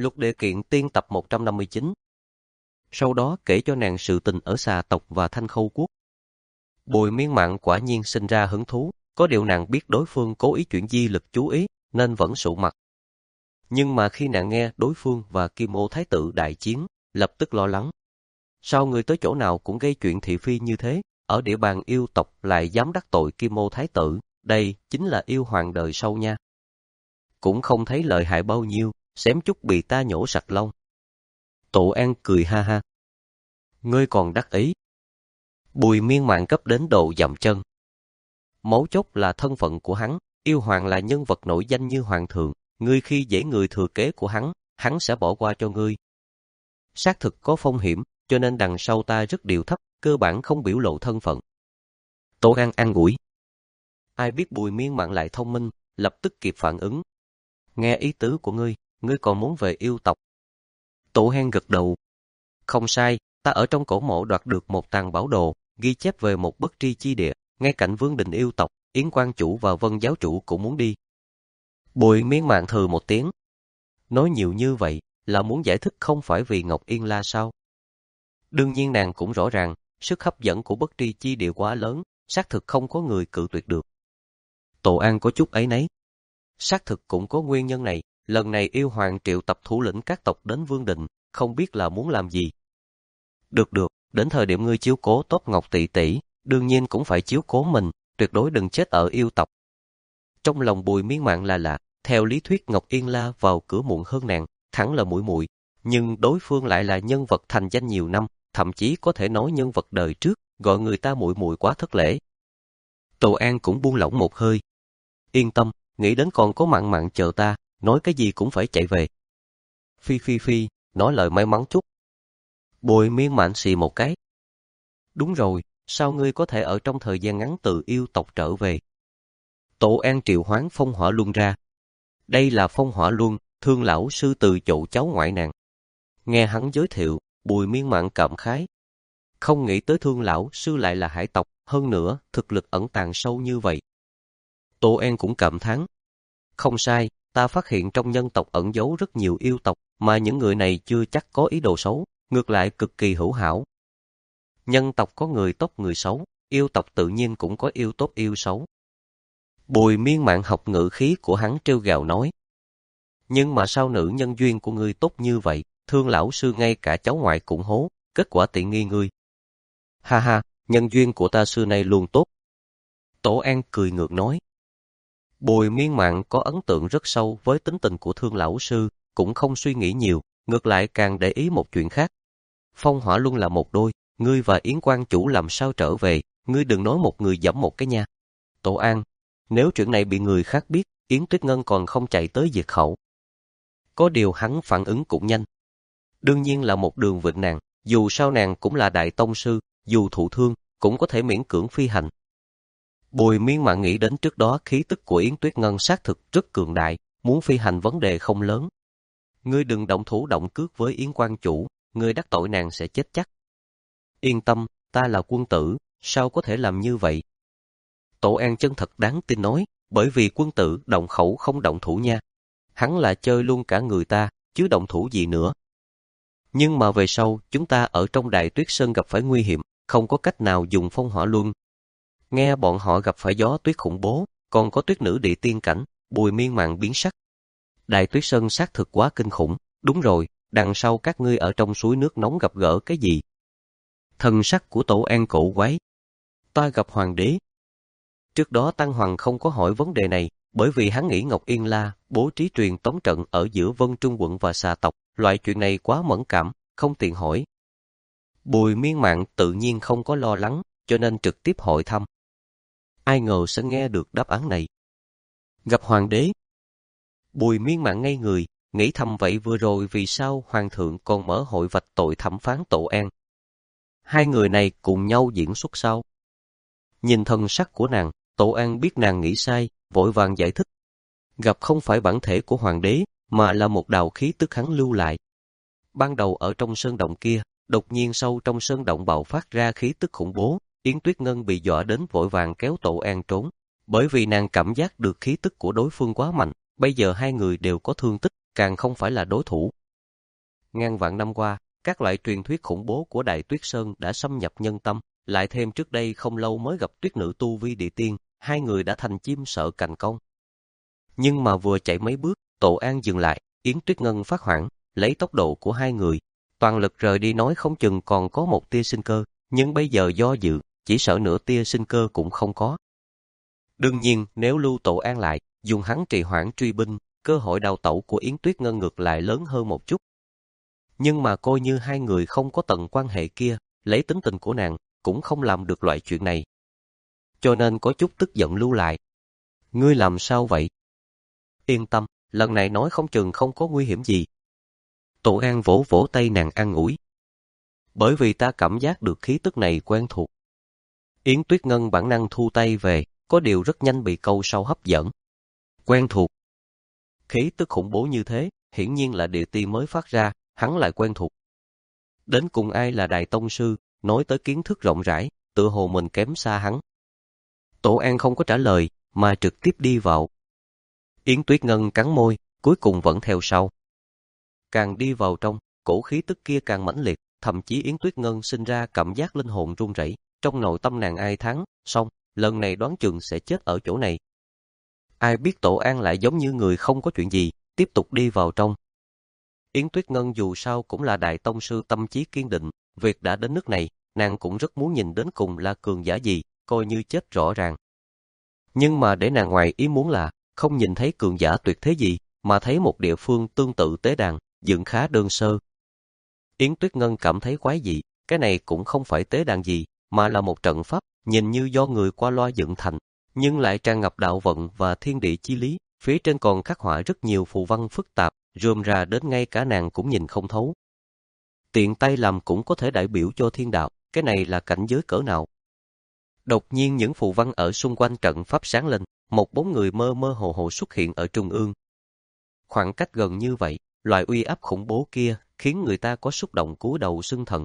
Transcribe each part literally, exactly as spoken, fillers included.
Luật Địa Kiện Tiên tập một trăm năm mươi chín. Sau đó kể cho nàng sự tình ở Xà tộc và Thanh Khâu quốc. Bùi Miên Mạn quả nhiên sinh ra hứng thú, có điều nàng biết đối phương cố ý chuyển di lực chú ý, nên vẫn sụ mặt. Nhưng mà khi nàng nghe đối phương và Kim Ô Thái tử đại chiến, lập tức lo lắng. Sao người tới chỗ nào cũng gây chuyện thị phi như thế, ở địa bàn yêu tộc lại dám đắc tội Kim Ô Thái tử, đây chính là yêu hoàng đời sau nha. Cũng không thấy lợi hại bao nhiêu, xém chút bị ta nhổ sạch lông. Tổ An cười ha ha. Ngươi còn đắc ý. Bùi Miên Mạn cấp đến độ dậm chân. Mấu chốt là thân phận của hắn, yêu hoàng là nhân vật nổi danh như hoàng thượng, ngươi khi dễ người thừa kế của hắn, hắn sẽ bỏ qua cho ngươi. Xác thực có phong hiểm, cho nên đằng sau ta rất điệu thấp, cơ bản không biểu lộ thân phận. Tổ An an ủi. Ai biết Bùi Miên Mạn lại thông minh, lập tức kịp phản ứng. Nghe ý tứ của ngươi, ngươi còn muốn về yêu tộc. Tổ Hen gật đầu. Không sai, ta ở trong cổ mộ đoạt được một tàng bảo đồ, ghi chép về một bất tri chi địa, ngay cạnh vương đình yêu tộc, Yến Quan chủ và Vân giáo chủ cũng muốn đi. Bùi Miên Mạn thừ một tiếng. Nói nhiều như vậy, là muốn giải thích không phải vì Ngọc Yên La sao? Đương nhiên nàng cũng rõ ràng, sức hấp dẫn của bất tri chi địa quá lớn, xác thực không có người cự tuyệt được. Tổ An có chút áy náy. Xác thực cũng có nguyên nhân này, lần này yêu hoàng triệu tập thủ lĩnh các tộc đến Vương Đình, không biết là muốn làm gì. Được được, đến thời điểm ngươi chiếu cố tốt Ngọc tỷ tỷ, đương nhiên cũng phải chiếu cố mình, tuyệt đối đừng chết ở yêu tộc. Trong lòng Bùi Miên Mạn là lạ, theo lý thuyết Ngọc Yên La vào cửa muộn hơn nàng, thẳng là muội muội, nhưng đối phương lại là nhân vật thành danh nhiều năm, thậm chí có thể nói nhân vật đời trước, gọi người ta muội muội quá thất lễ. Tổ An cũng buông lỏng một hơi. Yên tâm, nghĩ đến còn có Mạn Mạn chờ ta, nói cái gì cũng phải chạy về. Phi phi phi, nói lời may mắn chút. Bùi Miên Mạn xì một cái. Đúng rồi, sao ngươi có thể ở trong thời gian ngắn từ yêu tộc trở về? Tổ An triệu hoán phong hỏa luân ra. Đây là phong hỏa luân, Thương lão sư từ chỗ cháu ngoại nàng. Nghe hắn giới thiệu, Bùi Miên Mạn cảm khái. Không nghĩ tới Thương lão sư lại là hải tộc, hơn nữa, thực lực ẩn tàng sâu như vậy. Tô An cũng cảm thán. Không sai, ta phát hiện trong nhân tộc ẩn giấu rất nhiều yêu tộc, mà những người này chưa chắc có ý đồ xấu, ngược lại cực kỳ hữu hảo. Nhân tộc có người tốt người xấu, yêu tộc tự nhiên cũng có yêu tốt yêu xấu. Bùi Miên Mạn học ngữ khí của hắn trêu gào nói. Nhưng mà sao nữ nhân duyên của ngươi tốt như vậy, Thương lão sư ngay cả cháu ngoại cũng hố, kết quả tiện nghi ngươi. Ha ha, nhân duyên của ta xưa nay luôn tốt. Tổ An cười ngược nói. Bùi Miên Mạn có ấn tượng rất sâu với tính tình của Thương lão sư, cũng không suy nghĩ nhiều, ngược lại càng để ý một chuyện khác. Phong hỏa luân là một đôi, ngươi và Yến Quan chủ làm sao trở về, ngươi đừng nói một người dẫm một cái nha. Tổ An, nếu chuyện này bị người khác biết, Yến Tuyết Ngân còn không chạy tới diệt khẩu. Có điều hắn phản ứng cũng nhanh. Đương nhiên là một đường vịnh nàng, dù sao nàng cũng là đại tông sư, dù thụ thương, cũng có thể miễn cưỡng phi hành. Bùi Miên Mạn nghĩ đến trước đó khí tức của Yến Tuyết Ngân xác thực rất cường đại, muốn phi hành vấn đề không lớn. Ngươi đừng động thủ động cước với Yến Quan chủ, ngươi đắc tội nàng sẽ chết chắc. Yên tâm, ta là quân tử, sao có thể làm như vậy? Tổ An chân thật đáng tin nói, bởi vì quân tử động khẩu không động thủ nha. Hắn là chơi luôn cả người ta, chứ động thủ gì nữa. Nhưng mà về sau, chúng ta ở trong Đại Tuyết Sơn gặp phải nguy hiểm, không có cách nào dùng phong hỏa luân. Nghe bọn họ gặp phải gió tuyết khủng bố, còn có tuyết nữ địa tiên cảnh, Bùi Miên Mạn biến sắc. Đại Tuyết Sơn xác thực quá kinh khủng, đúng rồi, đằng sau các ngươi ở trong suối nước nóng gặp gỡ cái gì? Thần sắc của Tổ An cổ quái. Ta gặp hoàng đế. Trước đó Tăng Hoàng không có hỏi vấn đề này, bởi vì hắn nghĩ Ngọc Yên La bố trí truyền tống trận ở giữa Vân Trung quận và Xà tộc, loại chuyện này quá mẫn cảm, không tiện hỏi. Bùi Miên Mạn tự nhiên không có lo lắng, cho nên trực tiếp hỏi thăm. Ai ngờ sẽ nghe được đáp án này. Gặp hoàng đế. Bùi Miên Mạn ngây người, nghĩ thầm vậy vừa rồi vì sao hoàng thượng còn mở hội vạch tội thẩm phán Tổ An. Hai người này cùng nhau diễn xuất sao? Nhìn thân sắc của nàng, Tổ An biết nàng nghĩ sai, vội vàng giải thích. Gặp không phải bản thể của hoàng đế, mà là một đạo khí tức hắn lưu lại. Ban đầu ở trong sơn động kia, đột nhiên sâu trong sơn động bạo phát ra khí tức khủng bố, Yến Tuyết Ngân bị dọa đến vội vàng kéo Tổ An trốn, bởi vì nàng cảm giác được khí tức của đối phương quá mạnh, bây giờ hai người đều có thương tích, càng không phải là đối thủ. Ngàn vạn năm qua, các loại truyền thuyết khủng bố của Đại Tuyết Sơn đã xâm nhập nhân tâm, lại thêm trước đây không lâu mới gặp tuyết nữ tu vi địa tiên, hai người đã thành chim sợ cành cong. Nhưng mà vừa chạy mấy bước, Tổ An dừng lại, Yến Tuyết Ngân phát hoảng, lấy tốc độ của hai người, toàn lực rời đi nói không chừng còn có một tia sinh cơ, nhưng bây giờ do dự, chỉ sợ nửa tia sinh cơ cũng không có. Đương nhiên, nếu lưu Tổ An lại, dùng hắn trì hoãn truy binh, cơ hội đào tẩu của Yến Tuyết Ngân ngược lại lớn hơn một chút. Nhưng mà coi như hai người không có tận quan hệ kia, lấy tính tình của nàng, cũng không làm được loại chuyện này. Cho nên có chút tức giận lưu lại. Ngươi làm sao vậy? Yên tâm, lần này nói không chừng không có nguy hiểm gì. Tổ An vỗ vỗ tay nàng an ủi. Bởi vì ta cảm giác được khí tức này quen thuộc. Yến Tuyết Ngân bản năng thu tay về, có điều rất nhanh bị câu sau hấp dẫn. Quen thuộc. Khí tức khủng bố như thế, hiển nhiên là địa tiên mới phát ra, hắn lại quen thuộc. Đến cùng ai là Đại Tông Sư, nói tới kiến thức rộng rãi, tựa hồ mình kém xa hắn. Tổ An không có trả lời, mà trực tiếp đi vào. Yến Tuyết Ngân cắn môi, cuối cùng vẫn theo sau. Càng đi vào trong, cổ khí tức kia càng mãnh liệt, thậm chí Yến Tuyết Ngân sinh ra cảm giác linh hồn run rẩy, trong nội tâm nàng ai thắng, xong, lần này đoán chừng sẽ chết ở chỗ này. Ai biết Tổ An lại giống như người không có chuyện gì, tiếp tục đi vào trong. Yến Tuyết Ngân dù sao cũng là Đại Tông Sư tâm trí kiên định, việc đã đến nước này, nàng cũng rất muốn nhìn đến cùng là cường giả gì, coi như chết rõ ràng. Nhưng mà để nàng ngoài ý muốn là, không nhìn thấy cường giả tuyệt thế gì, mà thấy một địa phương tương tự tế đàn, dựng khá đơn sơ. Yến Tuyết Ngân cảm thấy quái dị, cái này cũng không phải tế đàn gì, mà là một trận pháp, nhìn như do người qua loa dựng thành, nhưng lại tràn ngập đạo vận và thiên địa chi lý, phía trên còn khắc họa rất nhiều phù văn phức tạp, rườm rà đến ngay cả nàng cũng nhìn không thấu. Tiện tay làm cũng có thể đại biểu cho thiên đạo, cái này là cảnh giới cỡ nào? Đột nhiên những phù văn ở xung quanh trận pháp sáng lên, một bóng người mơ mơ hồ hồ xuất hiện ở trung ương. Khoảng cách gần như vậy, loại uy áp khủng bố kia khiến người ta có xúc động cúi đầu xưng thần.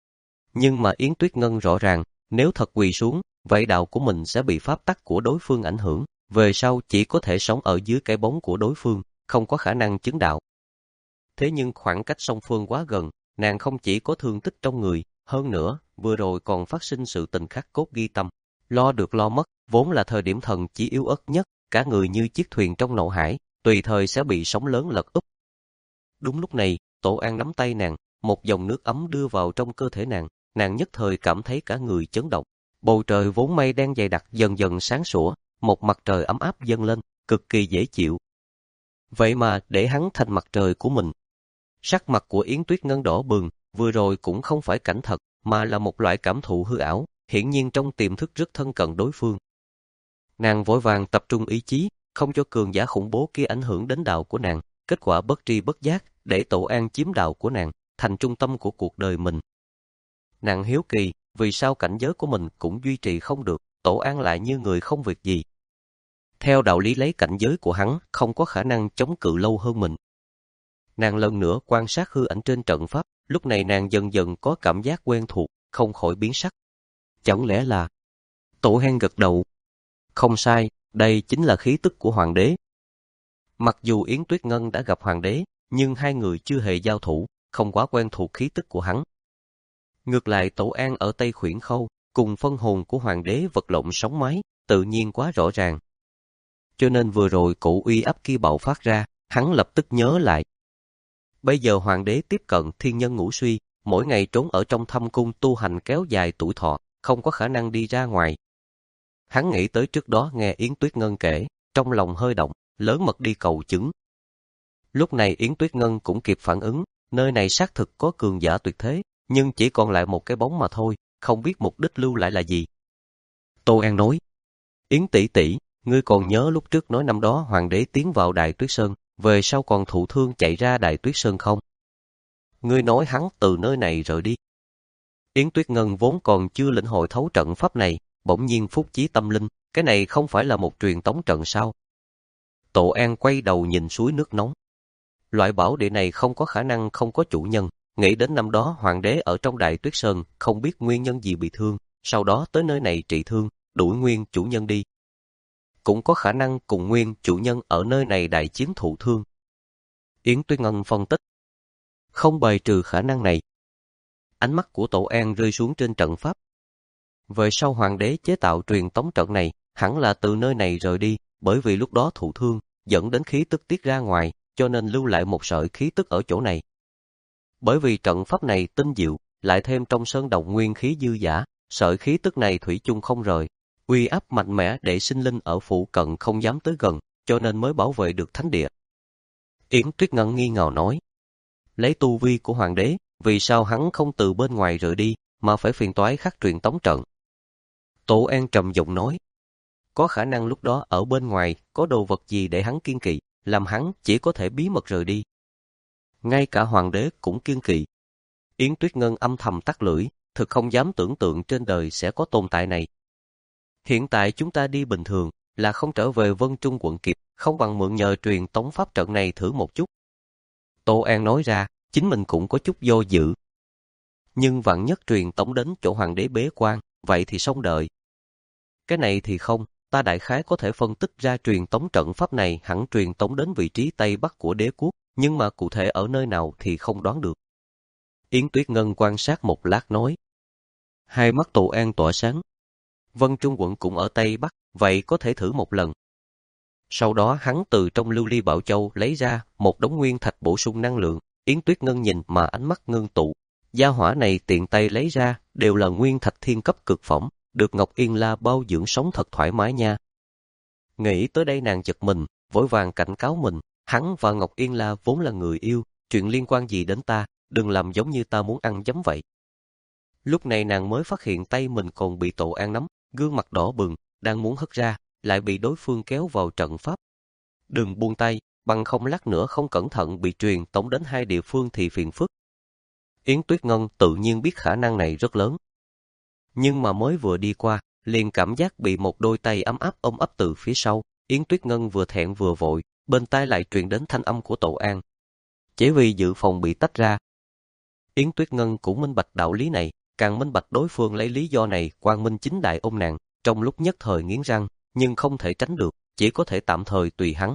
Nhưng mà Yến Tuyết Ngân rõ ràng, nếu thật quỳ xuống, vậy đạo của mình sẽ bị pháp tắc của đối phương ảnh hưởng, về sau chỉ có thể sống ở dưới cái bóng của đối phương, không có khả năng chứng đạo. Thế nhưng khoảng cách song phương quá gần, nàng không chỉ có thương tích trong người, hơn nữa, vừa rồi còn phát sinh sự tình khắc cốt ghi tâm. Lo được lo mất, vốn là thời điểm thần chỉ yếu ớt nhất, cả người như chiếc thuyền trong nộ hải, tùy thời sẽ bị sóng lớn lật úp. Đúng lúc này, Tổ An nắm tay nàng, một dòng nước ấm đưa vào trong cơ thể nàng, nàng nhất thời cảm thấy cả người chấn động. Bầu trời vốn mây đen dày đặc dần dần sáng sủa, một mặt trời ấm áp dâng lên, cực kỳ dễ chịu. Vậy mà để hắn thành mặt trời của mình. Sắc mặt của Yến Tuyết Ngân đỏ bừng, vừa rồi cũng không phải cảnh thật, mà là một loại cảm thụ hư ảo, hiển nhiên trong tiềm thức rất thân cận đối phương. Nàng vội vàng tập trung ý chí, không cho cường giả khủng bố kia ảnh hưởng đến đạo của nàng, kết quả bất tri bất giác, để Tổ An chiếm đạo của nàng, thành trung tâm của cuộc đời mình. Nàng hiếu kỳ, vì sao cảnh giới của mình cũng duy trì không được, Tổ An lại như người không việc gì. Theo đạo lý lấy cảnh giới của hắn, không có khả năng chống cự lâu hơn mình. Nàng lần nữa quan sát hư ảnh trên trận pháp, lúc này nàng dần dần có cảm giác quen thuộc, không khỏi biến sắc. Chẳng lẽ là... Tổ An gật đầu. Không sai, đây chính là khí tức của hoàng đế. Mặc dù Yến Tuyết Ngân đã gặp hoàng đế, nhưng hai người chưa hề giao thủ, không quá quen thuộc khí tức của hắn. Ngược lại Tổ An ở Tây Khuyển Khâu, cùng phân hồn của hoàng đế vật lộn sóng mái, tự nhiên quá rõ ràng. Cho nên vừa rồi cổ uy áp kia bạo phát ra, hắn lập tức nhớ lại. Bây giờ hoàng đế tiếp cận thiên nhân ngũ suy, mỗi ngày trốn ở trong thâm cung tu hành kéo dài tuổi thọ, không có khả năng đi ra ngoài. Hắn nghĩ tới trước đó nghe Yến Tuyết Ngân kể, trong lòng hơi động, lớn mật đi cầu chứng. Lúc này Yến Tuyết Ngân cũng kịp phản ứng, nơi này xác thực có cường giả tuyệt thế, nhưng chỉ còn lại một cái bóng mà thôi, không biết mục đích lưu lại là gì. Tô An nói, Yến tỷ tỷ, ngươi còn nhớ lúc trước nói năm đó hoàng đế tiến vào Đại Tuyết Sơn, về sau còn thụ thương chạy ra Đại Tuyết Sơn không? Ngươi nói hắn từ nơi này rời đi. Yến Tuyết Ngân vốn còn chưa lĩnh hội thấu trận pháp này, bỗng nhiên phúc chí tâm linh, cái này không phải là một truyền tống trận sao? Tổ An quay đầu nhìn suối nước nóng. Loại bảo địa này không có khả năng không có chủ nhân, nghĩ đến năm đó hoàng đế ở trong Đại Tuyết Sơn, không biết nguyên nhân gì bị thương, sau đó tới nơi này trị thương, đuổi nguyên chủ nhân đi. Cũng có khả năng cùng nguyên chủ nhân ở nơi này đại chiến thụ thương. Yến Tuyết Ngân phân tích. không bài trừ khả năng này. Ánh mắt của Tổ An rơi xuống trên trận pháp. Về sau hoàng đế chế tạo truyền tống trận này, hẳn là từ nơi này rời đi, bởi vì lúc đó thụ thương, dẫn đến khí tức tiết ra ngoài, cho nên lưu lại một sợi khí tức ở chỗ này. Bởi vì trận pháp này tinh diệu, lại thêm trong sơn đồng nguyên khí dư dả, sợi khí tức này thủy chung không rời, uy áp mạnh mẽ để sinh linh ở phụ cận không dám tới gần, cho nên mới bảo vệ được thánh địa. Yến Tuyết Ngân nghi ngờ nói, lấy tu vi của hoàng đế, vì sao hắn không từ bên ngoài rời đi, mà phải phiền toái khắc truyền tống trận? Tổ An trầm giọng nói, có khả năng lúc đó ở bên ngoài có đồ vật gì để hắn kiên kỵ, làm hắn chỉ có thể bí mật rời đi. Ngay cả hoàng đế cũng kiên kỵ. Yến Tuyết Ngân âm thầm tắt lưỡi, thực không dám tưởng tượng trên đời sẽ có tồn tại này. Hiện tại chúng ta đi bình thường, là không trở về Vân Trung quận kịp, không bằng mượn nhờ truyền tống pháp trận này thử một chút. Tô An nói ra, chính mình cũng có chút do dự. Nhưng vạn nhất truyền tống đến chỗ hoàng đế bế quan, vậy thì xong đời. Cái này thì không, ta đại khái có thể phân tích ra truyền tống trận pháp này hẳn truyền tống đến vị trí Tây Bắc của đế quốc, nhưng mà cụ thể ở nơi nào thì không đoán được. Yến Tuyết Ngân quan sát một lát nói. Hai mắt Tô An tỏa sáng. Vân Trung quận cũng ở Tây Bắc, vậy có thể thử một lần. Sau đó hắn từ trong lưu ly bảo châu lấy ra một đống nguyên thạch bổ sung năng lượng. Yến Tuyết Ngân nhìn mà ánh mắt ngưng tụ. Gia hỏa này tiện tay lấy ra đều là nguyên thạch thiên cấp cực phẩm, được Ngọc Yên La bao dưỡng sống thật thoải mái nha. Nghĩ tới đây nàng giật mình, vội vàng cảnh cáo mình, hắn và Ngọc Yên La vốn là người yêu, chuyện liên quan gì đến ta, đừng làm giống như ta muốn ăn giấm vậy. Lúc này nàng mới phát hiện tay mình còn bị Tổ An nắm, gương mặt đỏ bừng, đang muốn hất ra, lại bị đối phương kéo vào trận pháp. Đừng buông tay, bằng không lát nữa không cẩn thận bị truyền tống đến hai địa phương thì phiền phức. Yến Tuyết Ngân tự nhiên biết khả năng này rất lớn. Nhưng mà mới vừa đi qua, liền cảm giác bị một đôi tay ấm áp ôm ấp từ phía sau. Yến Tuyết Ngân vừa thẹn vừa vội, bên tai lại truyền đến thanh âm của Tổ An. Chỉ vì dự phòng bị tách ra. Yến Tuyết Ngân cũng minh bạch đạo lý này, càng minh bạch đối phương lấy lý do này quang minh chính đại ôm nàng, trong lúc nhất thời nghiến răng, nhưng không thể tránh được, chỉ có thể tạm thời tùy hắn.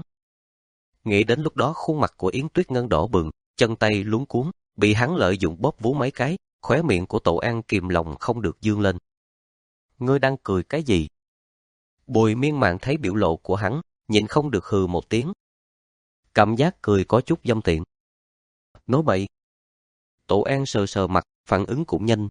Nghĩ đến lúc đó khuôn mặt của Yến Tuyết Ngân đỏ bừng, chân tay luống cuống, bị hắn lợi dụng bóp vú mấy cái, khóe miệng của Tổ An kìm lòng không được dương lên. Ngươi đang cười cái gì? Bùi Miên Mạn thấy biểu lộ của hắn, nhịn không được hừ một tiếng. Cảm giác cười có chút dâm tiện. Nói bậy. Tổ An sờ sờ mặt, phản ứng cũng nhanh.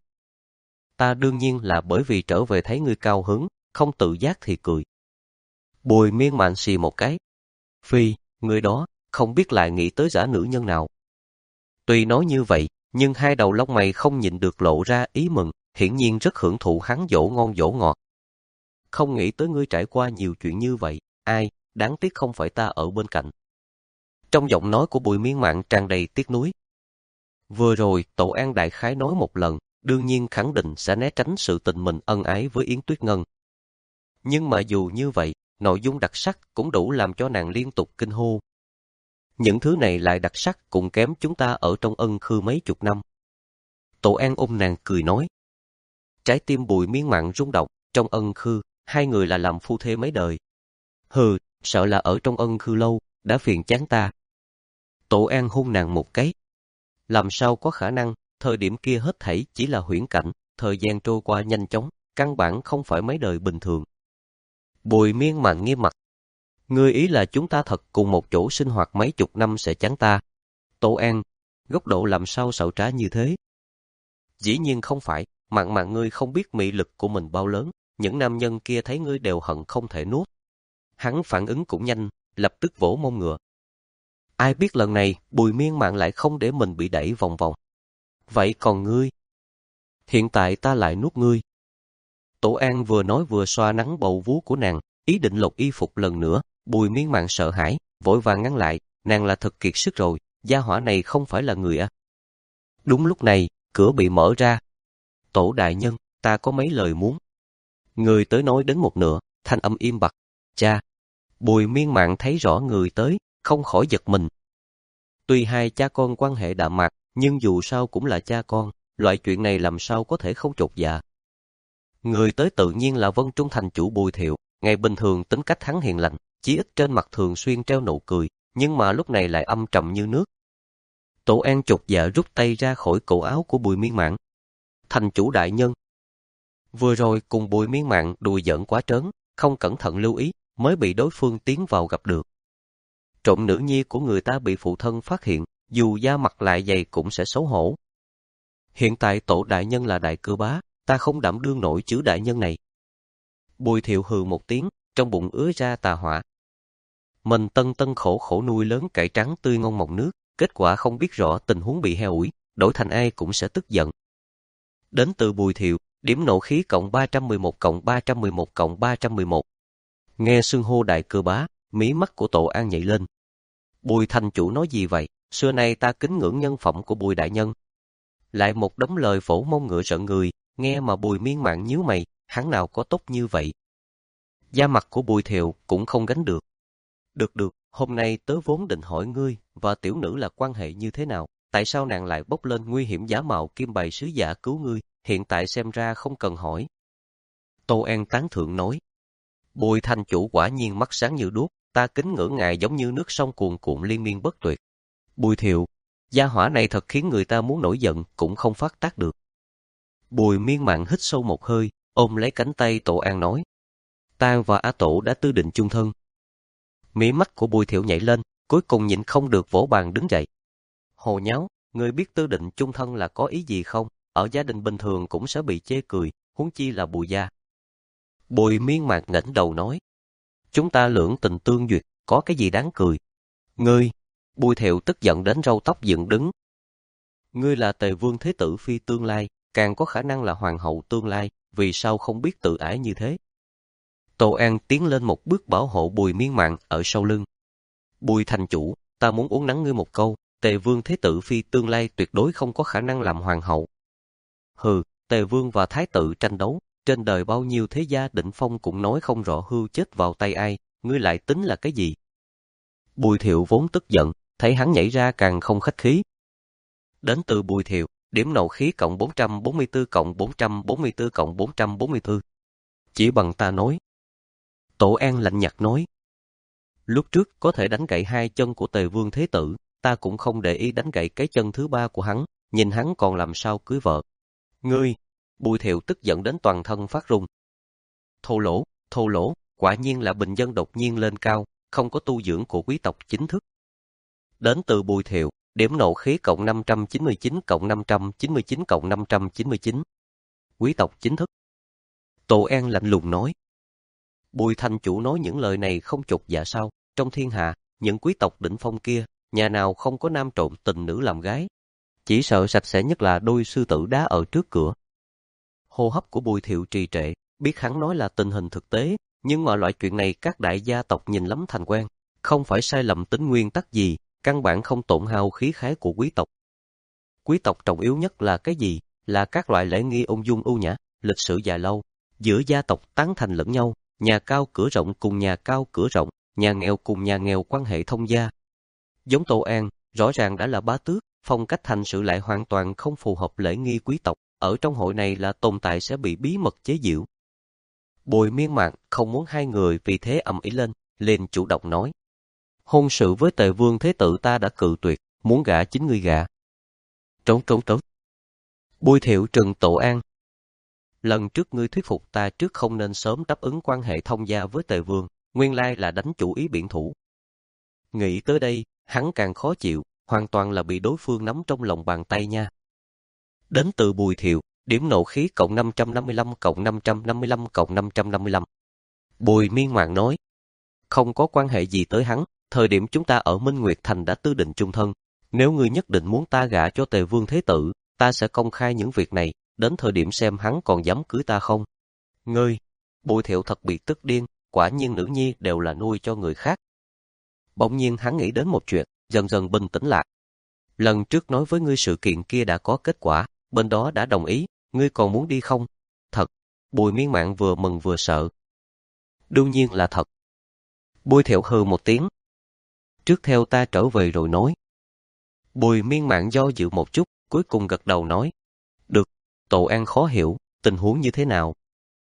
Ta đương nhiên là bởi vì trở về thấy ngươi cao hứng, không tự giác thì cười. Bùi Miên Mạn xì một cái. Phi, người đó, không biết lại nghĩ tới giả nữ nhân nào. Tuy nói như vậy, nhưng hai đầu lông mày không nhịn được lộ ra ý mừng, hiển nhiên rất hưởng thụ hắn dỗ ngon dỗ ngọt. Không nghĩ tới ngươi trải qua nhiều chuyện như vậy, ai, đáng tiếc không phải ta ở bên cạnh. Trong giọng nói của Bùi Miên Mạn tràn đầy tiếc nuối. Vừa rồi, Tổ An đại khái nói một lần, đương nhiên khẳng định sẽ né tránh sự tình mình ân ái với Yến Tuyết Ngân. Nhưng mà dù như vậy, nội dung đặc sắc cũng đủ làm cho nàng liên tục kinh hô. Những thứ này lại đặc sắc cũng kém chúng ta ở trong Ân Khư mấy chục năm. Tổ An ôm nàng cười nói. Trái tim Bùi Miên Mạn rung động, trong Ân Khư, hai người là làm phu thê mấy đời. Hừ, sợ là ở trong Ân Khư lâu, đã phiền chán ta. Tổ An hôn nàng một cái. Làm sao có khả năng, thời điểm kia hết thảy chỉ là huyễn cảnh, thời gian trôi qua nhanh chóng, căn bản không phải mấy đời bình thường. Bùi Miên Mạn nghiêm mặt. Ngươi ý là chúng ta thật cùng một chỗ sinh hoạt mấy chục năm sẽ chán ta. Tổ An, góc độ làm sao xảo trá như thế? Dĩ nhiên không phải, Mạn Mạn ngươi không biết mị lực của mình bao lớn, những nam nhân kia thấy ngươi đều hận không thể nuốt. Hắn phản ứng cũng nhanh, lập tức vỗ mông ngựa. Ai biết lần này, Bùi Miên Mạn lại không để mình bị đẩy vòng vòng. Vậy còn ngươi? Hiện tại ta lại nuốt ngươi. Tổ An vừa nói vừa xoa nắng bầu vú của nàng, ý định lột y phục lần nữa. Bùi Miên Mạn sợ hãi, vội vàng ngăn lại, nàng là thật kiệt sức rồi, gia hỏa này không phải là người à. Đúng lúc này, cửa bị mở ra. Tổ đại nhân, ta có mấy lời muốn. Người tới nói đến một nửa, thanh âm im bặt. Cha. Bùi Miên Mạn thấy rõ người tới, không khỏi giật mình. Tuy hai cha con quan hệ đạm mạc, nhưng dù sao cũng là cha con, loại chuyện này làm sao có thể không chột dạ. Người tới tự nhiên là Vân Trung thành chủ Bùi Thiệu, ngày bình thường tính cách hắn hiền lành, chí ít trên mặt thường xuyên treo nụ cười, nhưng mà lúc này lại âm trầm như nước. Tổ An chột dạ rút tay ra khỏi cổ áo của Bùi Miên Mạn. Thành chủ đại nhân. Vừa rồi cùng Bùi Miên Mạn đùa giỡn quá trớn, không cẩn thận lưu ý, mới bị đối phương tiến vào gặp được. Trộm nữ nhi của người ta bị phụ thân phát hiện, dù da mặt lại dày cũng sẽ xấu hổ. Hiện tại tổ đại nhân là đại cư bá, ta không đảm đương nổi chữ đại nhân này. Bùi Thiệu hừ một tiếng, trong bụng ứa ra tà hỏa. Mình tân tân khổ khổ nuôi lớn cải trắng tươi ngon mọng nước, kết quả không biết rõ tình huống bị heo ủi, đổi thành ai cũng sẽ tức giận. Đến từ Bùi Thiệu, điểm nộ khí cộng ba trăm mười một cộng ba trăm mười một cộng ba trăm mười một. Nghe xưng hô đại cư bá, mí mắt của Tổ An nhảy lên. Bùi thành chủ nói gì vậy? Xưa nay ta kính ngưỡng nhân phẩm của Bùi đại nhân. Lại một đống lời phổ mông ngựa rợn người, nghe mà Bùi Miên Mạn nhíu mày, hắn nào có tốt như vậy. Da mặt của Bùi Thiệu cũng không gánh được. Được được, hôm nay tớ vốn định hỏi ngươi và tiểu nữ là quan hệ như thế nào, tại sao nàng lại bốc lên nguy hiểm giả mạo kim bày sứ giả cứu ngươi, hiện tại xem ra không cần hỏi. Tô An tán thượng nói. Bùi thành chủ quả nhiên mắt sáng như đuốc, ta kính ngưỡng ngài giống như nước sông cuồn cuộn liên miên bất tuyệt. Bùi Thiệu, gia hỏa này thật khiến người ta muốn nổi giận cũng không phát tác được. Bùi Miên Mạn hít sâu một hơi, ôm lấy cánh tay Tổ An nói. Ta và A Tổ đã tư định chung thân. Mí mắt của Bùi Thiệu nhảy lên, cuối cùng nhịn không được vỗ bàn đứng dậy. Hồ nháo, ngươi biết tư định chung thân là có ý gì không? Ở gia đình bình thường cũng sẽ bị chê cười, huống chi là Bùi gia. Bùi Miên Mạn ngẩng đầu nói. Chúng ta lưỡng tình tương duyệt, có cái gì đáng cười? Ngươi, Bùi Thiệu tức giận đến râu tóc dựng đứng. Ngươi là Tề Vương Thế Tử Phi tương lai, càng có khả năng là Hoàng hậu tương lai, vì sao không biết tự ái như thế? Tô An tiến lên một bước bảo hộ Bùi Miên Mạn ở sau lưng. Bùi thành chủ, ta muốn uốn nắn ngươi một câu, Tề Vương Thế Tử Phi tương lai tuyệt đối không có khả năng làm hoàng hậu. Hừ, Tề Vương và Thái tử tranh đấu, trên đời bao nhiêu thế gia đỉnh phong cũng nói không rõ hưu chết vào tay ai, ngươi lại tính là cái gì? Bùi Thiệu vốn tức giận, thấy hắn nhảy ra càng không khách khí. Đến từ Bùi Thiệu, điểm nộ khí cộng bốn trăm bốn mươi tư cộng bốn trăm bốn mươi tư cộng bốn trăm bốn mươi tư. Chỉ bằng ta nói. Tổ An lạnh nhạt nói. Lúc trước có thể đánh gãy hai chân của Tề Vương Thế Tử, ta cũng không để ý đánh gãy cái chân thứ ba của hắn, nhìn hắn còn làm sao cưới vợ. Ngươi, Bùi Thiệu tức giận đến toàn thân phát run. Thô lỗ, thô lỗ, quả nhiên là bình dân đột nhiên lên cao, không có tu dưỡng của quý tộc chính thức. Đến từ Bùi Thiệu, điểm nộ khí cộng năm trăm chín mươi chín cộng năm trăm chín mươi chín cộng năm trăm chín mươi chín. Quý tộc chính thức. Tổ An lạnh lùng nói. Bùi thành chủ nói những lời này không chột dạ sao, trong thiên hạ, những quý tộc đỉnh phong kia, nhà nào không có nam trộm tình nữ làm gái. Chỉ sợ sạch sẽ nhất là đôi sư tử đá ở trước cửa. Hô hấp của Bùi Thiệu trì trệ, biết hắn nói là tình hình thực tế, nhưng mà loại chuyện này các đại gia tộc nhìn lắm thành quen, không phải sai lầm tính nguyên tắc gì, căn bản không tổn hao khí khái của quý tộc. Quý tộc trọng yếu nhất là cái gì? Là các loại lễ nghi ung dung ưu nhã, lịch sử dài lâu, giữa gia tộc tán thành lẫn nhau, nhà cao cửa rộng cùng nhà cao cửa rộng, nhà nghèo cùng nhà nghèo quan hệ thông gia. Giống Tô An, rõ ràng đã là bá tước, phong cách hành sự lại hoàn toàn không phù hợp lễ nghi quý tộc, ở trong hội này là tồn tại sẽ bị bí mật chế giễu. Bùi Miên Mạn không muốn hai người vì thế ầm ĩ lên, liền chủ động nói. Hôn sự với Tề Vương Thế Tử ta đã cự tuyệt, muốn gả chính ngươi gả. Trốn trốn trốn. Bùi Thiệu trừng Tổ An. Lần trước ngươi thuyết phục ta trước không nên sớm đáp ứng quan hệ thông gia với Tề Vương, nguyên lai là đánh chủ ý biển thủ. Nghĩ tới đây, hắn càng khó chịu, hoàn toàn là bị đối phương nắm trong lòng bàn tay nha. Đến từ Bùi Thiệu, điểm nộ khí cộng năm trăm năm mươi lăm cộng năm trăm năm mươi lăm cộng năm trăm năm mươi lăm. Bùi Miên Mạn nói. Không có quan hệ gì tới hắn, thời điểm chúng ta ở Minh Nguyệt Thành đã tư định chung thân. Nếu ngươi nhất định muốn ta gả cho Tề Vương Thế Tử, ta sẽ công khai những việc này, đến thời điểm xem hắn còn dám cưới ta không. Ngươi, Bùi Thiệu thật bị tức điên, quả nhiên nữ nhi đều là nuôi cho người khác. Bỗng nhiên hắn nghĩ đến một chuyện, dần dần bình tĩnh lại. Lần trước nói với ngươi sự kiện kia đã có kết quả, bên đó đã đồng ý, ngươi còn muốn đi không? Thật. Bùi Miên Mạn vừa mừng vừa sợ. Đương nhiên là thật. Bùi Thiệu hừ một tiếng. Trước theo ta trở về rồi nói. Bùi Miên Mạn do dự một chút, cuối cùng gật đầu nói. Được. Tổ An khó hiểu, tình huống như thế nào?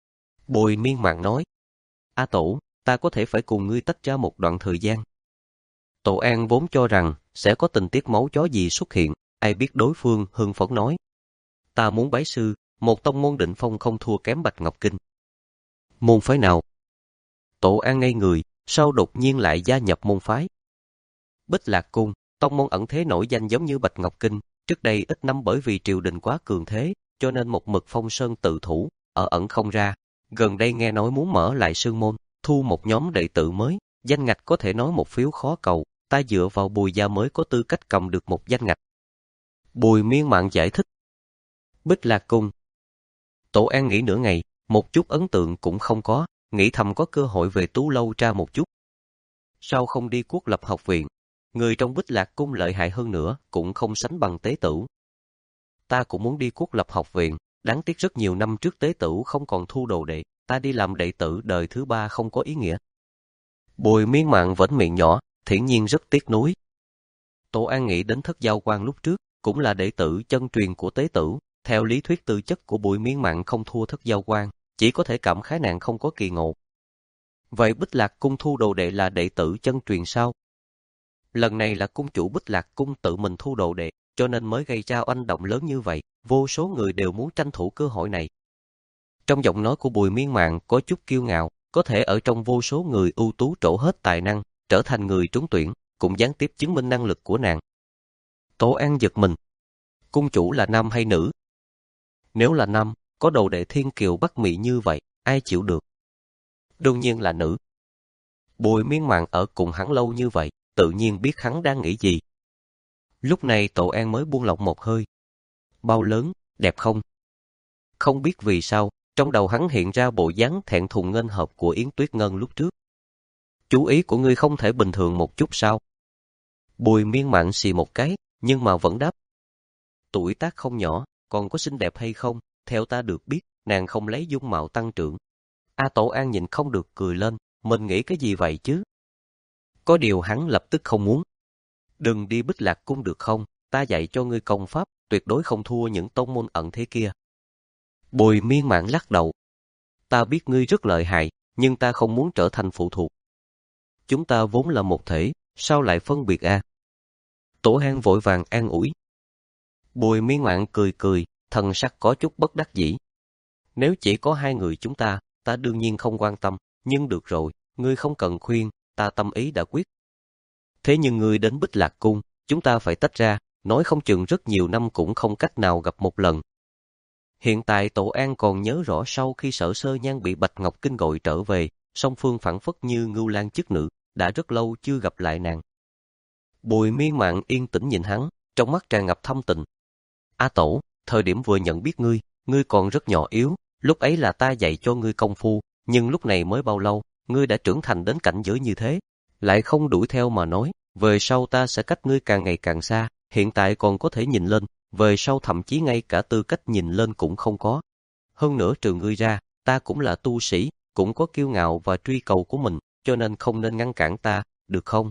Bùi Miên Mạn nói. A Tổ, ta có thể phải cùng ngươi tách ra một đoạn thời gian. Tổ An vốn cho rằng sẽ có tình tiết máu chó gì xuất hiện, ai biết đối phương hưng phấn nói. Ta muốn bái sư, một tông môn định phong không thua kém Bạch Ngọc Kinh. Môn phái nào? Tổ An ngây người, sau đột nhiên lại gia nhập môn phái. Bích Lạc Cung, tông môn ẩn thế nổi danh giống như Bạch Ngọc Kinh, trước đây ít năm bởi vì triều đình quá cường thế, cho nên một mực phong sơn tự thủ, ở ẩn không ra. Gần đây nghe nói muốn mở lại sư môn, thu một nhóm đệ tử mới, danh ngạch có thể nói một phiếu khó cầu, ta dựa vào Bùi gia mới có tư cách cầm được một danh ngạch. Bùi Miên Mạn giải thích. Bích Lạc Cung. Tổ An nghĩ nửa ngày, một chút ấn tượng cũng không có, nghĩ thầm có cơ hội về Tú Lâu tra một chút. Sao không đi Quốc Lập học viện? Người trong Bích Lạc Cung lợi hại hơn nữa, cũng không sánh bằng Tế Tửu. Ta cũng muốn đi Quốc Lập học viện, đáng tiếc rất nhiều năm trước Tế Tửu không còn thu đồ đệ, ta đi làm đệ tử đời thứ ba không có ý nghĩa. Bùi Miên Mạn vẫn miệng nhỏ, thiển nhiên rất tiếc nuối. Tổ An nghĩ đến Thất Giao Quan lúc trước, cũng là đệ tử chân truyền của Tế Tửu, theo lý thuyết tư chất của Bùi Miên Mạn không thua Thất Giao Quan, chỉ có thể cảm khái nàng không có kỳ ngộ. Vậy Bích Lạc Cung thu đồ đệ là đệ tử chân truyền sao? Lần này là cung chủ Bích Lạc Cung tự mình thu đồ đệ, cho nên mới gây ra oanh động lớn như vậy, vô số người đều muốn tranh thủ cơ hội này. Trong giọng nói của Bùi Miên Mạn có chút kiêu ngạo, có thể ở trong vô số người ưu tú trổ hết tài năng, trở thành người trúng tuyển, cũng gián tiếp chứng minh năng lực của nàng. Tổ An giật mình. Cung chủ là nam hay nữ? Nếu là nam, có đồ đệ thiên kiều bắc mỹ như vậy, ai chịu được? Đương nhiên là nữ. Bùi Miên Mạn ở cùng hắn lâu như vậy, tự nhiên biết hắn đang nghĩ gì. Lúc này Tổ An mới buông lỏng một hơi. Bao lớn, đẹp không? Không biết vì sao, trong đầu hắn hiện ra bộ dáng thẹn thùng nghênh hợp của Yến Tuyết Ngân lúc trước. Chú ý của ngươi không thể bình thường một chút sao? Bùi Miên Mạn xì một cái, nhưng mà vẫn đáp. Tuổi tác không nhỏ, còn có xinh đẹp hay không? Theo ta được biết, nàng không lấy dung mạo tăng trưởng. A Tổ An nhìn không được cười lên, mình nghĩ cái gì vậy chứ? Có điều hắn lập tức không muốn. Đừng đi Bích Lạc Cung được không? Ta dạy cho ngươi công pháp, tuyệt đối không thua những tông môn ẩn thế kia. Bùi Miên Mạn lắc đầu. Ta biết ngươi rất lợi hại, nhưng ta không muốn trở thành phụ thuộc. Chúng ta vốn là một thể, sao lại phân biệt a? À? Tổ An vội vàng an ủi. Bùi Miên Mạn cười cười, thần sắc có chút bất đắc dĩ. Nếu chỉ có hai người chúng ta, ta đương nhiên không quan tâm, nhưng được rồi, ngươi không cần khuyên, ta tâm ý đã quyết. Thế nhưng ngươi đến Bích Lạc Cung, chúng ta phải tách ra, nói không chừng rất nhiều năm cũng không cách nào gặp một lần. Hiện tại Tổ An còn nhớ rõ sau khi Sở Sơ Nhan bị Bạch Ngọc Kinh gọi trở về, song phương phảng phất như ngưu lang chức nữ, đã rất lâu chưa gặp lại nàng. Bùi Miên Mạn yên tĩnh nhìn hắn, trong mắt tràn ngập thâm tình. A Tổ, thời điểm vừa nhận biết ngươi, ngươi còn rất nhỏ yếu, lúc ấy là ta dạy cho ngươi công phu, nhưng lúc này mới bao lâu, ngươi đã trưởng thành đến cảnh giới như thế, lại không đuổi theo mà nói, về sau ta sẽ cách ngươi càng ngày càng xa, hiện tại còn có thể nhìn lên, về sau thậm chí ngay cả tư cách nhìn lên cũng không có. Hơn nữa trừ ngươi ra, ta cũng là tu sĩ, cũng có kiêu ngạo và truy cầu của mình, cho nên không nên ngăn cản ta, được không?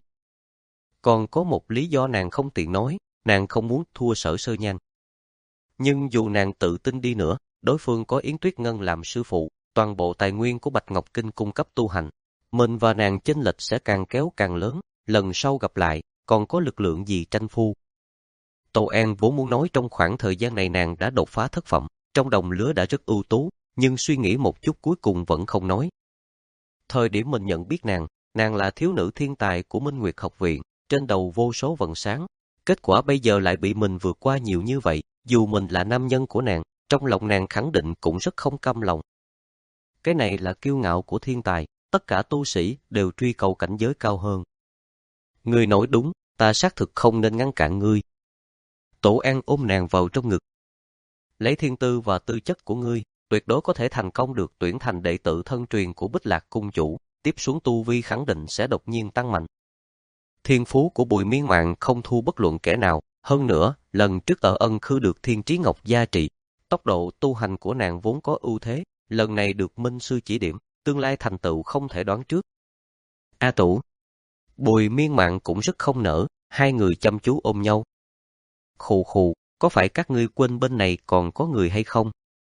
Còn có một lý do nàng không tiện nói, nàng không muốn thua Sở Sơ Nhan. Nhưng dù nàng tự tin đi nữa, đối phương có Yến Tuyết Ngân làm sư phụ, toàn bộ tài nguyên của Bạch Ngọc Kinh cung cấp tu hành. Mình và nàng chênh lệch sẽ càng kéo càng lớn, lần sau gặp lại, còn có lực lượng gì tranh phu. Tô An vốn muốn nói trong khoảng thời gian này nàng đã đột phá thất phẩm, trong đồng lứa đã rất ưu tú, nhưng suy nghĩ một chút cuối cùng vẫn không nói. Thời điểm mình nhận biết nàng, nàng là thiếu nữ thiên tài của Minh Nguyệt học viện, trên đầu vô số vầng sáng. Kết quả bây giờ lại bị mình vượt qua nhiều như vậy, dù mình là nam nhân của nàng, trong lòng nàng khẳng định cũng rất không cam lòng. Cái này là kiêu ngạo của thiên tài, tất cả tu sĩ đều truy cầu cảnh giới cao hơn. Ngươi nói đúng, ta xác thực không nên ngăn cản ngươi. Tổ An ôm nàng vào trong ngực. Lấy thiên tư và tư chất của ngươi, tuyệt đối có thể thành công được tuyển thành đệ tử thân truyền của Bích Lạc cung chủ, tiếp xuống tu vi khẳng định sẽ đột nhiên tăng mạnh. Thiên phú của Bùi Miên Mạn không thua bất luận kẻ nào, hơn nữa, lần trước ở Ân Khư được Thiên Trí Ngọc gia trị, tốc độ tu hành của nàng vốn có ưu thế, lần này được minh sư chỉ điểm, tương lai thành tựu không thể đoán trước. A Tủ, Bùi Miên Mạn cũng rất không nỡ, hai người chăm chú ôm nhau. Khù khù, có phải các ngươi quên bên này còn có người hay không?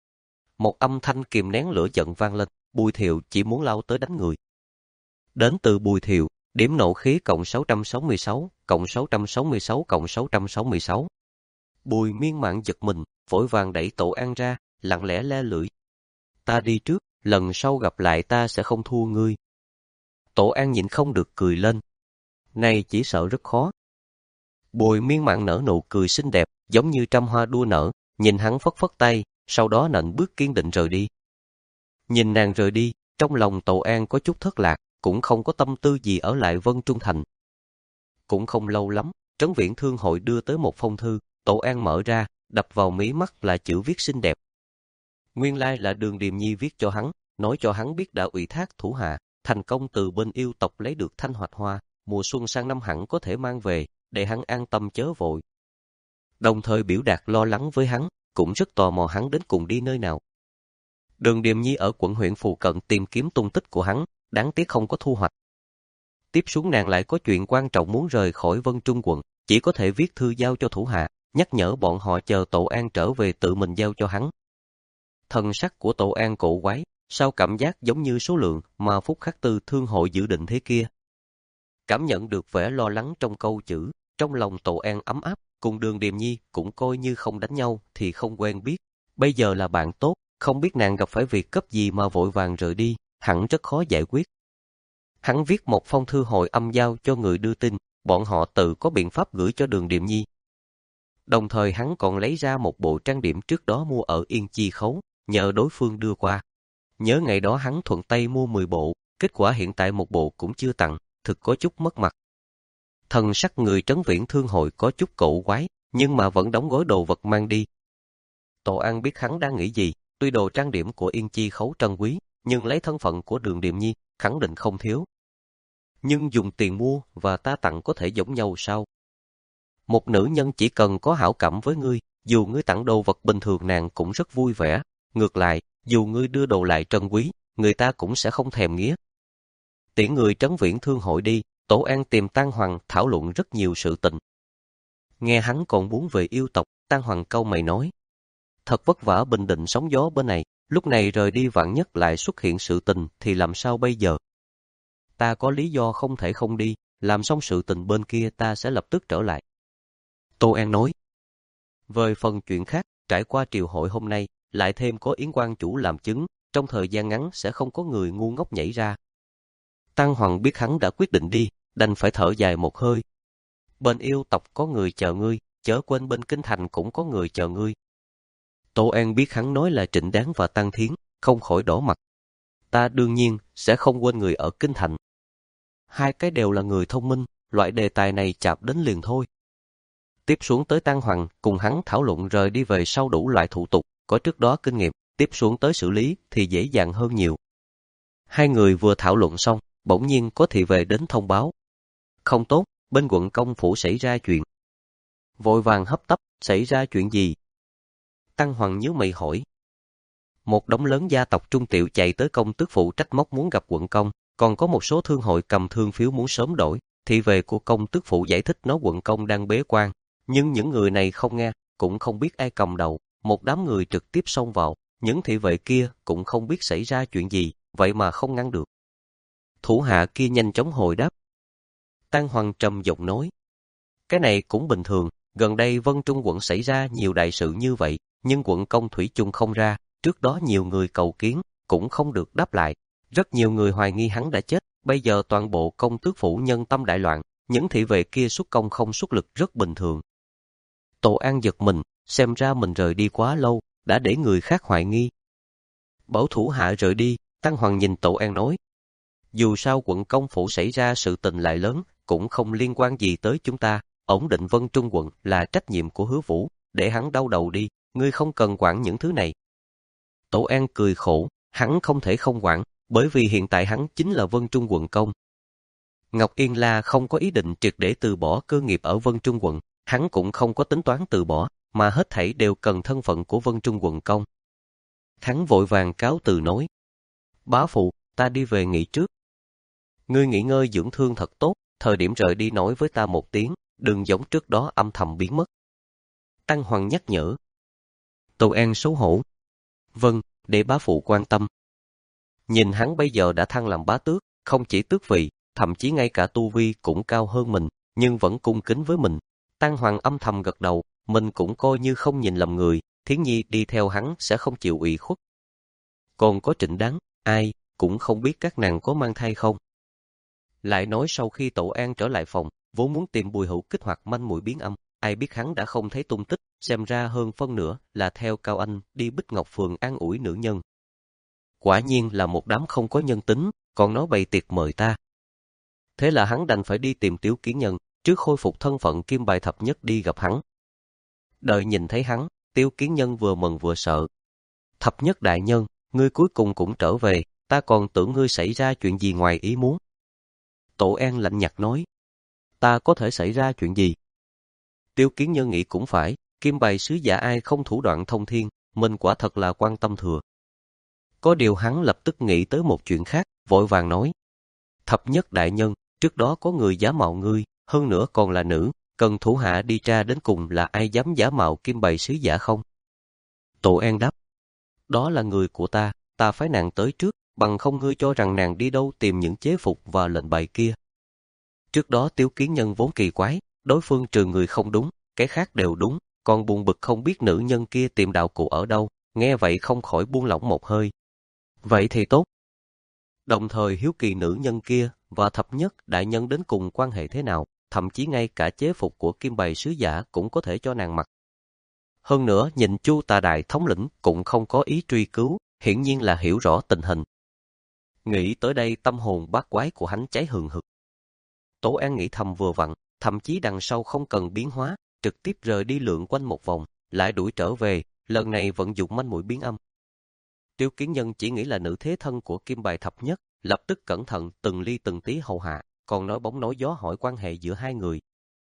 Một âm thanh kìm nén lửa giận vang lên, Bùi Thiệu chỉ muốn lao tới đánh người. Đến từ Bùi Thiệu, Điểm nộ khí cộng sáu trăm sáu mươi sáu, cộng sáu trăm sáu mươi sáu cộng sáu trăm sáu mươi sáu. Bùi Miên Mạn giật mình, vội vàng đẩy Tổ An ra, lặng lẽ le lưỡi. Ta đi trước, lần sau gặp lại ta sẽ không thua ngươi. Tổ An nhịn không được cười lên. Này chỉ sợ rất khó. Bùi Miên Mạn nở nụ cười xinh đẹp, giống như trăm hoa đua nở, nhìn hắn phất phất tay, sau đó nện bước kiên định rời đi. Nhìn nàng rời đi, trong lòng Tổ An có chút thất lạc, cũng không có tâm tư gì ở lại Vân Trung Thành. Cũng không lâu lắm, Trấn Viễn Thương hội đưa tới một phong thư, Tổ An mở ra, đập vào mí mắt là chữ viết xinh đẹp. Nguyên lai là Đường Điềm Nhi viết cho hắn, nói cho hắn biết đã ủy thác thủ hạ, thành công từ bên yêu tộc lấy được thanh hoạch hoa, mùa xuân sang năm hẳn có thể mang về, để hắn an tâm chớ vội. Đồng thời biểu đạt lo lắng với hắn, cũng rất tò mò hắn đến cùng đi nơi nào. Đường Điềm Nhi ở quận huyện phụ cận tìm kiếm tung tích của hắn, đáng tiếc không có thu hoạch. Tiếp xuống nàng lại có chuyện quan trọng muốn rời khỏi Vân Trung quận, chỉ có thể viết thư giao cho thủ hạ, nhắc nhở bọn họ chờ Tổ An trở về tự mình giao cho hắn. Thần sắc của Tổ An cổ quái, sao cảm giác giống như số lượng mà Phúc Khắc Tư thương hội dự định thế kia. Cảm nhận được vẻ lo lắng trong câu chữ, trong lòng Tổ An ấm áp, cùng Đường Điềm Nhi cũng coi như không đánh nhau thì không quen biết. Bây giờ là bạn tốt, không biết nàng gặp phải việc cấp gì mà vội vàng rời đi, hẳn rất khó giải quyết. Hắn viết một phong thư hồi âm giao cho người đưa tin, bọn họ tự có biện pháp gửi cho Đường Điềm Nhi. Đồng thời hắn còn lấy ra một bộ trang điểm trước đó mua ở Yên Chi Khấu, nhờ đối phương đưa qua. Nhớ ngày đó hắn thuận tay mua mười bộ, kết quả hiện tại một bộ cũng chưa tặng, thực có chút mất mặt. Thần sắc người Trấn Viễn Thương hội có chút cổ quái, nhưng mà vẫn đóng gói đồ vật mang đi. Tổ An biết hắn đang nghĩ gì, tuy đồ trang điểm của Yên Chi Khấu trân quý, nhưng lấy thân phận của Đường Điềm Nhi, khẳng định không thiếu. Nhưng dùng tiền mua và ta tặng có thể giống nhau sao? Một nữ nhân chỉ cần có hảo cảm với ngươi, dù ngươi tặng đồ vật bình thường nàng cũng rất vui vẻ. Ngược lại, dù ngươi đưa đồ lại trân quý, người ta cũng sẽ không thèm nghía. Tiễn người Trấn Viễn Thương hội đi, Tổ An tìm Tang Hoàng thảo luận rất nhiều sự tình. Nghe hắn còn muốn về yêu tộc, Tang Hoàng cau mày nói. Thật vất vả bình định sóng gió bên này, lúc này rời đi vạn nhất lại xuất hiện sự tình thì làm sao bây giờ? Ta có lý do không thể không đi, làm xong sự tình bên kia ta sẽ lập tức trở lại. Tô An nói. Về phần chuyện khác, trải qua triều hội hôm nay, lại thêm có Yến quan chủ làm chứng, trong thời gian ngắn sẽ không có người ngu ngốc nhảy ra. Tăng Hoàng biết hắn đã quyết định đi, đành phải thở dài một hơi. Bên yêu tộc có người chờ ngươi, chớ quên bên kinh thành cũng có người chờ ngươi. Tô An biết hắn nói là Trịnh Đáng và Tăng Thiến, không khỏi đỏ mặt. Ta đương nhiên sẽ không quên người ở kinh thành. Hai cái đều là người thông minh, loại đề tài này chạp đến liền thôi. Tiếp xuống tới Tăng Hoàng cùng hắn thảo luận rời đi về sau đủ loại thủ tục, có trước đó kinh nghiệm, tiếp xuống tới xử lý thì dễ dàng hơn nhiều. Hai người vừa thảo luận xong, bỗng nhiên có thị vệ đến thông báo. Không tốt, bên quận công phủ xảy ra chuyện. Vội vàng hấp tấp, xảy ra chuyện gì? Tăng Hoàng nhíu mày hỏi. Một đống lớn gia tộc trung tiểu chạy tới công tước phủ trách móc muốn gặp quận công, còn có một số thương hội cầm thương phiếu muốn sớm đổi. Thị vệ của công tước phủ giải thích nói quận công đang bế quan, nhưng những người này không nghe, cũng không biết ai cầm đầu. Một đám người trực tiếp xông vào, những thị vệ kia cũng không biết xảy ra chuyện gì, vậy mà không ngăn được. Thủ hạ kia nhanh chóng hồi đáp. Tăng Hoàng trầm giọng nói. Cái này cũng bình thường, gần đây Vân Trung quận xảy ra nhiều đại sự như vậy, nhưng quận công thủy chung không ra, trước đó nhiều người cầu kiến, cũng không được đáp lại. Rất nhiều người hoài nghi hắn đã chết, bây giờ toàn bộ công tước phủ nhân tâm đại loạn, những thị vệ kia xuất công không xuất lực rất bình thường. Tổ An giật mình, xem ra mình rời đi quá lâu, đã để người khác hoài nghi. Bảo thủ hạ rời đi, Tăng Hoàng nhìn Tổ An nói. Dù sao quận công phủ xảy ra sự tình lại lớn, cũng không liên quan gì tới chúng ta, ổn định Vân Trung quận là trách nhiệm của Hứa Vũ, để hắn đau đầu đi, ngươi không cần quản những thứ này. Tổ An cười khổ, hắn không thể không quản, bởi vì hiện tại hắn chính là Vân Trung quận công. Ngọc Yên La không có ý định triệt để từ bỏ cơ nghiệp ở Vân Trung quận, hắn cũng không có tính toán từ bỏ, mà hết thảy đều cần thân phận của Vân Trung quận công. Hắn vội vàng cáo từ nói. Bá phụ, ta đi về nghỉ trước. Ngươi nghỉ ngơi dưỡng thương thật tốt, thời điểm rời đi nói với ta một tiếng, đừng giống trước đó âm thầm biến mất. Tăng Hoàng nhắc nhở. Tô An xấu hổ. Vâng, để bá phụ quan tâm. Nhìn hắn bây giờ đã thăng làm bá tước, không chỉ tước vị, thậm chí ngay cả tu vi cũng cao hơn mình, nhưng vẫn cung kính với mình. Tăng Hoàng âm thầm gật đầu, mình cũng coi như không nhìn lầm người, Thiến Nhi đi theo hắn sẽ không chịu ủy khuất. Còn có Trịnh Đáng, ai, cũng không biết các nàng có mang thai không. Lại nói sau khi Tổ An trở lại phòng, vốn muốn tìm Bùi Hữu kích hoạt manh mối biến âm, ai biết hắn đã không thấy tung tích, xem ra hơn phân nửa là theo Cao Anh đi Bích Ngọc Phường an ủi nữ nhân. Quả nhiên là một đám không có nhân tính, còn nói bày tiệc mời ta. Thế là hắn đành phải đi tìm Tiếu Kiến Nhân, trước khôi phục thân phận kim bài thập nhất đi gặp hắn. Đợi nhìn thấy hắn, Tiếu Kiến Nhân vừa mừng vừa sợ. Thập nhất đại nhân, ngươi cuối cùng cũng trở về, ta còn tưởng ngươi xảy ra chuyện gì ngoài ý muốn. Tổ An lạnh nhạt nói, ta có thể xảy ra chuyện gì? Tiêu Kiến Nhân nghĩ cũng phải, kim bài sứ giả ai không thủ đoạn thông thiên, mình quả thật là quan tâm thừa. Có điều hắn lập tức nghĩ tới một chuyện khác, vội vàng nói, thập nhất đại nhân, trước đó có người giả mạo ngươi, hơn nữa còn là nữ, cần thủ hạ đi tra đến cùng là ai dám giả mạo kim bài sứ giả không? Tổ An đáp, đó là người của ta, ta phái nàng tới trước, bằng không ngươi cho rằng nàng đi đâu tìm những chế phục và lệnh bài kia. Trước đó Tiếu Kiến Nhân vốn kỳ quái, đối phương trừ người không đúng, cái khác đều đúng, còn buồn bực không biết nữ nhân kia tìm đạo cụ ở đâu, nghe vậy không khỏi buông lỏng một hơi. Vậy thì tốt. Đồng thời hiếu kỳ nữ nhân kia và thập nhất đại nhân đến cùng quan hệ thế nào, thậm chí ngay cả chế phục của kim bài sứ giả cũng có thể cho nàng mặc. Hơn nữa nhìn Chu Tà Đại thống lĩnh cũng không có ý truy cứu, hiển nhiên là hiểu rõ tình hình. Nghĩ tới đây tâm hồn bát quái của hắn cháy hừng hực. Tổ An nghĩ thầm vừa vặn, thậm chí đằng sau không cần biến hóa, trực tiếp rời đi lượn quanh một vòng, lại đuổi trở về, lần này vận dụng manh mối biến âm. Tiêu Kiến Nhân chỉ nghĩ là nữ thế thân của kim bài thập nhất, lập tức cẩn thận từng ly từng tí hầu hạ, còn nói bóng nói gió hỏi quan hệ giữa hai người.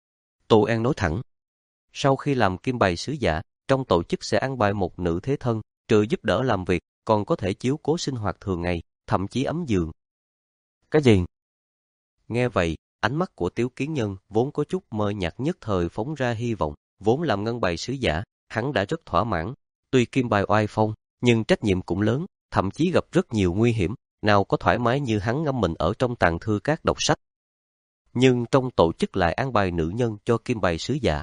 Tổ An nói thẳng, sau khi làm kim bài sứ giả, trong tổ chức sẽ an bài một nữ thế thân, trừ giúp đỡ làm việc, còn có thể chiếu cố sinh hoạt thường ngày, thậm chí ấm giường. Cái gì? Nghe vậy, ánh mắt của Tiếu Kiến Nhân vốn có chút mờ nhạt nhất thời phóng ra hy vọng, vốn làm ngân bài sứ giả, hắn đã rất thỏa mãn, tuy kim bài oai phong, nhưng trách nhiệm cũng lớn, thậm chí gặp rất nhiều nguy hiểm, nào có thoải mái như hắn ngâm mình ở trong tàng thư các đọc sách. Nhưng trong tổ chức lại an bài nữ nhân cho kim bài sứ giả.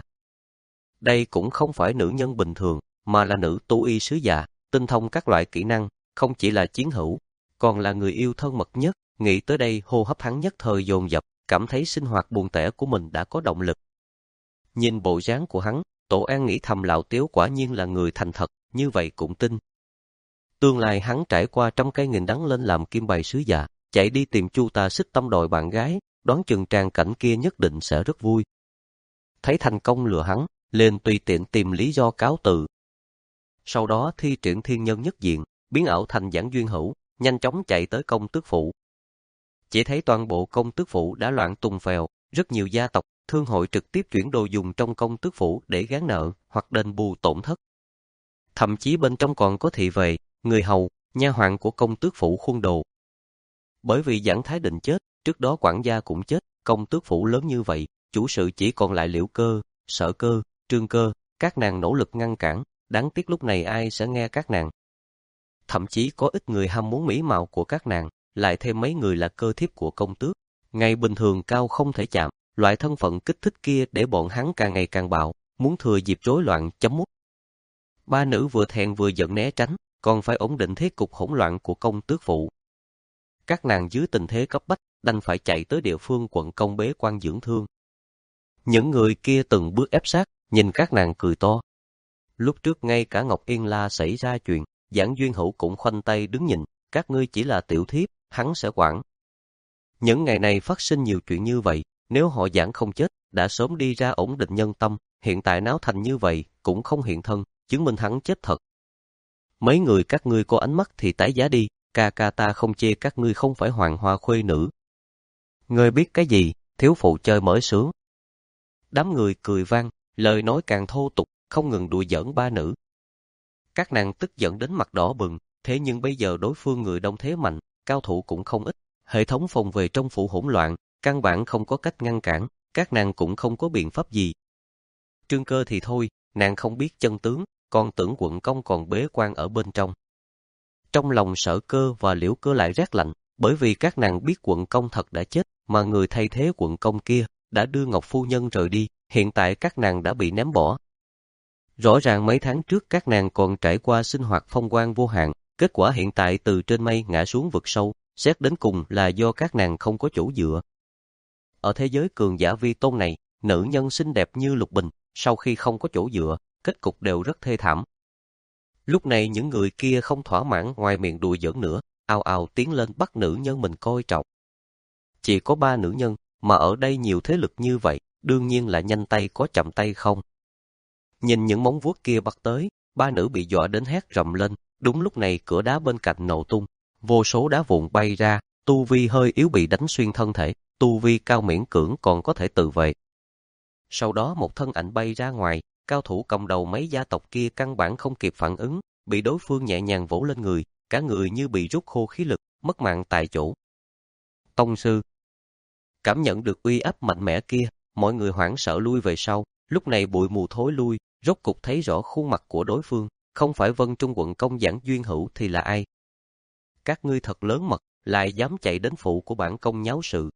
Đây cũng không phải nữ nhân bình thường, mà là nữ tú y sứ giả, tinh thông các loại kỹ năng, không chỉ là chiến hữu, còn là người yêu thân mật nhất. Nghĩ tới đây hô hấp hắn nhất thời dồn dập, cảm thấy sinh hoạt buồn tẻ của mình đã có động lực. Nhìn bộ dáng của hắn, Tổ An nghĩ thầm Lão Tiếu quả nhiên là người thành thật, như vậy cũng tin. Tương lai hắn trải qua trăm cây nghìn đắng lên làm kim bài sứ giả, chạy đi tìm Chu Tà Xích Tâm đòi bạn gái, đoán chừng tràng cảnh kia nhất định sẽ rất vui. Thấy thành công lừa hắn, liền tùy tiện tìm lý do cáo từ. Sau đó thi triển thiên nhân nhất diện, biến ảo thành Giảng Duyên Hữu, nhanh chóng chạy tới công tước phủ. Chỉ thấy toàn bộ công tước phủ đã loạn tùng phèo, rất nhiều gia tộc, thương hội trực tiếp chuyển đồ dùng trong công tước phủ để gán nợ hoặc đền bù tổn thất. Thậm chí bên trong còn có thị vệ, người hầu, nha hoàn của công tước phủ khuôn đồ. Bởi vì Giảng Thái Định chết, trước đó quản gia cũng chết, công tước phủ lớn như vậy, chủ sự chỉ còn lại Liễu Cơ, Sở Cơ, Trương Cơ, các nàng nỗ lực ngăn cản, đáng tiếc lúc này ai sẽ nghe các nàng. Thậm chí có ít người ham muốn mỹ mạo của các nàng, lại thêm mấy người là cơ thiếp của công tước. Ngày bình thường cao không thể chạm, loại thân phận kích thích kia để bọn hắn càng ngày càng bạo, muốn thừa dịp rối loạn chấm mút. Ba nữ vừa thẹn vừa giận né tránh, còn phải ổn định thế cục hỗn loạn của công tước phủ. Các nàng dưới tình thế cấp bách, đành phải chạy tới địa phương quận công bế quan dưỡng thương. Những người kia từng bước ép sát, nhìn các nàng cười to. Lúc trước ngay cả Ngọc Yên La xảy ra chuyện, Giảng Duyên Hữu cũng khoanh tay đứng nhìn, các ngươi chỉ là tiểu thiếp, hắn sẽ quản. Những ngày này phát sinh nhiều chuyện như vậy, nếu họ Giảng không chết, đã sớm đi ra ổn định nhân tâm, hiện tại náo thành như vậy, cũng không hiện thân, chứng minh hắn chết thật. Mấy người các ngươi có ánh mắt thì tái giá đi, ca ca ta không chê các ngươi không phải hoàng hoa khuê nữ. Ngươi biết cái gì, thiếu phụ chơi mới sướng. Đám người cười vang, lời nói càng thô tục, không ngừng đùa giỡn ba nữ. Các nàng tức giận đến mặt đỏ bừng, thế nhưng bây giờ đối phương người đông thế mạnh, cao thủ cũng không ít, hệ thống phòng vệ trong phủ hỗn loạn, căn bản không có cách ngăn cản, các nàng cũng không có biện pháp gì. Trương Cơ thì thôi, nàng không biết chân tướng, còn tưởng quận công còn bế quan ở bên trong. Trong lòng Sở Cơ và Liễu Cơ lại rét lạnh, bởi vì các nàng biết quận công thật đã chết, mà người thay thế quận công kia đã đưa Ngọc phu nhân rời đi, hiện tại các nàng đã bị ném bỏ. Rõ ràng mấy tháng trước các nàng còn trải qua sinh hoạt phong quang vô hạn, kết quả hiện tại từ trên mây ngã xuống vực sâu, xét đến cùng là do các nàng không có chỗ dựa. Ở thế giới cường giả vi tôn này, nữ nhân xinh đẹp như Lục Bình, sau khi không có chỗ dựa, kết cục đều rất thê thảm. Lúc này những người kia không thỏa mãn ngoài miệng đùa giỡn nữa, ào ào tiến lên bắt nữ nhân mình coi trọng. Chỉ có ba nữ nhân, mà ở đây nhiều thế lực như vậy, đương nhiên là nhanh tay có chậm tay không. Nhìn những móng vuốt kia bắt tới, ba nữ bị dọa đến hét rầm lên, đúng lúc này cửa đá bên cạnh nổ tung, vô số đá vụn bay ra, tu vi hơi yếu bị đánh xuyên thân thể, tu vi cao miễn cưỡng còn có thể tự vệ. Sau đó một thân ảnh bay ra ngoài, cao thủ cầm đầu mấy gia tộc kia căn bản không kịp phản ứng, bị đối phương nhẹ nhàng vỗ lên người, cả người như bị rút khô khí lực, mất mạng tại chỗ. Tông sư cảm nhận được uy áp mạnh mẽ kia, mọi người hoảng sợ lui về sau, lúc này bụi mù thối lui, rốt cục thấy rõ khuôn mặt của đối phương, không phải Vân Trung quận công Giảng Duyên Hữu thì là ai? Các ngươi thật lớn mật, lại dám chạy đến phủ của bản công nháo sự.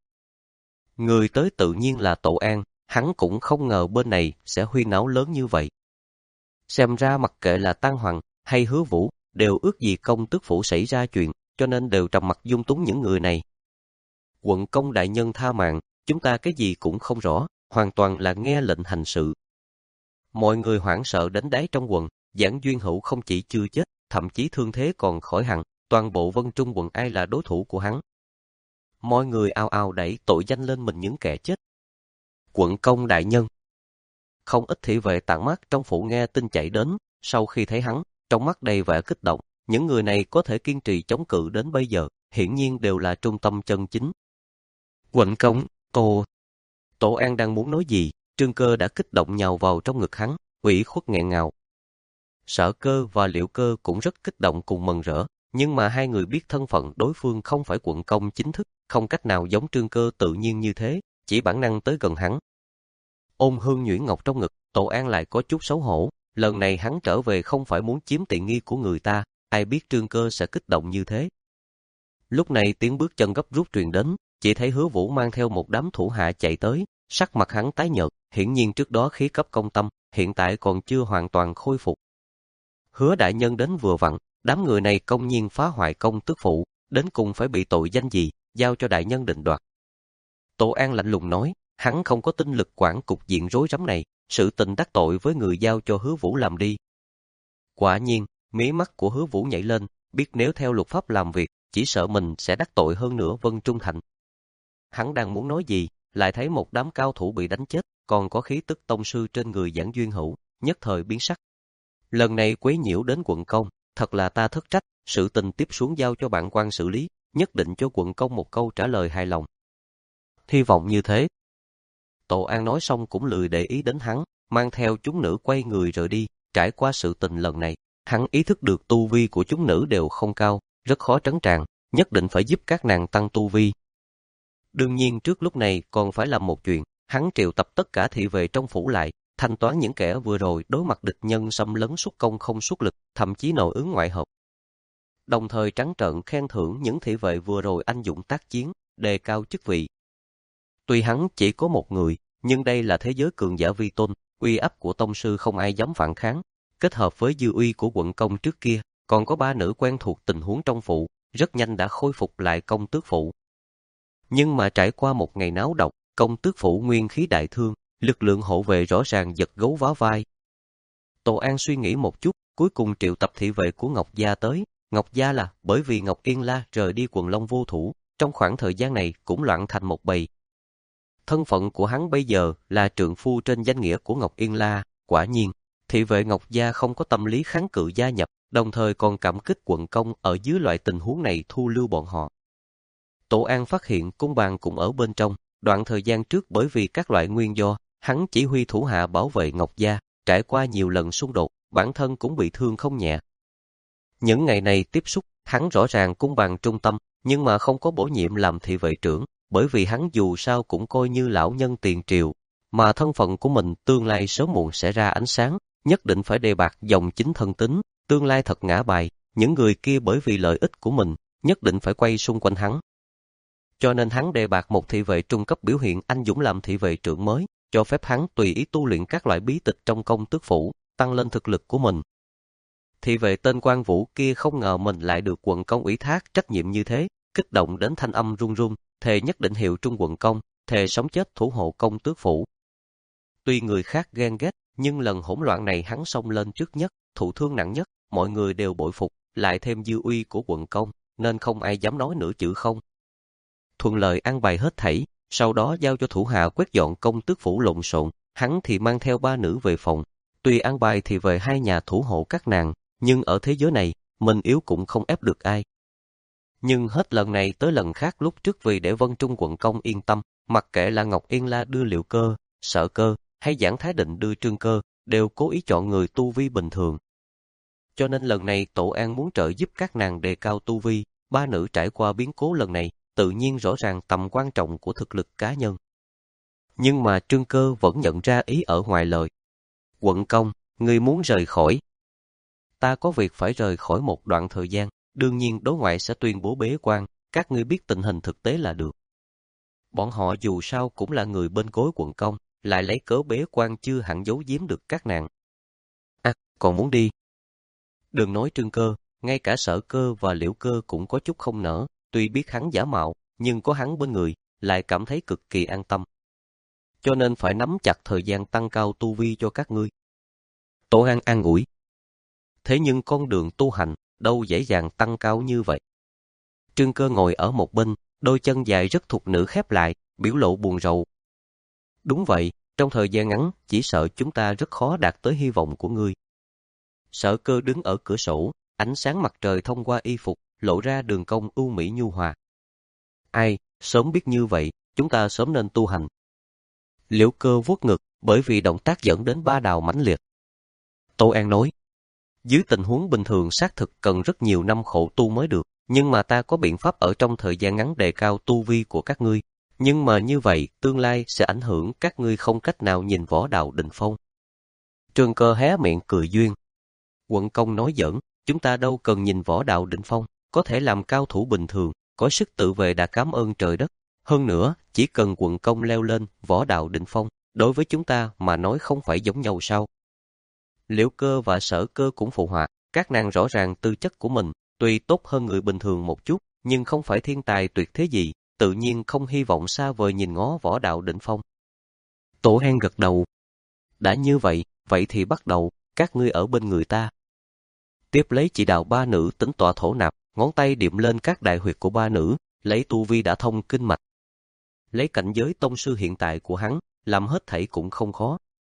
Người tới tự nhiên là Tổ An, hắn cũng không ngờ bên này sẽ huyên náo lớn như vậy. Xem ra mặc kệ là Tăng Hoàng hay Hứa Vũ, đều ước gì công tước phủ xảy ra chuyện, cho nên đều trầm mặc dung túng những người này. Quận công đại nhân tha mạng, chúng ta cái gì cũng không rõ, hoàn toàn là nghe lệnh hành sự. Mọi người hoảng sợ đến đáy trong quần, Giảng Duyên Hữu không chỉ chưa chết, thậm chí thương thế còn khỏi hẳn, toàn bộ Vân Trung quận ai là đối thủ của hắn. Mọi người ào ào đẩy tội danh lên mình những kẻ chết. Quận công đại nhân. Không ít thị vệ tản mát trong phủ nghe tin chạy đến, sau khi thấy hắn, trong mắt đầy vẻ kích động, những người này có thể kiên trì chống cự đến bây giờ, hiển nhiên đều là trung tâm chân chính. Quận công, Tô. Tổ An đang muốn nói gì, Trương Cơ đã kích động nhào vào trong ngực hắn, ủy khuất nghẹn ngào. Sở Cơ và Liễu Cơ cũng rất kích động cùng mừng rỡ, nhưng mà hai người biết thân phận đối phương không phải quận công chính thức, không cách nào giống Trương Cơ tự nhiên như thế, chỉ bản năng tới gần hắn. Ôm Hương Nhuyễn Ngọc trong ngực, Tổ An lại có chút xấu hổ, lần này hắn trở về không phải muốn chiếm tiện nghi của người ta, ai biết Trương Cơ sẽ kích động như thế. Lúc này tiếng bước chân gấp rút truyền đến, chỉ thấy Hứa Vũ mang theo một đám thủ hạ chạy tới, sắc mặt hắn tái nhợt, hiển nhiên trước đó khí cấp công tâm, hiện tại còn chưa hoàn toàn khôi phục. Hứa đại nhân đến vừa vặn, đám người này công nhiên phá hoại công tước phủ, đến cùng phải bị tội danh gì, giao cho đại nhân định đoạt. Tổ An lạnh lùng nói, hắn không có tinh lực quản cục diện rối rắm này, sự tình đắc tội với người giao cho Hứa Vũ làm đi. Quả nhiên, mí mắt của Hứa Vũ nhảy lên, biết nếu theo luật pháp làm việc, chỉ sợ mình sẽ đắc tội hơn nữa Vân Trung Thành. Hắn đang muốn nói gì, lại thấy một đám cao thủ bị đánh chết, còn có khí tức tông sư trên người Giảng Duyên Hữu, nhất thời biến sắc. Lần này quấy nhiễu đến quận công, thật là ta thất trách, sự tình tiếp xuống giao cho bạn quan xử lý, nhất định cho quận công một câu trả lời hài lòng. Hy vọng như thế. Tổ An nói xong cũng lười để ý đến hắn, mang theo chúng nữ quay người rời đi, trải qua sự tình lần này, hắn ý thức được tu vi của chúng nữ đều không cao, rất khó trấn tràng, nhất định phải giúp các nàng tăng tu vi. Đương nhiên trước lúc này còn phải làm một chuyện, hắn triệu tập tất cả thị vệ trong phủ lại, thanh toán những kẻ vừa rồi đối mặt địch nhân xâm lấn xuất công không xuất lực, thậm chí nội ứng ngoại hợp. Đồng thời trắng trợn khen thưởng những thị vệ vừa rồi anh dũng tác chiến, đề cao chức vị. Tuy hắn chỉ có một người, nhưng đây là thế giới cường giả vi tôn, uy áp của tông sư không ai dám phản kháng, kết hợp với dư uy của quận công trước kia, còn có ba nữ quen thuộc tình huống trong phủ, rất nhanh đã khôi phục lại công tước phủ. Nhưng mà trải qua một ngày náo động, công tước phủ nguyên khí đại thương, lực lượng hộ vệ rõ ràng giật gấu vá vai. Tổ An suy nghĩ một chút, cuối cùng triệu tập thị vệ của Ngọc Gia tới. Ngọc Gia là bởi vì Ngọc Yên La rời đi quần Long vô thủ, trong khoảng thời gian này cũng loạn thành một bầy. Thân phận của hắn bây giờ là trượng phu trên danh nghĩa của Ngọc Yên La, quả nhiên, thị vệ Ngọc Gia không có tâm lý kháng cự gia nhập, đồng thời còn cảm kích quận công ở dưới loại tình huống này thu lưu bọn họ. Tổ An phát hiện cung bàn cũng ở bên trong, đoạn thời gian trước bởi vì các loại nguyên do, hắn chỉ huy thủ hạ bảo vệ Ngọc Gia, trải qua nhiều lần xung đột, bản thân cũng bị thương không nhẹ. Những ngày này tiếp xúc, hắn rõ ràng cung bàn trung tâm, nhưng mà không có bổ nhiệm làm thị vệ trưởng, bởi vì hắn dù sao cũng coi như lão nhân tiền triều, mà thân phận của mình tương lai sớm muộn sẽ ra ánh sáng, nhất định phải đề bạt dòng chính thân tín, tương lai thật ngã bài, những người kia bởi vì lợi ích của mình, nhất định phải quay xung quanh hắn, cho nên hắn đề bạt một thị vệ trung cấp biểu hiện anh dũng làm thị vệ trưởng mới, cho phép hắn tùy ý tu luyện các loại bí tịch trong công tước phủ, tăng lên thực lực của mình. Thị vệ tên Quan Vũ kia không ngờ mình lại được quận công ủy thác trách nhiệm như thế, kích động đến thanh âm run run, thề nhất định hiệu trung quận công, thề sống chết thủ hộ công tước phủ. Tuy người khác ghen ghét, nhưng lần hỗn loạn này hắn xông lên trước nhất, thụ thương nặng nhất, mọi người đều bội phục, lại thêm dư uy của quận công, nên không ai dám nói nửa chữ không. Thuận lợi an bài hết thảy, sau đó giao cho thủ hạ quét dọn công tước phủ lộn xộn, hắn thì mang theo ba nữ về phòng. Tuy an bài thì về hai nhà thủ hộ các nàng, nhưng ở thế giới này, mình yếu cũng không ép được ai. Nhưng hết lần này tới lần khác lúc trước vì để Vân Trung quận công yên tâm, mặc kệ là Ngọc Yên La đưa Liệu Cơ, Sở Cơ, hay Giảng Thái Định đưa Trương Cơ, đều cố ý chọn người tu vi bình thường. Cho nên lần này Tổ An muốn trợ giúp các nàng đề cao tu vi, ba nữ trải qua biến cố lần này, tự nhiên rõ ràng tầm quan trọng của thực lực cá nhân. Nhưng mà Trương Cơ vẫn nhận ra ý ở ngoài lời. Quận công, ngươi muốn rời khỏi. Ta có việc phải rời khỏi một đoạn thời gian, đương nhiên đối ngoại sẽ tuyên bố bế quan, các ngươi biết tình hình thực tế là được. Bọn họ dù sao cũng là người bên gối quận công, lại lấy cớ bế quan chưa hẳn giấu giếm được các nàng. À, còn muốn đi. Đừng nói Trương Cơ, ngay cả Sở Cơ và Liễu Cơ cũng có chút không nỡ, tuy biết hắn giả mạo, nhưng có hắn bên người, lại cảm thấy cực kỳ an tâm. Cho nên phải nắm chặt thời gian tăng cao tu vi cho các ngươi. Tổ An an ủi. Thế nhưng con đường tu hành, đâu dễ dàng tăng cao như vậy. Trương Cơ ngồi ở một bên, đôi chân dài rất thục nữ khép lại, biểu lộ buồn rầu. Đúng vậy, trong thời gian ngắn, chỉ sợ chúng ta rất khó đạt tới hy vọng của ngươi. Sở Cơ đứng ở cửa sổ, ánh sáng mặt trời thông qua y phục, lộ ra đường cong ưu mỹ nhu hòa. Ai, sớm biết như vậy, chúng ta sớm nên tu hành. Liễu Cơ vuốt ngực, bởi vì động tác dẫn đến ba đào mãnh liệt. Tô An nói, dưới tình huống bình thường xác thực cần rất nhiều năm khổ tu mới được, nhưng mà ta có biện pháp ở trong thời gian ngắn đề cao tu vi của các ngươi. Nhưng mà như vậy, tương lai sẽ ảnh hưởng các ngươi không cách nào nhìn võ đạo đỉnh phong. Trương Cơ hé miệng cười duyên. Quận công nói giỡn, chúng ta đâu cần nhìn võ đạo đỉnh phong, có thể làm cao thủ bình thường, có sức tự vệ đã cảm ơn trời đất. Hơn nữa, chỉ cần quận công leo lên võ đạo đỉnh phong, đối với chúng ta mà nói không phải giống nhau sao? Liễu Cơ và Sở Cơ cũng phụ họa, các nàng rõ ràng tư chất của mình, tuy tốt hơn người bình thường một chút, nhưng không phải thiên tài tuyệt thế gì, tự nhiên không hy vọng xa vời nhìn ngó võ đạo đỉnh phong. Tổ An gật đầu. Đã như vậy, vậy thì bắt đầu, các ngươi ở bên người ta. Tiếp lấy chỉ đạo ba nữ tính tọa thổ nạp, ngón tay điểm lên các đại huyệt của ba nữ, lấy tu vi đã thông kinh mạch. Lấy cảnh giới tông sư hiện tại của hắn, làm hết thảy cũng không khó.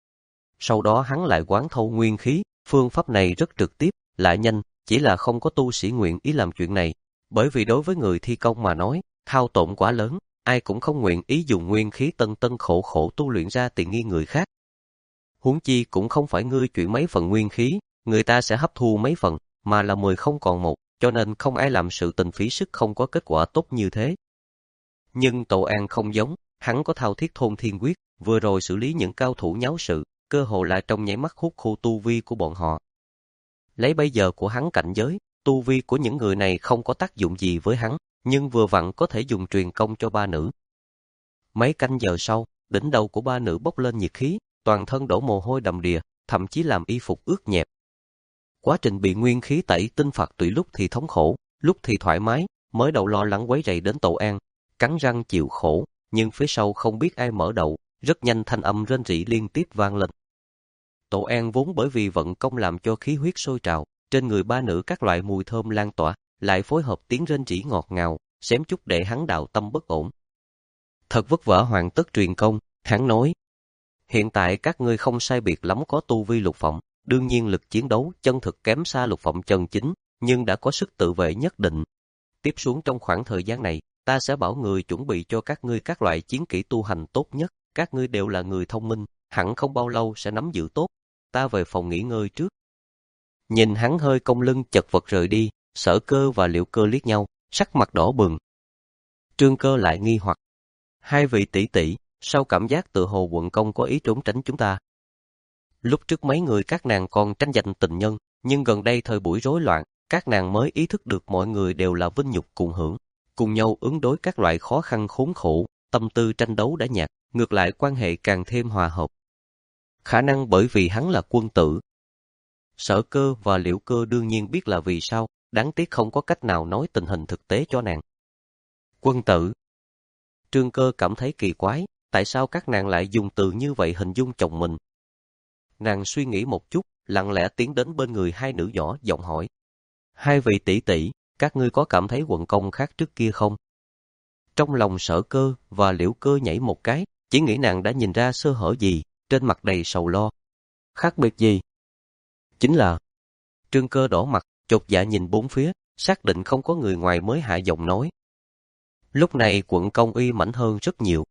Sau đó hắn lại quán thâu nguyên khí, phương pháp này rất trực tiếp, lại nhanh, chỉ là không có tu sĩ nguyện ý làm chuyện này, bởi vì đối với người thi công mà nói, hao tổn quá lớn, ai cũng không nguyện ý dùng nguyên khí tân tân khổ khổ tu luyện ra tiện nghi người khác. Huống chi cũng không phải ngươi chuyển mấy phần nguyên khí, người ta sẽ hấp thu mấy phần, mà là mười không còn một, cho nên không ai làm sự tình phí sức không có kết quả tốt như thế. Nhưng Tổ An không giống, hắn có thao thiết thôn thiên quyết, vừa rồi xử lý những cao thủ nháo sự, cơ hồ là trong nháy mắt hút khô tu vi của bọn họ. Lấy bây giờ của hắn cảnh giới, tu vi của những người này không có tác dụng gì với hắn, nhưng vừa vặn có thể dùng truyền công cho ba nữ. Mấy canh giờ sau, đỉnh đầu của ba nữ bốc lên nhiệt khí, toàn thân đổ mồ hôi đầm đìa, thậm chí làm y phục ướt nhẹp. Quá trình bị nguyên khí tẩy tinh phạt tùy lúc thì thống khổ, lúc thì thoải mái, mới đầu lo lắng quấy rầy đến Tổ An, cắn răng chịu khổ, nhưng phía sau không biết ai mở đầu, rất nhanh thanh âm rên rỉ liên tiếp vang lên. Tổ An vốn bởi vì vận công làm cho khí huyết sôi trào, trên người ba nữ các loại mùi thơm lan tỏa, lại phối hợp tiếng rên rỉ ngọt ngào, xém chút để hắn đạo tâm bất ổn. Thật vất vả hoàn tất truyền công, hắn nói: hiện tại các ngươi không sai biệt lắm có tu vi lục phẩm, đương nhiên lực chiến đấu chân thực kém xa lục phẩm chân chính, nhưng đã có sức tự vệ nhất định. Tiếp xuống trong khoảng thời gian này, ta sẽ bảo người chuẩn bị cho các ngươi các loại chiến kỹ tu hành tốt nhất, các ngươi đều là người thông minh, hẳn không bao lâu sẽ nắm giữ tốt. Ta về phòng nghỉ ngơi trước. Nhìn hắn hơi cong lưng chật vật rời đi, Sở Cơ và Liễu Cơ liếc nhau, sắc mặt đỏ bừng. Trương Cơ lại nghi hoặc: hai vị tỷ tỷ, sao cảm giác tự hồ quận công có ý trốn tránh chúng ta? Lúc trước mấy người các nàng còn tranh giành tình nhân, nhưng gần đây thời buổi rối loạn, các nàng mới ý thức được mọi người đều là vinh nhục cùng hưởng. cùng nhau ứng đối các loại khó khăn khốn khổ, tâm tư tranh đấu đã nhạt, ngược lại quan hệ càng thêm hòa hợp. Khả năng bởi vì hắn là quân tử. Sở Cơ và Liễu Cơ đương nhiên biết là vì sao, đáng tiếc không có cách nào nói tình hình thực tế cho nàng. Quân tử. Trương Cơ cảm thấy kỳ quái, tại sao các nàng lại dùng từ như vậy hình dung chồng mình. Nàng suy nghĩ một chút, lặng lẽ tiến đến bên người hai nữ nhỏ giọng hỏi. Hai vị tỷ tỷ, các ngươi có cảm thấy Quận Công khác trước kia không? Trong lòng Sở Cơ và Liễu Cơ nhảy một cái, chỉ nghĩ nàng đã nhìn ra sơ hở gì, trên mặt đầy sầu lo. Khác biệt gì? Chính là... Trương Cơ đỏ mặt, chột dạ nhìn bốn phía, xác định không có người ngoài mới hạ giọng nói. Lúc này Quận Công uy mãnh hơn rất nhiều.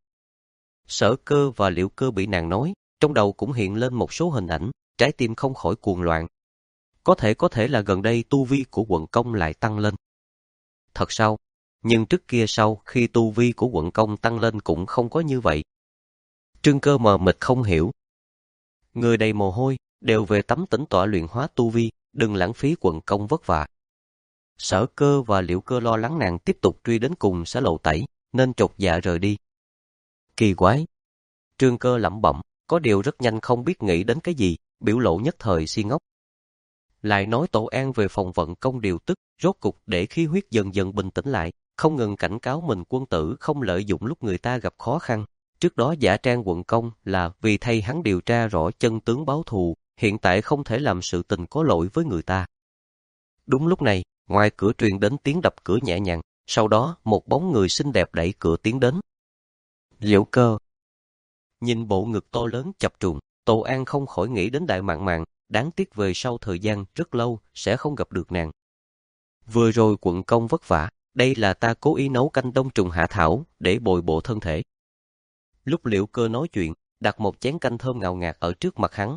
Sở Cơ và Liễu Cơ bị nàng nói, trong đầu cũng hiện lên một số hình ảnh, trái tim không khỏi cuồng loạn. Có thể có thể là gần đây tu vi của Quận Công lại tăng lên. Thật sao? Nhưng trước kia sau khi tu vi của Quận Công tăng lên cũng không có như vậy. Trương Cơ mờ mịt không hiểu. Người đầy mồ hôi, đều về tắm tĩnh tọa luyện hóa tu vi, đừng lãng phí Quận Công vất vả. Sở Cơ và Liễu Cơ lo lắng nàng tiếp tục truy đến cùng sẽ lộ tẩy, nên chột dạ rời đi. Kỳ quái. Trương Cơ lẩm bẩm, có điều rất nhanh không biết nghĩ đến cái gì, biểu lộ nhất thời si ngốc. Lại nói Tổ An về phòng vận công điều tức, rốt cục để khí huyết dần dần bình tĩnh lại, không ngừng cảnh cáo mình quân tử không lợi dụng lúc người ta gặp khó khăn. Trước đó giả trang Quận Công là vì thay hắn điều tra rõ chân tướng báo thù, hiện tại không thể làm sự tình có lỗi với người ta. Đúng lúc này, ngoài cửa truyền đến tiếng đập cửa nhẹ nhàng, sau đó một bóng người xinh đẹp đẩy cửa tiến đến. Liễu Cơ. Nhìn bộ ngực to lớn chập trùng, Tổ An không khỏi nghĩ đến Đại Mạn Mạn, đáng tiếc về sau thời gian rất lâu sẽ không gặp được nàng. Vừa rồi Quận Công vất vả, đây là ta cố ý nấu canh đông trùng hạ thảo để bồi bổ thân thể. Lúc Liễu Cơ nói chuyện, đặt một chén canh thơm ngào ngạt ở trước mặt hắn.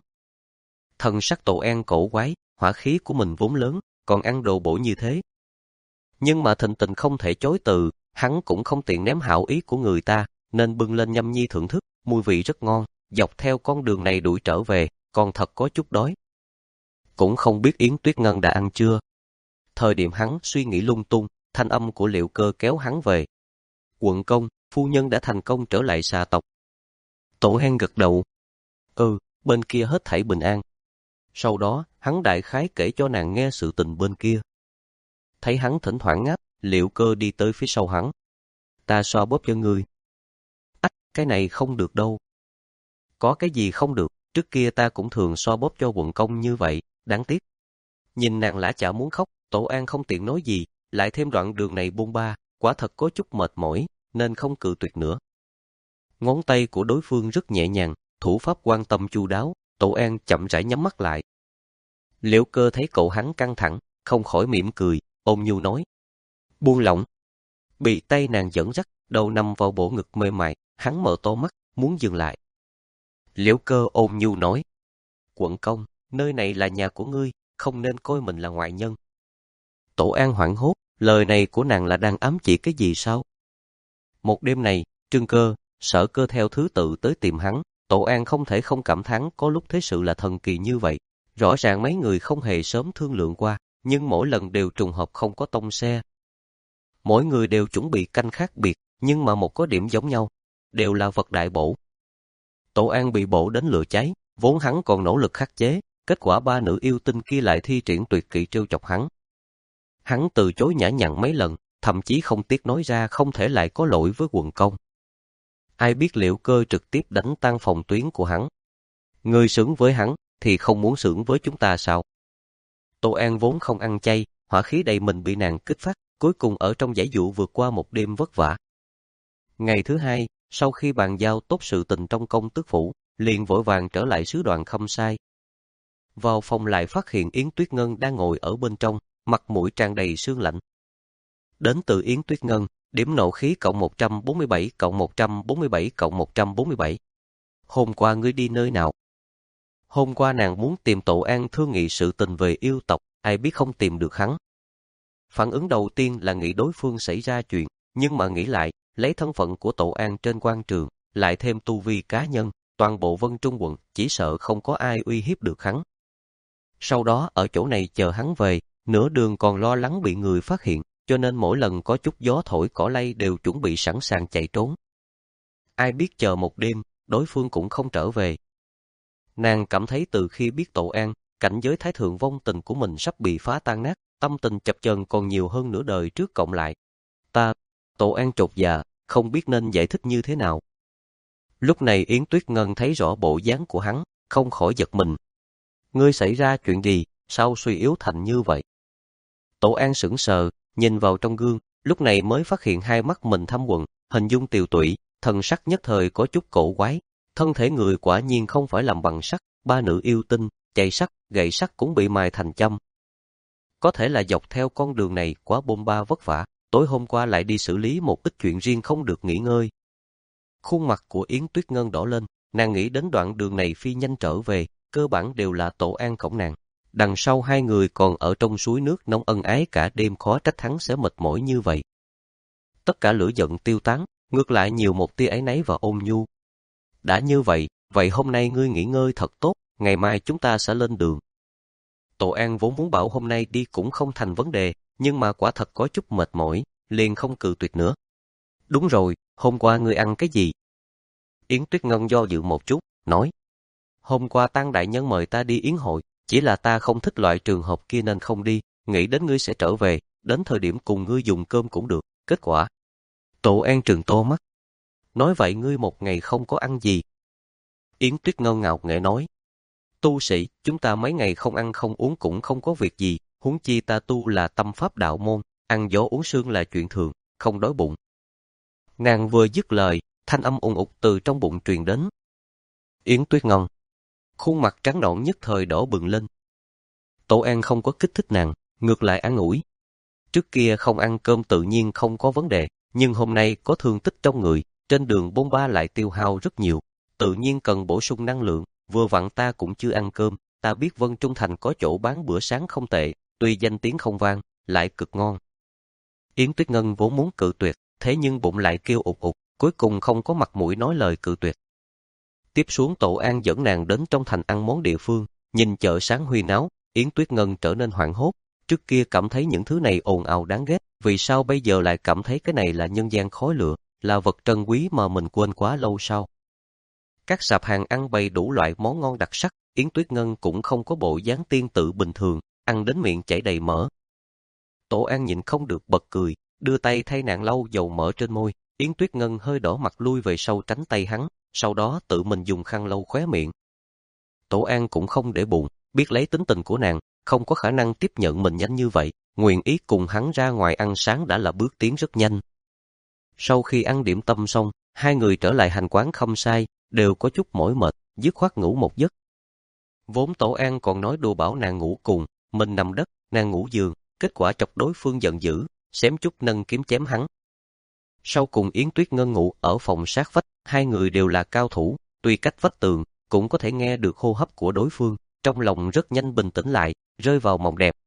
Thần sắc Tổ An cổ quái, hỏa khí của mình vốn lớn, còn ăn đồ bổ như thế. Nhưng mà thịnh tình không thể chối từ, hắn cũng không tiện ném hảo ý của người ta, nên bưng lên nhâm nhi thưởng thức, mùi vị rất ngon, dọc theo con đường này đuổi trở về, còn thật có chút đói. Cũng không biết Yến Tuyết Ngân đã ăn chưa. Thời điểm hắn suy nghĩ lung tung, thanh âm của Liễu Cơ kéo hắn về. Quận Công, phu nhân đã thành công trở lại xà tộc. Tổ An gật đầu. Ừ, bên kia hết thảy bình an. Sau đó, hắn đại khái kể cho nàng nghe sự tình bên kia. Thấy hắn thỉnh thoảng ngáp, Liễu Cơ đi tới phía sau hắn. Ta xoa bóp cho ngươi. Ách, cái này không được đâu. Có cái gì không được, trước kia ta cũng thường xoa bóp cho Quận Công như vậy, đáng tiếc. Nhìn nàng lã chả muốn khóc, Tổ An không tiện nói gì, lại thêm đoạn đường này bôn ba, quả thật có chút mệt mỏi, nên không cự tuyệt nữa. Ngón tay của đối phương rất nhẹ nhàng, thủ pháp quan tâm chu đáo, Tổ An chậm rãi nhắm mắt lại. Liễu Cơ thấy cậu hắn căng thẳng, không khỏi mỉm cười, ôm nhu nói. Buông lỏng. Bị tay nàng dẫn dắt, đầu nằm vào bộ ngực mềm mại, hắn mở to mắt, muốn dừng lại. Liễu Cơ ôm nhu nói. Quận Công, nơi này là nhà của ngươi, không nên coi mình là ngoại nhân. Tổ An hoảng hốt, lời này của nàng là đang ám chỉ cái gì sao? Một đêm này, Trương Cơ, Sở Cơ theo thứ tự tới tìm hắn, Tổ An không thể không cảm thán có lúc thế sự là thần kỳ như vậy. Rõ ràng mấy người không hề sớm thương lượng qua, nhưng mỗi lần đều trùng hợp không có tông xe. Mỗi người đều chuẩn bị canh khác biệt, nhưng mà một có điểm giống nhau, đều là vật đại bổ. Tổ An bị bổ đến lửa cháy, vốn hắn còn nỗ lực khắc chế, kết quả ba nữ yêu tinh kia lại thi triển tuyệt kỹ trêu chọc hắn. Hắn từ chối nhã nhặn mấy lần, thậm chí không tiếc nói ra không thể lại có lỗi với Quận Công. Ai biết Liễu Cơ trực tiếp đánh tan phòng tuyến của hắn. Ngươi xứng với hắn, thì không muốn xưởng với chúng ta sao? Tổ An vốn không ăn chay, hỏa khí đầy mình bị nàng kích phát, cuối cùng ở trong giải dụ vượt qua một đêm vất vả. Ngày thứ hai, sau khi bàn giao tốt sự tình trong công tước phủ, liền vội vàng trở lại sứ đoàn Khâm Sai. Vào phòng lại phát hiện Yến Tuyết Ngân đang ngồi ở bên trong, mặt mũi tràn đầy sương lạnh. Đến từ Yến Tuyết Ngân, điểm nộ khí cộng một trăm bốn mươi bảy cộng một trăm bốn mươi bảy cộng một trăm bốn mươi bảy. Hôm qua ngươi đi nơi nào? Hôm qua nàng muốn tìm Tổ An thương nghị sự tình về yêu tộc, ai biết không tìm được hắn. Phản ứng đầu tiên là nghĩ đối phương xảy ra chuyện, nhưng mà nghĩ lại, lấy thân phận của Tổ An trên quan trường, lại thêm tu vi cá nhân, toàn bộ Vân Trung quận chỉ sợ không có ai uy hiếp được hắn. Sau đó ở chỗ này chờ hắn về, nửa đường còn lo lắng bị người phát hiện, cho nên mỗi lần có chút gió thổi cỏ lay đều chuẩn bị sẵn sàng chạy trốn. Ai biết chờ một đêm, đối phương cũng không trở về. Nàng cảm thấy từ khi biết Tổ An, cảnh giới thái thượng vong tình của mình sắp bị phá tan nát, tâm tình chập chờn còn nhiều hơn nửa đời trước cộng lại. Ta, Tổ An chột dạ, không biết nên giải thích như thế nào. Lúc này Yến Tuyết Ngân thấy rõ bộ dáng của hắn, không khỏi giật mình. Ngươi xảy ra chuyện gì, sao suy yếu thành như vậy? Tổ An sững sờ, nhìn vào trong gương, lúc này mới phát hiện hai mắt mình thâm quầng, hình dung tiều tụy, thần sắc nhất thời có chút cổ quái. Thân thể người quả nhiên không phải làm bằng sắt, ba nữ yêu tinh, chạy sắt, gậy sắt cũng bị mài thành châm. Có thể là dọc theo con đường này quá bôn ba vất vả, tối hôm qua lại đi xử lý một ít chuyện riêng không được nghỉ ngơi. Khuôn mặt của Yến Tuyết Ngân đỏ lên, nàng nghĩ đến đoạn đường này phi nhanh trở về, cơ bản đều là Tổ An cõng nàng. Đằng sau hai người còn ở trong suối nước nóng ân ái cả đêm, khó trách hắn sẽ mệt mỏi như vậy. Tất cả lửa giận tiêu tán, ngược lại nhiều một tia áy náy và ôn nhu. Đã như vậy, vậy hôm nay ngươi nghỉ ngơi thật tốt, ngày mai chúng ta sẽ lên đường. Tổ An vốn muốn bảo hôm nay đi cũng không thành vấn đề, nhưng mà quả thật có chút mệt mỏi, liền không cự tuyệt nữa. Đúng rồi, hôm qua ngươi ăn cái gì? Yến Tuyết Ngân do dự một chút, nói. Hôm qua Tăng đại nhân mời ta đi yến hội, chỉ là ta không thích loại trường hợp kia nên không đi, nghĩ đến ngươi sẽ trở về, đến thời điểm cùng ngươi dùng cơm cũng được, kết quả. Tổ An trừng to mắt. Nói vậy ngươi một ngày không có ăn gì? Yến Tuyết Ngân ngạo nghễ nói. Tu sĩ, chúng ta mấy ngày không ăn không uống cũng không có việc gì, huống chi ta tu là tâm pháp đạo môn, ăn gió uống sương là chuyện thường, không đói bụng. Nàng vừa dứt lời, thanh âm ùn ụt từ trong bụng truyền đến. Yến Tuyết Ngân, khuôn mặt trắng nõn nhất thời đỏ bừng lên. Tổ An không có kích thích nàng, ngược lại an ủi. Trước kia không ăn cơm tự nhiên không có vấn đề, nhưng hôm nay có thương tích trong người, trên đường bôn ba lại tiêu hao rất nhiều, tự nhiên cần bổ sung năng lượng, vừa vặn ta cũng chưa ăn cơm, ta biết Vân Trung Thành có chỗ bán bữa sáng không tệ, tuy danh tiếng không vang, lại cực ngon. Yến Tuyết Ngân vốn muốn cự tuyệt, thế nhưng bụng lại kêu ụt ụt, cuối cùng không có mặt mũi nói lời cự tuyệt. Tiếp xuống Tổ An dẫn nàng đến trong thành ăn món địa phương, nhìn chợ sáng huyên náo, Yến Tuyết Ngân trở nên hoảng hốt, trước kia cảm thấy những thứ này ồn ào đáng ghét, vì sao bây giờ lại cảm thấy cái này là nhân gian khói lửa, là vật trân quý mà mình quên quá lâu sao? Các sạp hàng ăn bày đủ loại món ngon đặc sắc, Yến Tuyết Ngân cũng không có bộ dáng tiên tự bình thường, ăn đến miệng chảy đầy mỡ. Tổ An nhịn không được bật cười, đưa tay thay nàng lau dầu mỡ trên môi, Yến Tuyết Ngân hơi đỏ mặt lui về sau tránh tay hắn, sau đó tự mình dùng khăn lau khóe miệng. Tổ An cũng không để bụng, biết lấy tính tình của nàng, không có khả năng tiếp nhận mình nhanh như vậy, nguyện ý cùng hắn ra ngoài ăn sáng đã là bước tiến rất nhanh. Sau khi ăn điểm tâm xong, hai người trở lại hành quán Khâm Sai, đều có chút mỏi mệt, dứt khoát ngủ một giấc. Vốn Tổ An còn nói đùa bảo nàng ngủ cùng, mình nằm đất, nàng ngủ giường, kết quả chọc đối phương giận dữ, xém chút nâng kiếm chém hắn. Sau cùng Yến Tuyết Ngân ngủ ở phòng sát vách, hai người đều là cao thủ, tuy cách vách tường, cũng có thể nghe được hô hấp của đối phương, trong lòng rất nhanh bình tĩnh lại, rơi vào mộng đẹp.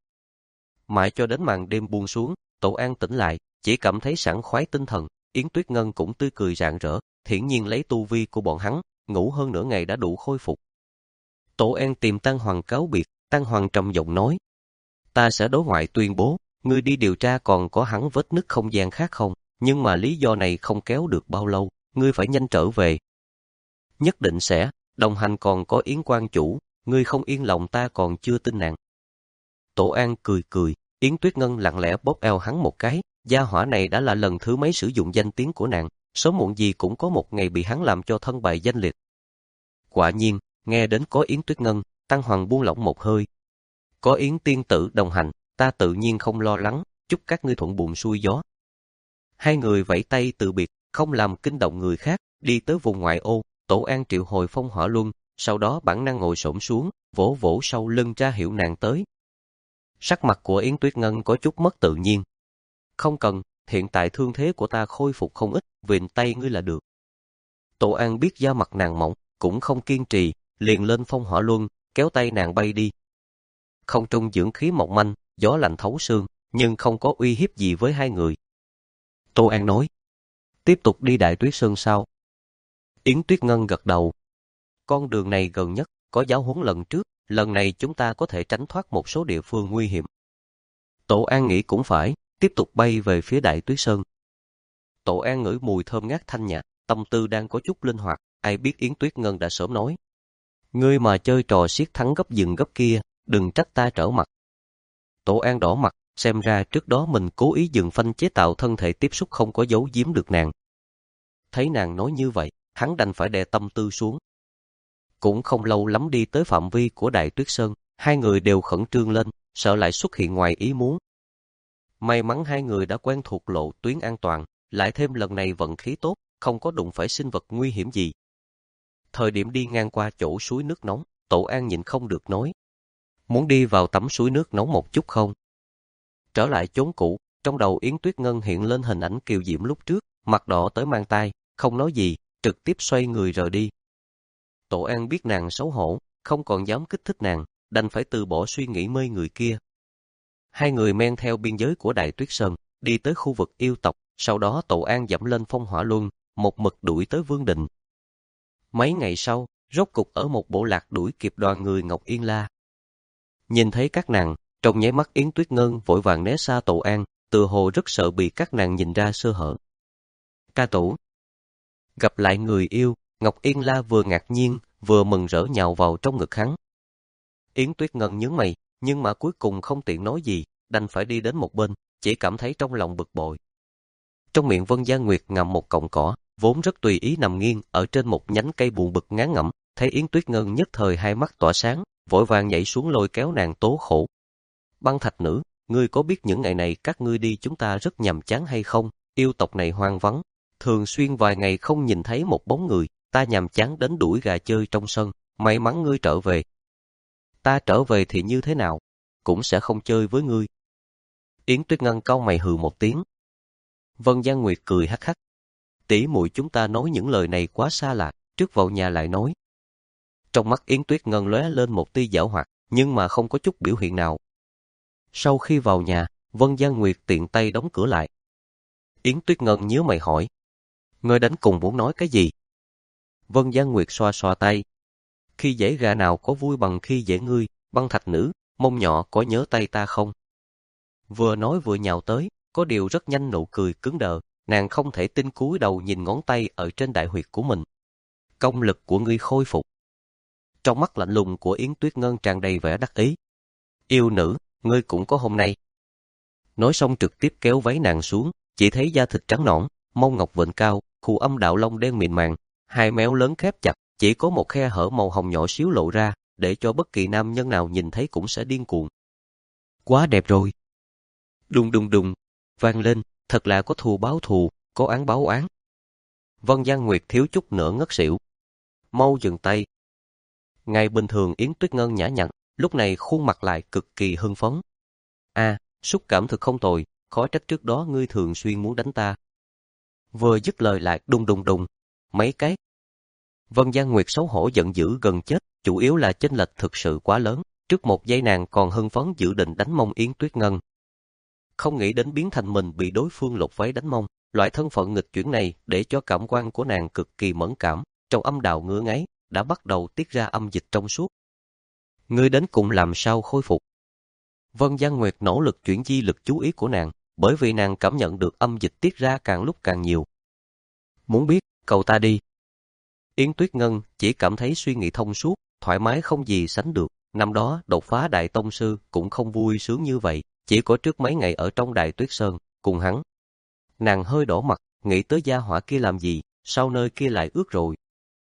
Mãi cho đến màn đêm buông xuống, Tổ An tỉnh lại, chỉ cảm thấy sảng khoái tinh thần, Yến Tuyết Ngân cũng tươi cười rạng rỡ, hiển nhiên lấy tu vi của bọn hắn, ngủ hơn nửa ngày đã đủ khôi phục. Tổ An tìm Tăng Hoàng cáo biệt, Tăng Hoàng trầm giọng nói: "Ta sẽ đối ngoại tuyên bố, ngươi đi điều tra còn có hắn vết nứt không gian khác không, nhưng mà lý do này không kéo được bao lâu, ngươi phải nhanh trở về." "Nhất định sẽ, đồng hành còn có Yến quan chủ, ngươi không yên lòng ta còn chưa tin nàng." Tổ An cười cười, Yến Tuyết Ngân lặng lẽ bóp eo hắn một cái, gia hỏa này đã là lần thứ mấy sử dụng danh tiếng của nàng, sớm muộn gì cũng có một ngày bị hắn làm cho thân bại danh liệt. Quả nhiên, nghe đến có Yến Tuyết Ngân, Tăng Hoàng buông lỏng một hơi. Có Yến tiên tử đồng hành, ta tự nhiên không lo lắng, chúc các ngươi thuận buồm xuôi gió. Hai người vẫy tay từ biệt, không làm kinh động người khác, đi tới vùng ngoại ô, Tổ An triệu hồi phong hỏa luân, sau đó bản năng ngồi xổm xuống, vỗ vỗ sau lưng ra hiệu nàng tới. Sắc mặt của Yến Tuyết Ngân có chút mất tự nhiên. "Không cần, hiện tại thương thế của ta khôi phục không ít, vịn tay ngươi là được." Tổ An biết da mặt nàng mỏng, cũng không kiên trì, liền lên phong hỏa luân, kéo tay nàng bay đi. Không trung dưỡng khí mỏng manh, gió lạnh thấu xương, nhưng không có uy hiếp gì với hai người. Tô An nói: "Tiếp tục đi Đại Tuyết Sơn sao?" Yến Tuyết Ngân gật đầu. "Con đường này gần nhất, có giáo huấn lần trước, lần này chúng ta có thể tránh thoát một số địa phương nguy hiểm." Tổ An nghĩ cũng phải, tiếp tục bay về phía Đại Tuyết Sơn. Tổ An ngửi mùi thơm ngát thanh nhã, tâm tư đang có chút linh hoạt, ai biết Yến Tuyết Ngân đã sớm nói. Ngươi mà chơi trò siết thắng gấp dừng gấp kia, đừng trách ta trở mặt. Tổ An đỏ mặt, xem ra trước đó mình cố ý dừng phanh chế tạo thân thể tiếp xúc không có giấu giếm được nàng. Thấy nàng nói như vậy, hắn đành phải đè tâm tư xuống. Cũng không lâu lắm đi tới phạm vi của Đại Tuyết Sơn, hai người đều khẩn trương lên, sợ lại xuất hiện ngoài ý muốn. May mắn hai người đã quen thuộc lộ tuyến an toàn, lại thêm lần này vận khí tốt, không có đụng phải sinh vật nguy hiểm gì. Thời điểm đi ngang qua chỗ suối nước nóng, Tổ An nhịn không được nói. Muốn đi vào tắm suối nước nóng một chút không? Trở lại chốn cũ, trong đầu Yến Tuyết Ngân hiện lên hình ảnh Kiều Diễm lúc trước, mặt đỏ tới mang tai, không nói gì, trực tiếp xoay người rời đi. Tổ An biết nàng xấu hổ, không còn dám kích thích nàng, đành phải từ bỏ suy nghĩ mê người kia. Hai người men theo biên giới của Đại Tuyết Sơn, đi tới khu vực yêu tộc, sau đó Tổ An dẫm lên phong hỏa luân, một mực đuổi tới Vương Định. Mấy ngày sau, rốt cục ở một bộ lạc đuổi kịp đoàn người Ngọc Yên La. Nhìn thấy các nàng, trong nháy mắt Yến Tuyết Ngân vội vàng né xa Tổ An, tựa hồ rất sợ bị các nàng nhìn ra sơ hở. Ca Tổ. Gặp lại người yêu, Ngọc Yên La vừa ngạc nhiên, vừa mừng rỡ nhào vào trong ngực hắn. Yến Tuyết Ngân nhướng mày, nhưng mà cuối cùng không tiện nói gì, đành phải đi đến một bên, chỉ cảm thấy trong lòng bực bội. Trong miệng Vân Gia Nguyệt ngậm một cọng cỏ, vốn rất tùy ý nằm nghiêng ở trên một nhánh cây buồn bực ngán ngẩm, thấy Yến Tuyết Ngân nhất thời hai mắt tỏa sáng, vội vàng nhảy xuống lôi kéo nàng tố khổ. Băng Thạch Nữ, ngươi có biết những ngày này các ngươi đi chúng ta rất nhàm chán hay không? Yêu tộc này hoang vắng, thường xuyên vài ngày không nhìn thấy một bóng người, ta nhàm chán đến đuổi gà chơi trong sân, may mắn ngươi trở về. Ta trở về thì như thế nào? Cũng sẽ không chơi với ngươi. Yến Tuyết Ngân cau mày hừ một tiếng. Vân Gia Nguyệt cười hắc hắc. Tỷ muội chúng ta nói những lời này quá xa lạ, trước vào nhà lại nói. Trong mắt Yến Tuyết Ngân lóe lên một tia giảo hoạt, nhưng mà không có chút biểu hiện nào. Sau khi vào nhà, Vân Gia Nguyệt tiện tay đóng cửa lại. Yến Tuyết Ngân nhíu mày hỏi. Ngươi đến cùng muốn nói cái gì? Vân Gia Nguyệt xoa xoa tay. Khi dễ gà nào có vui bằng khi dễ ngươi, Băng Thạch Nữ, mông nhỏ có nhớ tay ta không? Vừa nói vừa nhào tới, có điều rất nhanh nụ cười cứng đờ, nàng không thể tin cúi đầu nhìn ngón tay ở trên đại huyệt của mình. Công lực của ngươi khôi phục. Trong mắt lạnh lùng của Yến Tuyết Ngân tràn đầy vẻ đắc ý. Yêu nữ, ngươi cũng có hôm nay. Nói xong trực tiếp kéo váy nàng xuống, chỉ thấy da thịt trắng nõn, mông ngọc vịnh cao, khu âm đạo lông đen mịn màng, hai méo lớn khép chặt, chỉ có một khe hở màu hồng nhỏ xíu lộ ra, để cho bất kỳ nam nhân nào nhìn thấy cũng sẽ điên cuồng. Quá đẹp rồi. Đùng đùng đùng, vang lên, thật là có thù báo thù, có án báo án. Vân Gia Nguyệt thiếu chút nữa ngất xỉu. Mau dừng tay. Ngày bình thường Yến Tuyết Ngân nhã nhặn, lúc này khuôn mặt lại cực kỳ hưng phấn. A, à, xúc cảm thực không tồi, khó trách trước đó ngươi thường xuyên muốn đánh ta. Vừa dứt lời lại đùng đùng đùng, mấy cái. Vân Gia Nguyệt xấu hổ giận dữ gần chết, chủ yếu là chênh lệch thực sự quá lớn, trước một giây nàng còn hưng phấn dự định đánh mông Yến Tuyết Ngân. Không nghĩ đến biến thành mình bị đối phương lột váy đánh mông, loại thân phận nghịch chuyển này để cho cảm quan của nàng cực kỳ mẫn cảm, trong âm đạo ngứa ngáy, đã bắt đầu tiết ra âm dịch trong suốt. Ngươi đến cùng làm sao khôi phục? Vân Gia Nguyệt nỗ lực chuyển di lực chú ý của nàng, bởi vì nàng cảm nhận được âm dịch tiết ra càng lúc càng nhiều. Muốn biết, cầu ta đi. Yến Tuyết Ngân chỉ cảm thấy suy nghĩ thông suốt, thoải mái không gì sánh được, năm đó đột phá đại tông sư cũng không vui sướng như vậy, chỉ có trước mấy ngày ở trong Đại Tuyết Sơn, cùng hắn. Nàng hơi đỏ mặt, nghĩ tới gia hỏa kia làm gì, sao nơi kia lại ướt rồi.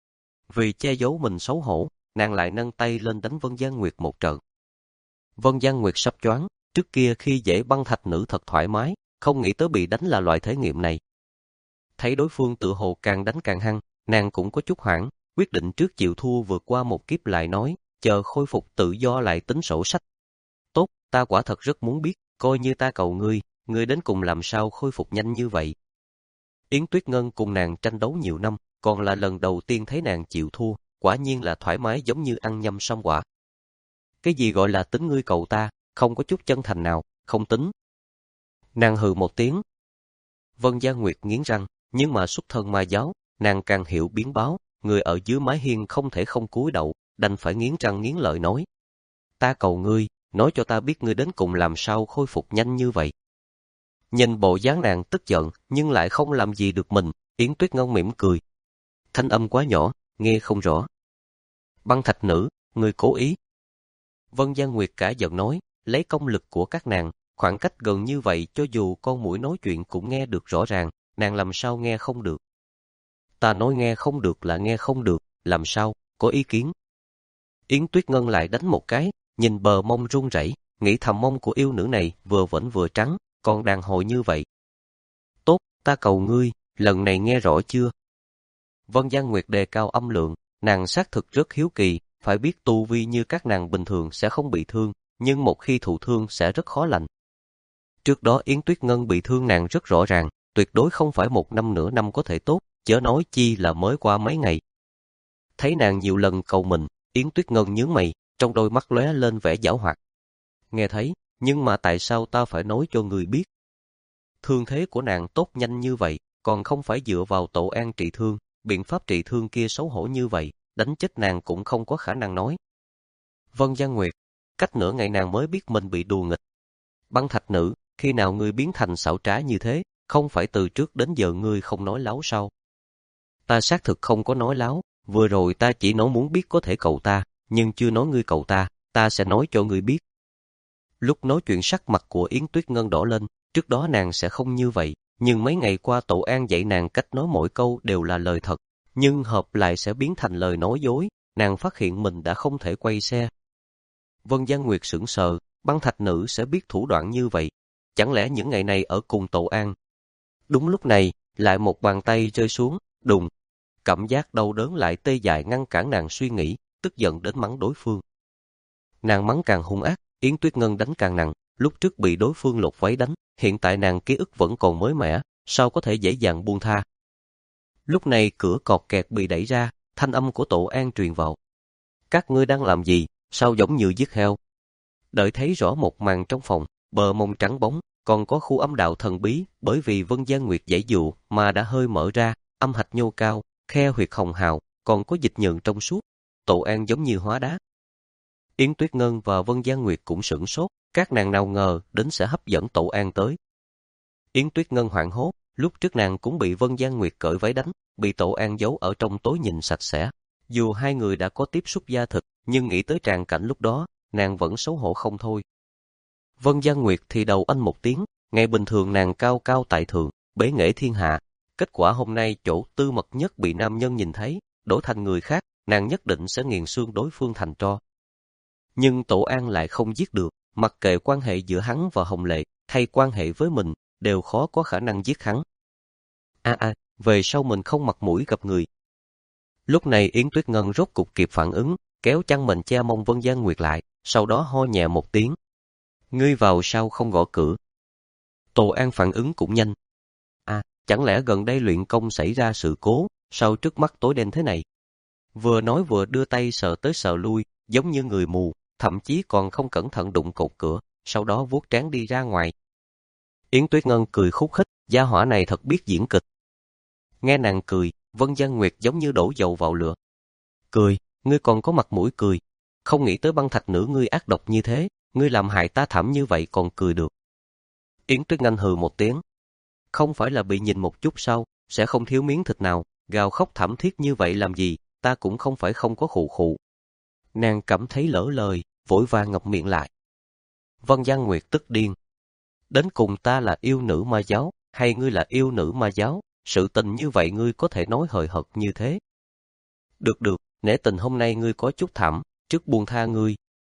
Vì che giấu mình xấu hổ, nàng lại nâng tay lên đánh Vân Gia Nguyệt một trận. Vân Gia Nguyệt sắp choáng, trước kia khi dễ Băng Thạch Nữ thật thoải mái, không nghĩ tới bị đánh là loại thể nghiệm này. Thấy đối phương tự hồ càng đánh càng hăng, nàng cũng có chút hoảng, quyết định trước chịu thua vượt qua một kiếp lại nói, chờ khôi phục tự do lại tính sổ sách. Tốt, ta quả thật rất muốn biết, coi như ta cầu ngươi, ngươi đến cùng làm sao khôi phục nhanh như vậy. Yến Tuyết Ngân cùng nàng tranh đấu nhiều năm, còn là lần đầu tiên thấy nàng chịu thua, quả nhiên là thoải mái giống như ăn nhâm song quả. Cái gì gọi là tính ngươi cầu ta, không có chút chân thành nào, không tính. Nàng hừ một tiếng. Vân Gia Nguyệt nghiến răng, nhưng mà xuất thân ma giáo, nàng càng hiểu biến báo, người ở dưới mái hiên không thể không cúi đầu, đành phải nghiến răng nghiến lợi nói. Ta cầu ngươi, nói cho ta biết ngươi đến cùng làm sao khôi phục nhanh như vậy. Nhìn bộ dáng nàng tức giận nhưng lại không làm gì được mình, Yến Tuyết Ngân mỉm cười. Thanh âm quá nhỏ, nghe không rõ. Băng thạch nữ, người cố ý. Vân Giang Nguyệt cả giận nói, lấy công lực của các nàng, khoảng cách gần như vậy cho dù con muỗi nói chuyện cũng nghe được rõ ràng, nàng làm sao nghe không được. Ta nói nghe không được là nghe không được, làm sao, có ý kiến. Yến Tuyết Ngân lại đánh một cái, nhìn bờ mông run rẩy, nghĩ thầm mông của yêu nữ này vừa vẫn vừa trắng, còn đàn hồi như vậy. Tốt, ta cầu ngươi, lần này nghe rõ chưa? Vân Giang Nguyệt đề cao âm lượng, nàng xác thực rất hiếu kỳ, phải biết tu vi như các nàng bình thường sẽ không bị thương, nhưng một khi thụ thương sẽ rất khó lành. Trước đó Yến Tuyết Ngân bị thương nàng rất rõ ràng, tuyệt đối không phải một năm nửa năm có thể tốt, chớ nói chi là mới qua mấy ngày. Thấy nàng nhiều lần cầu mình, Yến Tuyết Ngân nhướng mày, trong đôi mắt lóe lên vẻ giảo hoạt. Nghe thấy, nhưng mà tại sao ta phải nói cho người biết? Thương thế của nàng tốt nhanh như vậy, còn không phải dựa vào Tổ An trị thương, biện pháp trị thương kia xấu hổ như vậy, đánh chết nàng cũng không có khả năng nói. Vân Giang Nguyệt, cách nửa ngày nàng mới biết mình bị đùa nghịch. Băng thạch nữ, khi nào ngươi biến thành xảo trá như thế, không phải từ trước đến giờ ngươi không nói láo sao? Ta xác thực không có nói láo, vừa rồi ta chỉ nói muốn biết có thể cầu ta, nhưng chưa nói ngươi cầu ta, ta sẽ nói cho ngươi biết. Lúc nói chuyện sắc mặt của Yến Tuyết Ngân đỏ lên, trước đó nàng sẽ không như vậy, nhưng mấy ngày qua Tổ An dạy nàng cách nói mỗi câu đều là lời thật, nhưng hợp lại sẽ biến thành lời nói dối, nàng phát hiện mình đã không thể quay xe. Vân Giang Nguyệt sững sờ, băng thạch nữ sẽ biết thủ đoạn như vậy, chẳng lẽ những ngày này ở cùng Tổ An? Đúng lúc này, lại một bàn tay rơi xuống, đùng. Cảm giác đau đớn lại tê dại ngăn cản nàng suy nghĩ, tức giận đến mắng đối phương. Nàng mắng càng hung ác, Yến Tuyết Ngân đánh càng nặng, lúc trước bị đối phương lột váy đánh, hiện tại nàng ký ức vẫn còn mới mẻ, sao có thể dễ dàng buông tha. Lúc này cửa cọt kẹt bị đẩy ra, thanh âm của Tổ An truyền vào. Các ngươi đang làm gì, sao giống như giết heo? Đợi thấy rõ một màn trong phòng, bờ mông trắng bóng, còn có khu âm đạo thần bí, bởi vì Vân Giang Nguyệt giãy dụ mà đã hơi mở ra, âm hạch nhô cao, khe huyệt hồng hào, còn có dịch nhờn trong suốt. Tổ An giống như hóa đá. Yến Tuyết Ngân và Vân Giang Nguyệt cũng sửng sốt, các nàng nào ngờ đến sẽ hấp dẫn Tổ An tới. Yến Tuyết Ngân hoảng hốt, lúc trước nàng cũng bị Vân Giang Nguyệt cởi váy đánh, bị Tổ An giấu ở trong tối nhìn sạch sẽ. Dù hai người đã có tiếp xúc da thịt, nhưng nghĩ tới tràng cảnh lúc đó, nàng vẫn xấu hổ không thôi. Vân Giang Nguyệt thì đầu anh một tiếng, ngày bình thường nàng cao cao tại thượng, bế nghệ thiên hạ. Kết quả hôm nay chỗ tư mật nhất bị nam nhân nhìn thấy, đổi thành người khác, nàng nhất định sẽ nghiền xương đối phương thành tro. Nhưng Tổ An lại không giết được, mặc kệ quan hệ giữa hắn và Hồng Lệ, hay quan hệ với mình, đều khó có khả năng giết hắn. A a, về sau mình không mặt mũi gặp người. Lúc này Yến Tuyết Ngân rốt cục kịp phản ứng, kéo chăn mình che mông Vân Giang Nguyệt lại, sau đó ho nhẹ một tiếng. Ngươi vào sao không gõ cửa? Tổ An phản ứng cũng nhanh. À, chẳng lẽ gần đây luyện công xảy ra sự cố, sao trước mắt tối đen thế này? Vừa nói vừa đưa tay sờ tới sờ lui, giống như người mù, thậm chí còn không cẩn thận đụng cột cửa, sau đó vuốt trán đi ra ngoài. Yến Tuyết Ngân cười khúc khích, gia hỏa này thật biết diễn kịch. Nghe nàng cười, Vân Giang Nguyệt giống như đổ dầu vào lửa. Cười, ngươi còn có mặt mũi cười, không nghĩ tới băng thạch nữ ngươi ác độc như thế, ngươi làm hại ta thảm như vậy còn cười được. Yến Tuyết Ngân hừ một tiếng. Không phải là bị nhìn một chút sao, sẽ không thiếu miếng thịt nào, gào khóc thảm thiết như vậy làm gì, ta cũng không phải không có khụ khụ. Nàng cảm thấy lỡ lời, vội vàng ngậm miệng lại. Vân Giang Nguyệt tức điên. Đến cùng ta là yêu nữ ma giáo, hay ngươi là yêu nữ ma giáo, sự tình như vậy ngươi có thể nói hời hợt như thế. Được được, nể tình hôm nay ngươi có chút thảm, trước buông tha ngươi.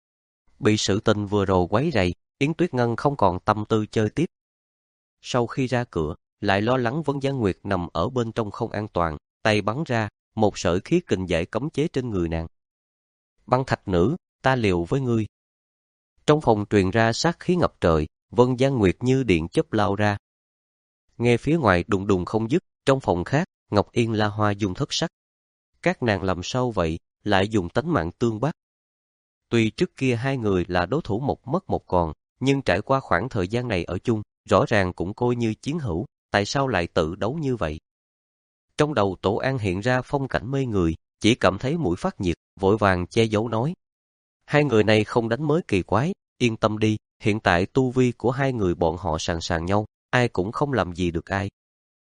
Bị sự tình vừa rồi quấy rầy, Yến Tuyết Ngân không còn tâm tư chơi tiếp. Sau khi ra cửa, lại lo lắng Vân Giang Nguyệt nằm ở bên trong không an toàn, tay bắn ra, một sợi khí kình dại cấm chế trên người nàng. Băng thạch nữ, ta liều với ngươi. Trong phòng truyền ra sát khí ngập trời, Vân Giang Nguyệt như điện chớp lao ra. Nghe phía ngoài đùng đùng không dứt, trong phòng khác, Ngọc Yên La Hoa dùng thất sắc. Các nàng làm sao vậy, lại dùng tánh mạng tương bắt. Tuy trước kia hai người là đối thủ một mất một còn, nhưng trải qua khoảng thời gian này ở chung, rõ ràng cũng coi như chiến hữu, tại sao lại tự đấu như vậy? Trong đầu Tổ An hiện ra phong cảnh mê người, chỉ cảm thấy mũi phát nhiệt, vội vàng che giấu nói. Hai người này không đánh mới kỳ quái, yên tâm đi, hiện tại tu vi của hai người bọn họ sàn sàn nhau, ai cũng không làm gì được ai.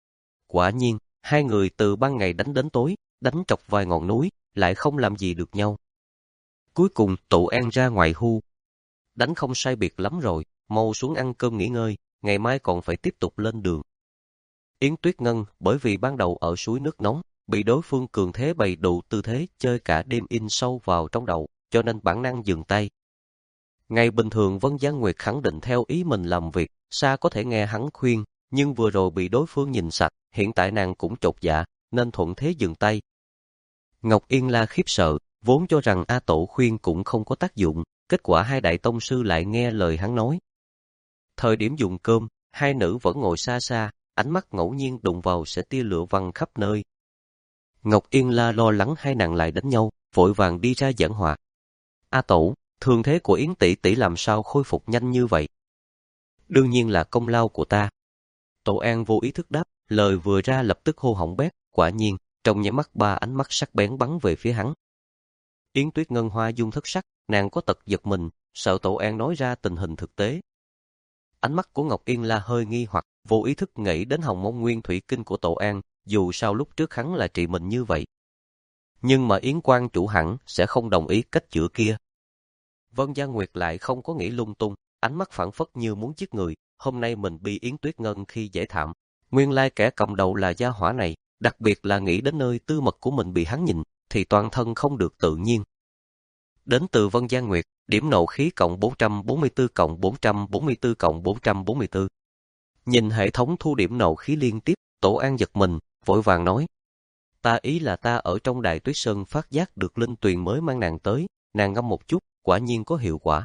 Quả nhiên, hai người từ ban ngày đánh đến tối, đánh trọc vài ngọn núi, lại không làm gì được nhau. Cuối cùng Tụ An ra ngoài hu. Đánh không sai biệt lắm rồi, mau xuống ăn cơm nghỉ ngơi, ngày mai còn phải tiếp tục lên đường. Yến Tuyết Ngân bởi vì ban đầu ở suối nước nóng, bị đối phương cường thế bày đủ tư thế chơi cả đêm in sâu vào trong đầu, cho nên bản năng dừng tay. Ngày bình thường Vân Giang Nguyệt khẳng định theo ý mình làm việc, Sa có thể nghe hắn khuyên, nhưng vừa rồi bị đối phương nhìn sạch, hiện tại nàng cũng chột dạ, nên thuận thế dừng tay. Ngọc Yên La khiếp sợ, vốn cho rằng A Tổ khuyên cũng không có tác dụng, kết quả hai đại tông sư lại nghe lời hắn nói. Thời điểm dùng cơm, hai nữ vẫn ngồi xa xa, ánh mắt ngẫu nhiên đụng vào sẽ tia lửa văng khắp nơi. Ngọc Yên La lo lắng hai nàng lại đánh nhau, vội vàng đi ra giảng hòa. A Tổ, thương thế của Yến tỷ tỷ làm sao khôi phục nhanh như vậy? Đương nhiên là công lao của ta. Tổ An vô ý thức đáp, lời vừa ra lập tức hô hỏng bét, quả nhiên, trong nháy mắt ba ánh mắt sắc bén bắn về phía hắn. Yến Tuyết Ngân hoa dung thất sắc, nàng có tật giật mình, sợ Tổ An nói ra tình hình thực tế. Ánh mắt của Ngọc Yên La hơi nghi hoặc, vô ý thức nghĩ đến hồng môn nguyên thủy kinh của Tổ An, dù sao lúc trước hắn là trị mình như vậy. Nhưng mà Yến quan chủ hẳn sẽ không đồng ý cách chữa kia. Vân Gia Nguyệt lại không có nghĩ lung tung, ánh mắt phảng phất như muốn giết người, hôm nay mình bị Yến Tuyết Ngân khi dễ thảm. Nguyên lai kẻ cầm đầu là gia hỏa này, đặc biệt là nghĩ đến nơi tư mật của mình bị hắn nhìn, thì toàn thân không được tự nhiên. Đến từ Vân Gia Nguyệt, điểm nộ khí cộng bốn trăm bốn mươi tư cộng bốn trăm bốn mươi tư cộng bốn trăm bốn mươi tư. Nhìn hệ thống thu điểm nộ khí liên tiếp, Tổ An giật mình, vội vàng nói. Ta ý là ta ở trong Đại Tuyết Sơn phát giác được linh tuyền mới mang nàng tới, nàng ngâm một chút, quả nhiên có hiệu quả.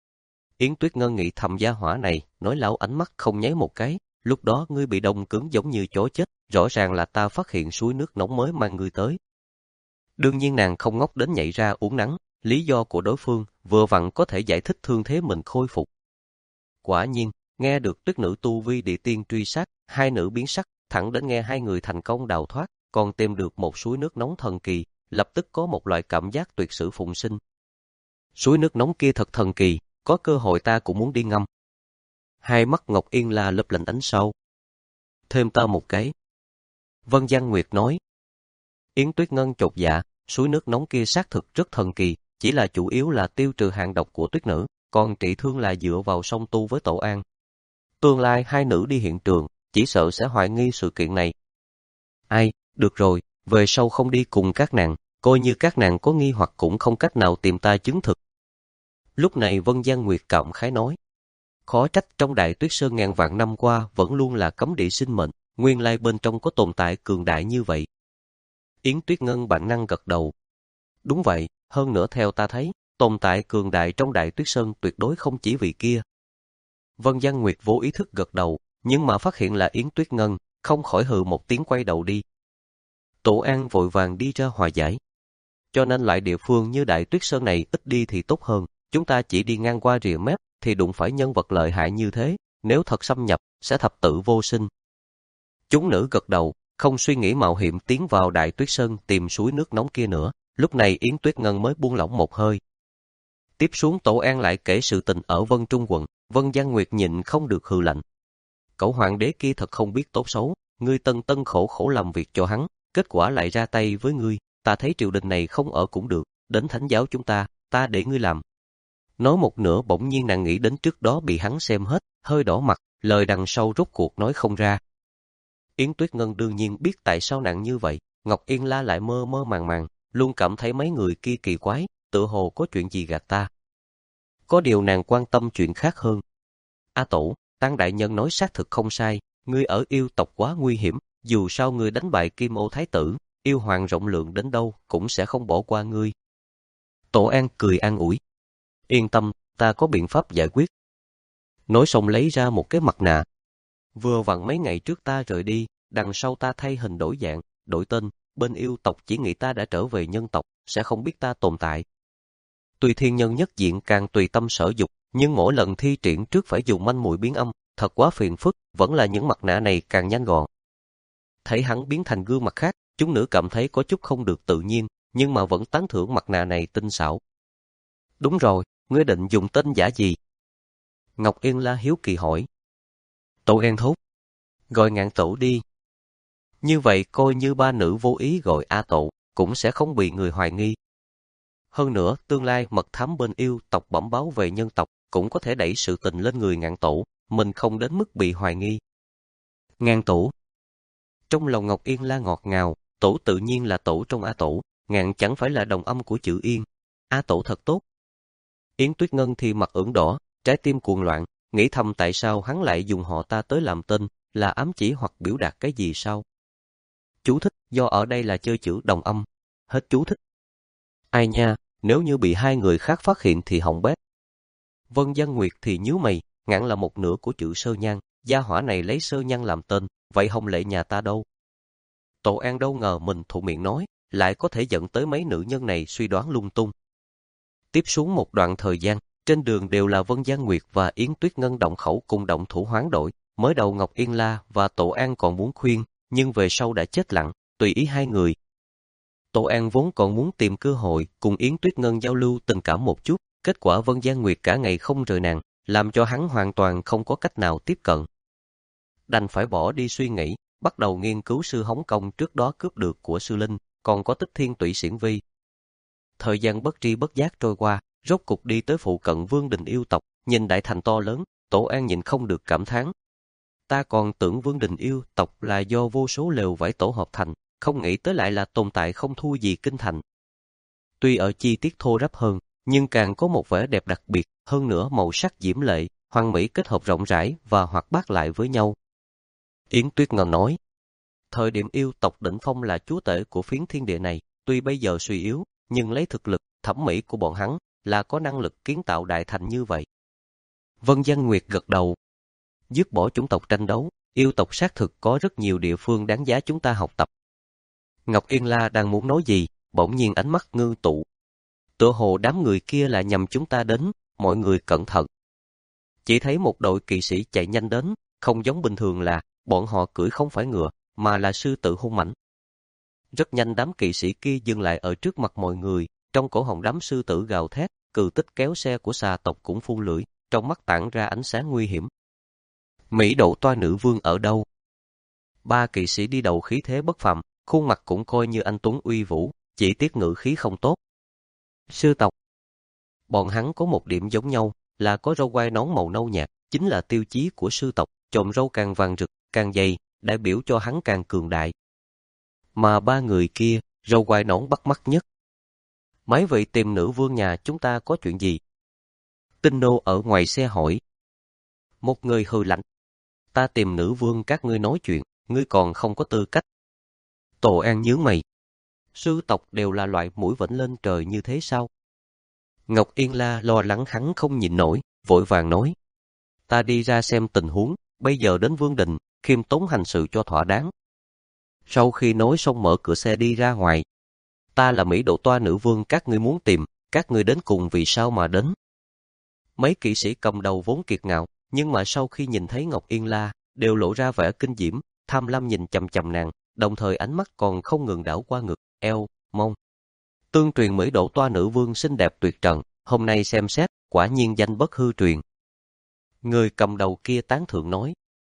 Yến Tuyết Ngân nghĩ thầm gia hỏa này, nói lão ánh mắt không nháy một cái, lúc đó ngươi bị đông cứng giống như chó chết, rõ ràng là ta phát hiện suối nước nóng mới mang ngươi tới. Đương nhiên nàng không ngốc đến nhảy ra uống nắng, lý do của đối phương vừa vặn có thể giải thích thương thế mình khôi phục. Quả nhiên, nghe được Tuyết nữ tu vi địa tiên truy sát, hai nữ biến sắc, thẳng đến nghe hai người thành công đào thoát, còn tìm được một suối nước nóng thần kỳ, lập tức có một loại cảm giác tuyệt sử phụng sinh. Suối nước nóng kia thật thần kỳ, có cơ hội ta cũng muốn đi ngâm. Hai mắt Ngọc Yên La lấp lánh ánh sao. Thêm ta một cái. Vân Giang Nguyệt nói. Yến Tuyết Ngân chột dạ, suối nước nóng kia xác thực rất thần kỳ, chỉ là chủ yếu là tiêu trừ hàng độc của Tuyết nữ, còn trị thương là dựa vào song tu với Tổ An. Tương lai hai nữ đi hiện trường, chỉ sợ sẽ hoài nghi sự kiện này. Ai, được rồi, về sau không đi cùng các nàng, coi như các nàng có nghi hoặc cũng không cách nào tìm ta chứng thực. Lúc này Vân Giang Nguyệt cảm khái nói. Khó trách trong Đại Tuyết Sơn ngàn vạn năm qua vẫn luôn là cấm địa sinh mệnh, nguyên lai bên trong có tồn tại cường đại như vậy. Yến Tuyết Ngân bản năng gật đầu. Đúng vậy, hơn nữa theo ta thấy, tồn tại cường đại trong Đại Tuyết Sơn tuyệt đối không chỉ vị kia. Vân Giang Nguyệt vô ý thức gật đầu, nhưng mà phát hiện là Yến Tuyết Ngân, không khỏi hừ một tiếng quay đầu đi. Tổ An vội vàng đi ra hòa giải. Cho nên loại địa phương như Đại Tuyết Sơn này ít đi thì tốt hơn, chúng ta chỉ đi ngang qua rìa mép thì đụng phải nhân vật lợi hại như thế, nếu thật xâm nhập, sẽ thập tử vô sinh. Chúng nữ gật đầu, không suy nghĩ mạo hiểm tiến vào Đại Tuyết Sơn tìm suối nước nóng kia nữa, lúc này Yến Tuyết Ngân mới buông lỏng một hơi. Tiếp xuống Tổ An lại kể sự tình ở Vân Trung quận, Vân Giang Nguyệt nhịn không được hừ lạnh. Cậu hoàng đế kia thật không biết tốt xấu, ngươi tân tân khổ khổ làm việc cho hắn, kết quả lại ra tay với ngươi, ta thấy triều đình này không ở cũng được, đến thánh giáo chúng ta, ta để ngươi làm. Nói một nửa bỗng nhiên nàng nghĩ đến trước đó bị hắn xem hết, hơi đỏ mặt, lời đằng sau rốt cuộc nói không ra. Yến Tuyết Ngân đương nhiên biết tại sao nàng như vậy, Ngọc Yên La lại mơ mơ màng màng, luôn cảm thấy mấy người kia kỳ quái, tự hồ có chuyện gì gạt ta. Có điều nàng quan tâm chuyện khác hơn. A Tổ, Tăng đại nhân nói xác thực không sai, ngươi ở yêu tộc quá nguy hiểm, dù sao ngươi đánh bại Kim Ô Thái tử, yêu hoàng rộng lượng đến đâu cũng sẽ không bỏ qua ngươi. Tổ An cười an ủi. Yên tâm, ta có biện pháp giải quyết. Nói xong lấy ra một cái mặt nạ. Vừa vặn mấy ngày trước ta rời đi, đằng sau ta thay hình đổi dạng, đổi tên, bên yêu tộc chỉ nghĩ ta đã trở về nhân tộc, sẽ không biết ta tồn tại. Tuy thiên nhân nhất diện càng tùy tâm sở dục, nhưng mỗi lần thi triển trước phải dùng manh mùi biến âm, thật quá phiền phức, vẫn là những mặt nạ này càng nhanh gọn. Thấy hắn biến thành gương mặt khác, chúng nữ cảm thấy có chút không được tự nhiên, nhưng mà vẫn tán thưởng mặt nạ này tinh xảo. Đúng rồi, ngươi định dùng tên giả gì? Ngọc Yên La hiếu kỳ hỏi. Tổ An thốt, Gọi Ngạn Tổ đi. Như vậy coi như ba nữ vô ý gọi A Tổ, cũng sẽ không bị người hoài nghi. Hơn nữa, tương lai mật thám bên yêu tộc bẩm báo về nhân tộc cũng có thể đẩy sự tình lên người Ngạn Tổ, mình không đến mức bị hoài nghi. Ngạn Tổ. Trong lòng Ngọc Yên La ngọt ngào, Tổ tự nhiên là Tổ trong A Tổ, Ngạn chẳng phải là đồng âm của chữ Yên. A Tổ thật tốt. Yến Tuyết Ngân thì mặt ửng đỏ, trái tim cuồng loạn, nghĩ thầm tại sao hắn lại dùng họ ta tới làm tên, là ám chỉ hoặc biểu đạt cái gì sao? Chú thích, do ở đây là chơi chữ đồng âm. Hết chú thích. Ai nha, nếu như bị hai người khác phát hiện thì hỏng bét. Vân Văn Nguyệt thì nhíu mày, Ngạn là một nửa của chữ Sơ Nhan, gia hỏa này lấy Sơ Nhan làm tên, vậy Hồng Lệ nhà ta đâu? Tổ An đâu ngờ mình thuận miệng nói, lại có thể dẫn tới mấy nữ nhân này suy đoán lung tung. Tiếp xuống một đoạn thời gian, trên đường đều là Vân Văn Nguyệt và Yến Tuyết Ngân động khẩu cùng động thủ hoán đổi. Mới đầu Ngọc Yên La và Tổ An còn muốn khuyên, nhưng về sau đã chết lặng, tùy ý hai người. Tổ An vốn còn muốn tìm cơ hội cùng Yến Tuyết Ngân giao lưu tình cảm một chút, kết quả Vân Văn Nguyệt cả ngày không rời nàng, làm cho hắn hoàn toàn không có cách nào tiếp cận. Đành phải bỏ đi suy nghĩ, bắt đầu nghiên cứu sư Hống Công trước đó cướp được của sư Linh, còn có Tích Thiên Tụy Xiển Vi. Thời gian bất tri bất giác trôi qua, rốt cục đi tới phụ cận Vương Đình yêu tộc, nhìn đại thành to lớn, Tổ An nhịn không được cảm thán. Ta còn tưởng Vương Đình yêu tộc là do vô số lều vải tổ hợp thành, không nghĩ tới lại là tồn tại không thua gì kinh thành. Tuy ở chi tiết thô ráp hơn, nhưng càng có một vẻ đẹp đặc biệt, hơn nữa màu sắc diễm lệ, hoàn mỹ kết hợp rộng rãi và hoạt bát lại với nhau. Yến Tuyết Ngân nói, thời điểm yêu tộc đỉnh phong là chúa tể của phiến thiên địa này, tuy bây giờ suy yếu, nhưng lấy thực lực, thẩm mỹ của bọn hắn là có năng lực kiến tạo đại thành như vậy. Vân Văn Nguyệt gật đầu. Dứt bỏ chủng tộc tranh đấu, yêu tộc xác thực có rất nhiều địa phương đáng giá chúng ta học tập. Ngọc Yên La đang muốn nói gì, bỗng nhiên ánh mắt ngưng tụ. Tựa hồ đám người kia là nhằm chúng ta đến, mọi người cẩn thận. Chỉ thấy một đội kỵ sĩ chạy nhanh đến, không giống bình thường là bọn họ cưỡi không phải ngựa, mà là sư tử hung mãnh. Rất nhanh đám kỵ sĩ kia dừng lại ở trước mặt mọi người, trong cổ họng đám sư tử gào thét, cừ tích kéo xe của xà tộc cũng phun lưỡi, trong mắt tản ra ánh sáng nguy hiểm. Mỹ độ toa nữ vương ở đâu? Ba kỵ sĩ đi đầu khí thế bất phàm, khuôn mặt cũng coi như anh tuấn uy vũ, chỉ tiếc ngữ khí không tốt. Sư tộc. Bọn hắn có một điểm giống nhau, là có râu quai nón màu nâu nhạt, chính là tiêu chí của sư tộc, chòm râu càng vàng rực, càng dày, đại biểu cho hắn càng cường đại. Mà ba người kia, râu quai nón bắt mắt nhất. Mấy vị tìm nữ vương nhà chúng ta có chuyện gì? Tinh nô ở ngoài xe hỏi. Một người hừ lạnh. Ta tìm nữ vương các ngươi nói chuyện, ngươi còn không có tư cách. Tổ An nhướng mày. Sư tộc đều là loại mũi vểnh lên trời như thế sao? Ngọc Yên La lo lắng hắn không nhịn nổi, vội vàng nói. Ta đi ra xem tình huống, bây giờ đến Vương Đình, khiêm tốn hành sự cho thỏa đáng. Sau khi nói xong mở cửa xe đi ra ngoài. Ta là Mỹ độ toa nữ vương các ngươi muốn tìm, các ngươi đến cùng vì sao mà đến? Mấy kỵ sĩ cầm đầu vốn kiệt ngạo, nhưng mà sau khi nhìn thấy Ngọc Yên La, đều lộ ra vẻ kinh diễm, tham lam nhìn chằm chằm nàng, đồng thời ánh mắt còn không ngừng đảo qua ngực, eo, mông. Tương truyền Mỹ độ toa nữ vương xinh đẹp tuyệt trần, hôm nay xem xét, quả nhiên danh bất hư truyền. Người cầm đầu kia tán thượng nói.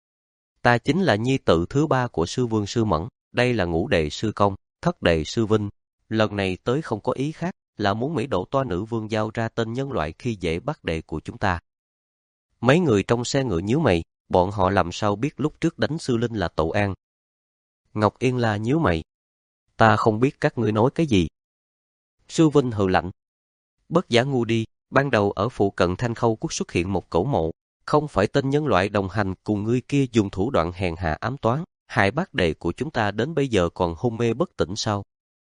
Ta chính là nhi tự thứ ba của sư vương sư Mẫn, đây là ngũ đệ sư Công, thất đệ sư Vinh. Lần này tới không có ý khác, là muốn Mỹ độ toa nữ vương giao ra tên nhân loại khi dễ bắt đệ của chúng ta. Mấy người trong xe ngựa nhíu mày, bọn họ làm sao biết lúc trước đánh sư Linh là Tổ An. Ngọc Yên La nhíu mày. Ta không biết các ngươi nói cái gì. Sư Vinh hừ lạnh. Bất giả ngu đi, ban đầu ở phụ cận Thanh Khâu Quốc xuất hiện một cẩu mộ, không phải tên nhân loại đồng hành cùng ngươi kia dùng thủ đoạn hèn hạ ám toán, hại bác đệ của chúng ta đến bây giờ còn hôn mê bất tỉnh sao?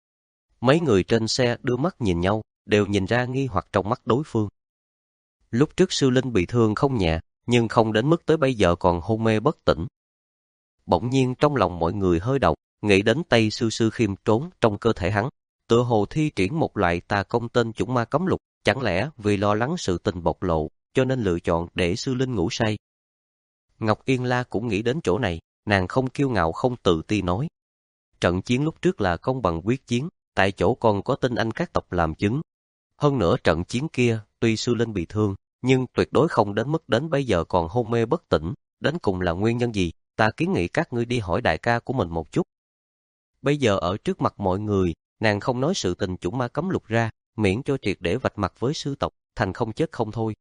Mấy người trên xe đưa mắt nhìn nhau, đều nhìn ra nghi hoặc trong mắt đối phương. Lúc trước sư Linh bị thương không nhẹ, nhưng không đến mức tới bây giờ còn hôn mê bất tỉnh. Bỗng nhiên trong lòng mọi người hơi động, nghĩ đến tay sư sư khiêm trốn trong cơ thể hắn, tựa hồ thi triển một loại tà công tên chủng ma cấm lục, chẳng lẽ vì lo lắng sự tình bộc lộ, cho nên lựa chọn để sư Linh ngủ say. Ngọc Yên La cũng nghĩ đến chỗ này, nàng không kiêu ngạo không tự ti nói. Trận chiến lúc trước là công bằng quyết chiến, tại chỗ còn có tinh anh các tộc làm chứng. Hơn nữa trận chiến kia, tuy sư Linh bị thương, nhưng tuyệt đối không đến mức đến bây giờ còn hôn mê bất tỉnh, đến cùng là nguyên nhân gì, ta kiến nghị các ngươi đi hỏi đại ca của mình một chút. Bây giờ ở trước mặt mọi người, nàng không nói sự tình chủng ma cấm lục ra, miễn cho triệt để vạch mặt với sư tộc, thành không chết không thôi.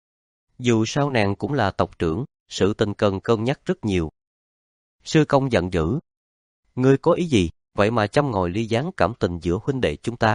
Dù sao nàng cũng là tộc trưởng, sự tình cần cân nhắc rất nhiều. Sư công giận dữ. Ngươi có ý gì, vậy mà châm ngòi ly gián cảm tình giữa huynh đệ chúng ta?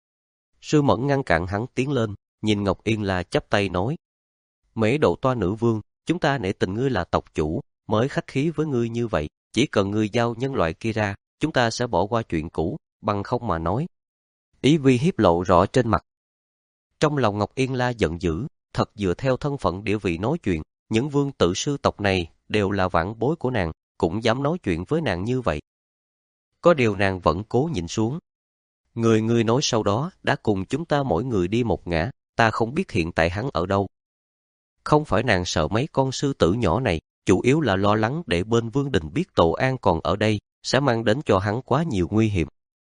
Sư Mẫn ngăn cản hắn tiến lên, nhìn Ngọc Yên La chắp tay nói. Mễ Độ Toa nữ vương, chúng ta nể tình ngươi là tộc chủ, mới khách khí với ngươi như vậy, chỉ cần ngươi giao nhân loại kia ra, chúng ta sẽ bỏ qua chuyện cũ, bằng không mà nói. Ý vi hiếp lộ rõ trên mặt. Trong lòng Ngọc Yên La giận dữ, thật dựa theo thân phận địa vị nói chuyện, những vương tử sư tộc này đều là vãn bối của nàng, cũng dám nói chuyện với nàng như vậy. Có điều nàng vẫn cố nhịn xuống. Người ngươi nói sau đó đã cùng chúng ta mỗi người đi một ngã, ta không biết hiện tại hắn ở đâu. Không phải nàng sợ mấy con sư tử nhỏ này, chủ yếu là lo lắng để bên Vương Đình biết Tổ An còn ở đây, sẽ mang đến cho hắn quá nhiều nguy hiểm.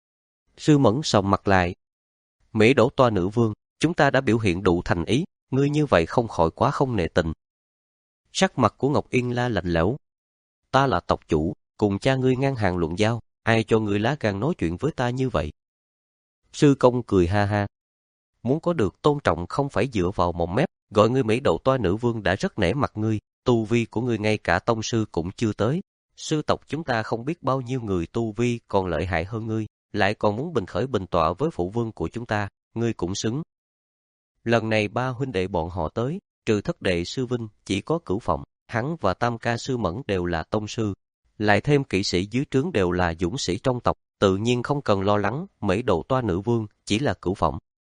Sư Mẫn sòng mặt lại. Mỹ Đỗ Toa nữ vương, chúng ta đã biểu hiện đủ thành ý, ngươi như vậy không khỏi quá không nể tình. Sắc mặt của Ngọc Yên La lạnh lẽo. Ta là tộc chủ, cùng cha ngươi ngang hàng luận giao, ai cho ngươi lá gan nói chuyện với ta như vậy? Sư công cười ha ha. Muốn có được tôn trọng không phải dựa vào mồm mép, gọi ngươi Mỹ Đỗ Toa nữ vương đã rất nể mặt ngươi, tu vi của ngươi ngay cả tông sư cũng chưa tới. Sư tộc chúng ta không biết bao nhiêu người tu vi còn lợi hại hơn ngươi, lại còn muốn bình khởi bình tọa với phụ vương của chúng ta, ngươi cũng xứng. Lần này ba huynh đệ bọn họ tới, trừ thất đệ sư Vinh, chỉ có Cửu Phộng, hắn và tam ca sư Mẫn đều là tông sư, lại thêm kỵ sĩ dưới trướng đều là dũng sĩ trong tộc, tự nhiên không cần lo lắng, Mỹ Đỗ Toa nữ vương chỉ là Cửu Phộng.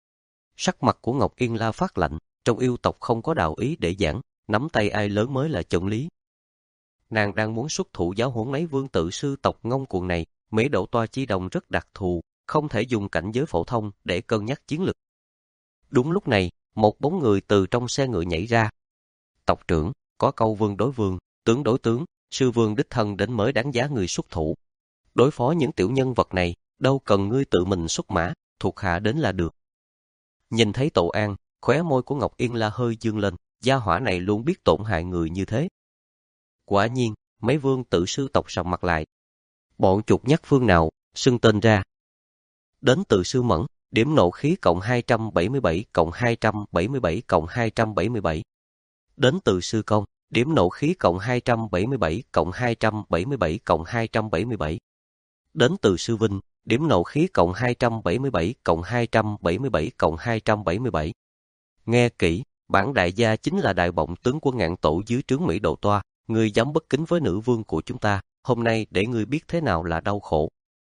Sắc mặt của Ngọc Yên La phát lạnh, trong yêu tộc không có đạo ý để giảng, nắm tay ai lớn mới là chân lý. Nàng đang muốn xuất thủ giáo huấn mấy vương tử sư tộc ngông cuồng này, Mỹ Đỗ Toa chi đồng rất đặc thù, không thể dùng cảnh giới phổ thông để cân nhắc chiến lực. Đúng lúc này, một bóng người từ trong xe ngựa nhảy ra. Tộc trưởng, có câu vương đối vương, tướng đối tướng, sư vương đích thân đến mới đáng giá người xuất thủ. Đối phó những tiểu nhân vật này, đâu cần ngươi tự mình xuất mã, thuộc hạ đến là được. Nhìn thấy Tổ An, khóe môi của Ngọc Yên La hơi dương lên, gia hỏa này luôn biết tổn hại người như thế. Quả nhiên, mấy vương tử sư tộc sầm mặt lại. Bọn chuột nhắt phương nào, xưng tên ra. Đến từ sư Mẫn, điểm nộ khí cộng hai trăm bảy mươi bảy cộng hai trăm bảy mươi bảy cộng hai trăm bảy mươi bảy. Đến từ sư Công, điểm nộ khí cộng hai trăm bảy mươi bảy cộng hai trăm bảy mươi bảy cộng hai trăm bảy mươi bảy. Đến từ sư Vinh, điểm nộ khí cộng hai trăm bảy mươi bảy cộng hai trăm bảy mươi bảy cộng hai trăm bảy mươi bảy. Nghe kỹ, bản đại gia chính là đại bọng tướng của ngạn tổ dưới trướng Mỹ Đỗ Toa, ngươi dám bất kính với nữ vương của chúng ta, hôm nay để ngươi biết thế nào là đau khổ.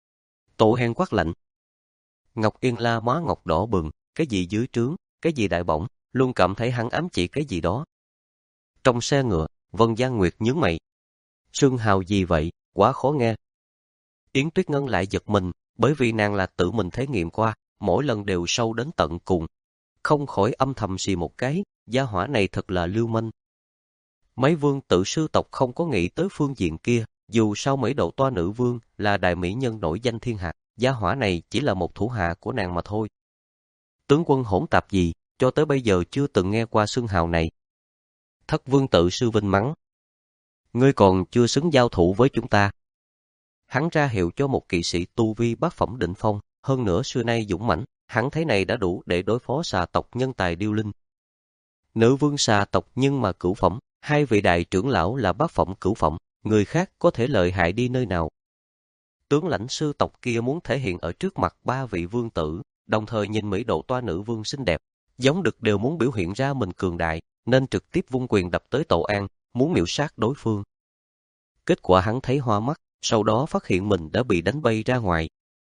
Tổ hen quát lạnh. Ngọc Yên La má ngọc đỏ bừng, cái gì dưới trướng, cái gì đại bổng, luôn cảm thấy hắn ám chỉ cái gì đó. Trong xe ngựa, Vân Giang Nguyệt nhướng mày. Xưng hào gì vậy, quá khó nghe. Yến Tuyết Ngân lại giật mình, bởi vì nàng là tự mình thể nghiệm qua, mỗi lần đều sâu đến tận cùng. Không khỏi âm thầm xì một cái, gia hỏa này thật là lưu manh. Mấy vương tự sư tộc không có nghĩ tới phương diện kia, dù sao Mỹ Đỗ Toa nữ vương là đại mỹ nhân nổi danh thiên hạ, gia hỏa này chỉ là một thủ hạ của nàng mà thôi. Tướng quân hỗn tạp gì, cho tới bây giờ chưa từng nghe qua xưng hào này. Thất vương tự sư Vinh mắng. Ngươi còn chưa xứng giao thủ với chúng ta. Hắn ra hiệu cho một kỵ sĩ tu vi bát phẩm đỉnh phong, hơn nữa xưa nay dũng mãnh, hắn thấy này đã đủ để đối phó xà tộc nhân tài điêu linh. Nữ vương xà tộc nhưng mà cửu phẩm, hai vị đại trưởng lão là bát phẩm cửu phẩm, người khác có thể lợi hại đi nơi nào. Tướng lãnh sư tộc kia muốn thể hiện ở trước mặt ba vị vương tử, đồng thời nhìn Mỹ Đỗ Toa nữ vương xinh đẹp, giống đực đều muốn biểu hiện ra mình cường đại, nên trực tiếp vung quyền đập tới Tổ An, muốn miểu sát đối phương. Kết quả hắn thấy hoa mắt, sau đó phát hiện mình đã bị đánh bay ra ngoài.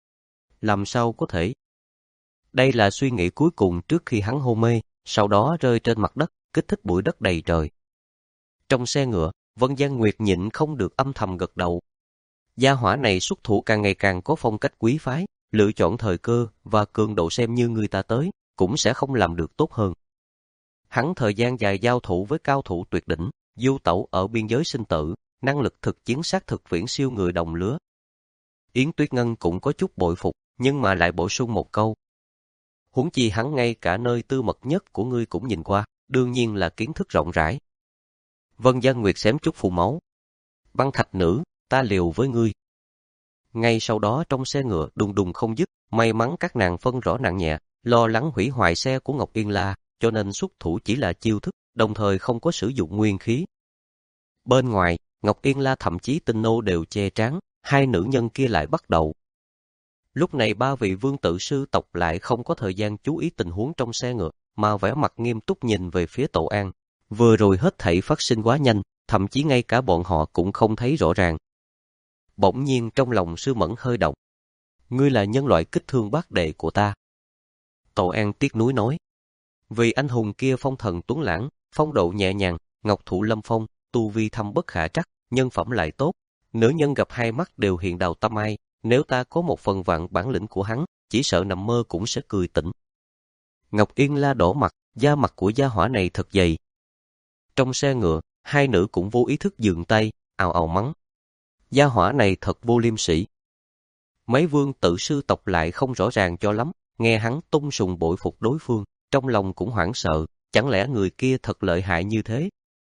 Làm sao có thể? Đây là suy nghĩ cuối cùng trước khi hắn hôn mê, sau đó rơi trên mặt đất, kích thích bụi đất đầy trời. Trong xe ngựa, Vân Giang Nguyệt nhịn không được âm thầm gật đầu. Gia hỏa này xuất thủ càng ngày càng có phong cách quý phái, lựa chọn thời cơ và cường độ xem như người ta tới, cũng sẽ không làm được tốt hơn. Hắn thời gian dài giao thủ với cao thủ tuyệt đỉnh, du tẩu ở biên giới sinh tử, năng lực thực chiến xác thực viễn siêu người đồng lứa. Yến Tuyết Ngân cũng có chút bội phục, nhưng mà lại bổ sung một câu. Huống chi hắn ngay cả nơi tư mật nhất của ngươi cũng nhìn qua, đương nhiên là kiến thức rộng rãi. Vân Giang Nguyệt xém chút phun máu. Băng thạch nữ, ta liều với ngươi. Ngay sau đó trong xe ngựa đùng đùng không dứt, may mắn các nàng phân rõ nặng nhẹ, lo lắng hủy hoại xe của Ngọc Yên La, cho nên xuất thủ chỉ là chiêu thức, đồng thời không có sử dụng nguyên khí. Bên ngoài, Ngọc Yên La thậm chí tinh nô đều che trán, hai nữ nhân kia lại bắt đầu. Lúc này ba vị vương tử sư tộc lại không có thời gian chú ý tình huống trong xe ngựa, mà vẻ mặt nghiêm túc nhìn về phía Tổ An. Vừa rồi hết thảy phát sinh quá nhanh, thậm chí ngay cả bọn họ cũng không thấy rõ ràng. Bỗng nhiên trong lòng Sư Mẫn hơi động. Ngươi là nhân loại kích thương bác đệ của ta. Tổ An tiếc nuối nói. Vì anh hùng kia phong thần tuấn lãng, phong độ nhẹ nhàng, ngọc thụ lâm phong, tu vi thâm bất khả trắc, nhân phẩm lại tốt. Nữ nhân gặp hai mắt đều hiện đào tâm ai, nếu ta có một phần vạn bản lĩnh của hắn, chỉ sợ nằm mơ cũng sẽ cười tỉnh. Ngọc Yên La đỏ mặt, da mặt của gia hỏa này thật dày. Trong xe ngựa, hai nữ cũng vô ý thức dừng tay, ào ào mắng. Gia hỏa này thật vô liêm sỉ. Mấy vương tử sư tộc lại không rõ ràng cho lắm, nghe hắn tung sùng bội phục đối phương, trong lòng cũng hoảng sợ, chẳng lẽ người kia thật lợi hại như thế?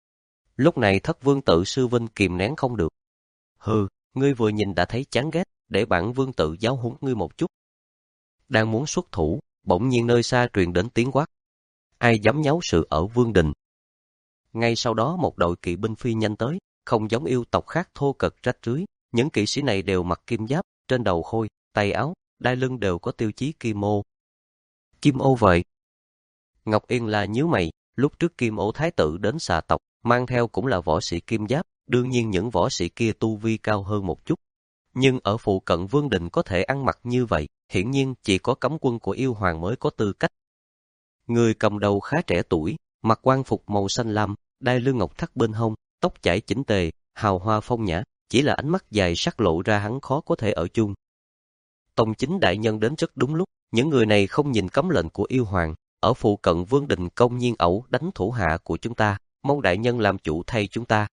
Lúc này thất vương tử sư Vinh kìm nén không được. Hừ, ngươi vừa nhìn đã thấy chán ghét, để bản vương tử giáo huấn ngươi một chút. Đang muốn xuất thủ, bỗng nhiên nơi xa truyền đến tiếng quát. Ai dám nháo sự ở vương đình? Ngay sau đó một đội kỵ binh phi nhanh tới, không giống yêu tộc khác thô kệch rách rưới, những kỵ sĩ này đều mặc kim giáp, trên đầu khôi, tay áo, đai lưng đều có tiêu chí kim ô. Kim ô vậy? Ngọc Yên La nhíu mày, lúc trước Kim Ô thái tử đến xà tộc, mang theo cũng là võ sĩ kim giáp, đương nhiên những võ sĩ kia tu vi cao hơn một chút. Nhưng ở phụ cận vương đình có thể ăn mặc như vậy, hiển nhiên chỉ có cấm quân của yêu hoàng mới có tư cách. Người cầm đầu khá trẻ tuổi, mặc quan phục màu xanh lam, đai lưng ngọc thắt bên hông, tóc chải chỉnh tề, hào hoa phong nhã, chỉ là ánh mắt dài sắc lộ ra hắn khó có thể ở chung. Tông chính đại nhân đến rất đúng lúc, những người này không nhìn cấm lệnh của yêu hoàng, ở phụ cận vương đình công nhiên ẩu đánh thủ hạ của chúng ta, mong đại nhân làm chủ thay chúng ta.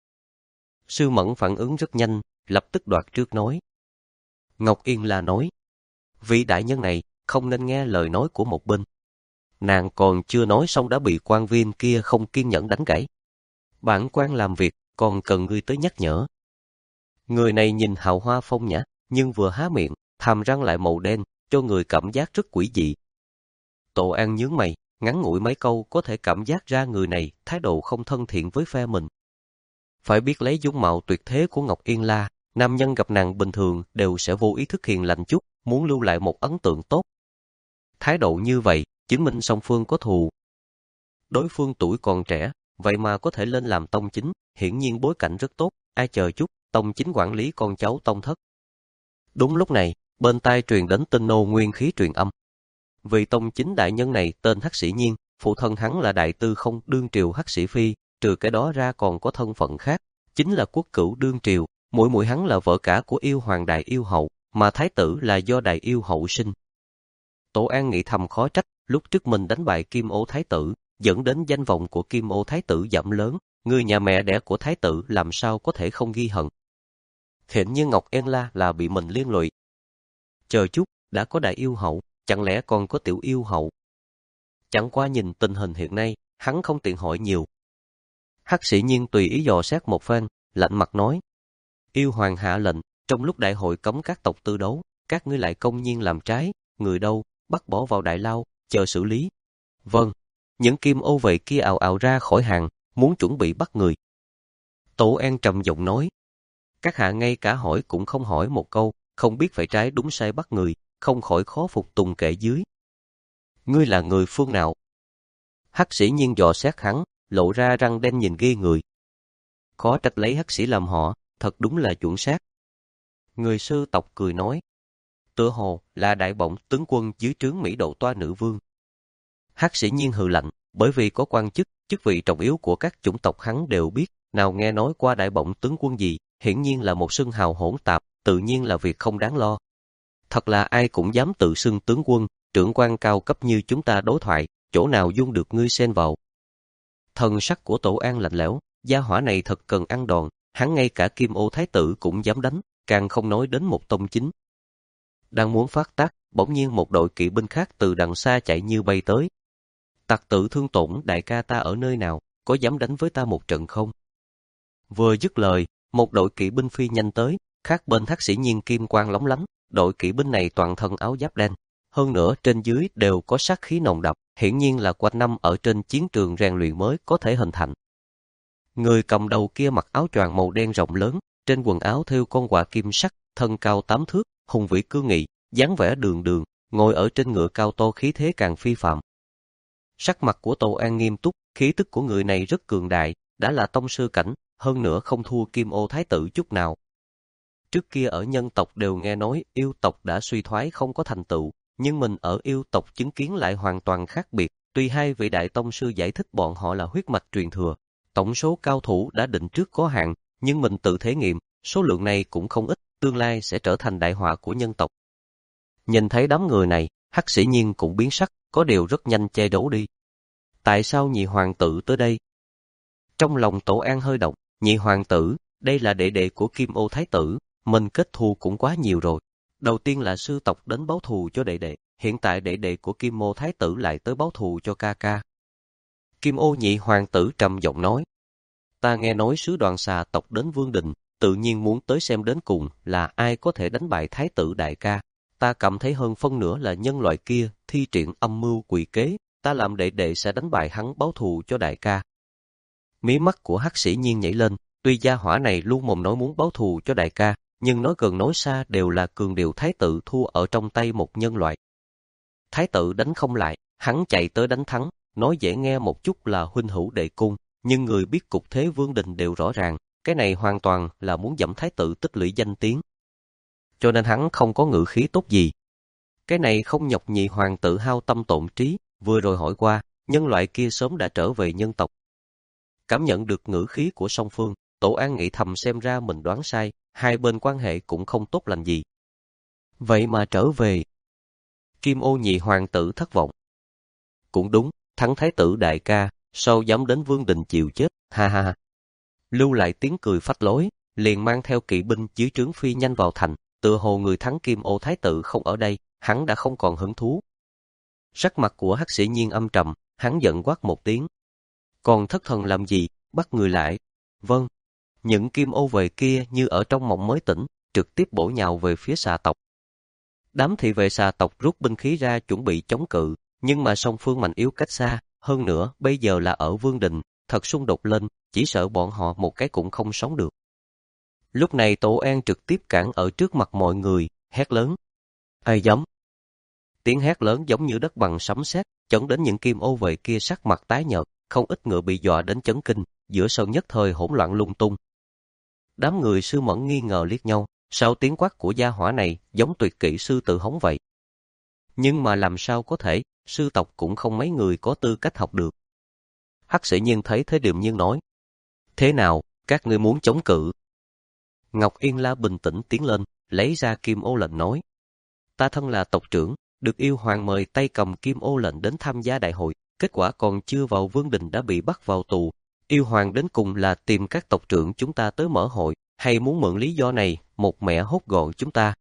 Sư Mẫn phản ứng rất nhanh, lập tức đoạt trước nói. Ngọc Yên La nói, vị đại nhân này không nên nghe lời nói của một bên. Nàng còn chưa nói xong đã bị quan viên kia không kiên nhẫn đánh gãy. Bản quan làm việc còn cần ngươi tới nhắc nhở. Người này nhìn hào hoa phong nhã, nhưng vừa há miệng, hàm răng lại màu đen, cho người cảm giác rất quỷ dị. Tổ An nhướng mày, ngắn ngủi mấy câu có thể cảm giác ra người này thái độ không thân thiện với phe mình. Phải biết lấy dung mạo tuyệt thế của Ngọc Yên La, nam nhân gặp nàng bình thường đều sẽ vô ý thức hiền lành chút, muốn lưu lại một ấn tượng tốt. Thái độ như vậy, chứng minh song phương có thù. Đối phương tuổi còn trẻ, vậy mà có thể lên làm tông chính, hiển nhiên bối cảnh rất tốt, ai chờ chút, tông chính quản lý con cháu tông thất. Đúng lúc này, bên tai truyền đến tinh nô nguyên khí truyền âm. Vì tông chính đại nhân này tên Hắc Sĩ Nhiên, phụ thân hắn là đại tư không đương triều Hắc Sĩ Phi, trừ cái đó ra còn có thân phận khác, chính là quốc cửu đương triều, muội muội hắn là vợ cả của yêu hoàng đại yêu hậu, mà thái tử là do đại yêu hậu sinh. Tổ An nghĩ thầm khó trách, lúc trước mình đánh bại Kim Ô thái tử, dẫn đến danh vọng của Kim Ô thái tử giảm lớn, người nhà mẹ đẻ của thái tử làm sao có thể không ghi hận. Hiện như Ngọc Yên La là bị mình liên lụy. Chờ chút, đã có đại yêu hậu, chẳng lẽ còn có tiểu yêu hậu? Chẳng qua nhìn tình hình hiện nay, hắn không tiện hỏi nhiều. Hắc Sĩ Nhiên tùy ý dò xét một phen, lạnh mặt nói. Yêu hoàng hạ lệnh, trong lúc đại hội cấm các tộc tư đấu, các ngươi lại công nhiên làm trái, người đâu, bắt bỏ vào đại lao, chờ xử lý. Vâng, những kim ô vệ kia ào ào ra khỏi hàng, muốn chuẩn bị bắt người. Tổ An trầm giọng nói. Các hạ ngay cả hỏi cũng không hỏi một câu, không biết phải trái đúng sai bắt người, không khỏi khó phục tùng kệ dưới. Ngươi là người phương nào? Hắc Sĩ Nhiên dò xét hắn, lộ ra răng đen nhìn ghê người. Khó trách lấy Hắc Sĩ làm họ, thật đúng là chuẩn xác. Người sư tộc cười nói. Tựa hồ là đại bổng tướng quân dưới trướng Mỹ Độ Toa nữ vương. Hắc Sĩ Nhiên hừ lạnh, bởi vì có quan chức, chức vị trọng yếu của các chủng tộc hắn đều biết, nào nghe nói qua đại bổng tướng quân gì, hiển nhiên là một xưng hào hỗn tạp, tự nhiên là việc không đáng lo. Thật là ai cũng dám tự xưng tướng quân, trưởng quan cao cấp như chúng ta đối thoại, chỗ nào dung được ngươi xen vào. Thần sắc của Tổ An lạnh lẽo, gia hỏa này thật cần ăn đòn, hắn ngay cả Kim Ô thái tử cũng dám đánh, càng không nói đến một tông chính. Đang muốn phát tác, bỗng nhiên một đội kỵ binh khác từ đằng xa chạy như bay tới. Tặc tử Thương Tổn đại ca ta ở nơi nào, có dám đánh với ta một trận không? Vừa dứt lời, một đội kỵ binh phi nhanh tới, khác bên Hắc Sĩ Nhiên kim quang lóng lánh, đội kỵ binh này toàn thân áo giáp đen, hơn nữa trên dưới đều có sát khí nồng đậm, hiển nhiên là quanh năm ở trên chiến trường rèn luyện mới có thể hình thành. Người cầm đầu kia mặc áo choàng màu đen rộng lớn, trên quần áo thêu con quạ kim sắc, thân cao tám thước, hùng vĩ cương nghị, dáng vẻ đường đường, ngồi ở trên ngựa cao to khí thế càng phi phạm. Sắc mặt của Tô An nghiêm túc, khí tức của người này rất cường đại, đã là tông sư cảnh, hơn nữa không thua Kim Ô Thái tử chút nào. Trước kia ở nhân tộc đều nghe nói yêu tộc đã suy thoái không có thành tựu, nhưng mình ở yêu tộc chứng kiến lại hoàn toàn khác biệt. Tuy hai vị đại tông sư giải thích bọn họ là huyết mạch truyền thừa, tổng số cao thủ đã định trước có hạn, nhưng mình tự thể nghiệm, số lượng này cũng không ít, tương lai sẽ trở thành đại họa của nhân tộc. Nhìn thấy đám người này, Hắc Sĩ Nhiên cũng biến sắc, có điều rất nhanh che giấu đi. Tại sao nhị hoàng tử tới đây? Trong lòng Tổ An hơi động, nhị hoàng tử, đây là đệ đệ của Kim Ô Thái tử, mình kết thù cũng quá nhiều rồi. Đầu tiên là sư tộc đến báo thù cho đệ đệ, hiện tại đệ đệ của Kim Ô Thái tử lại tới báo thù cho ca ca. Kim Ô nhị hoàng tử trầm giọng nói, ta nghe nói sứ đoàn xà tộc đến Vương Đình, tự nhiên muốn tới xem đến cùng là ai có thể đánh bại Thái tử đại ca. Ta cảm thấy hơn phân nửa là nhân loại kia thi triển âm mưu quỷ kế, ta làm đệ đệ sẽ đánh bại hắn báo thù cho đại ca. Mí mắt của Hắc Sĩ Nhiên nhảy lên, tuy gia hỏa này luôn mồm nói muốn báo thù cho đại ca, nhưng nói gần nói xa đều là cường điệu Thái tử thua ở trong tay một nhân loại. Thái tử đánh không lại, hắn chạy tới đánh thắng, nói dễ nghe một chút là huynh hữu đệ cung, nhưng người biết cục thế Vương Đình đều rõ ràng, cái này hoàn toàn là muốn dẫm Thái tử tích lũy danh tiếng. Cho nên hắn không có ngữ khí tốt gì. Cái này không nhọc nhị hoàng tử hao tâm tổn trí, vừa rồi hỏi qua, nhân loại kia sớm đã trở về nhân tộc. Cảm nhận được ngữ khí của song phương, Tổ An nghĩ thầm xem ra mình đoán sai, hai bên quan hệ cũng không tốt lành gì. Vậy mà trở về. Kim Ô nhị hoàng tử thất vọng. Cũng đúng, thắng Thái tử đại ca, sao dám đến Vương Đình chịu chết, ha ha ha. Lưu lại tiếng cười phách lối, liền mang theo kỵ binh dưới trướng phi nhanh vào thành, tựa hồ người thắng Kim Ô Thái tử không ở đây, hắn đã không còn hứng thú. Sắc mặt của Hắc Sĩ Nhiên âm trầm, hắn giận quát một tiếng. Còn thất thần làm gì, bắt người lại. Vâng. Những kim ô vệ kia như ở trong mộng mới tỉnh, trực tiếp bổ nhào về phía xà tộc. Đám thị vệ xà tộc rút binh khí ra chuẩn bị chống cự, nhưng mà song phương mạnh yếu cách xa, hơn nữa bây giờ là ở Vương Đình, thật xung đột lên, chỉ sợ bọn họ một cái cũng không sống được. Lúc này Tổ An trực tiếp cản ở trước mặt mọi người, hét lớn. Ai dám? Tiếng hét lớn giống như đất bằng sấm sét, chấn đến những kim ô vệ kia sắc mặt tái nhợt, không ít ngựa bị dọa đến chấn kinh, giữa sân nhất thời hỗn loạn lung tung. Đám người sư mẫn nghi ngờ liếc nhau, sao tiếng quát của gia hỏa này giống tuyệt kỹ sư tự hống vậy. Nhưng mà làm sao có thể, sư tộc cũng không mấy người có tư cách học được. Hắc Sĩ Nhiên thấy thế điềm nhiên nói. Thế nào, các ngươi muốn chống cự? Ngọc Yên La bình tĩnh tiến lên, lấy ra kim ô lệnh nói. Ta thân là tộc trưởng, được yêu hoàng mời tay cầm kim ô lệnh đến tham gia đại hội, kết quả còn chưa vào Vương Đình đã bị bắt vào tù. Yêu hoàng đến cùng là tìm các tộc trưởng chúng ta tới mở hội, hay muốn mượn lý do này, một mẹ hốt gọn chúng ta.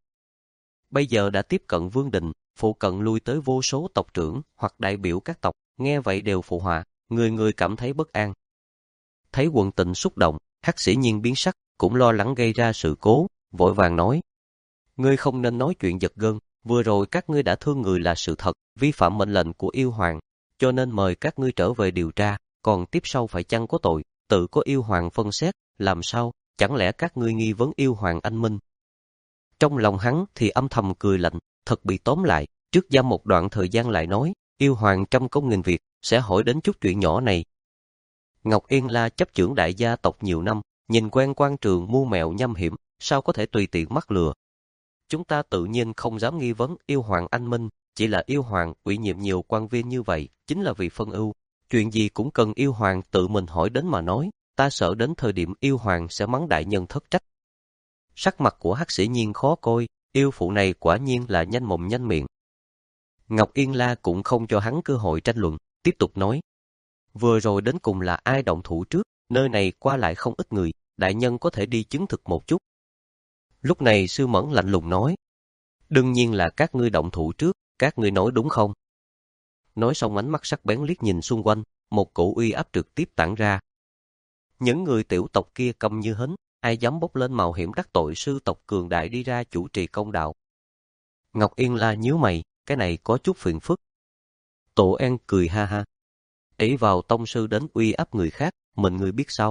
Bây giờ đã tiếp cận Vương Đình, phụ cận lui tới vô số tộc trưởng hoặc đại biểu các tộc, nghe vậy đều phụ họa, người người cảm thấy bất an. Thấy quần tình xúc động, Hắc Sĩ Nhiên biến sắc, cũng lo lắng gây ra sự cố, vội vàng nói. Ngươi không nên nói chuyện giật gân, vừa rồi các ngươi đã thương người là sự thật, vi phạm mệnh lệnh của yêu hoàng, cho nên mời các ngươi trở về điều tra, còn tiếp sau phải chăng có tội, tự có yêu hoàng phân xét, làm sao, chẳng lẽ các ngươi nghi vấn yêu hoàng anh minh. Trong lòng hắn thì âm thầm cười lạnh, thật bị tóm lại, trước giam một đoạn thời gian lại nói, yêu hoàng trăm công nghìn việc, sẽ hỏi đến chút chuyện nhỏ này. Ngọc Yên La chấp trưởng đại gia tộc nhiều năm, nhìn quen quan trường mưu mẹo nham hiểm, sao có thể tùy tiện mắc lừa. Chúng ta tự nhiên không dám nghi vấn yêu hoàng anh minh, chỉ là yêu hoàng ủy nhiệm nhiều quan viên như vậy, chính là vì phân ưu. Chuyện gì cũng cần yêu hoàng tự mình hỏi đến mà nói, ta sợ đến thời điểm yêu hoàng sẽ mắng đại nhân thất trách. Sắc mặt của Hắc Sĩ Nhiên khó coi, yêu phụ này quả nhiên là nhanh mồm nhanh miệng. Ngọc Yên La cũng không cho hắn cơ hội tranh luận, tiếp tục nói. Vừa rồi đến cùng là ai động thủ trước, nơi này qua lại không ít người, đại nhân có thể đi chứng thực một chút. Lúc này Sư Mẫn lạnh lùng nói. Đương nhiên là các ngươi động thủ trước, các ngươi nói đúng không? Nói xong ánh mắt sắc bén liếc nhìn xung quanh, một cổ uy áp trực tiếp tản ra. Những người tiểu tộc kia câm như hến, ai dám bốc lên mạo hiểm đắc tội sư tộc cường đại đi ra chủ trì công đạo. Ngọc Yên La nhíu mày, cái này có chút phiền phức. Tổ An cười ha ha. Ỷ vào tông sư đến uy áp người khác, mình người biết sao.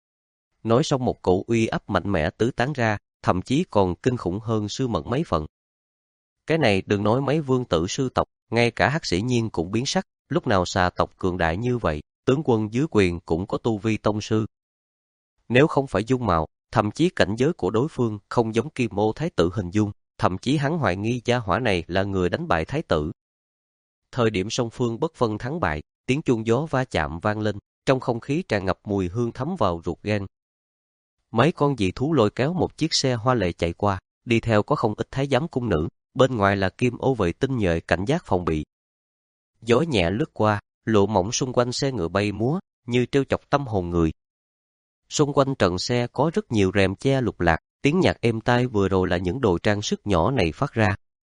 Nói xong một cổ uy áp mạnh mẽ tứ tán ra, thậm chí còn kinh khủng hơn Sư Mẫn mấy phần. Cái này đừng nói mấy vương tử sư tộc, ngay cả Hắc Sĩ Nhiên cũng biến sắc, lúc nào xà tộc cường đại như vậy, tướng quân dưới quyền cũng có tu vi tông sư. Nếu không phải dung mạo, thậm chí cảnh giới của đối phương không giống Kim Ô Thái tử hình dung, thậm chí hắn hoài nghi gia hỏa này là người đánh bại Thái tử. Thời điểm song phương bất phân thắng bại, tiếng chuông gió va chạm vang lên, trong không khí tràn ngập mùi hương thấm vào ruột gan. Mấy con dị thú lôi kéo một chiếc xe hoa lệ chạy qua, đi theo có không ít thái giám cung nữ, bên ngoài là Kim Ô vệ tinh nhuệ cảnh giác phòng bị. Gió nhẹ lướt qua, lụa mỏng xung quanh xe ngựa bay múa, như trêu chọc tâm hồn người. Xung quanh trần xe có rất nhiều rèm che lục lạc, tiếng nhạc êm tai vừa rồi là những đồ trang sức nhỏ này phát ra.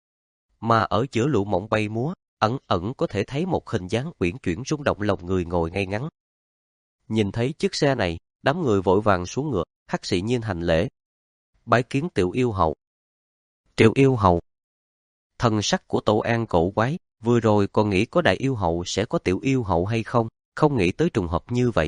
Mà ở giữa lụa mỏng bay múa, ẩn ẩn có thể thấy một hình dáng uyển chuyển rung động lòng người ngồi ngay ngắn. Nhìn thấy chiếc xe này, đám người vội vàng xuống ngựa, Hắc Sĩ Nhiên hành lễ. Bái kiến Tiểu Yêu Hậu. Tiểu Yêu Hậu. Thần sắc của Tổ An cổ quái, vừa rồi còn nghĩ có Đại Yêu Hậu sẽ có Tiểu Yêu Hậu hay không, không nghĩ tới trùng hợp như vậy.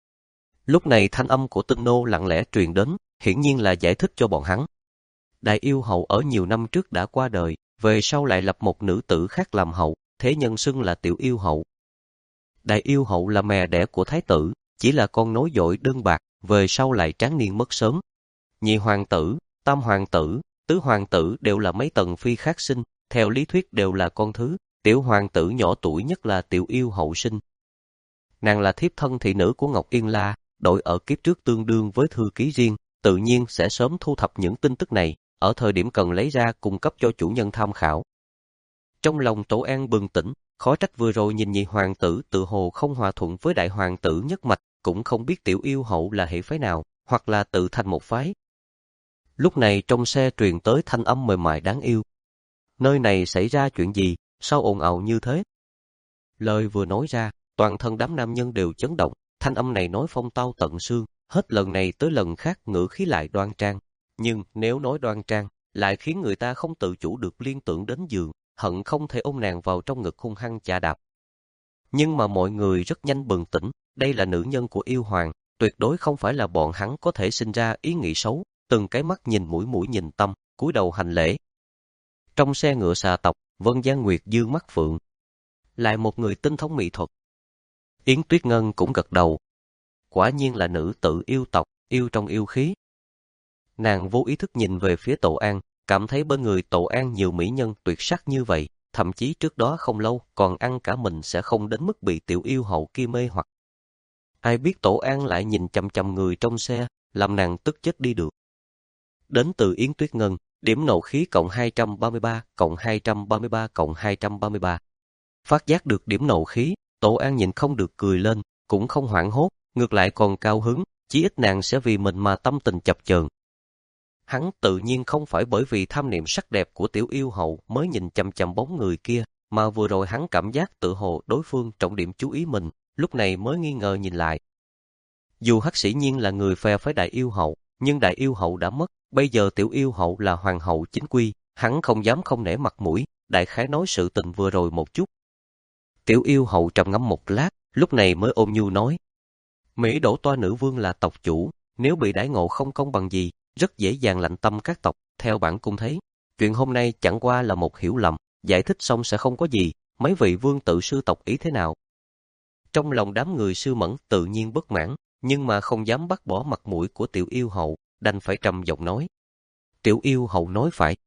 Lúc này thanh âm của Tinh Nô lặng lẽ truyền đến, hiển nhiên là giải thích cho bọn hắn. Đại Yêu Hậu ở nhiều năm trước đã qua đời, về sau lại lập một nữ tử khác làm hậu, thế nhân xưng là Tiểu Yêu Hậu. Đại Yêu Hậu là mẹ đẻ của Thái tử, chỉ là con nối dõi đơn bạc, về sau lại tráng niên mất sớm. Nhị hoàng tử, tam hoàng tử, tứ hoàng tử đều là mấy tầng phi khác sinh, theo lý thuyết đều là con thứ, tiểu hoàng tử nhỏ tuổi nhất là Tiểu Yêu Hậu sinh. Nàng là thiếp thân thị nữ của Ngọc Yên La, đội ở kiếp trước tương đương với thư ký riêng, tự nhiên sẽ sớm thu thập những tin tức này, ở thời điểm cần lấy ra cung cấp cho chủ nhân tham khảo. Trong lòng Tổ An bừng tỉnh, khó trách vừa rồi nhìn nhị hoàng tử tự hồ không hòa thuận với đại hoàng tử nhất mạch, cũng không biết Tiểu Yêu Hậu là hệ phái nào, hoặc là tự thành một phái. Lúc này trong xe truyền tới thanh âm mềm mại đáng yêu. Nơi này xảy ra chuyện gì, sao ồn ào như thế? Lời vừa nói ra, toàn thân đám nam nhân đều chấn động, thanh âm này nói phong tao tận xương, hết lần này tới lần khác ngữ khí lại đoan trang. Nhưng nếu nói đoan trang, lại khiến người ta không tự chủ được liên tưởng đến giường, hận không thể ôm nàng vào trong ngực hung hăng chà đạp. Nhưng mà mọi người rất nhanh bừng tỉnh, đây là nữ nhân của yêu hoàng, tuyệt đối không phải là bọn hắn có thể sinh ra ý nghĩ xấu, từng cái mắt nhìn mũi mũi nhìn tâm, cúi đầu hành lễ. Trong xe ngựa xà tộc, Vân Giang Nguyệt dương mắt phượng. Lại một người tinh thông mỹ thuật. Yến Tuyết Ngân cũng gật đầu. Quả nhiên là nữ tự yêu tộc, yêu trong yêu khí. Nàng vô ý thức nhìn về phía Tổ An, cảm thấy bên người Tổ An nhiều mỹ nhân tuyệt sắc như vậy, thậm chí trước đó không lâu còn ăn cả mình sẽ không đến mức bị Tiểu Yêu Hậu kia mê hoặc. Ai biết Tổ An lại nhìn chằm chằm người trong xe, làm nàng tức chết đi được. Đến từ Yến Tuyết Ngân, điểm nộ khí cộng hai trăm ba mươi ba, cộng hai trăm ba mươi ba, cộng hai trăm ba mươi ba. Phát giác được điểm nộ khí, Tổ An nhìn không được cười lên, cũng không hoảng hốt, ngược lại còn cao hứng, chí ít nàng sẽ vì mình mà tâm tình chập chờn. Hắn tự nhiên không phải bởi vì tham niệm sắc đẹp của Tiểu Yêu Hậu mới nhìn chằm chằm bóng người kia, mà vừa rồi hắn cảm giác tự hồ đối phương trọng điểm chú ý mình, lúc này mới nghi ngờ nhìn lại. Dù Hắc Sĩ Nhiên là người phe phái Đại Yêu Hậu, nhưng Đại Yêu Hậu đã mất, bây giờ Tiểu Yêu Hậu là hoàng hậu chính quy, hắn không dám không nể mặt mũi, đại khái nói sự tình vừa rồi một chút. Tiểu Yêu Hậu trầm ngâm một lát, lúc này mới ôm nhu nói: Mỹ Đỗ Toa nữ vương là tộc chủ, nếu bị đãi ngộ không công bằng gì, rất dễ dàng lạnh tâm các tộc. Theo bản cung thấy, chuyện hôm nay chẳng qua là một hiểu lầm, giải thích xong sẽ không có gì. Mấy vị vương tự sư tộc ý thế nào? Trong lòng đám người Sư Mẫn tự nhiên bất mãn, nhưng mà không dám bắt bỏ mặt mũi của Tiểu Yêu Hậu, đành phải trầm giọng nói. Tiểu Yêu Hậu nói phải.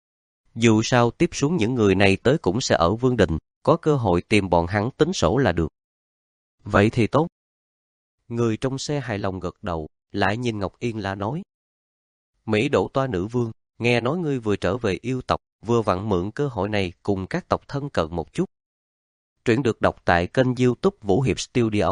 Dù sao tiếp xuống những người này tới cũng sẽ ở Vương Đình, có cơ hội tìm bọn hắn tính sổ là được. Vậy thì tốt. Người trong xe hài lòng gật đầu, lại nhìn Ngọc Yên La nói. Mỹ Đỗ Toa nữ vương, nghe nói ngươi vừa trở về yêu tộc, vừa vặn mượn cơ hội này cùng các tộc thân cận một chút. Truyện được đọc tại kênh YouTube Vũ Hiệp Studio.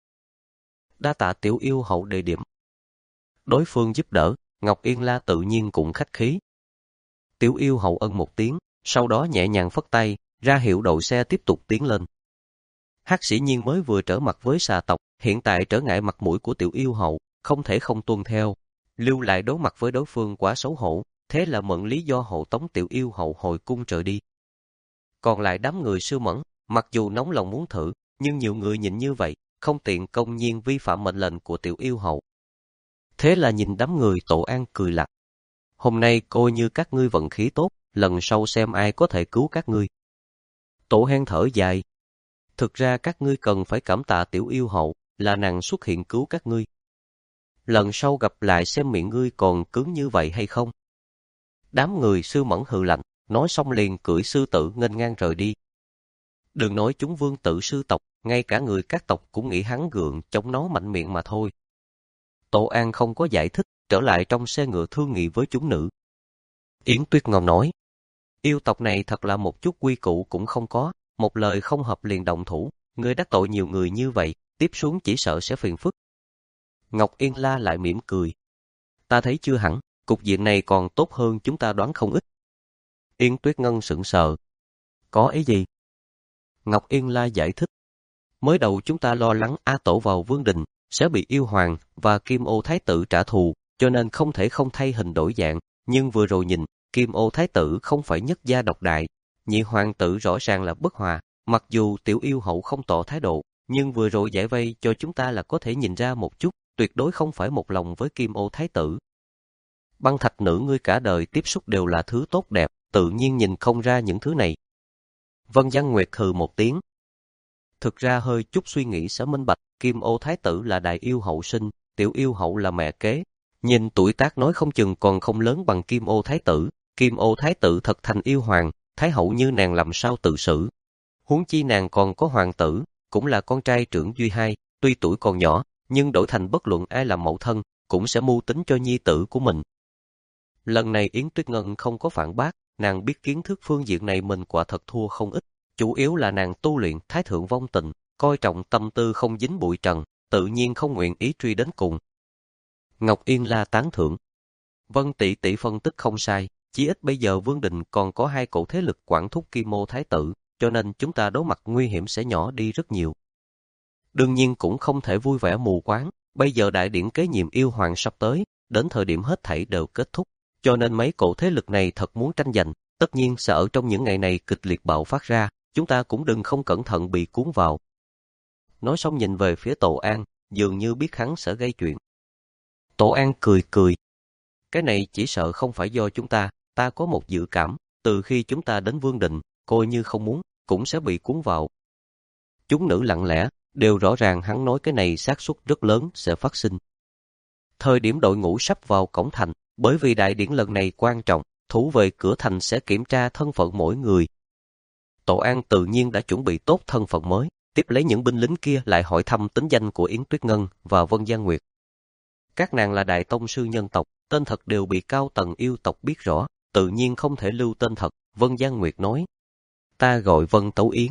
Đa tạ Tiểu Yêu Hậu đề điểm. Đối phương giúp đỡ, Ngọc Yên La tự nhiên cũng khách khí. Tiểu Yêu Hậu ân một tiếng, sau đó nhẹ nhàng phất tay, ra hiệu đội xe tiếp tục tiến lên. Hắc Sĩ Nhiên mới vừa trở mặt với xà tộc, hiện tại trở ngại mặt mũi của Tiểu Yêu Hậu, không thể không tuân theo. lưu lại đối mặt với đối phương quá xấu hổ, thế là mượn lý do hộ tống Tiểu Yêu Hậu hồi cung trời đi. Còn lại đám người Sư Mẫn, mặc dù nóng lòng muốn thử, nhưng nhiều người nhìn như vậy, không tiện công nhiên vi phạm mệnh lệnh của Tiểu Yêu Hậu. Thế là nhìn đám người Tổ An cười lặt. Hôm nay coi như các ngươi vận khí tốt, lần sau xem ai có thể cứu các ngươi. Tổ Hen thở dài. Thực ra các ngươi cần phải cảm tạ Tiểu Yêu Hậu, là nàng xuất hiện cứu các ngươi. Lần sau gặp lại xem miệng ngươi còn cứng như vậy hay không. Đám người Sư Mẫn hừ lạnh, nói xong liền cưỡi sư tử nghênh ngang rời đi. Đừng nói chúng vương tử sư tộc, ngay cả người các tộc cũng nghĩ hắn gượng chống nó mạnh miệng mà thôi. Tổ An không có giải thích, trở lại trong xe ngựa thương nghị với chúng nữ. Yến Tuyết Ngọc nói, yêu tộc này thật là một chút quy củ cũng không có, một lời không hợp liền động thủ, ngươi đắc tội nhiều người như vậy, tiếp xuống chỉ sợ sẽ phiền phức. Ngọc Yên La lại mỉm cười. Ta thấy chưa hẳn, cục diện này còn tốt hơn chúng ta đoán không ít. Yến Tuyết Ngân sững sờ. Có ý gì? Ngọc Yên La giải thích. Mới đầu chúng ta lo lắng A Tổ vào vương đình, sẽ bị yêu hoàng và Kim Ô Thái tử trả thù, cho nên không thể không thay hình đổi dạng, nhưng vừa rồi nhìn, Kim Ô Thái tử không phải nhất gia độc đại, nhị hoàng tử rõ ràng là bất hòa, mặc dù Tiểu Yêu Hậu không tỏ thái độ, nhưng vừa rồi giải vây cho chúng ta là có thể nhìn ra một chút, tuyệt đối không phải một lòng với Kim Ô Thái tử. Băng Thạch nữ ngươi cả đời tiếp xúc đều là thứ tốt đẹp, tự nhiên nhìn không ra những thứ này. Vân Giang Nguyệt hừ một tiếng. Thực ra hơi chút suy nghĩ sẽ minh bạch, Kim Ô Thái tử là đại yêu hậu sinh, Tiểu Yêu Hậu là mẹ kế. Nhìn tuổi tác nói không chừng còn không lớn bằng Kim Ô Thái tử, Kim Ô Thái tử thật thành yêu hoàng, Thái hậu như nàng làm sao tự xử. Huống chi nàng còn có hoàng tử, cũng là con trai trưởng duy hai, tuy tuổi còn nhỏ, nhưng đổi thành bất luận ai làm mẫu thân, cũng sẽ mưu tính cho nhi tử của mình. Lần này Yến Tuyết Ngân không có phản bác, nàng biết kiến thức phương diện này mình quả thật thua không ít, chủ yếu là nàng tu luyện thái thượng vong tình, coi trọng tâm tư không dính bụi trần, tự nhiên không nguyện ý truy đến cùng. Ngọc Yên La tán thưởng. Vân tỷ tỷ phân tích không sai, chỉ ít bây giờ vương đình còn có hai cổ thế lực quản thúc Kim Ô Thái tử, cho nên chúng ta đối mặt nguy hiểm sẽ nhỏ đi rất nhiều. Đương nhiên cũng không thể vui vẻ mù quáng, bây giờ đại điển kế nhiệm yêu hoàng sắp tới, đến thời điểm hết thảy đều kết thúc, cho nên mấy cổ thế lực này thật muốn tranh giành, tất nhiên sẽ ở trong những ngày này kịch liệt bạo phát ra, chúng ta cũng đừng không cẩn thận bị cuốn vào. Nói xong nhìn về phía Tổ An, dường như biết hắn sẽ gây chuyện. Tổ An cười cười. Cái này chỉ sợ không phải do chúng ta, ta có một dự cảm, từ khi chúng ta đến vương đình, coi như không muốn, cũng sẽ bị cuốn vào. Chúng nữ lặng lẽ, đều rõ ràng hắn nói cái này xác suất rất lớn sẽ phát sinh. Thời điểm đội ngũ sắp vào cổng thành, bởi vì đại điển lần này quan trọng, thủ vệ cửa thành sẽ kiểm tra thân phận mỗi người. Tổ An tự nhiên đã chuẩn bị tốt thân phận mới, tiếp lấy những binh lính kia lại hỏi thăm tính danh của Yến Tuyết Ngân và Vân Giang Nguyệt. Các nàng là đại tông sư nhân tộc, tên thật đều bị cao tầng yêu tộc biết rõ, tự nhiên không thể lưu tên thật, Vân Giang Nguyệt nói. Ta gọi Vân Tấu Yến.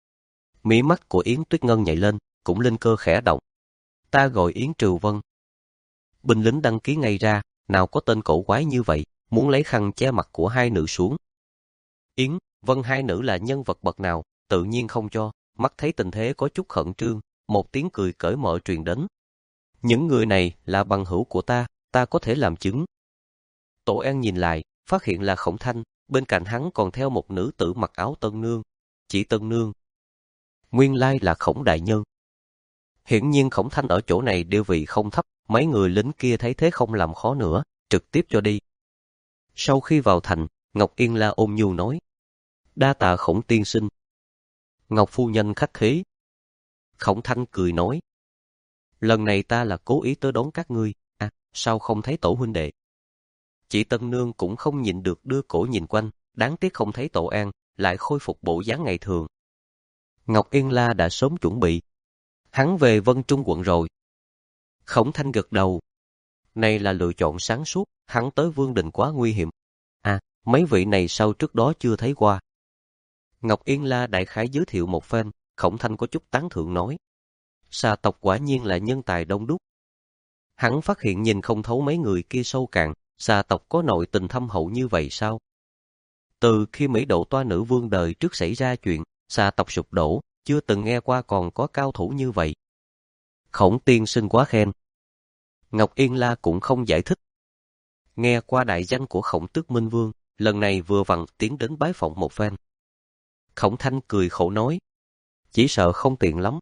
Mí mắt của Yến Tuyết Ngân nhảy lên, cũng linh cơ khẽ động. Ta gọi Yến Trừ Vân. Binh lính đăng ký ngay ra, nào có tên cổ quái như vậy, muốn lấy khăn che mặt của hai nữ xuống. Yến, Vân hai nữ là nhân vật bậc nào, tự nhiên không cho, mắt thấy tình thế có chút khẩn trương, một tiếng cười cởi mở truyền đến. Những người này là bằng hữu của ta, ta có thể làm chứng. Tổ An nhìn lại, phát hiện là Khổng Thanh, bên cạnh hắn còn theo một nữ tử mặc áo tân nương. Chỉ tân nương. Nguyên lai là Khổng đại nhân. Hiển nhiên Khổng Thanh ở chỗ này địa vị không thấp, mấy người lính kia thấy thế không làm khó nữa, trực tiếp cho đi. Sau khi vào thành, Ngọc Yên La ôm nhu nói. Đa tạ Khổng tiên sinh. Ngọc phu nhân khách khí. Khổng Thanh cười nói. Lần này ta là cố ý tới đón các ngươi, à, sao không thấy tổ huynh đệ? Chị Tân Nương cũng không nhịn được đưa cổ nhìn quanh, đáng tiếc không thấy Tổ An, lại khôi phục bộ dáng ngày thường. Ngọc Yên La đã sớm chuẩn bị. Hắn về Vân Trung quận rồi. Khổng Thanh gật đầu. Này là lựa chọn sáng suốt, hắn tới Vương Đình quá nguy hiểm. À, mấy vị này sao trước đó chưa thấy qua. Ngọc Yên La đại khái giới thiệu một phen, Khổng Thanh có chút tán thưởng nói. Xà tộc quả nhiên là nhân tài đông đúc. Hắn phát hiện nhìn không thấu mấy người kia sâu cạn, xà tộc có nội tình thâm hậu như vậy sao? Từ khi Mỹ Độ Toa nữ vương đời trước xảy ra chuyện, xà tộc sụp đổ, chưa từng nghe qua còn có cao thủ như vậy. Khổng tiên sinh quá khen. Ngọc Yên La cũng không giải thích, nghe qua đại danh của Khổng Tước Minh Vương, lần này vừa vặn tiến đến bái phỏng một phen. Khổng Thanh cười khổ nói, chỉ sợ không tiện lắm.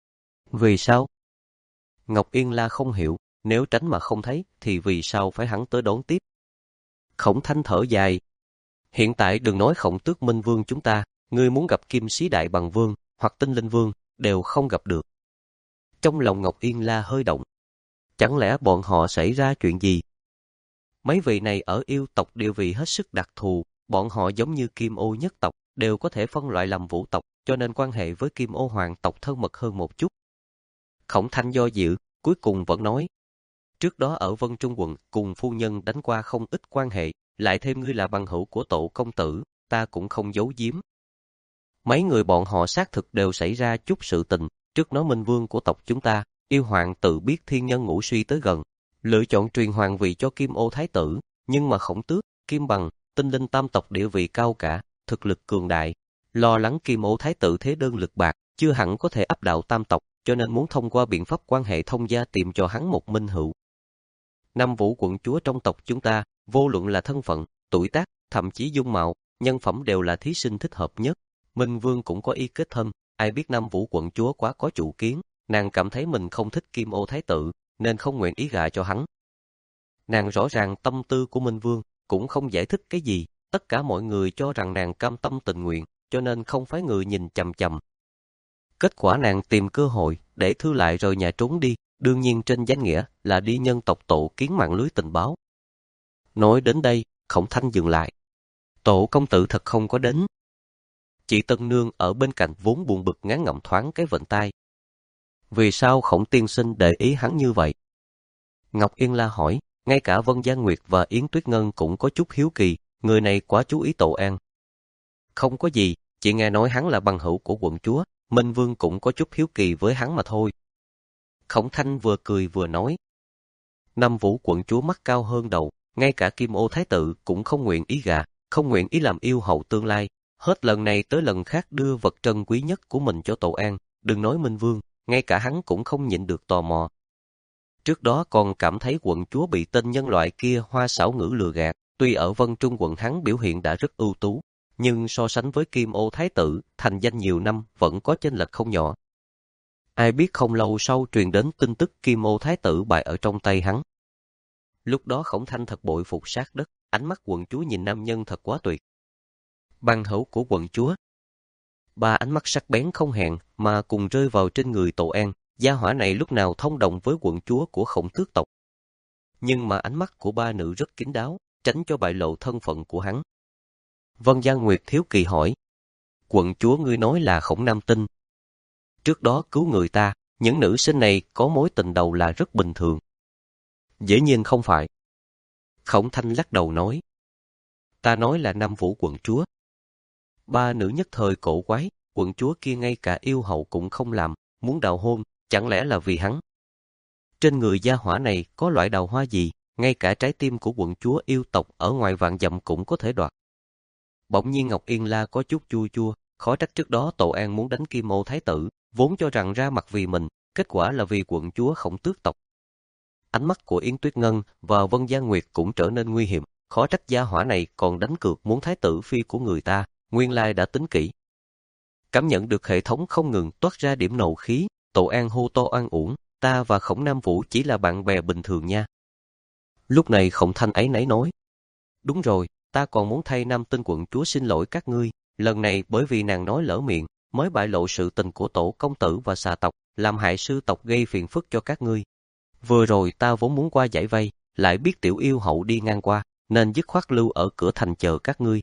Vì sao? Ngọc Yên La không hiểu, nếu tránh mà không thấy thì vì sao phải hắn tới đón tiếp? Khổng Thanh thở dài, hiện tại đừng nói Khổng Tước Minh Vương chúng ta, ngươi muốn gặp Kim Sĩ Đại Bằng Vương hoặc Tinh Linh Vương đều không gặp được. Trong lòng Ngọc Yên La hơi động, chẳng lẽ bọn họ xảy ra chuyện gì? Mấy vị này ở yêu tộc địa vị hết sức đặc thù, bọn họ giống như Kim Ô nhất tộc, đều có thể phân loại làm vũ tộc, cho nên quan hệ với Kim Ô hoàng tộc thân mật hơn một chút. Khổng Thanh do dự, cuối cùng vẫn nói, trước đó ở Vân Trung quận cùng phu nhân đánh qua không ít quan hệ, lại thêm ngươi là bằng hữu của Tổ công tử, ta cũng không giấu giếm. Mấy người bọn họ xác thực đều xảy ra chút sự tình, trước nói Minh Vương của tộc chúng ta, yêu hoàng tự biết thiên nhân ngũ suy tới gần, lựa chọn truyền hoàng vị cho Kim Ô Thái tử, nhưng mà Khổng Tước, Kim Bằng, Tinh Linh tam tộc địa vị cao cả, thực lực cường đại, lo lắng Kim Ô Thái tử thế đơn lực bạc, chưa hẳn có thể áp đảo tam tộc, cho nên muốn thông qua biện pháp quan hệ thông gia tìm cho hắn một minh hữu. Năm Vũ quận chúa trong tộc chúng ta, vô luận là thân phận, tuổi tác, thậm chí dung mạo, nhân phẩm đều là thí sinh thích hợp nhất. Minh Vương cũng có ý kết thân, ai biết năm Vũ quận chúa quá có chủ kiến, nàng cảm thấy mình không thích Kim Ô Thái tử, nên không nguyện ý gả cho hắn. Nàng rõ ràng tâm tư của Minh Vương, cũng không giải thích cái gì, tất cả mọi người cho rằng nàng cam tâm tình nguyện, cho nên không phái người nhìn chằm chằm. Kết quả nàng tìm cơ hội, để thư lại rời nhà trốn đi, đương nhiên trên danh nghĩa là đi nhân tộc Tổ kiến mạng lưới tình báo. Nói đến đây, Khổng Thanh dừng lại. Tổ công tử thật không có đến. Chị Tân Nương ở bên cạnh vốn buồn bực ngán ngẩm thoáng cái vịnh tai. Vì sao Khổng tiên sinh để ý hắn như vậy? Ngọc Yên La hỏi, ngay cả Vân Gia Nguyệt và Yến Tuyết Ngân cũng có chút hiếu kỳ, người này quá chú ý Tổ An. Không có gì, chị nghe nói hắn là bằng hữu của quận chúa, Minh Vương cũng có chút hiếu kỳ với hắn mà thôi. Khổng Thanh vừa cười vừa nói. Năm Vũ quận chúa mắt cao hơn đầu, ngay cả Kim Ô Thái tử cũng không nguyện ý gả, không nguyện ý làm yêu hậu tương lai. Hết lần này tới lần khác đưa vật trân quý nhất của mình cho Tổ An, đừng nói Minh Vương, ngay cả hắn cũng không nhịn được tò mò. Trước đó còn cảm thấy quận chúa bị tên nhân loại kia hoa xảo ngữ lừa gạt, tuy ở Vân Trung quận hắn biểu hiện đã rất ưu tú, nhưng so sánh với Kim Ô Thái tử, thành danh nhiều năm vẫn có chênh lệch không nhỏ. Ai biết không lâu sau truyền đến tin tức Kim Ô Thái tử bại ở trong tay hắn. Lúc đó Khổng Thanh thật bội phục sát đất, ánh mắt quận chúa nhìn nam nhân thật quá tuyệt. Bằng hữu của quận chúa. Ba ánh mắt sắc bén không hẹn mà cùng rơi vào trên người Tổ An, gia hỏa này lúc nào thông đồng với quận chúa của Khổng Tước tộc. Nhưng mà ánh mắt của ba nữ rất kín đáo, tránh cho bại lộ thân phận của hắn. Vân Gia Nguyệt thiếu kỳ hỏi, quận chúa ngươi nói là Khổng Nam Tinh. Trước đó cứu người ta, những nữ sinh này có mối tình đầu là rất bình thường. Dĩ nhiên không phải. Khổng Thanh lắc đầu nói, ta nói là Nam Vũ quận chúa. Ba nữ nhất thời cổ quái, quận chúa kia ngay cả yêu hậu cũng không làm, muốn đào hôn, chẳng lẽ là vì hắn? Trên người gia hỏa này có loại đào hoa gì, ngay cả trái tim của quận chúa yêu tộc ở ngoài vạn dặm cũng có thể đoạt. Bỗng nhiên Ngọc Yên La có chút chua chua, khó trách trước đó Tổ An muốn đánh Kim Ô Thái tử, vốn cho rằng ra mặt vì mình, kết quả là vì quận chúa Khổng Tước tộc. Ánh mắt của Yến Tuyết Ngân và Vân Gia Nguyệt cũng trở nên nguy hiểm, khó trách gia hỏa này còn đánh cược muốn thái tử phi của người ta, nguyên lai đã tính kỹ. Cảm nhận được hệ thống không ngừng toát ra điểm nộ khí, Tổ An hô to oan uổng, ta và Khổng Nam Vũ chỉ là bạn bè bình thường nha. Lúc này Khổng Thanh ấy nấy nói, đúng rồi, ta còn muốn thay Nam Tinh quận chúa xin lỗi các ngươi, lần này bởi vì nàng nói lỡ miệng, mới bại lộ sự tình của Tổ công tử và xà tộc, làm hại sư tộc gây phiền phức cho các ngươi. Vừa rồi ta vốn muốn qua giải vây, lại biết tiểu yêu hậu đi ngang qua, nên dứt khoát lưu ở cửa thành chờ các ngươi.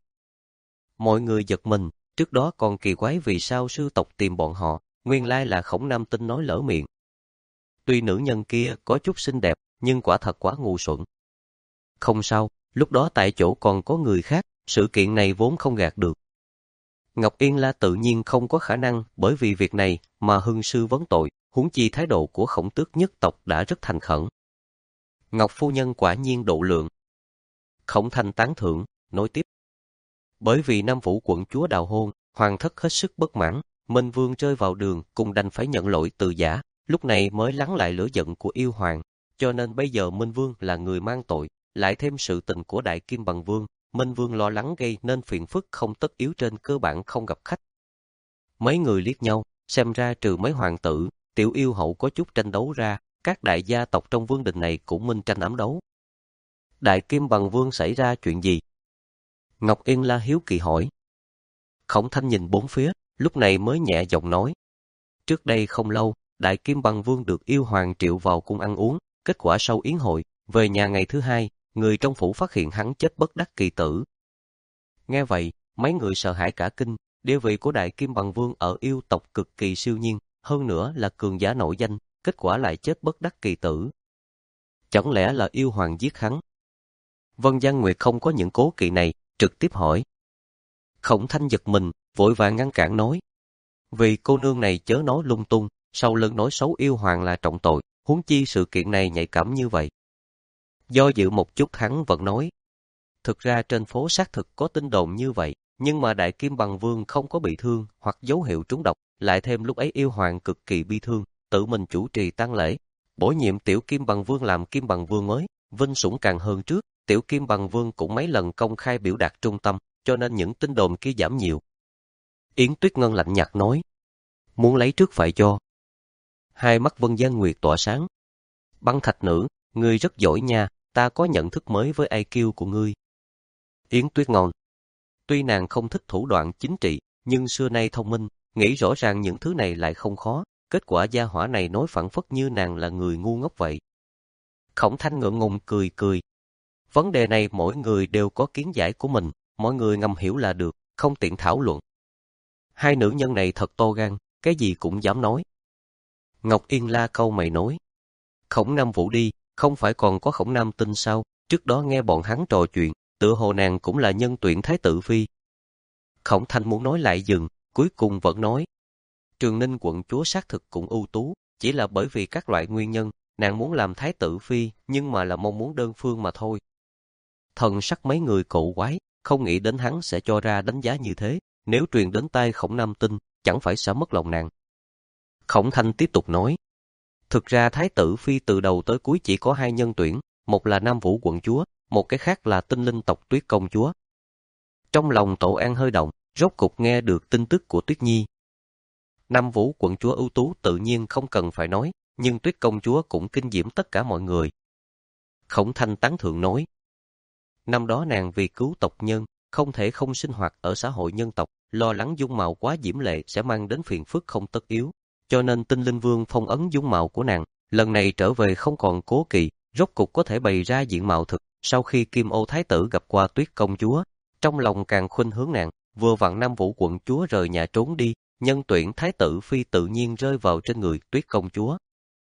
Mọi người giật mình, trước đó còn kỳ quái vì sao sư tộc tìm bọn họ, nguyên lai là Khổng Nam Tinh nói lỡ miệng. Tuy nữ nhân kia có chút xinh đẹp, nhưng quả thật quá ngu xuẩn. Không sao, lúc đó tại chỗ còn có người khác, sự kiện này vốn không gạt được. Ngọc Yên La tự nhiên không có khả năng bởi vì việc này mà hưng sư vấn tội, huống chi thái độ của Khổng Tước nhất tộc đã rất thành khẩn. Ngọc phu nhân quả nhiên độ lượng. Khổng Thanh tán thưởng, nói tiếp. Bởi vì Nam Vũ quận chúa đào hôn, hoàng thất hết sức bất mãn, Minh Vương rơi vào đường cùng đành phải nhận lỗi từ giả, lúc này mới lắng lại lửa giận của yêu hoàng, cho nên bây giờ Minh Vương là người mang tội, lại thêm sự tình của Đại Kim Bằng Vương, Minh Vương lo lắng gây nên phiền phức không tất yếu trên cơ bản không gặp khách. Mấy người liếc nhau, xem ra trừ mấy hoàng tử, tiểu yêu hậu có chút tranh đấu ra, các đại gia tộc trong vương đình này cũng minh tranh ám đấu. Đại Kim Bằng Vương xảy ra chuyện gì? Ngọc Yên La hiếu kỳ hỏi. Khổng Thanh nhìn bốn phía, lúc này mới nhẹ giọng nói. Trước đây không lâu, Đại Kim Bằng Vương được yêu hoàng triệu vào cung ăn uống, kết quả sau yến hội, về nhà ngày thứ hai, người trong phủ phát hiện hắn chết bất đắc kỳ tử. Nghe vậy, mấy người sợ hãi cả kinh, địa vị của Đại Kim Bằng Vương ở yêu tộc cực kỳ siêu nhiên, hơn nữa là cường giả nổi danh, kết quả lại chết bất đắc kỳ tử. Chẳng lẽ là yêu hoàng giết hắn? Vân Giang Nguyệt không có những cố kỵ này, trực tiếp hỏi. Khổng Thanh giật mình, vội vàng ngăn cản nói. Vì cô nương này chớ nói lung tung, sau lưng nói xấu yêu hoàng là trọng tội, huống chi sự kiện này nhạy cảm như vậy. Do dự một chút hắn vẫn nói. Thực ra trên phố xác thực có tin đồn như vậy, nhưng mà Đại Kim Bằng Vương không có bị thương hoặc dấu hiệu trúng độc, lại thêm lúc ấy yêu hoàng cực kỳ bi thương, tự mình chủ trì tang lễ, bổ nhiệm Tiểu Kim Bằng Vương làm Kim Bằng Vương mới, vinh sủng càng hơn trước, Tiểu Kim Bằng Vương cũng mấy lần công khai biểu đạt trung tâm, cho nên những tin đồn kia giảm nhiều. Yến Tuyết Ngân lạnh nhạt nói, muốn lấy trước phải cho. Hai mắt Vân Giang Nguyệt tỏa sáng. Băng Thạch Nữ, ngươi rất giỏi nha, ta có nhận thức mới với i kiu của ngươi. Yến Tuyết Ngân, tuy nàng không thích thủ đoạn chính trị, nhưng xưa nay thông minh, nghĩ rõ ràng những thứ này lại không khó, kết quả gia hỏa này nói phản phất như nàng là người ngu ngốc vậy. Khổng Thanh ngượng ngùng cười cười. Vấn đề này mỗi người đều có kiến giải của mình, mọi người ngầm hiểu là được, không tiện thảo luận. Hai nữ nhân này thật to gan, cái gì cũng dám nói. Ngọc Yên La câu mày nói. Khổng Nam Vũ đi, không phải còn có Khổng Nam Tinh sao, trước đó nghe bọn hắn trò chuyện, tựa hồ nàng cũng là nhân tuyển thái tử phi. Khổng Thanh muốn nói lại dừng, cuối cùng vẫn nói. Trường Ninh quận chúa xác thực cũng ưu tú, chỉ là bởi vì các loại nguyên nhân, nàng muốn làm thái tử phi, nhưng mà là mong muốn đơn phương mà thôi. Thần sắc mấy người cộ quái, không nghĩ đến hắn sẽ cho ra đánh giá như thế, nếu truyền đến tai Khổng Nam Tinh, chẳng phải sẽ mất lòng nàng. Khổng Thanh tiếp tục nói, thực ra thái tử phi từ đầu tới cuối chỉ có hai nhân tuyển, một là Nam Vũ quận chúa, một cái khác là tinh linh tộc Tuyết công chúa. Trong lòng Tổ An hơi động, rốt cục nghe được tin tức của Tuyết Nhi. Nam Vũ quận chúa ưu tú tự nhiên không cần phải nói, nhưng Tuyết công chúa cũng kinh diễm tất cả mọi người. Khổng Thanh tán thượng nói, năm đó nàng vì cứu tộc nhân, không thể không sinh hoạt ở xã hội nhân tộc, lo lắng dung mạo quá diễm lệ sẽ mang đến phiền phức không tất yếu, cho nên Tinh Linh Vương phong ấn dung mạo của nàng, lần này trở về không còn cố kỵ, rốt cục có thể bày ra diện mạo thực. Sau khi Kim Ô Thái tử gặp qua Tuyết công chúa, trong lòng càng khuynh hướng nàng, vừa vặn Nam Vũ quận chúa rời nhà trốn đi, nhân tuyển thái tử phi tự nhiên rơi vào trên người Tuyết công chúa.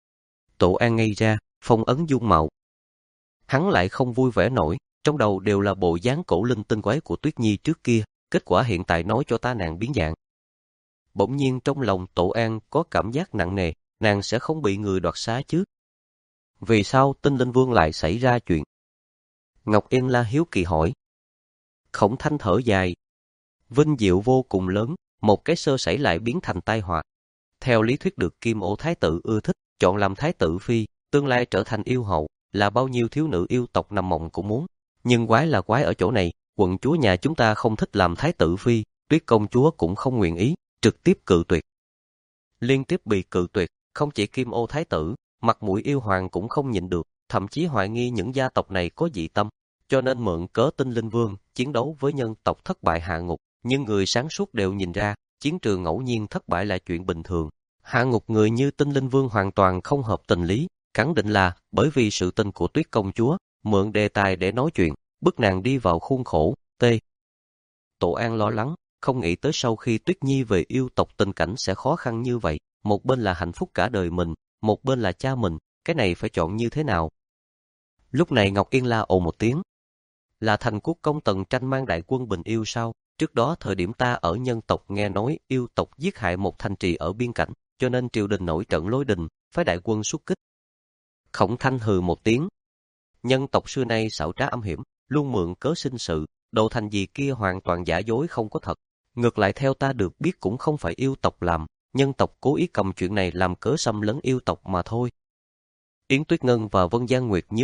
Tổ An ngây ra, phong ấn dung mạo. Hắn lại không vui vẻ nổi, trong đầu đều là bộ dáng cổ linh tinh quái của Tuyết Nhi trước kia, kết quả hiện tại nói cho ta nàng biến dạng. Bỗng nhiên trong lòng Tổ An có cảm giác nặng nề, nàng sẽ không bị người đoạt xá chứ. Vì sao Tinh Linh Vương lại xảy ra chuyện? Ngọc Yên La hiếu kỳ hỏi. Khổng Thanh thở dài. Vinh diệu vô cùng lớn, một cái sơ sẩy lại biến thành tai họa. Theo lý thuyết được Kim Ô Thái tử ưa thích, chọn làm Thái tử phi, tương lai trở thành yêu hậu, là bao nhiêu thiếu nữ yêu tộc nằm mộng cũng muốn. Nhưng quái là quái ở chỗ này, quận chúa nhà chúng ta không thích làm Thái tử phi, Tuyết công chúa cũng không nguyện ý, trực tiếp cự tuyệt. Liên tiếp bị cự tuyệt, không chỉ Kim Ô Thái tử, mặt mũi yêu hoàng cũng không nhịn được, thậm chí hoài nghi những gia tộc này có dị tâm, cho nên mượn cớ Tinh Linh Vương chiến đấu với nhân tộc thất bại hạ ngục, nhưng người sáng suốt đều nhìn ra, chiến trường ngẫu nhiên thất bại là chuyện bình thường. Hạ ngục người như Tinh Linh Vương hoàn toàn không hợp tình lý, khẳng định là bởi vì sự tình của Tuyết công chúa, mượn đề tài để nói chuyện, bức nàng đi vào khuôn khổ. T. Tổ An lo lắng, không nghĩ tới sau khi Tuyết Nhi về yêu tộc tình cảnh sẽ khó khăn như vậy, một bên là hạnh phúc cả đời mình, một bên là cha mình, cái này phải chọn như thế nào? Lúc này Ngọc Yên La ồ một tiếng. Là Thành Quốc công Tần Tranh mang đại quân bình yêu sao? Trước đó thời điểm ta ở nhân tộc nghe nói yêu tộc giết hại một thành trì ở biên cảnh, cho nên triều đình nổi trận lôi đình, phái đại quân xuất kích. Khổng Thanh hừ một tiếng. Nhân tộc xưa nay xảo trá âm hiểm, luôn mượn cớ sinh sự, đồ thành gì kia hoàn toàn giả dối không có thật. Ngược lại theo ta được biết cũng không phải yêu tộc làm, nhân tộc cố ý cầm chuyện này làm cớ xâm lấn yêu tộc mà thôi. Yến Tuyết Ngân và Vân Giang Nguyệt nhíu mày,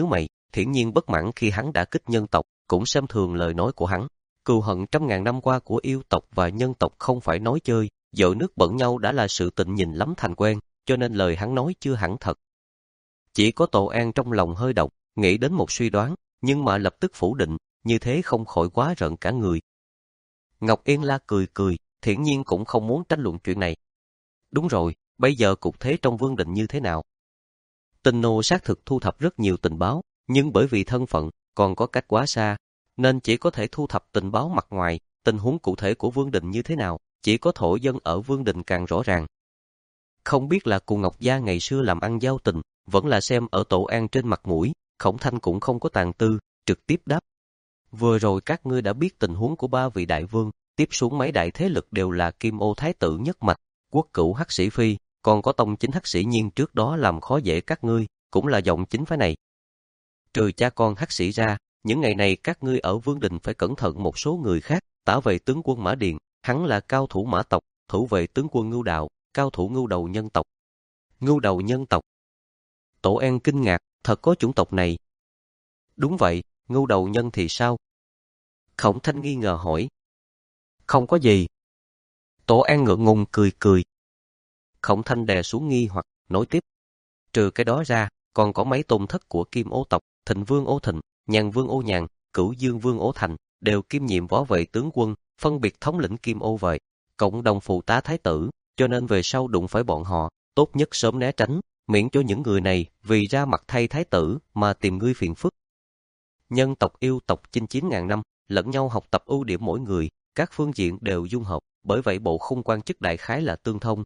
Thiển nhiên bất mãn khi hắn đã kích nhân tộc, cũng xem thường lời nói của hắn. Cừu hận trăm ngàn năm qua của yêu tộc và nhân tộc không phải nói chơi, dội nước bẩn nhau đã là sự tình nhìn lắm thành quen, cho nên lời hắn nói chưa hẳn thật. Chỉ có Tổ An trong lòng hơi động, nghĩ đến một suy đoán, nhưng mà lập tức phủ định, như thế không khỏi quá rợn cả người. Ngọc Yên La cười cười, Thiển nhiên cũng không muốn tranh luận chuyện này. Đúng rồi, bây giờ cục thế trong Vương Đình như thế nào? Tinh nô xác thực thu thập rất nhiều tình báo, nhưng bởi vì thân phận còn có cách quá xa, nên chỉ có thể thu thập tình báo mặt ngoài, tình huống cụ thể của Vương Đình như thế nào, chỉ có thổ dân ở Vương Đình càng rõ ràng. Không biết là cùng Ngọc Gia ngày xưa làm ăn giao tình, vẫn là xem ở Tổ An trên mặt mũi, Khổng Thanh cũng không có tàn tư, trực tiếp đáp. Vừa rồi các ngươi đã biết tình huống của ba vị đại vương, tiếp xuống mấy đại thế lực đều là Kim Ô Thái tử nhất mạch, Quốc Cửu Hắc Sĩ Phi, còn có tông chính Hắc Sĩ Nhiên trước đó làm khó dễ các ngươi, cũng là dòng chính phái này. Trừ cha con Hắc Sĩ ra, những ngày này các ngươi ở Vương Đình phải cẩn thận một số người khác, tả vệ tướng quân Mã Điền, hắn là cao thủ mã tộc, thủ vệ tướng quân Ngưu Đạo, cao thủ ngưu đầu nhân tộc. Ngưu đầu nhân tộc. Tổ An kinh ngạc, thật có chủng tộc này. Đúng vậy, ngưu đầu nhân thì sao? Khổng Thanh nghi ngờ hỏi. Không có gì. Tổ An ngượng ngùng cười cười. Khổng Thanh đè xuống nghi hoặc, nói tiếp. Trừ cái đó ra, còn có mấy tôn thất của Kim Ô tộc, Thịnh Vương Ô Thịnh, Nhàn Vương Ô Nhàn, Cửu Dương Vương Ô Thành, đều kiêm nhiệm võ vệ tướng quân, phân biệt thống lĩnh Kim Ô vệ, cộng đồng phụ tá thái tử, cho nên về sau đụng phải bọn họ, tốt nhất sớm né tránh, miễn cho những người này vì ra mặt thay thái tử mà tìm ngươi phiền phức. Nhân tộc yêu tộc chinh chiến ngàn năm, lẫn nhau học tập ưu điểm mỗi người, các phương diện đều dung hợp, bởi vậy bộ khung quan chức đại khái là tương thông.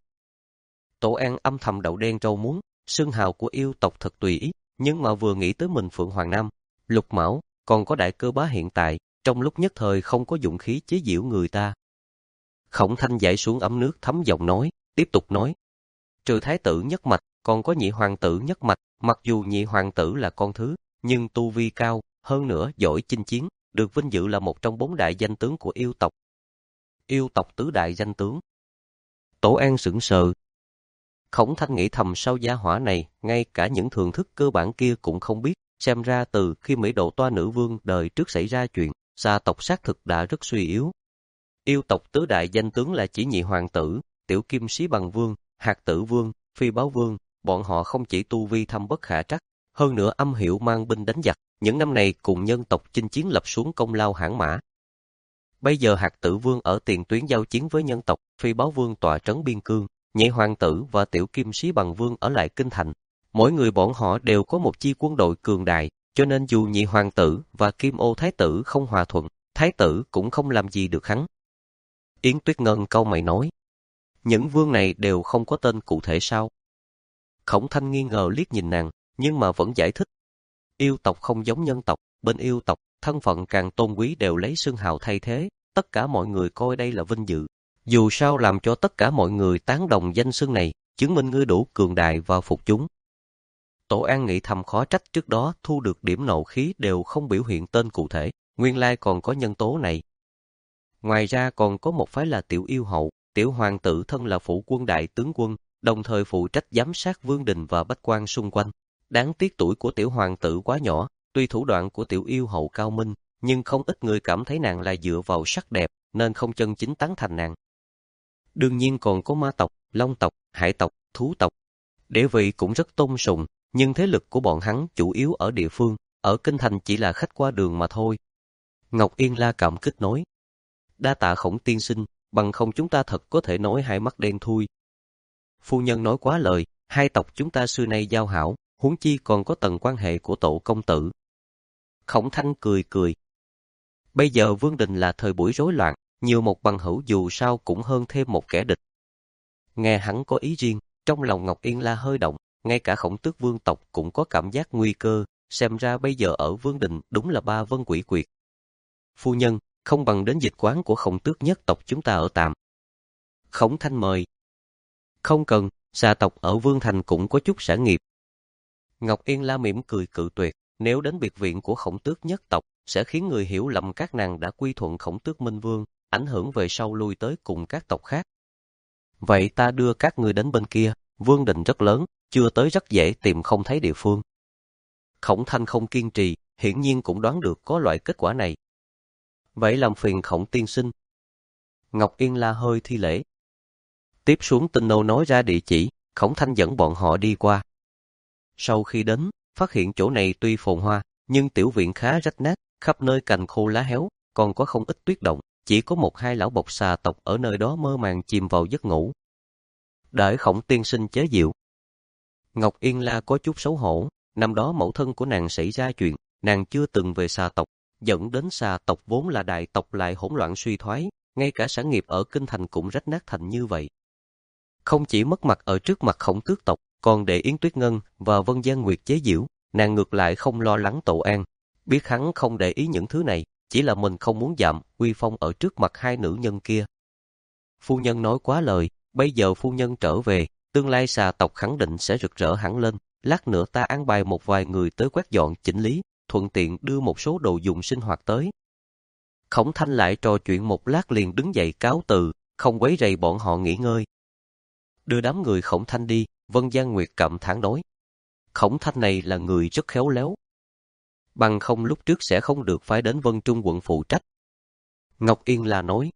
Tổ An âm thầm đậu đen rau muống, xưng hào của yêu tộc thật tùy ý, nhưng mà vừa nghĩ tới mình Phượng Hoàng Nam, Lục Mão, còn có đại cơ bá hiện tại, trong lúc nhất thời không có dụng khí chế giễu người ta. Khổng Thanh giải xuống ấm nước thấm giọng nói, tiếp tục nói. Trừ thái tử nhất mạch, còn có nhị hoàng tử nhất mạch, mặc dù nhị hoàng tử là con thứ, nhưng tu vi cao, hơn nữa giỏi chinh chiến, được vinh dự là một trong bốn đại danh tướng của yêu tộc. Yêu tộc tứ đại danh tướng. Tổ An sững sờ. Khổng Thanh nghĩ thầm sau gia hỏa này, ngay cả những thường thức cơ bản kia cũng không biết, xem ra từ khi Mỹ Độ Toa nữ vương đời trước xảy ra chuyện, gia tộc xác thực đã rất suy yếu. Yêu tộc tứ đại danh tướng là chỉ nhị hoàng tử, tiểu kim sĩ bằng vương, hạt tử vương, phi báo vương, bọn họ không chỉ tu vi thâm bất khả trắc, hơn nữa âm hiểu mang binh đánh giặc, những năm này cùng nhân tộc chinh chiến lập xuống công lao hãn mã. Bây giờ hạt tử vương ở tiền tuyến giao chiến với nhân tộc, phi báo vương tọa trấn biên cương, nhị hoàng tử và tiểu kim sĩ bằng vương ở lại kinh thành. Mỗi người bọn họ đều có một chi quân đội cường đại, cho nên dù nhị hoàng tử và kim ô thái tử không hòa thuận, thái tử cũng không làm gì được hắn. Yến Tuyết Ngân câu mày nói, những vương này đều không có tên cụ thể sao? Khổng Thanh nghi ngờ liếc nhìn nàng, nhưng mà vẫn giải thích. Yêu tộc không giống nhân tộc, bên yêu tộc, thân phận càng tôn quý đều lấy xưng hào thay thế, tất cả mọi người coi đây là vinh dự. Dù sao làm cho tất cả mọi người tán đồng danh xưng này, chứng minh ngươi đủ cường đại và phục chúng. Tổ An nghĩ thầm khó trách trước đó thu được điểm nộ khí đều không biểu hiện tên cụ thể, nguyên lai còn có nhân tố này. Ngoài ra còn có một phái là tiểu yêu hậu, tiểu hoàng tử thân là phụ quân đại tướng quân, đồng thời phụ trách giám sát vương đình và bách quan xung quanh. Đáng tiếc tuổi của tiểu hoàng tử quá nhỏ, tuy thủ đoạn của tiểu yêu hậu cao minh, nhưng không ít người cảm thấy nàng là dựa vào sắc đẹp, nên không chân chính tán thành nàng. Đương nhiên còn có ma tộc, long tộc, hải tộc, thú tộc. Địa vị cũng rất tôn sùng, nhưng thế lực của bọn hắn chủ yếu ở địa phương, ở kinh thành chỉ là khách qua đường mà thôi. Ngọc Yên La cảm kích nói. Đa tạ Khổng tiên sinh, bằng không chúng ta thật có thể nói hai mắt đen thui. Phu nhân nói quá lời, hai tộc chúng ta xưa nay giao hảo, huống chi còn có tầng quan hệ của tổ công tử. Khổng Thanh cười cười. Bây giờ Vương Đình là thời buổi rối loạn, nhiều một bằng hữu dù sao cũng hơn thêm một kẻ địch. Nghe hắn có ý riêng, trong lòng Ngọc Yên La hơi động, ngay cả Khổng Tước vương tộc cũng có cảm giác nguy cơ, xem ra bây giờ ở Vương Đình đúng là ba vân quỷ quyệt. Phu nhân, không bằng đến dịch quán của Khổng Tước nhất tộc chúng ta ở tạm. Khổng Thanh mời. Không cần, xà tộc ở Vương Thành cũng có chút sản nghiệp. Ngọc Yên La mỉm cười cự tuyệt, nếu đến biệt viện của Khổng Tước nhất tộc, sẽ khiến người hiểu lầm các nàng đã quy thuận Khổng Tước Minh Vương, ảnh hưởng về sau lui tới cùng các tộc khác. Vậy ta đưa các ngươi đến bên kia, Vương Đình rất lớn, chưa tới rất dễ tìm không thấy địa phương. Khổng Thanh không kiên trì, hiển nhiên cũng đoán được có loại kết quả này. Vậy làm phiền Khổng tiên sinh. Ngọc Yên La hơi thi lễ. Tiếp xuống Tinh Nô nói ra địa chỉ, Khổng Thanh dẫn bọn họ đi qua. Sau khi đến, phát hiện chỗ này tuy phồn hoa, nhưng tiểu viện khá rách nát, khắp nơi cành khô lá héo, còn có không ít tuyết động, chỉ có một hai lão bộc xà tộc ở nơi đó mơ màng chìm vào giấc ngủ. Đợi Khổng tiên sinh chế diệu. Ngọc Yên La có chút xấu hổ, năm đó mẫu thân của nàng xảy ra chuyện, nàng chưa từng về xà tộc, dẫn đến xà tộc vốn là đại tộc lại hỗn loạn suy thoái, ngay cả sản nghiệp ở kinh thành cũng rách nát thành như vậy. Không chỉ mất mặt ở trước mặt Khổng tước tộc, còn để Yến Tuyết Ngân và Vân Giang Nguyệt chế giễu, nàng ngược lại không lo lắng Tổ An, biết hắn không để ý những thứ này, chỉ là mình không muốn giảm uy phong ở trước mặt hai nữ nhân kia. Phu nhân nói quá lời, bây giờ phu nhân trở về, tương lai xà tộc khẳng định sẽ rực rỡ hẳn lên, lát nữa ta an bài một vài người tới quét dọn chỉnh lý, thuận tiện đưa một số đồ dùng sinh hoạt tới. Khổng Thanh lại trò chuyện một lát liền đứng dậy cáo từ, không quấy rầy bọn họ nghỉ ngơi. Đưa đám người Khổng Thanh đi, Vân Giang Nguyệt cảm thán nói. Khổng Thanh này là người rất khéo léo. Bằng không lúc trước sẽ không được phái đến Vân Trung quận phụ trách. Ngọc Yên La nói.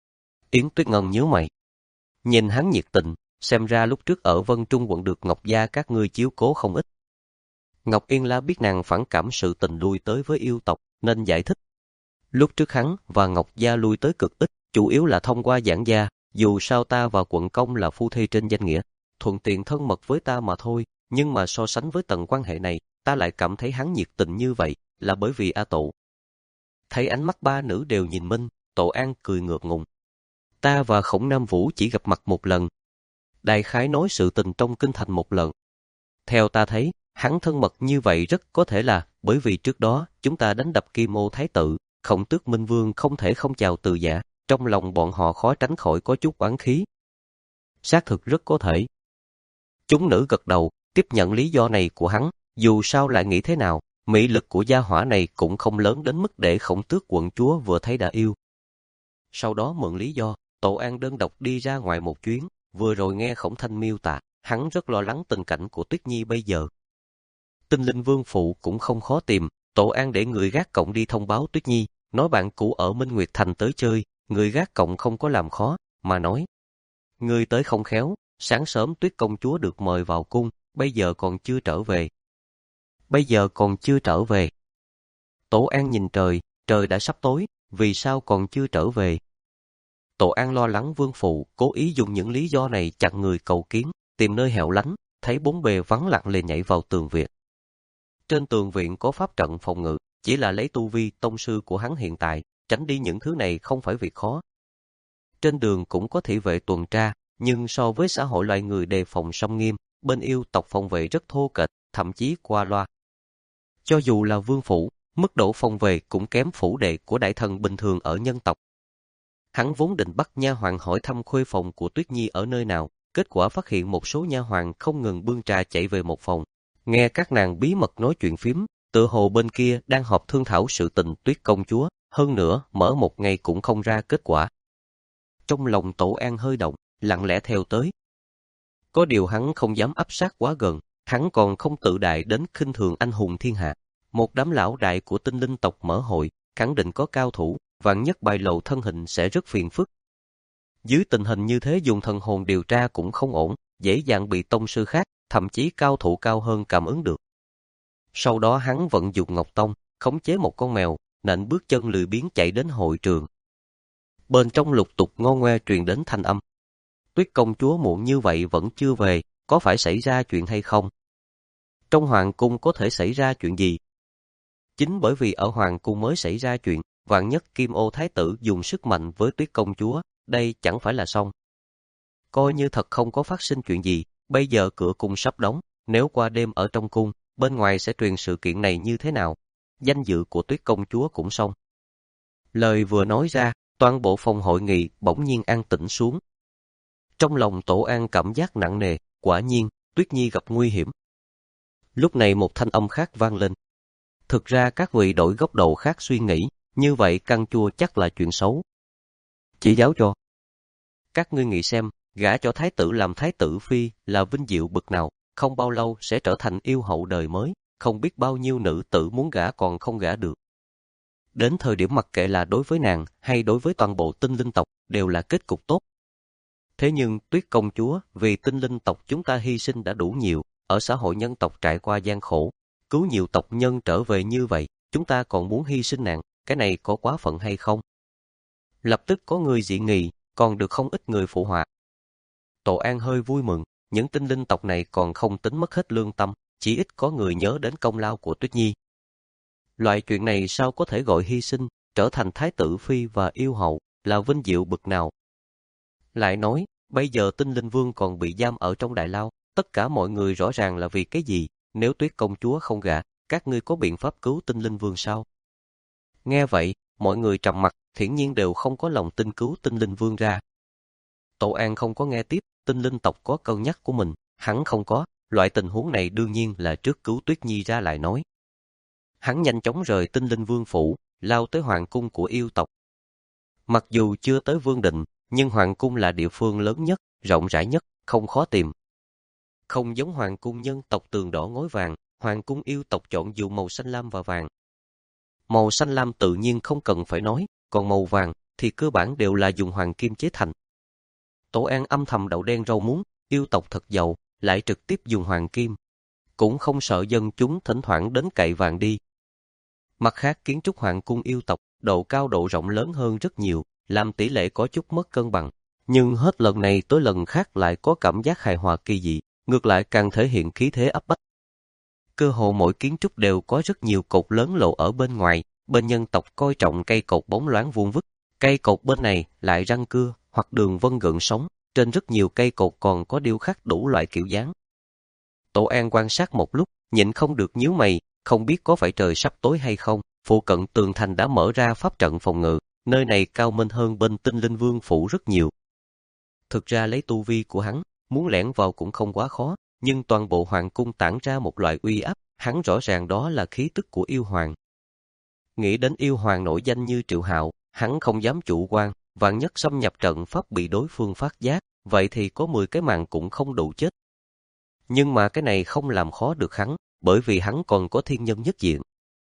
Yến Tuyết Ngân nhíu mày. Nhìn hắn nhiệt tình, xem ra lúc trước ở Vân Trung quận được Ngọc Gia các ngươi chiếu cố không ít. Ngọc Yên La biết nàng phản cảm sự tình lui tới với yêu tộc, nên giải thích. Lúc trước hắn và Ngọc Gia lui tới cực ít, chủ yếu là thông qua giảng gia, dù sao ta và quận công là phu thê trên danh nghĩa, thuận tiện thân mật với ta mà thôi, nhưng mà so sánh với tầng quan hệ này, ta lại cảm thấy hắn nhiệt tình như vậy, là bởi vì A Tổ. Thấy ánh mắt ba nữ đều nhìn Minh, Tổ An cười ngượng ngùng. Ta và Khổng Nam Vũ chỉ gặp mặt một lần. Đại khái nói sự tình trong kinh thành một lần. Theo ta thấy, hắn thân mật như vậy rất có thể là bởi vì trước đó chúng ta đánh đập Kim Ô Thái Tử, Khổng Tước Minh Vương không thể không chào từ giả, trong lòng bọn họ khó tránh khỏi có chút oán khí. Xác thực rất có thể. Chúng nữ gật đầu, tiếp nhận lý do này của hắn, dù sao lại nghĩ thế nào, mỹ lực của gia hỏa này cũng không lớn đến mức để Khổng Tước quận chúa vừa thấy đã yêu. Sau đó mượn lý do, Tổ An đơn độc đi ra ngoài một chuyến, vừa rồi nghe Khổng Thanh miêu tả, hắn rất lo lắng tình cảnh của Tuyết Nhi bây giờ. Tinh Linh Vương phụ cũng không khó tìm, Tổ An để người gác cổng đi thông báo Tuyết Nhi, nói bạn cũ ở Minh Nguyệt Thành tới chơi, người gác cổng không có làm khó, mà nói. Người tới không khéo, sáng sớm Tuyết công chúa được mời vào cung, bây giờ còn chưa trở về. Bây giờ còn chưa trở về. Tổ An nhìn trời, trời đã sắp tối, vì sao còn chưa trở về? Tổ An lo lắng vương phụ, cố ý dùng những lý do này chặn người cầu kiến, tìm nơi hẻo lánh, thấy bốn bề vắng lặng liền nhảy vào tường viện. Trên tường viện có pháp trận phòng ngự, chỉ là lấy tu vi tông sư của hắn hiện tại, tránh đi những thứ này không phải việc khó. Trên đường cũng có thị vệ tuần tra, nhưng so với xã hội loài người đề phòng sông nghiêm, bên yêu tộc phòng vệ rất thô kệch, thậm chí qua loa. Cho dù là vương phủ, mức độ phòng vệ cũng kém phủ đệ của đại thần bình thường ở nhân tộc. Hắn vốn định bắt nha hoàn hỏi thăm khuê phòng của Tuyết Nhi ở nơi nào, kết quả phát hiện một số nha hoàn không ngừng bưng trà chạy về một phòng, nghe các nàng bí mật nói chuyện phím, tựa hồ bên kia đang họp thương thảo sự tình Tuyết công chúa, hơn nữa mở một ngày cũng không ra kết quả. Trong lòng Tổ An hơi động, lặng lẽ theo tới. Có điều hắn không dám áp sát quá gần, hắn còn không tự đại đến khinh thường anh hùng thiên hạ. Một đám lão đại của tinh linh tộc mở hội, khẳng định có cao thủ, vạn nhất bại lộ thân hình sẽ rất phiền phức. Dưới tình hình như thế dùng thần hồn điều tra cũng không ổn, dễ dàng bị tông sư khác, thậm chí cao thủ cao hơn cảm ứng được. Sau đó hắn vận dụng Ngọc Tông, khống chế một con mèo, nện bước chân lười biếng chạy đến hội trường. Bên trong lục tục ngo ngoe truyền đến thanh âm. Tuyết công chúa muộn như vậy vẫn chưa về, có phải xảy ra chuyện hay không? Trong hoàng cung có thể xảy ra chuyện gì? Chính bởi vì ở hoàng cung mới xảy ra chuyện, vạn nhất Kim Ô Thái Tử dùng sức mạnh với Tuyết công chúa, đây chẳng phải là xong. Coi như thật không có phát sinh chuyện gì, bây giờ cửa cung sắp đóng, nếu qua đêm ở trong cung, bên ngoài sẽ truyền sự kiện này như thế nào? Danh dự của Tuyết công chúa cũng xong. Lời vừa nói ra, toàn bộ phòng hội nghị bỗng nhiên an tĩnh xuống. Trong lòng Tổ An cảm giác nặng nề, quả nhiên, Tuyết Nhi gặp nguy hiểm. Lúc này một thanh âm khác vang lên. Thực ra các vị đổi góc độ khác suy nghĩ, như vậy căng chua chắc là chuyện xấu. Chỉ giáo cho. Các ngươi nghĩ xem, gả cho thái tử làm thái tử phi là vinh diệu bực nào, không bao lâu sẽ trở thành yêu hậu đời mới, không biết bao nhiêu nữ tử muốn gả còn không gả được. Đến thời điểm mặc kệ là đối với nàng hay đối với toàn bộ tinh linh tộc đều là kết cục tốt. Thế nhưng Tuyết công chúa vì tinh linh tộc chúng ta hy sinh đã đủ nhiều, ở xã hội nhân tộc trải qua gian khổ, cứu nhiều tộc nhân trở về như vậy, chúng ta còn muốn hy sinh nàng, cái này có quá phận hay không? Lập tức có người dị nghị, còn được không ít người phụ họa. Tổ An hơi vui mừng, những tinh linh tộc này còn không tính mất hết lương tâm, chỉ ít có người nhớ đến công lao của Tuyết Nhi. Loại chuyện này sao có thể gọi hy sinh, trở thành thái tử phi và yêu hậu, là vinh diệu bực nào. Lại nói, bây giờ tinh linh vương còn bị giam ở trong đại lao, tất cả mọi người rõ ràng là vì cái gì, nếu Tuyết công chúa không gả, các ngươi có biện pháp cứu tinh linh vương sao? Nghe vậy, mọi người trầm mặc, hiển nhiên đều không có lòng tin cứu tinh linh vương ra. Tổ An không có nghe tiếp, tinh linh tộc có cân nhắc của mình, hắn không có, loại tình huống này đương nhiên là trước cứu Tuyết Nhi ra lại nói. Hắn nhanh chóng rời tinh linh vương phủ, lao tới hoàng cung của yêu tộc. Mặc dù chưa tới vương định, nhưng hoàng cung là địa phương lớn nhất, rộng rãi nhất, không khó tìm. Không giống hoàng cung nhân tộc tường đỏ ngói vàng, hoàng cung yêu tộc chọn dùng màu xanh lam và vàng. Màu xanh lam tự nhiên không cần phải nói, còn màu vàng thì cơ bản đều là dùng hoàng kim chế thành. Tổ An âm thầm đậu đen rau muống, yêu tộc thật giàu, lại trực tiếp dùng hoàng kim. Cũng không sợ dân chúng thỉnh thoảng đến cậy vàng đi. Mặt khác kiến trúc hoàng cung yêu tộc, độ cao độ rộng lớn hơn rất nhiều, làm tỷ lệ có chút mất cân bằng. Nhưng hết lần này tới lần khác lại có cảm giác hài hòa kỳ dị, ngược lại càng thể hiện khí thế áp bách. Cơ hồ mỗi kiến trúc đều có rất nhiều cột lớn lộ ở bên ngoài, bên nhân tộc coi trọng cây cột bóng loáng vuông vức, cây cột bên này lại răng cưa hoặc đường vân gợn sóng, trên rất nhiều cây cột còn có điêu khắc đủ loại kiểu dáng. Tổ An quan sát một lúc, nhịn không được nhíu mày, không biết có phải trời sắp tối hay không, phụ cận tường thành đã mở ra pháp trận phòng ngự, nơi này cao minh hơn bên tinh linh vương phủ rất nhiều. Thực ra lấy tu vi của hắn, muốn lẻn vào cũng không quá khó, nhưng toàn bộ hoàng cung tản ra một loại uy áp, hắn rõ ràng đó là khí tức của yêu hoàng. Nghĩ đến yêu hoàng nổi danh như Triệu Hạo, hắn không dám chủ quan, vạn nhất xâm nhập trận pháp bị đối phương phát giác, vậy thì có mười cái mạng cũng không đủ chết. Nhưng mà cái này không làm khó được hắn, bởi vì hắn còn có thiên nhân nhất diện.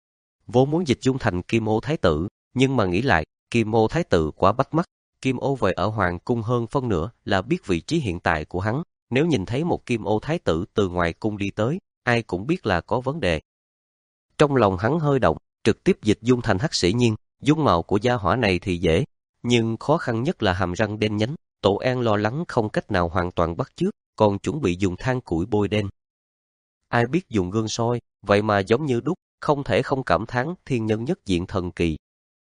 Vốn muốn dịch dung thành Kim Ô Thái tử, nhưng mà nghĩ lại, Kim Ô Thái tử quá bắt mắt, Kim Ô về ở hoàng cung hơn phân nửa là biết vị trí hiện tại của hắn, nếu nhìn thấy một Kim Ô Thái tử từ ngoài cung đi tới, ai cũng biết là có vấn đề. Trong lòng hắn hơi động, trực tiếp dịch dung thành Hắc Sĩ Nhiên, dung mạo của gia hỏa này thì dễ, nhưng khó khăn nhất là hàm răng đen nhánh, Tổ An lo lắng không cách nào hoàn toàn bắt chước, còn chuẩn bị dùng than củi bôi đen. Ai biết dùng gương soi, vậy mà giống như đúc, không thể không cảm thán thiên nhân nhất diện thần kỳ.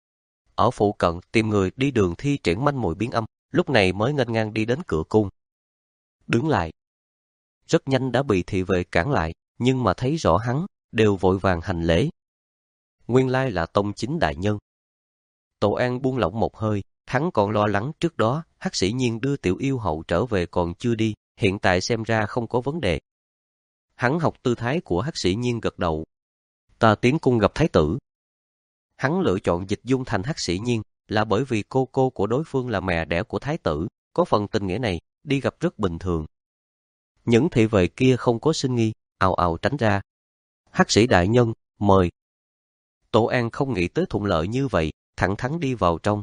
Ở phụ cận tìm người đi đường thi triển manh mồi biến âm, lúc này mới nghênh ngang đi đến cửa cung. Đứng lại. Rất nhanh đã bị thị vệ cản lại, nhưng mà thấy rõ hắn, đều vội vàng hành lễ. Nguyên lai là tông chính đại nhân. Tổ An buông lỏng một hơi, hắn còn lo lắng trước đó, Hắc Sĩ Nhiên đưa tiểu yêu hậu trở về còn chưa đi, hiện tại xem ra không có vấn đề. Hắn học tư thái của Hắc Sĩ Nhiên gật đầu. Ta tiến cung gặp thái tử. Hắn lựa chọn dịch dung thành Hắc Sĩ Nhiên là bởi vì cô cô của đối phương là mẹ đẻ của thái tử, có phần tình nghĩa này, đi gặp rất bình thường. Những thị vệ kia không có sinh nghi, ào ào tránh ra. Hắc sĩ đại nhân, mời. Tổ An không nghĩ tới thuận lợi như vậy, thẳng thắn đi vào trong.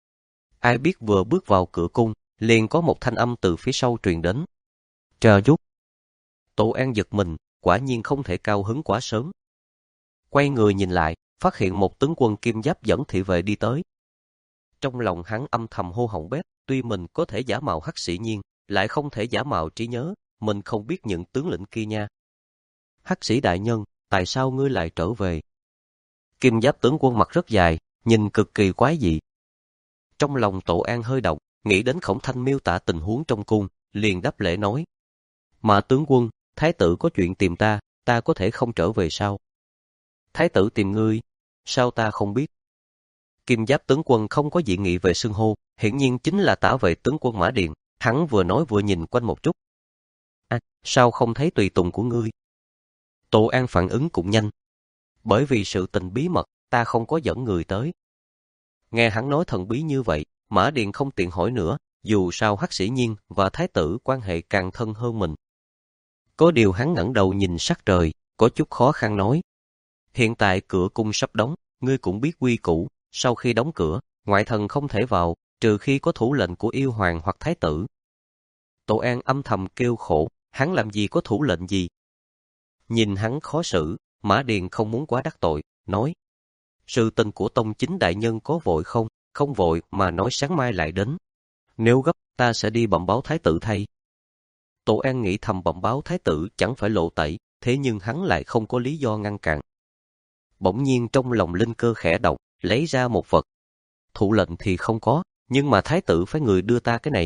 Ai biết vừa bước vào cửa cung, liền có một thanh âm từ phía sau truyền đến. Trợ giúp. Tổ An giật mình, quả nhiên không thể cao hứng quá sớm. Quay người nhìn lại, phát hiện một tướng quân kim giáp dẫn thị vệ đi tới. Trong lòng hắn âm thầm hô hỏng bét, tuy mình có thể giả mạo Hắc Sĩ Nhiên, lại không thể giả mạo trí nhớ, mình không biết những tướng lĩnh kia nha. Hắc sĩ đại nhân, tại sao ngươi lại trở về? Kim giáp tướng quân mặt rất dài, nhìn cực kỳ quái dị. Trong lòng Tổ An hơi động, nghĩ đến Khổng Thanh miêu tả tình huống trong cung, liền đáp lễ nói. Mà tướng quân, thái tử có chuyện tìm ta, ta có thể không trở về sao? Thái tử tìm ngươi, sao ta không biết? Kim giáp tướng quân không có dị nghị về xưng hô, hiển nhiên chính là tả vệ tướng quân Mã Điện, hắn vừa nói vừa nhìn quanh một chút. À, sao không thấy tùy tùng của ngươi? Tổ An phản ứng cũng nhanh. Bởi vì sự tình bí mật, ta không có dẫn người tới. Nghe hắn nói thần bí như vậy, Mã Điện không tiện hỏi nữa, dù sao Hắc Sĩ Nhiên và thái tử quan hệ càng thân hơn mình. Có điều hắn ngẩng đầu nhìn sắc trời, có chút khó khăn nói. Hiện tại cửa cung sắp đóng, ngươi cũng biết quy củ, sau khi đóng cửa, ngoại thần không thể vào, trừ khi có thủ lệnh của yêu hoàng hoặc thái tử. Tổ An âm thầm kêu khổ, hắn làm gì có thủ lệnh gì. Nhìn hắn khó xử, Mã Điền không muốn quá đắc tội, nói. Sự tình của tông chính đại nhân có vội không? Không vội mà nói sáng mai lại đến. Nếu gấp, ta sẽ đi bẩm báo thái tử thay. Tổ An nghĩ thầm bẩm báo thái tử chẳng phải lộ tẩy, thế nhưng hắn lại không có lý do ngăn cản. Bỗng nhiên trong lòng linh cơ khẽ động, lấy ra một vật. Thủ lệnh thì không có, nhưng mà thái tử phải người đưa ta cái này.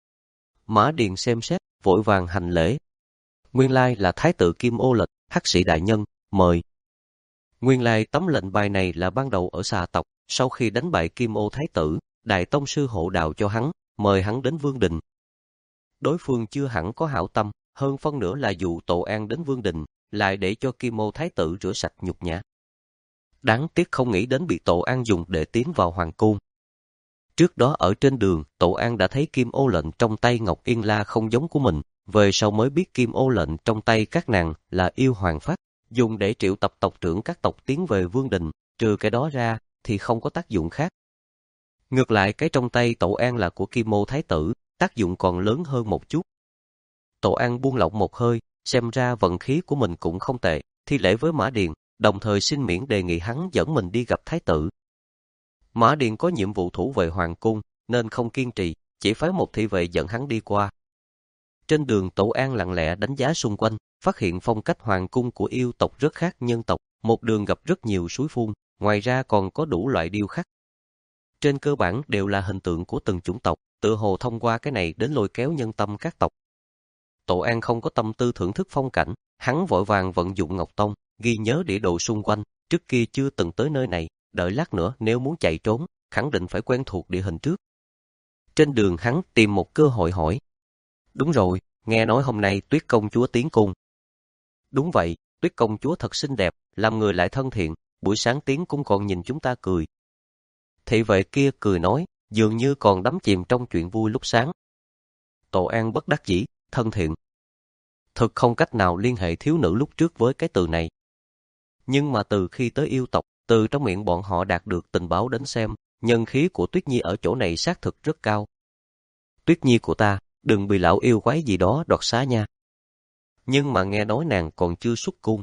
Mã Điền xem xét, vội vàng hành lễ. Nguyên lai là thái tử Kim Ô Lịch, hắc sĩ đại nhân, mời. Nguyên lai tấm lệnh bài này là ban đầu ở xà tộc, sau khi đánh bại Kim Ô thái tử, đại tông sư hộ đạo cho hắn, mời hắn đến Vương Đình. Đối phương chưa hẳn có hảo tâm, hơn phân nữa là dụ Tổ An đến Vương Đình, lại để cho Kim Ô thái tử rửa sạch nhục nhã. Đáng tiếc không nghĩ đến bị Tổ An dùng để tiến vào hoàng cung. Trước đó ở trên đường, Tổ An đã thấy Kim Ô lệnh trong tay Ngọc Yên La không giống của mình, về sau mới biết Kim Ô lệnh trong tay các nàng là yêu hoàng pháp, dùng để triệu tập tộc trưởng các tộc tiến về Vương Đình, trừ cái đó ra thì không có tác dụng khác. Ngược lại cái trong tay Tổ An là của Kim Ô thái tử, tác dụng còn lớn hơn một chút. Tổ An buông lỏng một hơi, xem ra vận khí của mình cũng không tệ, thi lễ với Mã Điền, đồng thời xin miễn đề nghị hắn dẫn mình đi gặp thái tử. Mã Điền có nhiệm vụ thủ vệ hoàng cung, nên không kiên trì, chỉ phái một thị vệ dẫn hắn đi qua. Trên đường Tổ An lặng lẽ đánh giá xung quanh, phát hiện phong cách hoàng cung của yêu tộc rất khác nhân tộc, một đường gặp rất nhiều suối phun, ngoài ra còn có đủ loại điêu khắc. Trên cơ bản đều là hình tượng của từng chủng tộc, tựa hồ thông qua cái này đến lôi kéo nhân tâm các tộc. Tổ An không có tâm tư thưởng thức phong cảnh, hắn vội vàng vận dụng Ngọc Tông, ghi nhớ địa đồ xung quanh, trước kia chưa từng tới nơi này, đợi lát nữa nếu muốn chạy trốn, khẳng định phải quen thuộc địa hình trước. Trên đường hắn tìm một cơ hội hỏi. Đúng rồi, nghe nói hôm nay Tuyết công chúa tiến cung. Đúng vậy, Tuyết công chúa thật xinh đẹp, làm người lại thân thiện, buổi sáng tiến cung còn nhìn chúng ta cười. Thị vệ kia cười nói, dường như còn đắm chìm trong chuyện vui lúc sáng. Tổ An bất đắc dĩ, thân thiện. Thực không cách nào liên hệ thiếu nữ lúc trước với cái từ này. Nhưng mà từ khi tới yêu tộc, từ trong miệng bọn họ đạt được tình báo đến xem, nhân khí của Tuyết Nhi ở chỗ này xác thực rất cao. Tuyết Nhi của ta, đừng bị lão yêu quái gì đó đoạt xá nha. Nhưng mà nghe nói nàng còn chưa xuất cung.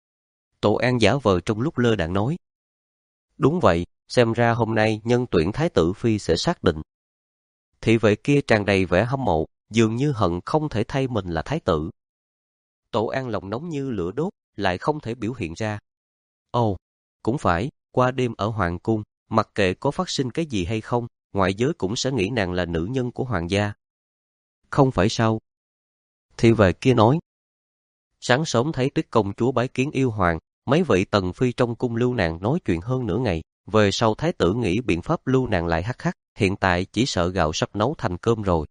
Tổ An giả vờ trong lúc lơ đãng nói. Đúng vậy, xem ra hôm nay nhân tuyển thái tử phi sẽ xác định. Thị vệ kia tràn đầy vẻ hâm mộ, dường như hận không thể thay mình là thái tử. Tổ An lòng nóng như lửa đốt, lại không thể biểu hiện ra. Ồ, cũng phải, qua đêm ở hoàng cung, mặc kệ có phát sinh cái gì hay không, ngoại giới cũng sẽ nghĩ nàng là nữ nhân của hoàng gia. Không phải sao? Thị vệ kia nói. Sáng sớm thấy Tuyết công chúa bái kiến yêu hoàng, mấy vị tần phi trong cung lưu nàng nói chuyện hơn nửa ngày, về sau thái tử nghĩ biện pháp lưu nàng lại hắc hắc, hiện tại chỉ sợ gạo sắp nấu thành cơm rồi.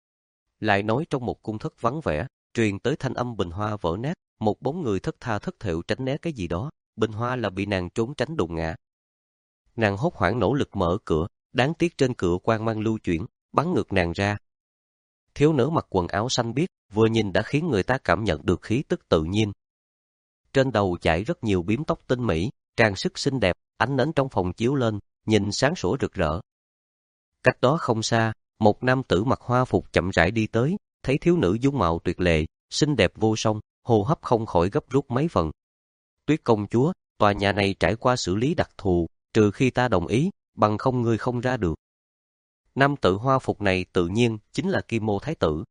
Lại nói trong một cung thất vắng vẻ, truyền tới thanh âm bình hoa vỡ nát, một bóng người thất tha thất thểu tránh né cái gì đó, bình hoa là bị nàng trốn tránh đụng ngã. Nàng hốt hoảng nỗ lực mở cửa, đáng tiếc trên cửa quang mang lưu chuyển, bắn ngược nàng ra. Thiếu nữ mặc quần áo xanh biếc, vừa nhìn đã khiến người ta cảm nhận được khí tức tự nhiên. Trên đầu chải rất nhiều bím tóc tinh mỹ, trang sức xinh đẹp, ánh nến trong phòng chiếu lên, nhìn sáng sủa rực rỡ. Cách đó không xa, một nam tử mặc hoa phục chậm rãi đi tới, thấy thiếu nữ dung mạo tuyệt lệ, xinh đẹp vô song, hô hấp không khỏi gấp rút mấy phần. Tuyết công chúa, tòa nhà này trải qua xử lý đặc thù, trừ khi ta đồng ý, bằng không ngươi không ra được. Nam tử hoa phục này tự nhiên chính là Kim Ô thái tử.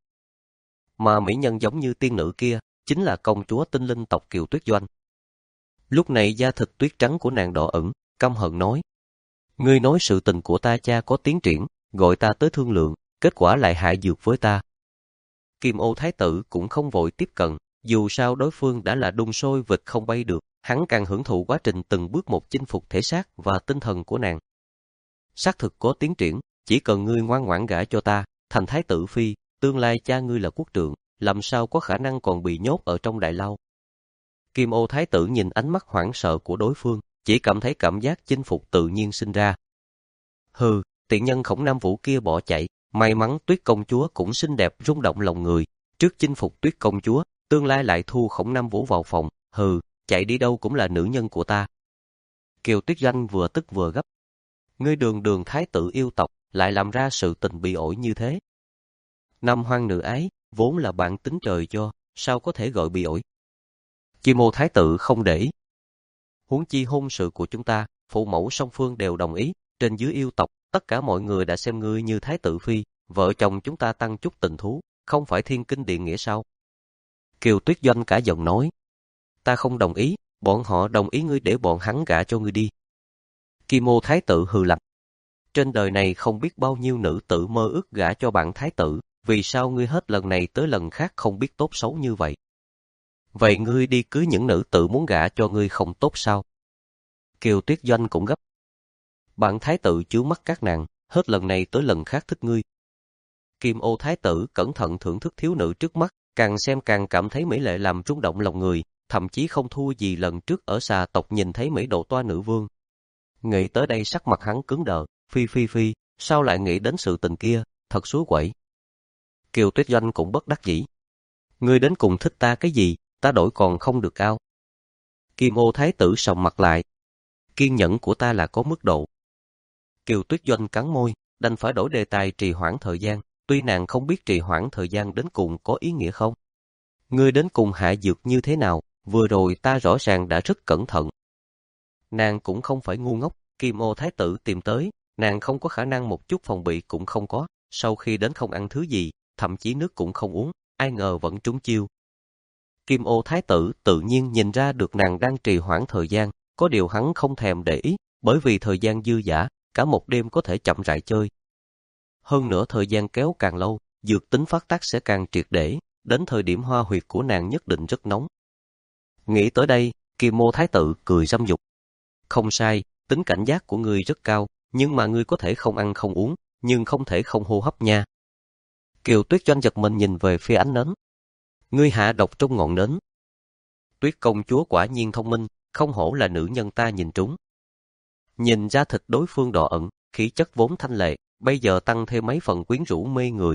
Mà mỹ nhân giống như tiên nữ kia, chính là công chúa tinh linh tộc Kiều Tuyết Doanh. Lúc này da thịt tuyết trắng của nàng đỏ ửng, căm hận nói. Ngươi nói sự tình của ta cha có tiến triển, gọi ta tới thương lượng, kết quả lại hại dược với ta. Kim Ô thái tử cũng không vội tiếp cận, dù sao đối phương đã là đun sôi vịt không bay được, hắn càng hưởng thụ quá trình từng bước một chinh phục thể xác và tinh thần của nàng. Xác thực có tiến triển, chỉ cần ngươi ngoan ngoãn gả cho ta, thành thái tử phi, tương lai cha ngươi là quốc trượng, làm sao có khả năng còn bị nhốt ở trong đại lao. Kim Ô thái tử nhìn ánh mắt hoảng sợ của đối phương, chỉ cảm thấy cảm giác chinh phục tự nhiên sinh ra. Hừ, tiện nhân Khổng Nam Vũ kia bỏ chạy, may mắn Tuyết công chúa cũng xinh đẹp rung động lòng người, trước chinh phục Tuyết công chúa, tương lai lại thu Khổng Nam Vũ vào phòng, hừ, chạy đi đâu cũng là nữ nhân của ta. Kiều Tuyết Doanh vừa tức vừa gấp. Ngươi đường đường thái tử yêu tộc, lại làm ra sự tình bị ổi như thế. Nam hoang nữ ái, vốn là bản tính trời cho, sao có thể gọi bị ổi. Chi Mô thái tử không để ý. Huống chi hôn sự của chúng ta, phụ mẫu song phương đều đồng ý, trên dưới yêu tộc, tất cả mọi người đã xem ngươi như thái tử phi, vợ chồng chúng ta tăng chút tình thú, không phải thiên kinh địa nghĩa sao? Kiều Tuyết Doanh cả giọng nói. Ta không đồng ý, bọn họ đồng ý ngươi để bọn hắn gả cho ngươi đi. Kim Mô thái tử hừ lạnh. Trên đời này không biết bao nhiêu nữ tử mơ ước gả cho bạn thái tử, vì sao ngươi hết lần này tới lần khác không biết tốt xấu như vậy? Vậy ngươi đi cưới những nữ tử muốn gả cho ngươi không tốt sao? Kiều Tuyết Doanh cũng gấp. Bạn thái tử chứa mắt các nàng, hết lần này tới lần khác thích ngươi. Kim Ô thái tử cẩn thận thưởng thức thiếu nữ trước mắt, càng xem càng cảm thấy mỹ lệ làm rung động lòng người, thậm chí không thua gì lần trước ở xà tộc nhìn thấy mỹ độ toa nữ vương. Nghĩ tới đây sắc mặt hắn cứng đờ, phi phi phi, sao lại nghĩ đến sự tình kia, thật suối quẩy. Kiều Tuyết Doanh cũng bất đắc dĩ. Ngươi đến cùng thích ta cái gì, ta đổi còn không được cao. Kim Ô thái tử sòng mặt lại. Kiên nhẫn của ta là có mức độ. Kiều Tuyết Doanh cắn môi, đành phải đổi đề tài trì hoãn thời gian, tuy nàng không biết trì hoãn thời gian đến cùng có ý nghĩa không. Ngươi đến cùng hạ dược như thế nào, vừa rồi ta rõ ràng đã rất cẩn thận. Nàng cũng không phải ngu ngốc, Kim Ô thái tử tìm tới, nàng không có khả năng một chút phòng bị cũng không có, sau khi đến không ăn thứ gì, thậm chí nước cũng không uống, ai ngờ vẫn trúng chiêu. Kim Ô thái tử tự nhiên nhìn ra được nàng đang trì hoãn thời gian, có điều hắn không thèm để ý, bởi vì thời gian dư dả, cả một đêm có thể chậm rãi chơi. Hơn nữa thời gian kéo càng lâu, dược tính phát tác sẽ càng triệt để, đến thời điểm hoa huyệt của nàng nhất định rất nóng. Nghĩ tới đây, Kim Ô thái tử cười dâm dục. Không sai, tính cảnh giác của ngươi rất cao, nhưng mà ngươi có thể không ăn không uống, nhưng không thể không hô hấp nha. Kiều Tuyết Doanh giật mình nhìn về phía ánh nến. Ngươi hạ độc trong ngọn nến. Tuyết công chúa quả nhiên thông minh, không hổ là nữ nhân ta nhìn trúng. Nhìn ra thịt đối phương đỏ ẩn, khí chất vốn thanh lệ, bây giờ tăng thêm mấy phần quyến rũ mê người.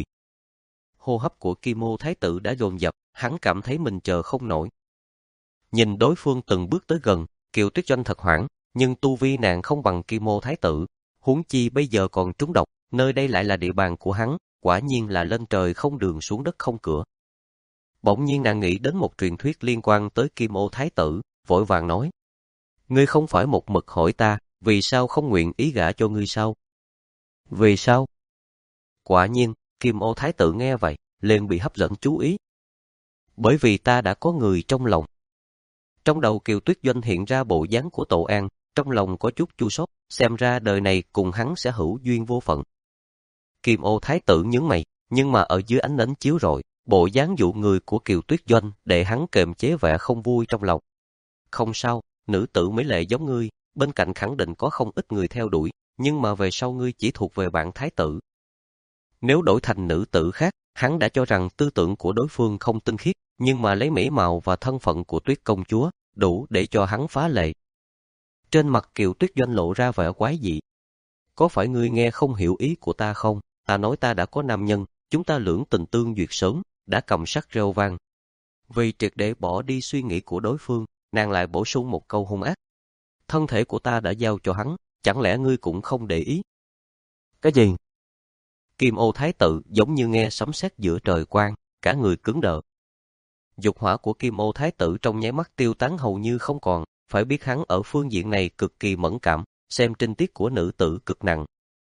Hô hấp của Kim Ô thái tử đã dồn dập, hắn cảm thấy mình chờ không nổi. Nhìn đối phương từng bước tới gần, Kiều Tuyết Doanh thật hoảng, nhưng tu vi nàng không bằng Kim Ô thái tử, huống chi bây giờ còn trúng độc, nơi đây lại là địa bàn của hắn, quả nhiên là lên trời không đường xuống đất không cửa. Bỗng nhiên nàng nghĩ đến một truyền thuyết liên quan tới Kim Ô thái tử, vội vàng nói: Ngươi không phải một mực hỏi ta, vì sao không nguyện ý gả cho ngươi sao? Vì sao? Quả nhiên, Kim Ô thái tử nghe vậy, liền bị hấp dẫn chú ý. Bởi vì ta đã có người trong lòng. Trong đầu Kiều Tuyết Doanh hiện ra bộ dáng của Tổ An, trong lòng có chút chua xót, xem ra đời này cùng hắn sẽ hữu duyên vô phận. Kim Ô thái tử nhướng mày, nhưng mà ở dưới ánh nến chiếu rọi, bộ dáng dụ người của Kiều Tuyết Doanh để hắn kềm chế vẻ không vui trong lòng. Không sao, nữ tử mỹ lệ giống ngươi, bên cạnh khẳng định có không ít người theo đuổi, nhưng mà về sau ngươi chỉ thuộc về bạn thái tử. Nếu đổi thành nữ tử khác, hắn đã cho rằng tư tưởng của đối phương không tinh khiết, nhưng mà lấy mỹ mạo và thân phận của Tuyết công chúa, đủ để cho hắn phá lệ. Trên mặt Kiều Tuyết Doanh lộ ra vẻ quái dị. Có phải ngươi nghe không hiểu ý của ta không? Ta nói ta đã có nam nhân, chúng ta lưỡng tình tương duyệt sớm, đã cầm sắc reo vang. Vì triệt để bỏ đi suy nghĩ của đối phương, nàng lại bổ sung một câu hung ác. Thân thể của ta đã giao cho hắn, chẳng lẽ ngươi cũng không để ý? Cái gì? Kim Ô thái tử giống như nghe sấm sét giữa trời quang, cả người cứng đờ. Dục hỏa của Kim Ô thái tử trong nháy mắt tiêu tán hầu như không còn, phải biết hắn ở phương diện này cực kỳ mẫn cảm, xem trinh tiết của nữ tử cực nặng.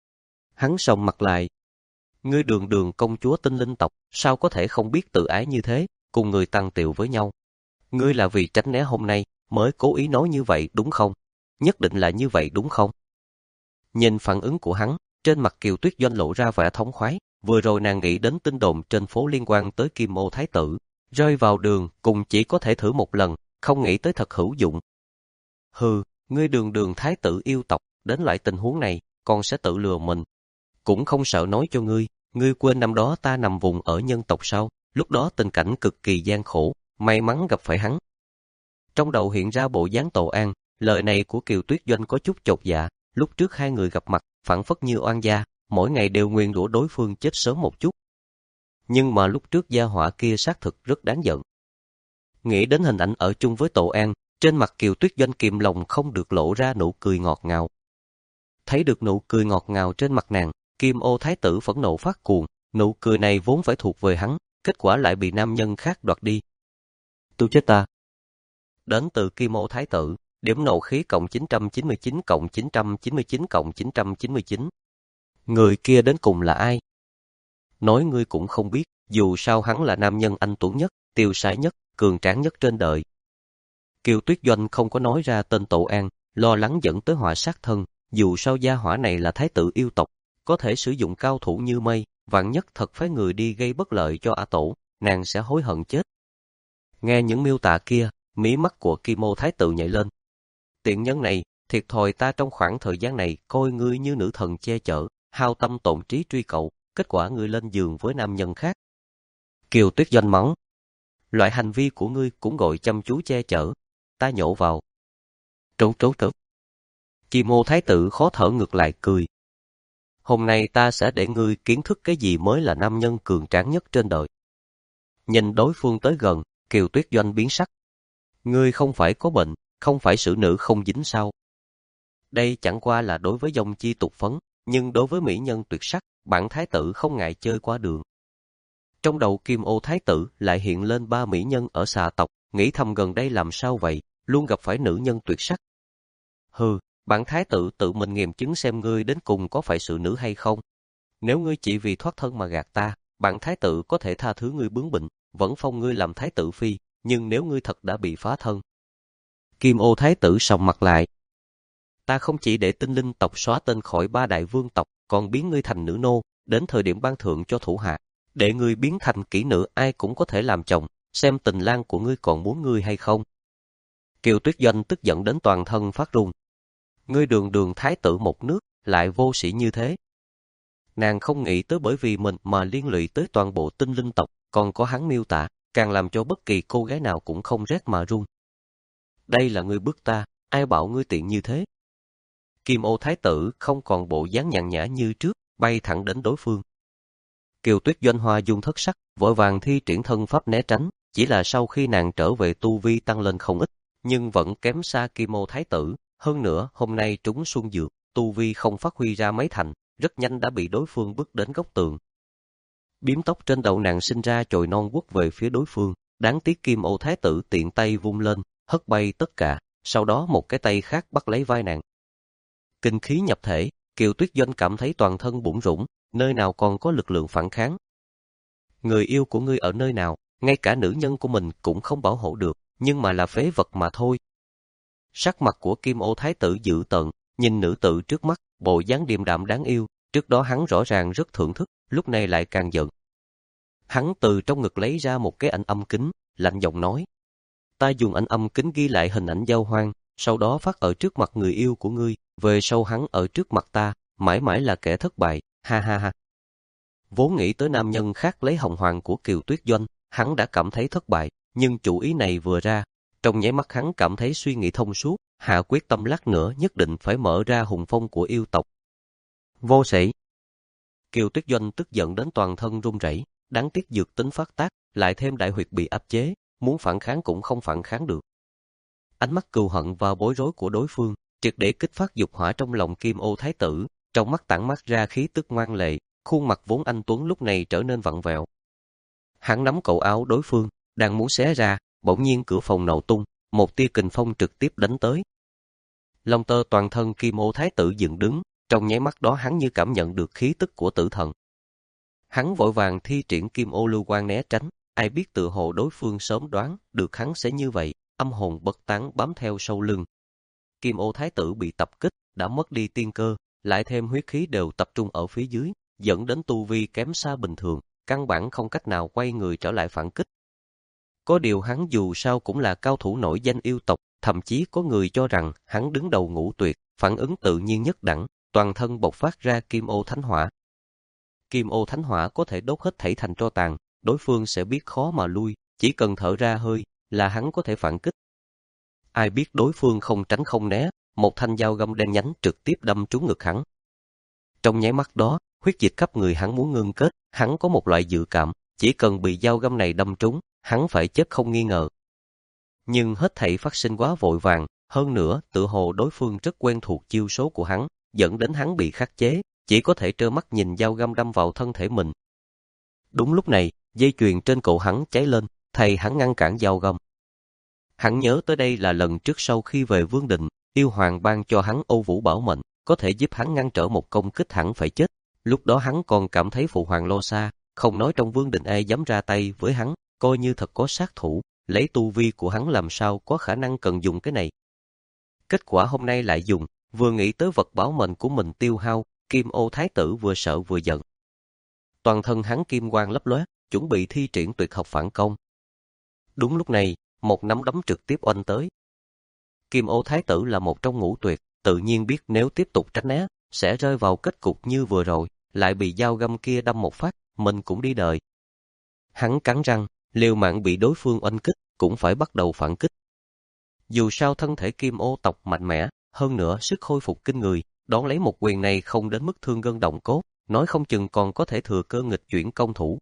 Hắn sòng mặt lại. Ngươi đường đường công chúa tinh linh tộc, sao có thể không biết tự ái như thế, cùng người tăng tiệu với nhau? Ngươi là vì tránh né hôm nay, mới cố ý nói như vậy đúng không? Nhất định là như vậy đúng không? Nhìn phản ứng của hắn, trên mặt Kiều Tuyết Doanh lộ ra vẻ thống khoái, vừa rồi nàng nghĩ đến tin đồn trên phố liên quan tới Kim Ô thái tử, rơi vào đường cùng chỉ có thể thử một lần, không nghĩ tới thật hữu dụng. Hừ, ngươi đường đường thái tử yêu tộc, đến loại tình huống này, còn sẽ tự lừa mình. Cũng không sợ nói cho ngươi, ngươi quên năm đó ta nằm vùng ở nhân tộc sao, lúc đó tình cảnh cực kỳ gian khổ, may mắn gặp phải hắn. Trong đầu hiện ra bộ dáng Tổ An, lời này của Kiều Tuyết Doanh có chút chột dạ, lúc trước hai người gặp mặt, phảng phất như oan gia, mỗi ngày đều nguyền rủa đối phương chết sớm một chút. Nhưng mà lúc trước gia họa kia xác thực rất đáng giận. Nghĩ đến hình ảnh ở chung với Tổ An, Trên mặt Kiều Tuyết Doanh kìm lòng không được lộ ra nụ cười ngọt ngào. Thấy được nụ cười ngọt ngào trên mặt nàng, Kim Ô Thái tử phẫn nộ phát cuồng, nụ cười này vốn phải thuộc về hắn, kết quả lại bị nam nhân khác đoạt đi. Tu chết ta. Đến từ Kim Ô Thái tử, điểm nộ khí cộng chín trăm chín mươi chín cộng chín trăm chín mươi chín cộng chín trăm chín mươi chín. Người kia đến cùng là ai? Nói ngươi cũng không biết, dù sao hắn là nam nhân anh tuấn nhất, tiêu sái nhất, cường tráng nhất trên đời. Kiều Tuyết Doanh không có nói ra tên Tổ An, lo lắng dẫn tới họa sát thân, dù sao gia hỏa này là thái tử yêu tộc, có thể sử dụng cao thủ như mây, vạn nhất thật phái người đi gây bất lợi cho A Tổ, nàng sẽ hối hận chết. Nghe những miêu tả kia, mí mắt của Kim Ô Thái tử nhảy lên. Tiện nhân này, thiệt thòi ta trong khoảng thời gian này coi ngươi như nữ thần che chở, hao tâm tổn trí truy cậu, kết quả ngươi lên giường với nam nhân khác. Kiều Tuyết Doanh mắng. Loại hành vi của ngươi cũng gọi chăm chú che chở. Ta nhổ vào. Trấu trấu trấu. Kim Ô Thái tử khó thở ngược lại cười. Hôm nay ta sẽ để ngươi kiến thức cái gì mới là nam nhân cường tráng nhất trên đời. Nhìn đối phương tới gần, Kiều Tuyết Doanh biến sắc. Ngươi không phải có bệnh, không phải xử nữ không dính sao? Đây chẳng qua là đối với dòng chi tục phấn, nhưng đối với mỹ nhân tuyệt sắc, bản thái tử không ngại chơi qua đường. Trong đầu Kim Ô Thái tử lại hiện lên ba mỹ nhân ở xà tộc, nghĩ thầm gần đây làm sao vậy, luôn gặp phải nữ nhân tuyệt sắc. Hừ, bản thái tử tự mình nghiệm chứng xem ngươi đến cùng có phải sự nữ hay không. Nếu ngươi chỉ vì thoát thân mà gạt ta, bản thái tử có thể tha thứ ngươi bướng bỉnh, vẫn phong ngươi làm thái tử phi, nhưng nếu ngươi thật đã bị phá thân. Kim Ô Thái tử sòng mặt lại. Ta không chỉ để tinh linh tộc xóa tên khỏi ba đại vương tộc, còn biến ngươi thành nữ nô, đến thời điểm ban thưởng cho thủ hạ, để ngươi biến thành kỹ nữ ai cũng có thể làm chồng, xem tình lang của ngươi còn muốn ngươi hay không. Kiều Tuyết Doanh tức giận đến toàn thân phát run. Ngươi đường đường thái tử một nước, lại vô sĩ như thế. Nàng không nghĩ tới bởi vì mình mà liên lụy tới toàn bộ tinh linh tộc, còn có hắn miêu tả, càng làm cho bất kỳ cô gái nào cũng không rét mà run. Đây là ngươi bức ta, ai bảo ngươi tiện như thế? Kim Ô Thái tử không còn bộ dáng nhàn nhã như trước, bay thẳng đến đối phương. Kiều Tuyết Doanh hoa dung thất sắc, vội vàng thi triển thân pháp né tránh, chỉ là sau khi nàng trở về tu vi tăng lên không ít, nhưng vẫn kém xa Kim Ô Thái tử, hơn nữa hôm nay trúng xuân dược, tu vi không phát huy ra mấy thành, rất nhanh đã bị đối phương bước đến góc tường. Biếm tóc trên đầu nàng sinh ra chồi non quất về phía đối phương, đáng tiếc Kim Ô Thái tử tiện tay vung lên, hất bay tất cả, sau đó một cái tay khác bắt lấy vai nàng. Kinh khí nhập thể, Kiều Tuyết Doanh cảm thấy toàn thân bủn rủn, nơi nào còn có lực lượng phản kháng. Người yêu của ngươi ở nơi nào, ngay cả nữ nhân của mình cũng không bảo hộ được, nhưng mà là phế vật mà thôi. Sắc mặt của Kim Ô Thái tử dữ tợn, nhìn nữ tử trước mắt, bộ dáng điềm đạm đáng yêu, trước đó hắn rõ ràng rất thưởng thức, lúc này lại càng giận. Hắn từ trong ngực lấy ra một cái ảnh âm kính, lạnh giọng nói. Ta dùng ảnh âm kính ghi lại hình ảnh giao hoan, sau đó phát ở trước mặt người yêu của ngươi, về sau hắn ở trước mặt ta, mãi mãi là kẻ thất bại, ha ha ha. Vốn nghĩ tới nam nhân khác lấy hồng hoàng của Kiều Tuyết Doanh, hắn đã cảm thấy thất bại, nhưng chủ ý này vừa ra, trong nháy mắt hắn cảm thấy suy nghĩ thông suốt, hạ quyết tâm lát nữa nhất định phải mở ra hùng phong của yêu tộc. Vô sĩ. Kiều Tuyết Doanh tức giận đến toàn thân run rẩy, đáng tiếc dược tính phát tác, lại thêm đại huyệt bị áp chế, muốn phản kháng cũng không phản kháng được. Ánh mắt cừu hận và bối rối của đối phương, triệt để kích phát dục hỏa trong lòng Kim Ô Thái tử, trong mắt tản mát ra khí tức ngoan lệ, khuôn mặt vốn anh tuấn lúc này trở nên vặn vẹo. Hắn nắm cổ áo đối phương, đang muốn xé ra, bỗng nhiên cửa phòng nổ tung, một tia kình phong trực tiếp đánh tới. Lông tơ toàn thân Kim Ô Thái tử dựng đứng, trong nháy mắt đó hắn như cảm nhận được khí tức của tử thần. Hắn vội vàng thi triển Kim Ô Lưu Quang né tránh, ai biết tự hồ đối phương sớm đoán được hắn sẽ như vậy, âm hồn bất tán bám theo sau lưng. Kim Ô Thái tử bị tập kích, đã mất đi tiên cơ, lại thêm huyết khí đều tập trung ở phía dưới, dẫn đến tu vi kém xa bình thường, căn bản không cách nào quay người trở lại phản kích. Có điều hắn dù sao cũng là cao thủ nổi danh yêu tộc, thậm chí có người cho rằng hắn đứng đầu ngũ tuyệt, phản ứng tự nhiên nhất đẳng, toàn thân bộc phát ra Kim Ô Thánh Hỏa. Kim Ô Thánh Hỏa có thể đốt hết thảy thành tro tàn, đối phương sẽ biết khó mà lui, chỉ cần thở ra hơi là hắn có thể phản kích. Ai biết đối phương không tránh không né, một thanh dao găm đen nhánh trực tiếp đâm trúng ngực hắn. Trong nháy mắt đó, huyết dịch khắp người hắn muốn ngưng kết, hắn có một loại dự cảm, chỉ cần bị dao găm này đâm trúng, hắn phải chết không nghi ngờ. Nhưng hết thảy phát sinh quá vội vàng, hơn nữa tự hồ đối phương rất quen thuộc chiêu số của hắn, dẫn đến hắn bị khắc chế, chỉ có thể trơ mắt nhìn dao găm đâm vào thân thể mình. Đúng lúc này, dây chuyền trên cổ hắn cháy lên, thầy hắn ngăn cản dao găm. Hắn nhớ tới đây là lần trước sau khi về Vương Đình, yêu hoàng ban cho hắn Ô Vũ Bảo mệnh, có thể giúp hắn ngăn trở một công kích hẳn phải chết. Lúc đó hắn còn cảm thấy phụ hoàng lo xa, không nói trong Vương Đình ai dám ra tay với hắn, coi như thật có sát thủ, lấy tu vi của hắn làm sao có khả năng cần dùng cái này. Kết quả hôm nay lại dùng, vừa nghĩ tới vật bảo mệnh của mình tiêu hao, Kim Ô Thái tử vừa sợ vừa giận. Toàn thân hắn kim quang lấp lóe, chuẩn bị thi triển tuyệt học phản công. Đúng lúc này, một nắm đấm trực tiếp oanh tới. Kim Ô Thái tử là một trong ngũ tuyệt, tự nhiên biết nếu tiếp tục tránh né, sẽ rơi vào kết cục như vừa rồi, lại bị dao găm kia đâm một phát, mình cũng đi đời. Hắn cắn răng, liều mạng bị đối phương oanh kích, cũng phải bắt đầu phản kích. Dù sao thân thể Kim Ô tộc mạnh mẽ, hơn nữa sức khôi phục kinh người, đón lấy một quyền này không đến mức thương gân động cốt, nói không chừng còn có thể thừa cơ nghịch chuyển công thủ.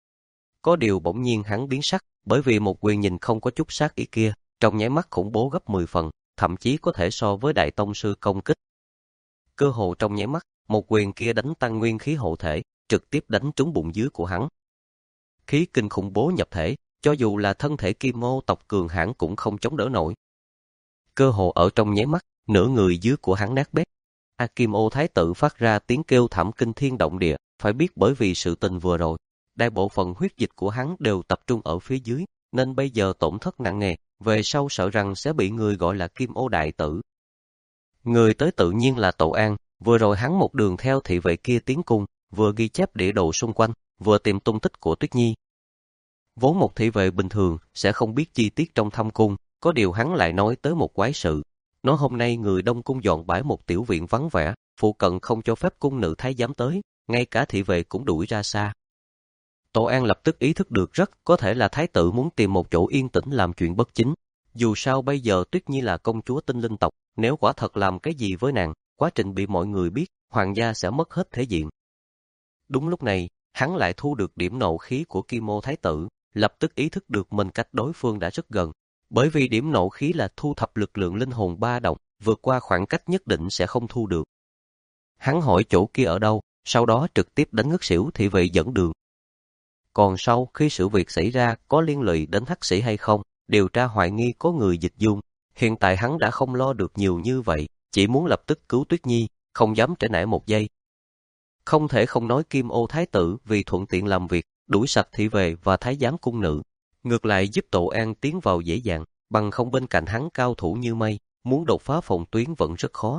Có điều bỗng nhiên hắn biến sắc, bởi vì một quyền nhìn không có chút sát ý kia, trong nháy mắt khủng bố gấp mười phần, thậm chí có thể so với đại tông sư công kích. Cơ hồ trong nháy mắt, một quyền kia đánh tăng nguyên khí hộ thể, trực tiếp đánh trúng bụng dưới của hắn. Khí kinh khủng bố nhập thể, cho dù là thân thể Kim Ô tộc cường hãn cũng không chống đỡ nổi. Cơ hồ ở trong nháy mắt, nửa người dưới của hắn nát bét. A Kim Ô Thái tử phát ra tiếng kêu thảm kinh thiên động địa, phải biết bởi vì sự tình vừa rồi, đại bộ phận huyết dịch của hắn đều tập trung ở phía dưới, nên bây giờ tổn thất nặng nề, về sau sợ rằng sẽ bị người gọi là Kim Ô Đại Tử. Người tới tự nhiên là Tổ An, vừa rồi hắn một đường theo thị vệ kia tiến cung, vừa ghi chép địa đồ xung quanh, vừa tìm tung tích của Tuyết Nhi. Vốn một thị vệ bình thường sẽ không biết chi tiết trong thâm cung, có điều hắn lại nói tới một quái sự. Nói hôm nay người Đông Cung dọn bãi một tiểu viện vắng vẻ, phụ cận không cho phép cung nữ thái giám tới, ngay cả thị vệ cũng đuổi ra xa. Tổ An lập tức ý thức được rất có thể là thái tử muốn tìm một chỗ yên tĩnh làm chuyện bất chính. Dù sao bây giờ Tuyết Nhi là công chúa tinh linh tộc, nếu quả thật làm cái gì với nàng, quá trình bị mọi người biết, hoàng gia sẽ mất hết thể diện. Đúng lúc này, hắn lại thu được điểm nộ khí của Kim Ô Thái tử, lập tức ý thức được mình cách đối phương đã rất gần. Bởi vì điểm nộ khí là thu thập lực lượng linh hồn ba động, vượt qua khoảng cách nhất định sẽ không thu được. Hắn hỏi chỗ kia ở đâu, sau đó trực tiếp đánh ngất xỉu thị vệ dẫn đường. Còn sau khi sự việc xảy ra có liên lụy đến hắc sĩ hay không, điều tra hoài nghi có người dịch dung, hiện tại hắn đã không lo được nhiều như vậy, chỉ muốn lập tức cứu Tuyết Nhi, không dám trễ nải một giây. Không thể không nói Kim Ô Thái tử vì thuận tiện làm việc, đuổi sạch thị vệ và thái giám cung nữ. Ngược lại giúp Tổ An tiến vào dễ dàng, bằng không bên cạnh hắn cao thủ như mây, muốn đột phá phòng tuyến vẫn rất khó.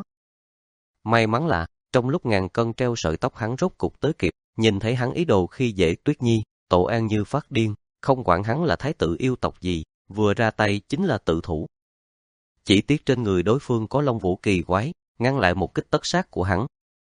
May mắn là, trong lúc ngàn cân treo sợi tóc hắn rốt cục tới kịp, nhìn thấy hắn ý đồ khi dễ Tuyết Nhi, Tổ An như phát điên, không quản hắn là thái tử yêu tộc gì, vừa ra tay chính là tự thủ. Chỉ tiếc trên người đối phương có long vũ kỳ quái, ngăn lại một kích tất sát của hắn.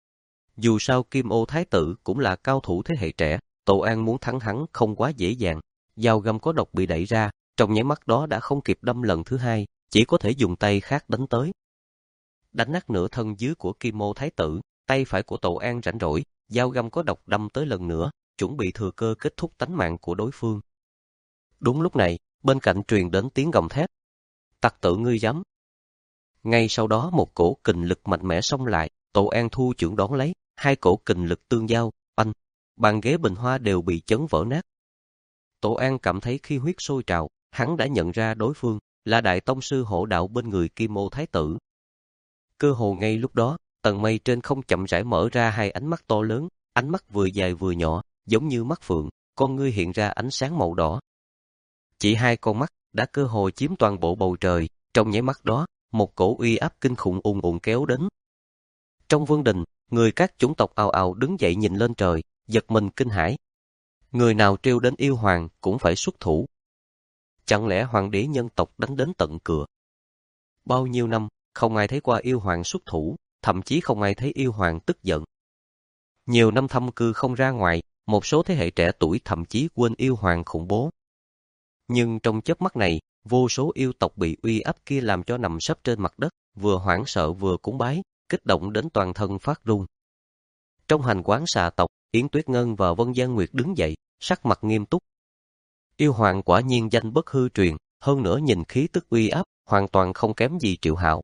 Dù sao Kim Ô Thái tử cũng là cao thủ thế hệ trẻ, Tổ An muốn thắng hắn không quá dễ dàng. Dao găm có độc bị đẩy ra, trong nháy mắt đó đã không kịp đâm lần thứ hai, chỉ có thể dùng tay khác đánh tới. Đánh nát nửa thân dưới của Kim Ô Thái tử, tay phải của Tổ An rảnh rỗi, dao găm có độc đâm tới lần nữa, chuẩn bị thừa cơ kết thúc tánh mạng của đối phương. Đúng lúc này, bên cạnh truyền đến tiếng gầm thét. Tặc tử ngươi dám. Ngay sau đó một cổ kình lực mạnh mẽ xông lại, Tổ An thu chưởng đón lấy, hai cổ kình lực tương giao, oanh, bàn ghế bình hoa đều bị chấn vỡ nát. Tổ An cảm thấy khí huyết sôi trào, hắn đã nhận ra đối phương là đại tông sư hộ đạo bên người Kim Ô Thái tử. Cơ hồ ngay lúc đó, tầng mây trên không chậm rãi mở ra hai ánh mắt to lớn, ánh mắt vừa dài vừa nhỏ, giống như mắt phượng, con ngươi hiện ra ánh sáng màu đỏ. Chỉ hai con mắt đã cơ hồ chiếm toàn bộ bầu trời, trong nháy mắt đó, một cổ uy áp kinh khủng ùn ùn kéo đến. Trong vương đình, người các chủng tộc ào ào đứng dậy nhìn lên trời, giật mình kinh hãi. Người nào trêu đến yêu hoàng cũng phải xuất thủ. Chẳng lẽ hoàng đế nhân tộc đánh đến tận cửa? Bao nhiêu năm, không ai thấy qua yêu hoàng xuất thủ, thậm chí không ai thấy yêu hoàng tức giận. Nhiều năm thâm cư không ra ngoài, một số thế hệ trẻ tuổi thậm chí quên yêu hoàng khủng bố. Nhưng trong chớp mắt này, vô số yêu tộc bị uy áp kia làm cho nằm sấp trên mặt đất, vừa hoảng sợ vừa cúng bái, kích động đến toàn thân phát run. Trong hành quán xà tộc, Yến Tuyết Ngân và Vân Giang Nguyệt đứng dậy, sắc mặt nghiêm túc. Yêu hoàng quả nhiên danh bất hư truyền, hơn nữa nhìn khí tức uy áp, hoàn toàn không kém gì Triệu Hạo.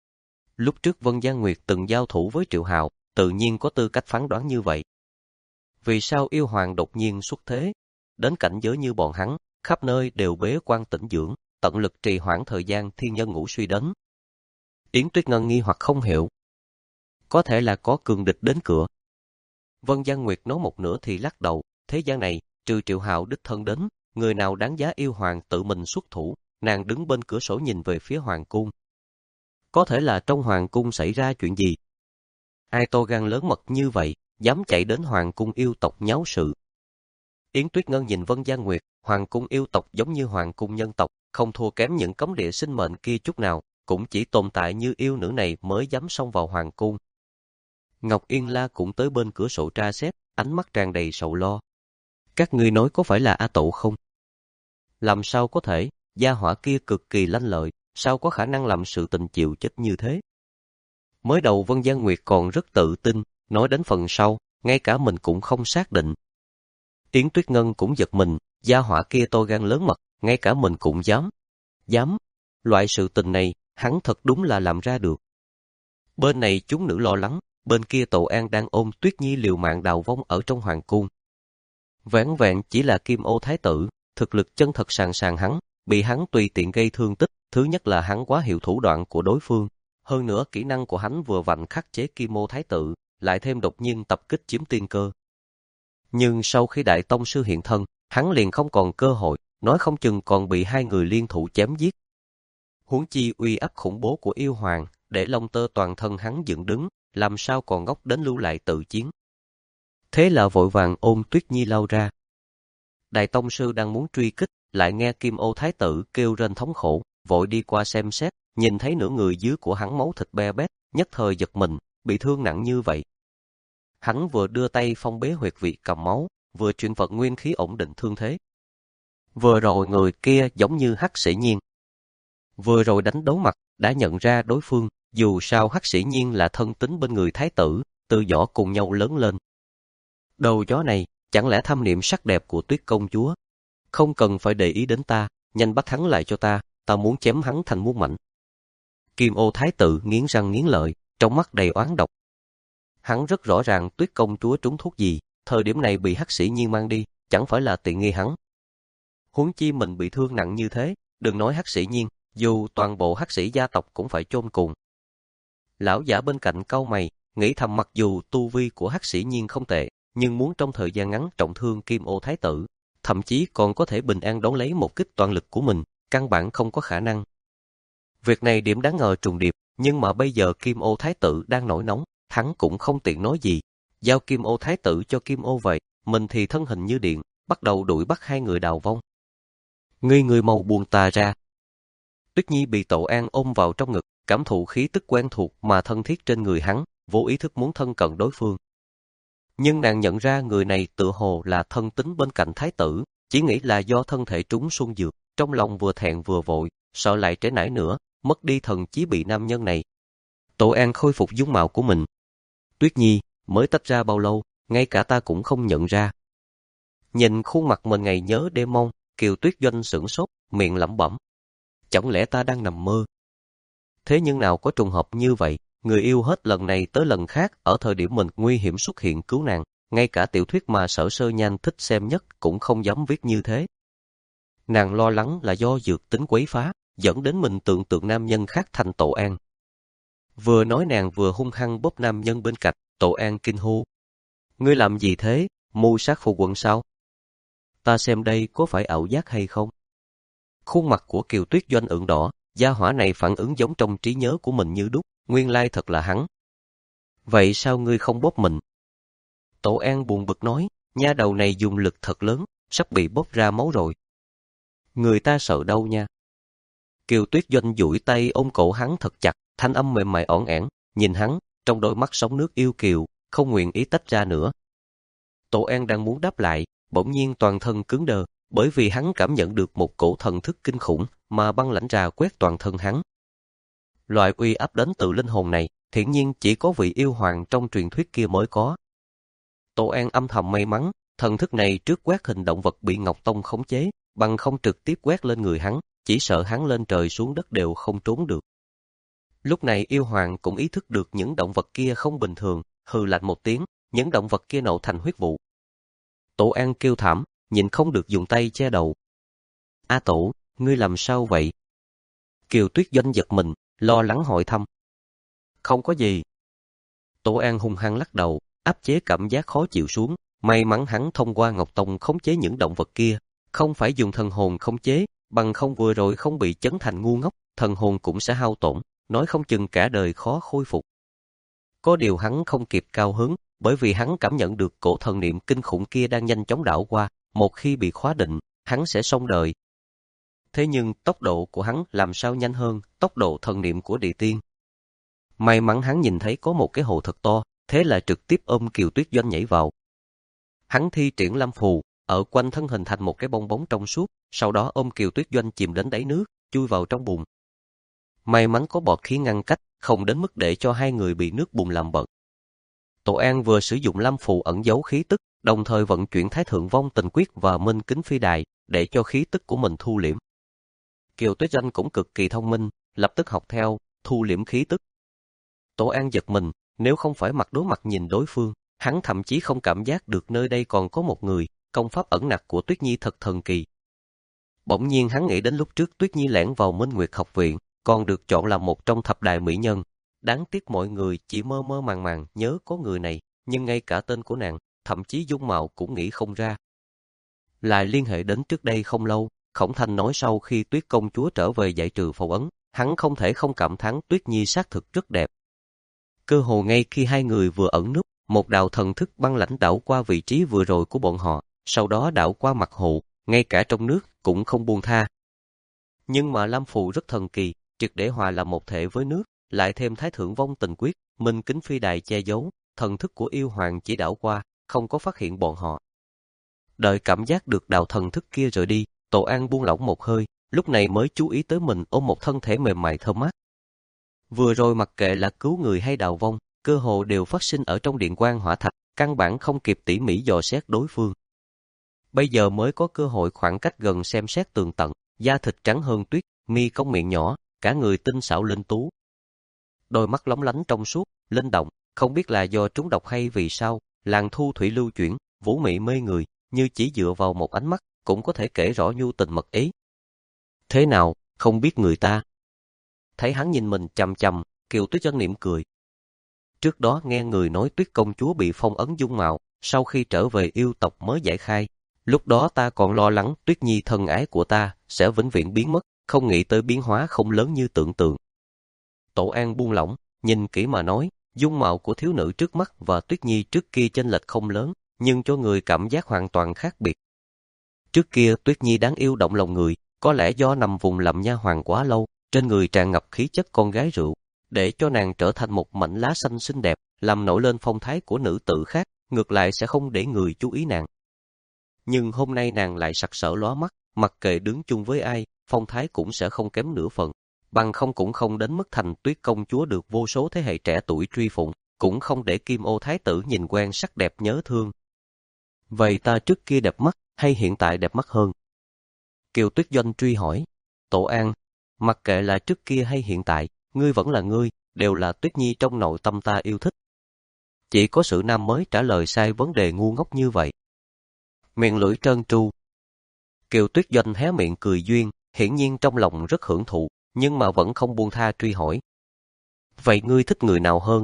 Lúc trước Vân Gian Nguyệt từng giao thủ với Triệu Hạo, tự nhiên có tư cách phán đoán như vậy. Vì sao yêu hoàng đột nhiên xuất thế, đến cảnh giới như bọn hắn, khắp nơi đều bế quan tĩnh dưỡng, tận lực trì hoãn thời gian thiên nhân ngũ suy đến. Yến Tuyết Ngân nghi hoặc không hiểu. Có thể là có cường địch đến cửa. Vân Gian Nguyệt nói một nửa thì lắc đầu, thế gian này, trừ Triệu Hạo đích thân đến, người nào đáng giá yêu hoàng tự mình xuất thủ, nàng đứng bên cửa sổ nhìn về phía hoàng cung. Có thể là trong hoàng cung xảy ra chuyện gì? Ai to gan lớn mật như vậy, dám chạy đến hoàng cung yêu tộc nháo sự. Yến Tuyết Ngân nhìn Vân Gian Nguyệt, hoàng cung yêu tộc giống như hoàng cung nhân tộc, không thua kém những cấm địa sinh mệnh kia chút nào, cũng chỉ tồn tại như yêu nữ này mới dám xông vào hoàng cung. Ngọc Yên La cũng tới bên cửa sổ tra xét, ánh mắt tràn đầy sầu lo. Các ngươi nói có phải là A Tụ không? Làm sao có thể, gia hỏa kia cực kỳ lanh lợi, sao có khả năng làm sự tình chịu chết như thế? Mới đầu Vân Gian Nguyệt còn rất tự tin, nói đến phần sau, ngay cả mình cũng không xác định. Yến Tuyết Ngân cũng giật mình, gia hỏa kia to gan lớn mật, ngay cả mình cũng dám. Dám, loại sự tình này, hắn thật đúng là làm ra được. Bên này chúng nữ lo lắng, bên kia Tổ An đang ôm Tuyết Nhi liều mạng đào vong ở trong hoàng cung. Vẻn vẹn chỉ là Kim Ô Thái tử, thực lực chân thật sàn sàn hắn, bị hắn tùy tiện gây thương tích, thứ nhất là hắn quá hiểu thủ đoạn của đối phương, hơn nữa kỹ năng của hắn vừa vặn khắc chế Kim Ô Thái tử, lại thêm đột nhiên tập kích chiếm tiên cơ. Nhưng sau khi Đại Tông Sư hiện thân, hắn liền không còn cơ hội, nói không chừng còn bị hai người liên thủ chém giết. Huống chi uy áp khủng bố của yêu hoàng, để lông tơ toàn thân hắn dựng đứng, làm sao còn ngốc đến lưu lại tự chiến. Thế là vội vàng ôm Tuyết Nhi lao ra. Đại Tông Sư đang muốn truy kích, lại nghe Kim Ô Thái tử kêu rên thống khổ, vội đi qua xem xét, nhìn thấy nửa người dưới của hắn máu thịt be bét, nhất thời giật mình, bị thương nặng như vậy. Hắn vừa đưa tay phong bế huyệt vị cầm máu, vừa chuyển vận nguyên khí ổn định thương thế. Vừa rồi người kia giống như Hắc Sĩ Nhiên. Vừa rồi đánh đấu mặt, đã nhận ra đối phương, dù sao Hắc Sĩ Nhiên là thân tín bên người Thái tử, từ nhỏ cùng nhau lớn lên. Đầu chó này, chẳng lẽ tham niệm sắc đẹp của Tuyết công chúa? Không cần phải để ý đến ta, nhanh bắt hắn lại cho ta, ta muốn chém hắn thành muôn mảnh. Kim Ô Thái tử nghiến răng nghiến lợi, trong mắt đầy oán độc. Hắn rất rõ ràng Tuyết công chúa trúng thuốc gì, thời điểm này bị Hắc Sĩ Nhiên mang đi, chẳng phải là tiện nghi hắn. Huống chi mình bị thương nặng như thế, đừng nói Hắc Sĩ Nhiên, dù toàn bộ Hắc Sĩ gia tộc cũng phải chôn cùng. Lão giả bên cạnh cau mày, nghĩ thầm mặc dù tu vi của Hắc Sĩ Nhiên không tệ, nhưng muốn trong thời gian ngắn trọng thương Kim Ô Thái tử, thậm chí còn có thể bình an đón lấy một kích toàn lực của mình, căn bản không có khả năng. Việc này điểm đáng ngờ trùng điệp, nhưng mà bây giờ Kim Ô Thái tử đang nổi nóng, hắn cũng không tiện nói gì, giao Kim Ô Thái tử cho Kim Ô vậy, mình thì thân hình như điện, bắt đầu đuổi bắt hai người đào vong. Ngươi người mau buông ta ra. Tuyết Nhi bị Tổ An ôm vào trong ngực, cảm thụ khí tức quen thuộc mà thân thiết trên người hắn, vô ý thức muốn thân cận đối phương. Nhưng nàng nhận ra người này tựa hồ là thân tín bên cạnh Thái tử, chỉ nghĩ là do thân thể trúng xuân dược, trong lòng vừa thẹn vừa vội, sợ lại trễ nải nữa, mất đi thần trí bị nam nhân này. Tổ An khôi phục dung mạo của mình. Tuyết Nhi, mới tách ra bao lâu, ngay cả ta cũng không nhận ra. Nhìn khuôn mặt mình ngày nhớ đêm mong, Kiều Tuyết Doanh sửng sốt, miệng lẩm bẩm. Chẳng lẽ ta đang nằm mơ? Thế nhưng nào có trùng hợp như vậy, người yêu hết lần này tới lần khác ở thời điểm mình nguy hiểm xuất hiện cứu nàng, ngay cả tiểu thuyết mà Sở Sơ Nhan thích xem nhất cũng không dám viết như thế. Nàng lo lắng là do dược tính quấy phá, dẫn đến mình tưởng tượng nam nhân khác thành Tổ An. Vừa nói nàng vừa hung hăng bóp nam nhân bên cạnh, Tổ An kinh hô. Ngươi làm gì thế, mưu sát phu quân sao? Ta xem đây có phải ảo giác hay không? Khuôn mặt của Kiều Tuyết Doanh ửng đỏ, gia hỏa này phản ứng giống trong trí nhớ của mình như đúc, nguyên lai thật là hắn. Vậy sao ngươi không bóp mình? Tổ An buồn bực nói, nha đầu này dùng lực thật lớn, sắp bị bóp ra máu rồi. Người ta sợ đâu nha. Kiều Tuyết Doanh duỗi tay ôm cổ hắn thật chặt, thanh âm mềm mại ỏn ẻn, nhìn hắn, trong đôi mắt sóng nước yêu kiều, không nguyện ý tách ra nữa. Tổ An đang muốn đáp lại, bỗng nhiên toàn thân cứng đờ, bởi vì hắn cảm nhận được một cổ thần thức kinh khủng mà băng lãnh ra quét toàn thân hắn. Loại uy áp đến từ linh hồn này, hiển nhiên chỉ có vị yêu hoàng trong truyền thuyết kia mới có. Tổ An âm thầm may mắn, thần thức này trước quét hình động vật bị Ngọc Tông khống chế, bằng không trực tiếp quét lên người hắn, chỉ sợ hắn lên trời xuống đất đều không trốn được. Lúc này yêu hoàng cũng ý thức được những động vật kia không bình thường, hừ lạnh một tiếng, những động vật kia nổ thành huyết vụ. Tổ An kêu thảm, nhịn không được dùng tay che đầu. A Tổ, ngươi làm sao vậy? Kiều Tuyết Doanh giật mình, lo lắng hỏi thăm. Không có gì. Tổ An hung hăng lắc đầu, áp chế cảm giác khó chịu xuống, may mắn hắn thông qua Ngọc Tông khống chế những động vật kia, không phải dùng thần hồn khống chế, bằng không vừa rồi không bị chấn thành ngu ngốc, thần hồn cũng sẽ hao tổn, nói không chừng cả đời khó khôi phục. Có điều hắn không kịp cao hứng, bởi vì hắn cảm nhận được cổ thần niệm kinh khủng kia đang nhanh chóng đảo qua, một khi bị khóa định, hắn sẽ xong đời. Thế nhưng tốc độ của hắn làm sao nhanh hơn tốc độ thần niệm của địa tiên. May mắn hắn nhìn thấy có một cái hồ thật to, thế là trực tiếp ôm Kiều Tuyết Doanh nhảy vào. Hắn thi triển Lam Phù, ở quanh thân hình thành một cái bong bóng trong suốt, sau đó ôm Kiều Tuyết Doanh chìm đến đáy nước, chui vào trong bùn. May mắn có bọt khí ngăn cách, không đến mức để cho hai người bị nước bùn làm bẩn. Tổ An vừa sử dụng Lam Phù ẩn giấu khí tức, đồng thời vận chuyển Thái Thượng Vong Tình Quyết và Minh Kính Phi Đài, để cho khí tức của mình thu liễm. Kiều Tuyết Doanh cũng cực kỳ thông minh, lập tức học theo, thu liễm khí tức. Tổ An giật mình, nếu không phải mặt đối mặt nhìn đối phương, hắn thậm chí không cảm giác được nơi đây còn có một người, công pháp ẩn nặc của Tuyết Nhi thật thần kỳ. Bỗng nhiên hắn nghĩ đến lúc trước Tuyết Nhi lẻn vào Minh Nguyệt học viện, còn được chọn làm một trong thập đại mỹ nhân. Đáng tiếc mọi người chỉ mơ mơ màng màng nhớ có người này, nhưng ngay cả tên của nàng, thậm chí dung mạo cũng nghĩ không ra. Lại liên hệ đến trước đây không lâu, Khổng Thanh nói sau khi Tuyết công chúa trở về giải trừ phong ấn, hắn không thể không cảm thán Tuyết Nhi xác thực rất đẹp. Cơ hồ ngay khi hai người vừa ẩn núp, một đạo thần thức băng lãnh đảo qua vị trí vừa rồi của bọn họ, sau đó đảo qua mặt hồ, ngay cả trong nước cũng không buông tha. Nhưng mà Lam Phù rất thần kỳ, triệt để hòa làm một thể với nước, lại thêm Thái Thượng Vong Tình Quyết, Minh Kính Phi Đài che giấu, thần thức của yêu hoàng chỉ đảo qua, không có phát hiện bọn họ. Đợi cảm giác được đạo thần thức kia rời đi, Tổ An buông lỏng một hơi, lúc này mới chú ý tới mình ôm một thân thể mềm mại thơm mát. Vừa rồi mặc kệ là cứu người hay đào vong, cơ hồ đều phát sinh ở trong điện quang hỏa thạch, căn bản không kịp tỉ mỉ dò xét đối phương. Bây giờ mới có cơ hội khoảng cách gần xem xét tường tận, da thịt trắng hơn tuyết, mi cong miệng nhỏ, cả người tinh xảo linh tú. Đôi mắt lóng lánh trong suốt, linh động, không biết là do trúng độc hay vì sao, làn thu thủy lưu chuyển, vũ mị mê người, như chỉ dựa vào một ánh mắt, cũng có thể kể rõ nhu tình mật ý. Thế nào, không biết người ta? Thấy hắn nhìn mình chằm chằm, Kiều Tuyết Doanh mỉm cười. Trước đó nghe người nói Tuyết công chúa bị phong ấn dung mạo, sau khi trở về yêu tộc mới giải khai. Lúc đó ta còn lo lắng Tuyết Nhi thân ái của ta sẽ vĩnh viễn biến mất, không nghĩ tới biến hóa không lớn như tưởng tượng. Tổ An buông lỏng, nhìn kỹ mà nói, dung mạo của thiếu nữ trước mắt và Tuyết Nhi trước kia chênh lệch không lớn, nhưng cho người cảm giác hoàn toàn khác biệt. Trước kia Tuyết Nhi đáng yêu động lòng người, có lẽ do nằm vùng làm nha hoàn quá lâu, trên người tràn ngập khí chất con gái rượu, để cho nàng trở thành một mảnh lá xanh xinh đẹp, làm nổi lên phong thái của nữ tử khác, ngược lại sẽ không để người chú ý nàng. Nhưng hôm nay nàng lại sặc sỡ lóa mắt, mặc kệ đứng chung với ai, phong thái cũng sẽ không kém nửa phần, bằng không cũng không đến mức thành Tuyết công chúa được vô số thế hệ trẻ tuổi truy phụng, cũng không để Kim Ô thái tử nhìn quen sắc đẹp nhớ thương. Vậy ta trước kia đẹp mắt, hay hiện tại đẹp mắt hơn? Kiều Tuyết Doanh truy hỏi. Tổ An, mặc kệ là trước kia hay hiện tại, ngươi vẫn là ngươi, đều là Tuyết Nhi trong nội tâm ta yêu thích. Chỉ có sự nam mới trả lời sai vấn đề ngu ngốc như vậy. Miệng lưỡi trơn tru. Kiều Tuyết Doanh hé miệng cười duyên, hiển nhiên trong lòng rất hưởng thụ, nhưng mà vẫn không buông tha truy hỏi. Vậy ngươi thích người nào hơn?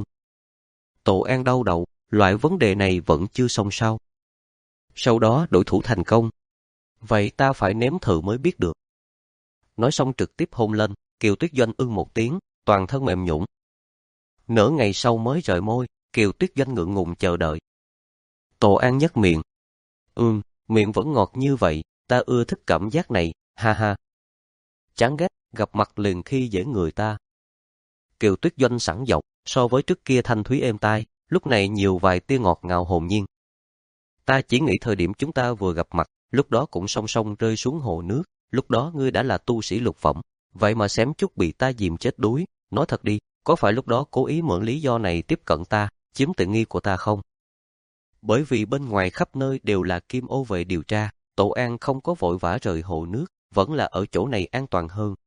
Tổ An đau đầu, loại vấn đề này vẫn chưa xong sao. Sau đó đổi thủ thành công. Vậy ta phải nếm thử mới biết được. Nói xong trực tiếp hôn lên, Kiều Tuyết Doanh ưng một tiếng, toàn thân mềm nhũn. Nửa ngày sau mới rời môi, Kiều Tuyết Doanh ngượng ngùng chờ đợi. Tổ An nhếch miệng. Ừm, miệng vẫn ngọt như vậy, ta ưa thích cảm giác này, ha ha. Chán ghét, gặp mặt liền khi dễ người ta. Kiều Tuyết Doanh sẵn giọng, so với trước kia thanh thúy êm tai, lúc này nhiều vài tia ngọt ngào hồn nhiên. Ta chỉ nghĩ thời điểm chúng ta vừa gặp mặt, lúc đó cũng song song rơi xuống hồ nước, lúc đó ngươi đã là tu sĩ lục phẩm, vậy mà xém chút bị ta dìm chết đuối, nói thật đi, có phải lúc đó cố ý mượn lý do này tiếp cận ta, chiếm tiện nghi của ta không? Bởi vì bên ngoài khắp nơi đều là Kim Ô về điều tra, Tổ An không có vội vã rời hồ nước, vẫn là ở chỗ này an toàn hơn.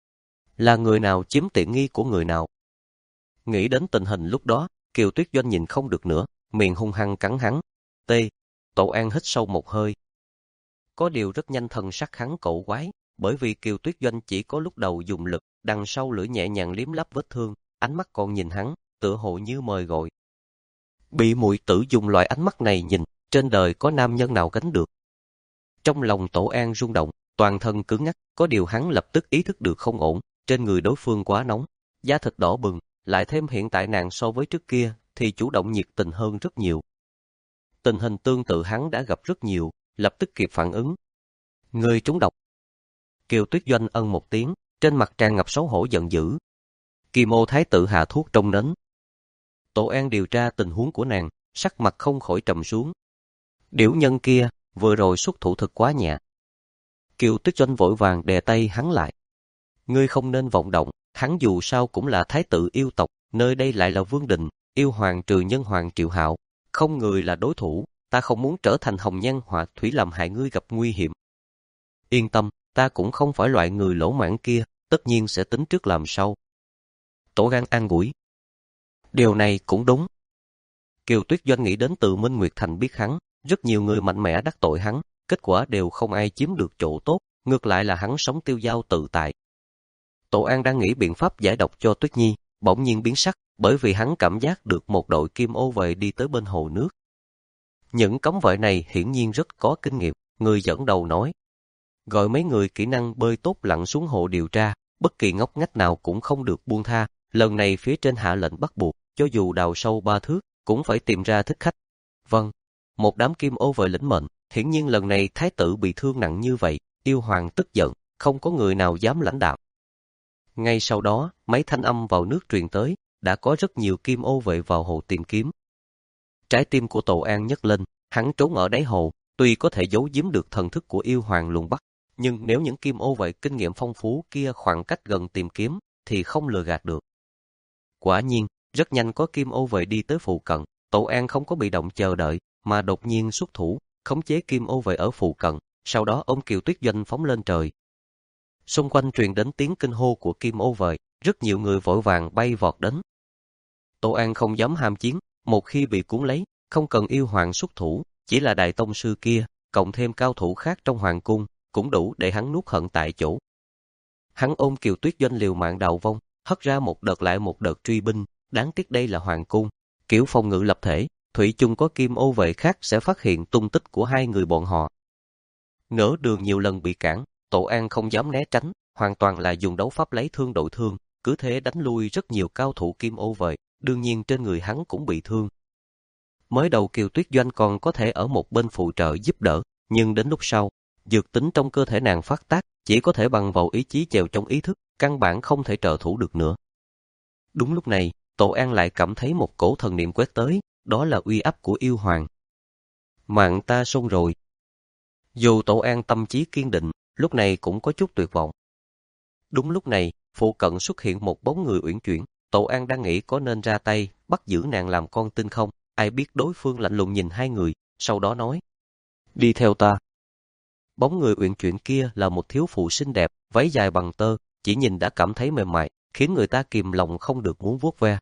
Là người nào chiếm tiện nghi của người nào? Nghĩ đến tình hình lúc đó, Kiều Tuyết Doanh nhìn không được nữa, miệng hung hăng cắn hắn. T. Tổ An hít sâu một hơi. Có điều rất nhanh thần sắc hắn cổ quái, bởi vì Kiều Tuyết Doanh chỉ có lúc đầu dùng lực, đằng sau lưỡi nhẹ nhàng liếm lắp vết thương, ánh mắt còn nhìn hắn, tựa hồ như mời gọi. Bị muội tử dùng loại ánh mắt này nhìn, trên đời có nam nhân nào gánh được. Trong lòng Tổ An rung động, toàn thân cứng ngắc, có điều hắn lập tức ý thức được không ổn, trên người đối phương quá nóng, da thịt đỏ bừng, lại thêm hiện tại nàng so với trước kia thì chủ động nhiệt tình hơn rất nhiều. Tình hình tương tự hắn đã gặp rất nhiều, lập tức kịp phản ứng. Người trúng độc. Kiều Tuyết Doanh ân một tiếng, trên mặt tràn ngập xấu hổ giận dữ. Kỳ Mô thái tử hạ thuốc trong nến. Tổ An điều tra tình huống của nàng, sắc mặt không khỏi trầm xuống. Điểu nhân kia, vừa rồi xuất thủ thực quá nhẹ. Kiều Tuyết Doanh vội vàng đè tay hắn lại. Ngươi không nên vọng động, hắn dù sao cũng là thái tử yêu tộc, nơi đây lại là vương đình, yêu hoàng trừ nhân hoàng Triệu Hạo, không người là đối thủ, ta không muốn trở thành hồng nhan họa thủy làm hại ngươi gặp nguy hiểm. Yên tâm, ta cũng không phải loại người lỗ mãng kia, tất nhiên sẽ tính trước làm sau. Tổ Gan an ủi. Điều này cũng đúng. Kiều Tuyết Doanh nghĩ đến từ Minh Nguyệt Thành biết hắn, rất nhiều người mạnh mẽ đắc tội hắn, kết quả đều không ai chiếm được chỗ tốt, ngược lại là hắn sống tiêu dao tự tại. Tổ An đang nghĩ biện pháp giải độc cho Tuyết Nhi, bỗng nhiên biến sắc, bởi vì hắn cảm giác được một đội kim ô vệ đi tới bên hồ nước. Những cấm vệ này hiển nhiên rất có kinh nghiệm, người dẫn đầu nói. Gọi mấy người kỹ năng bơi tốt lặn xuống hồ điều tra, bất kỳ ngóc ngách nào cũng không được buông tha, lần này phía trên hạ lệnh bắt buộc, cho dù đào sâu ba thước, cũng phải tìm ra thích khách. Vâng, một đám kim ô vệ lĩnh mệnh, hiển nhiên lần này thái tử bị thương nặng như vậy, yêu hoàng tức giận, không có người nào dám lãnh đạo. Ngay sau đó, mấy thanh âm vào nước truyền tới, đã có rất nhiều kim ô vệ vào hồ tìm kiếm. Trái tim của Tổ An nhấc lên, hắn trốn ở đáy hồ, tuy có thể giấu giếm được thần thức của yêu hoàng luồn bắt, nhưng nếu những kim ô vệ kinh nghiệm phong phú kia khoảng cách gần tìm kiếm, thì không lừa gạt được. Quả nhiên, rất nhanh có kim ô vệ đi tới phụ cận, Tổ An không có bị động chờ đợi, mà đột nhiên xuất thủ, khống chế kim ô vệ ở phụ cận, sau đó ôm Kiều Tuyết Doanh phóng lên trời. Xung quanh truyền đến tiếng kinh hô của kim ô vệ, rất nhiều người vội vàng bay vọt đến. Tổ An không dám ham chiến, một khi bị cuốn lấy, không cần yêu hoàng xuất thủ, chỉ là đại tông sư kia, cộng thêm cao thủ khác trong hoàng cung, cũng đủ để hắn nuốt hận tại chỗ. Hắn ôm Kiều Tuyết Doanh liều mạng đào vong, hất ra một đợt lại một đợt truy binh, đáng tiếc đây là hoàng cung, kiểu phòng ngự lập thể, thủy chung có kim ô vệ khác sẽ phát hiện tung tích của hai người bọn họ. Nửa đường nhiều lần bị cản, Tổ An không dám né tránh, hoàn toàn là dùng đấu pháp lấy thương đội thương, cứ thế đánh lui rất nhiều cao thủ kim ô vệ, đương nhiên trên người hắn cũng bị thương. Mới đầu Kiều Tuyết Doanh còn có thể ở một bên phụ trợ giúp đỡ, nhưng đến lúc sau, dược tính trong cơ thể nàng phát tác, chỉ có thể bằng vào ý chí chèo trong ý thức, căn bản không thể trợ thủ được nữa. Đúng lúc này, Tổ An lại cảm thấy một cổ thần niệm quét tới, đó là uy áp của yêu hoàng. Mạng ta xong rồi. Dù Tổ An tâm trí kiên định, lúc này cũng có chút tuyệt vọng. Đúng lúc này, phụ cận xuất hiện một bóng người uyển chuyển, Tổ An đang nghĩ có nên ra tay, bắt giữ nàng làm con tin không, ai biết đối phương lạnh lùng nhìn hai người, sau đó nói. Đi theo ta. Bóng người uyển chuyển kia là một thiếu phụ xinh đẹp, váy dài bằng tơ, chỉ nhìn đã cảm thấy mềm mại, khiến người ta kìm lòng không được muốn vuốt ve.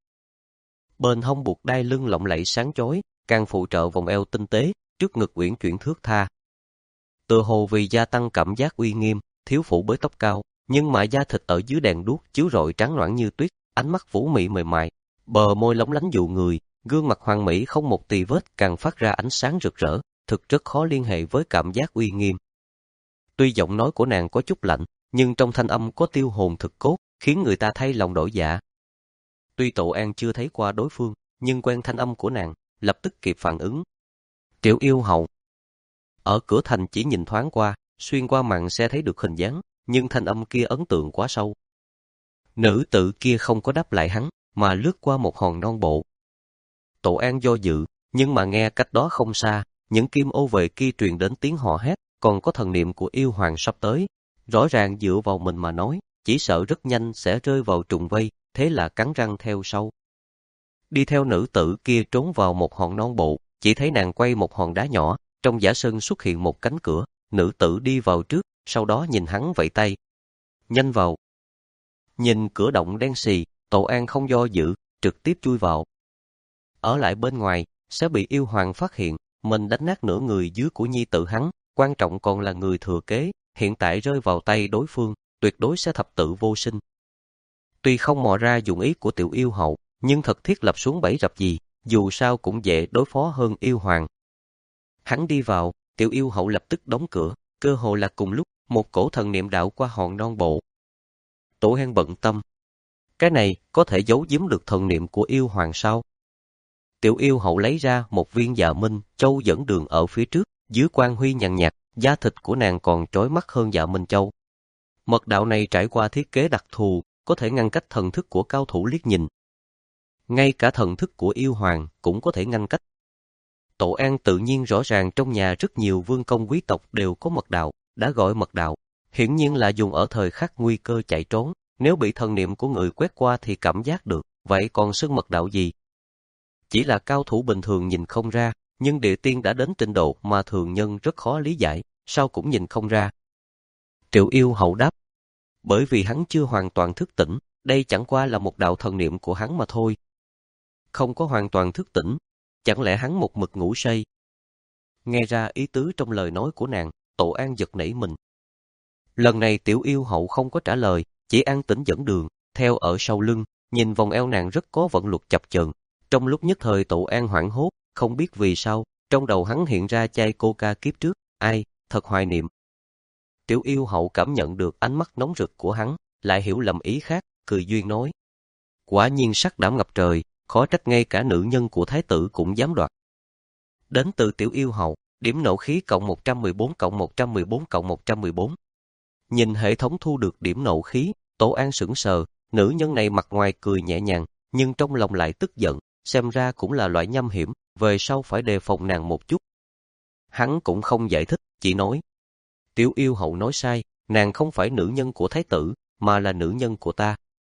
Bên hông buộc đai lưng lộng lẫy sáng chói, càng phụ trợ vòng eo tinh tế, trước ngực uyển chuyển thướt tha. Tựa hồ vì gia tăng cảm giác uy nghiêm, thiếu phụ bới tóc cao, nhưng mà da thịt ở dưới đèn đuốc chiếu rọi trắng loãng như tuyết, ánh mắt vũ mị mềm mại, bờ môi lóng lánh dụ người, gương mặt hoàn mỹ không một tì vết càng phát ra ánh sáng rực rỡ, thực rất khó liên hệ với cảm giác uy nghiêm. Tuy giọng nói của nàng có chút lạnh, nhưng trong thanh âm có tiêu hồn thực cốt, khiến người ta thay lòng đổi dạ. Tuy Tổ An chưa thấy qua đối phương, nhưng quen thanh âm của nàng, lập tức kịp phản ứng. Triệu yêu hậu. Ở cửa thành chỉ nhìn thoáng qua, xuyên qua màn xe thấy được hình dáng, nhưng thanh âm kia ấn tượng quá sâu. Nữ tử kia không có đáp lại hắn, mà lướt qua một hòn non bộ. Tổ An do dự, nhưng mà nghe cách đó không xa, những kim ô vệ kia truyền đến tiếng hò hét, còn có thần niệm của yêu hoàng sắp tới. Rõ ràng dựa vào mình mà nói, chỉ sợ rất nhanh sẽ rơi vào trùng vây, thế là cắn răng theo sau. Đi theo nữ tử kia trốn vào một hòn non bộ, chỉ thấy nàng quay một hòn đá nhỏ, trong giả sơn xuất hiện một cánh cửa, nữ tử đi vào trước, sau đó nhìn hắn vẫy tay. Nhanh vào. Nhìn cửa động đen xì, Tổ An không do dự, trực tiếp chui vào. Ở lại bên ngoài, sẽ bị yêu hoàng phát hiện, mình đánh nát nửa người dưới của nhi tử hắn, quan trọng còn là người thừa kế, hiện tại rơi vào tay đối phương, tuyệt đối sẽ thập tự vô sinh. Tuy không mò ra dụng ý của tiểu yêu hậu, nhưng thật thiết lập xuống bẫy rập gì, dù sao cũng dễ đối phó hơn yêu hoàng. Hắn đi vào, tiểu yêu hậu lập tức đóng cửa, cơ hồ là cùng lúc, một cổ thần niệm đạo qua hòn non bộ. Tổ An bận tâm. Cái này có thể giấu giếm được thần niệm của yêu hoàng sao? Tiểu yêu hậu lấy ra một viên dạ minh châu dẫn đường ở phía trước, dưới quang huy nhàn nhạt, da thịt của nàng còn chói mắt hơn dạ minh châu. Mật đạo này trải qua thiết kế đặc thù, có thể ngăn cách thần thức của cao thủ liếc nhìn. Ngay cả thần thức của yêu hoàng cũng có thể ngăn cách. Tổ An tự nhiên rõ ràng trong nhà rất nhiều vương công quý tộc đều có mật đạo, đã gọi mật đạo, hiển nhiên là dùng ở thời khắc nguy cơ chạy trốn, nếu bị thần niệm của người quét qua thì cảm giác được, vậy còn xưng mật đạo gì? Chỉ là cao thủ bình thường nhìn không ra, nhưng địa tiên đã đến trình độ mà thường nhân rất khó lý giải, sao cũng nhìn không ra. Triệu yêu hậu đáp, bởi vì hắn chưa hoàn toàn thức tỉnh, đây chẳng qua là một đạo thần niệm của hắn mà thôi. Không có hoàn toàn thức tỉnh, chẳng lẽ hắn một mực ngủ say? Nghe ra ý tứ trong lời nói của nàng, Tổ An giật nảy mình. Lần này tiểu yêu hậu không có trả lời, chỉ an tĩnh dẫn đường, theo ở sau lưng, nhìn vòng eo nàng rất có vận luật chập chờn. Trong lúc nhất thời Tổ An hoảng hốt, không biết vì sao, trong đầu hắn hiện ra chai coca kiếp trước, ai, thật hoài niệm. Tiểu yêu hậu cảm nhận được ánh mắt nóng rực của hắn, lại hiểu lầm ý khác, cười duyên nói. Quả nhiên sắc đảm ngập trời, khó trách ngay cả nữ nhân của thái tử cũng dám đoạt. Đến từ tiểu yêu hậu, điểm nộ khí cộng một trăm mười bốn cộng một trăm mười bốn cộng một trăm mười bốn. Nhìn hệ thống thu được điểm nộ khí, Tổ An sững sờ, nữ nhân này mặt ngoài cười nhẹ nhàng, nhưng trong lòng lại tức giận, xem ra cũng là loại nham hiểm, về sau phải đề phòng nàng một chút. Hắn cũng không giải thích, chỉ nói. Tiểu yêu hậu nói sai, nàng không phải nữ nhân của thái tử, mà là nữ nhân của ta.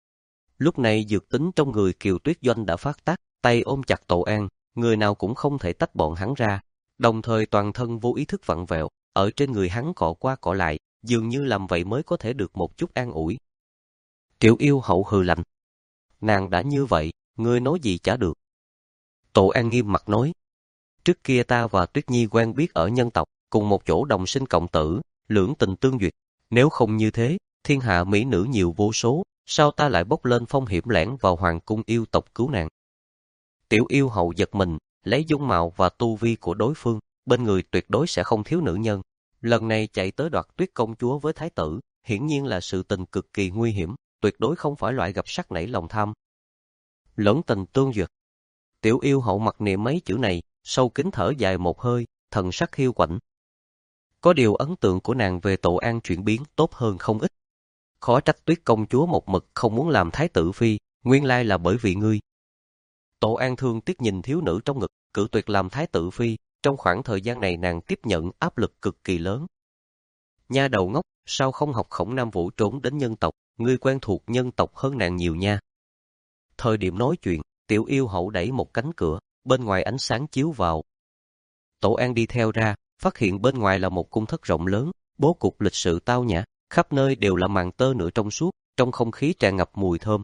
Lúc này dược tính trong người Kiều Tuyết Doanh đã phát tác, tay ôm chặt Tổ An, người nào cũng không thể tách bọn hắn ra, đồng thời toàn thân vô ý thức vặn vẹo, ở trên người hắn cọ qua cọ lại, dường như làm vậy mới có thể được một chút an ủi. Tiểu yêu hậu hừ lạnh. Nàng đã như vậy, ngươi nói gì chả được. Tổ An nghiêm mặt nói. Trước kia ta và Tuyết Nhi quen biết ở nhân tộc, cùng một chỗ đồng sinh cộng tử, lưỡng tình tương duyệt. Nếu không như thế, thiên hạ mỹ nữ nhiều vô số, sao ta lại bốc lên phong hiểm lẻn vào hoàng cung yêu tộc cứu nàng? Tiểu yêu hậu giật mình, lấy dung mạo và tu vi của đối phương, bên người tuyệt đối sẽ không thiếu nữ nhân. Lần này chạy tới đoạt Tuyết công chúa với thái tử, hiển nhiên là sự tình cực kỳ nguy hiểm, tuyệt đối không phải loại gặp sắc nảy lòng tham. Lưỡng tình tương duyệt. Tiểu yêu hậu mặc niệm mấy chữ này, sâu kín thở dài một hơi, thần sắc hiu quạnh. Có điều ấn tượng của nàng về Tổ An chuyển biến tốt hơn không ít. Khó trách Tuyết công chúa một mực không muốn làm thái tử phi, nguyên lai là bởi vì ngươi. Tổ An thương tiếc nhìn thiếu nữ trong ngực, cự tuyệt làm thái tử phi, trong khoảng thời gian này nàng tiếp nhận áp lực cực kỳ lớn. Nha đầu ngốc, sao không học Khổng Nam Vũ trốn đến nhân tộc, ngươi quen thuộc nhân tộc hơn nàng nhiều nha. Thời điểm nói chuyện, tiểu yêu hậu đẩy một cánh cửa, bên ngoài ánh sáng chiếu vào. Tổ An đi theo ra, phát hiện bên ngoài là một cung thất rộng lớn, bố cục lịch sự tao nhã, khắp nơi đều là màn tơ nửa trong suốt, trong không khí tràn ngập mùi thơm.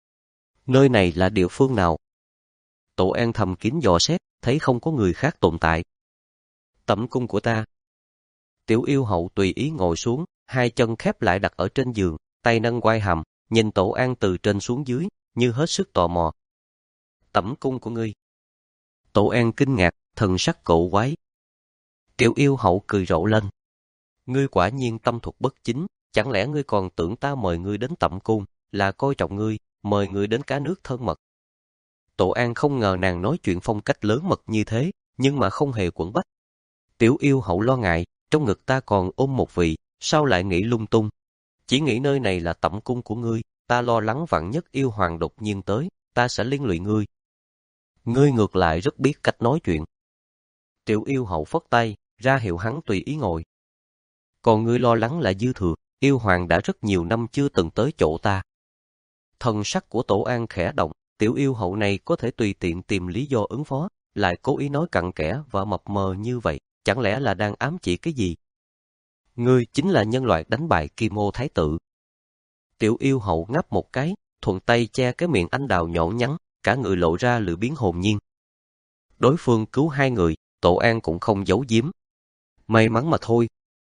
Nơi này là địa phương nào? Tổ An thầm kín dò xét, thấy không có người khác tồn tại. Tẩm cung của ta. Tiểu yêu hậu tùy ý ngồi xuống, hai chân khép lại đặt ở trên giường, tay nâng quai hàm, nhìn Tổ An từ trên xuống dưới, như hết sức tò mò. Tẩm cung của ngươi. Tổ An kinh ngạc, thần sắc cổ quái. Tiểu yêu hậu cười rộ lên. Ngươi quả nhiên tâm thuật bất chính, chẳng lẽ ngươi còn tưởng ta mời ngươi đến tẩm cung, là coi trọng ngươi, mời ngươi đến cá nước thân mật. Tổ An không ngờ nàng nói chuyện phong cách lớn mật như thế, nhưng mà không hề quẩn bách. Tiểu yêu hậu lo ngại, trong ngực ta còn ôm một vị, sao lại nghĩ lung tung. Chỉ nghĩ nơi này là tẩm cung của ngươi, ta lo lắng vạn nhất yêu hoàng đột nhiên tới, ta sẽ liên lụy ngươi. Ngươi ngược lại rất biết cách nói chuyện. Tiểu yêu hậu phất tay, ra hiệu hắn tùy ý ngồi. Còn ngươi lo lắng là dư thừa, yêu hoàng đã rất nhiều năm chưa từng tới chỗ ta. Thần sắc của Tổ An khẽ động, tiểu yêu hậu này có thể tùy tiện tìm lý do ứng phó, lại cố ý nói cặn kẽ và mập mờ như vậy, chẳng lẽ là đang ám chỉ cái gì? Ngươi chính là nhân loại đánh bại Kim Ô Thái tử. Tiểu yêu hậu ngáp một cái, thuận tay che cái miệng anh đào nhỏ nhắn, cả người lộ ra lưỡi biến hồn nhiên. Đối phương cứu hai người, Tổ An cũng không giấu giếm. May mắn mà thôi.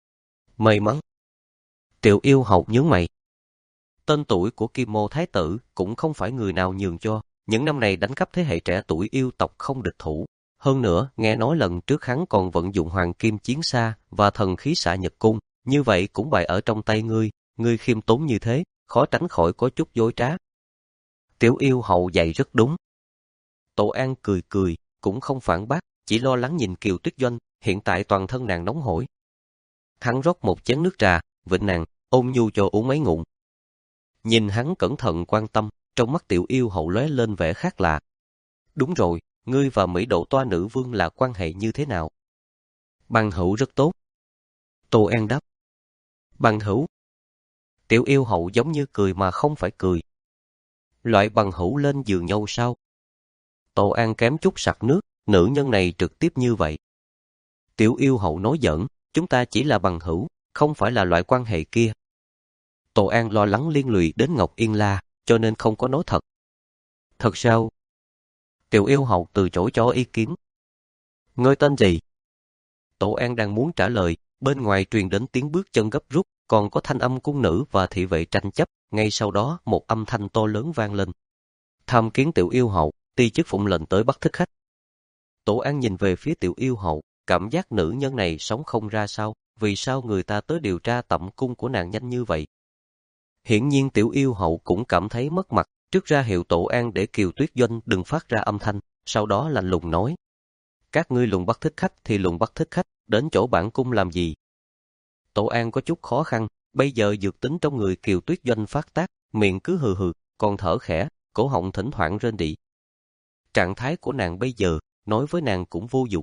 May mắn. Tiểu yêu hậu nhướng mày. Tên tuổi của Kim Ô Thái tử cũng không phải người nào nhường cho, những năm này đánh cắp thế hệ trẻ tuổi yêu tộc không địch thủ. Hơn nữa, nghe nói lần trước hắn còn vận dụng hoàng kim chiến xa và thần khí xạ nhật cung, như vậy cũng bại ở trong tay ngươi, ngươi khiêm tốn như thế, khó tránh khỏi có chút dối trá. Tiểu yêu hậu dạy rất đúng. Tổ An cười cười, cũng không phản bác, chỉ lo lắng nhìn Kiều Tuyết Doanh, hiện tại toàn thân nàng nóng hổi. Hắn rót một chén nước trà, vịnh nàng, ôn nhu cho uống mấy ngụm. Nhìn hắn cẩn thận quan tâm, trong mắt tiểu yêu hậu lóe lên vẻ khác lạ. Đúng rồi, ngươi và Mỹ Độ Toa nữ vương là quan hệ như thế nào? Bằng hữu rất tốt. Tô An đáp. Bằng hữu? Tiểu yêu hậu giống như cười mà không phải cười. Loại bằng hữu lên giường nhau sao? Tô An kém chút sặc nước, nữ nhân này trực tiếp như vậy. Tiểu yêu hậu nói giỡn, chúng ta chỉ là bằng hữu, không phải là loại quan hệ kia. Tô An lo lắng liên lụy đến Ngọc Yên La, cho nên không có nói thật. Thật sao? Tiểu yêu hậu từ chối cho ý kiến. Ngươi tên gì? Tô An đang muốn trả lời, bên ngoài truyền đến tiếng bước chân gấp rút, còn có thanh âm cung nữ và thị vệ tranh chấp, ngay sau đó một âm thanh to lớn vang lên. Tham kiến tiểu yêu hậu, ti chức phụng lệnh tới bắt thích khách. Tổ An nhìn về phía tiểu yêu hậu, cảm giác nữ nhân này sống không ra sao, vì sao người ta tới điều tra tẩm cung của nàng nhanh như vậy. Hiển nhiên tiểu yêu hậu cũng cảm thấy mất mặt, trước ra hiệu Tổ An để Kiều Tuyết Doanh đừng phát ra âm thanh, sau đó lạnh lùng nói. Các ngươi lùng bắt thích khách thì lùng bắt thích khách, đến chỗ bản cung làm gì? Tổ An có chút khó khăn, bây giờ dược tính trong người Kiều Tuyết Doanh phát tác, miệng cứ hừ hừ, còn thở khẽ, cổ họng thỉnh thoảng rên rỉ. Trạng thái của nàng bây giờ, nói với nàng cũng vô dụng.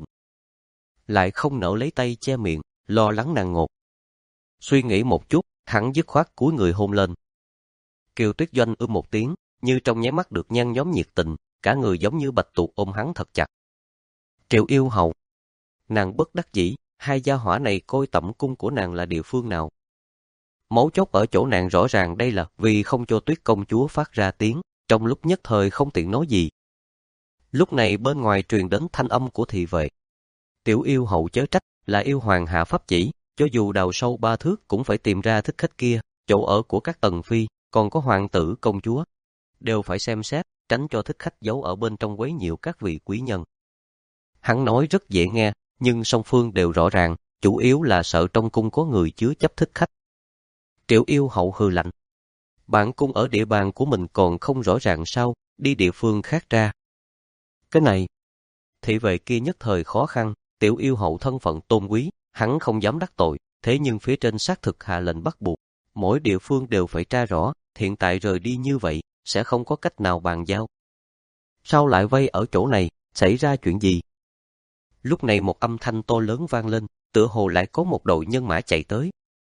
Lại không nỡ lấy tay che miệng, lo lắng nàng ngột. Suy nghĩ một chút, hắn dứt khoát cúi người hôn lên. Kiều Tuyết Doanh ưm một tiếng, như trong nháy mắt được nhan nhóm nhiệt tình, cả người giống như bạch tuộc ôm hắn thật chặt. Triệu yêu hậu. Nàng bất đắc dĩ, hai gia hỏa này coi tẩm cung của nàng là địa phương nào. Mấu chốt ở chỗ nàng rõ ràng đây là vì không cho Tuyết công chúa phát ra tiếng, trong lúc nhất thời không tiện nói gì. Lúc này bên ngoài truyền đến thanh âm của thị vệ. Tiểu yêu hậu chớ trách, là yêu hoàng hạ pháp chỉ, cho dù đào sâu ba thước cũng phải tìm ra thích khách kia, chỗ ở của các tần phi, còn có hoàng tử công chúa. Đều phải xem xét, tránh cho thích khách giấu ở bên trong quấy nhiễu các vị quý nhân. Hắn nói rất dễ nghe, nhưng song phương đều rõ ràng, chủ yếu là sợ trong cung có người chứa chấp thích khách. Triệu yêu hậu hừ lạnh. Bản cung ở địa bàn của mình còn không rõ ràng sao, đi địa phương khác ra. Cái này, thị vệ kia nhất thời khó khăn, tiểu yêu hậu thân phận tôn quý, hắn không dám đắc tội, thế nhưng phía trên xác thực hạ lệnh bắt buộc, mỗi địa phương đều phải tra rõ, hiện tại rời đi như vậy, sẽ không có cách nào bàn giao. Sao lại vây ở chỗ này, xảy ra chuyện gì? Lúc này một âm thanh to lớn vang lên, tựa hồ lại có một đội nhân mã chạy tới.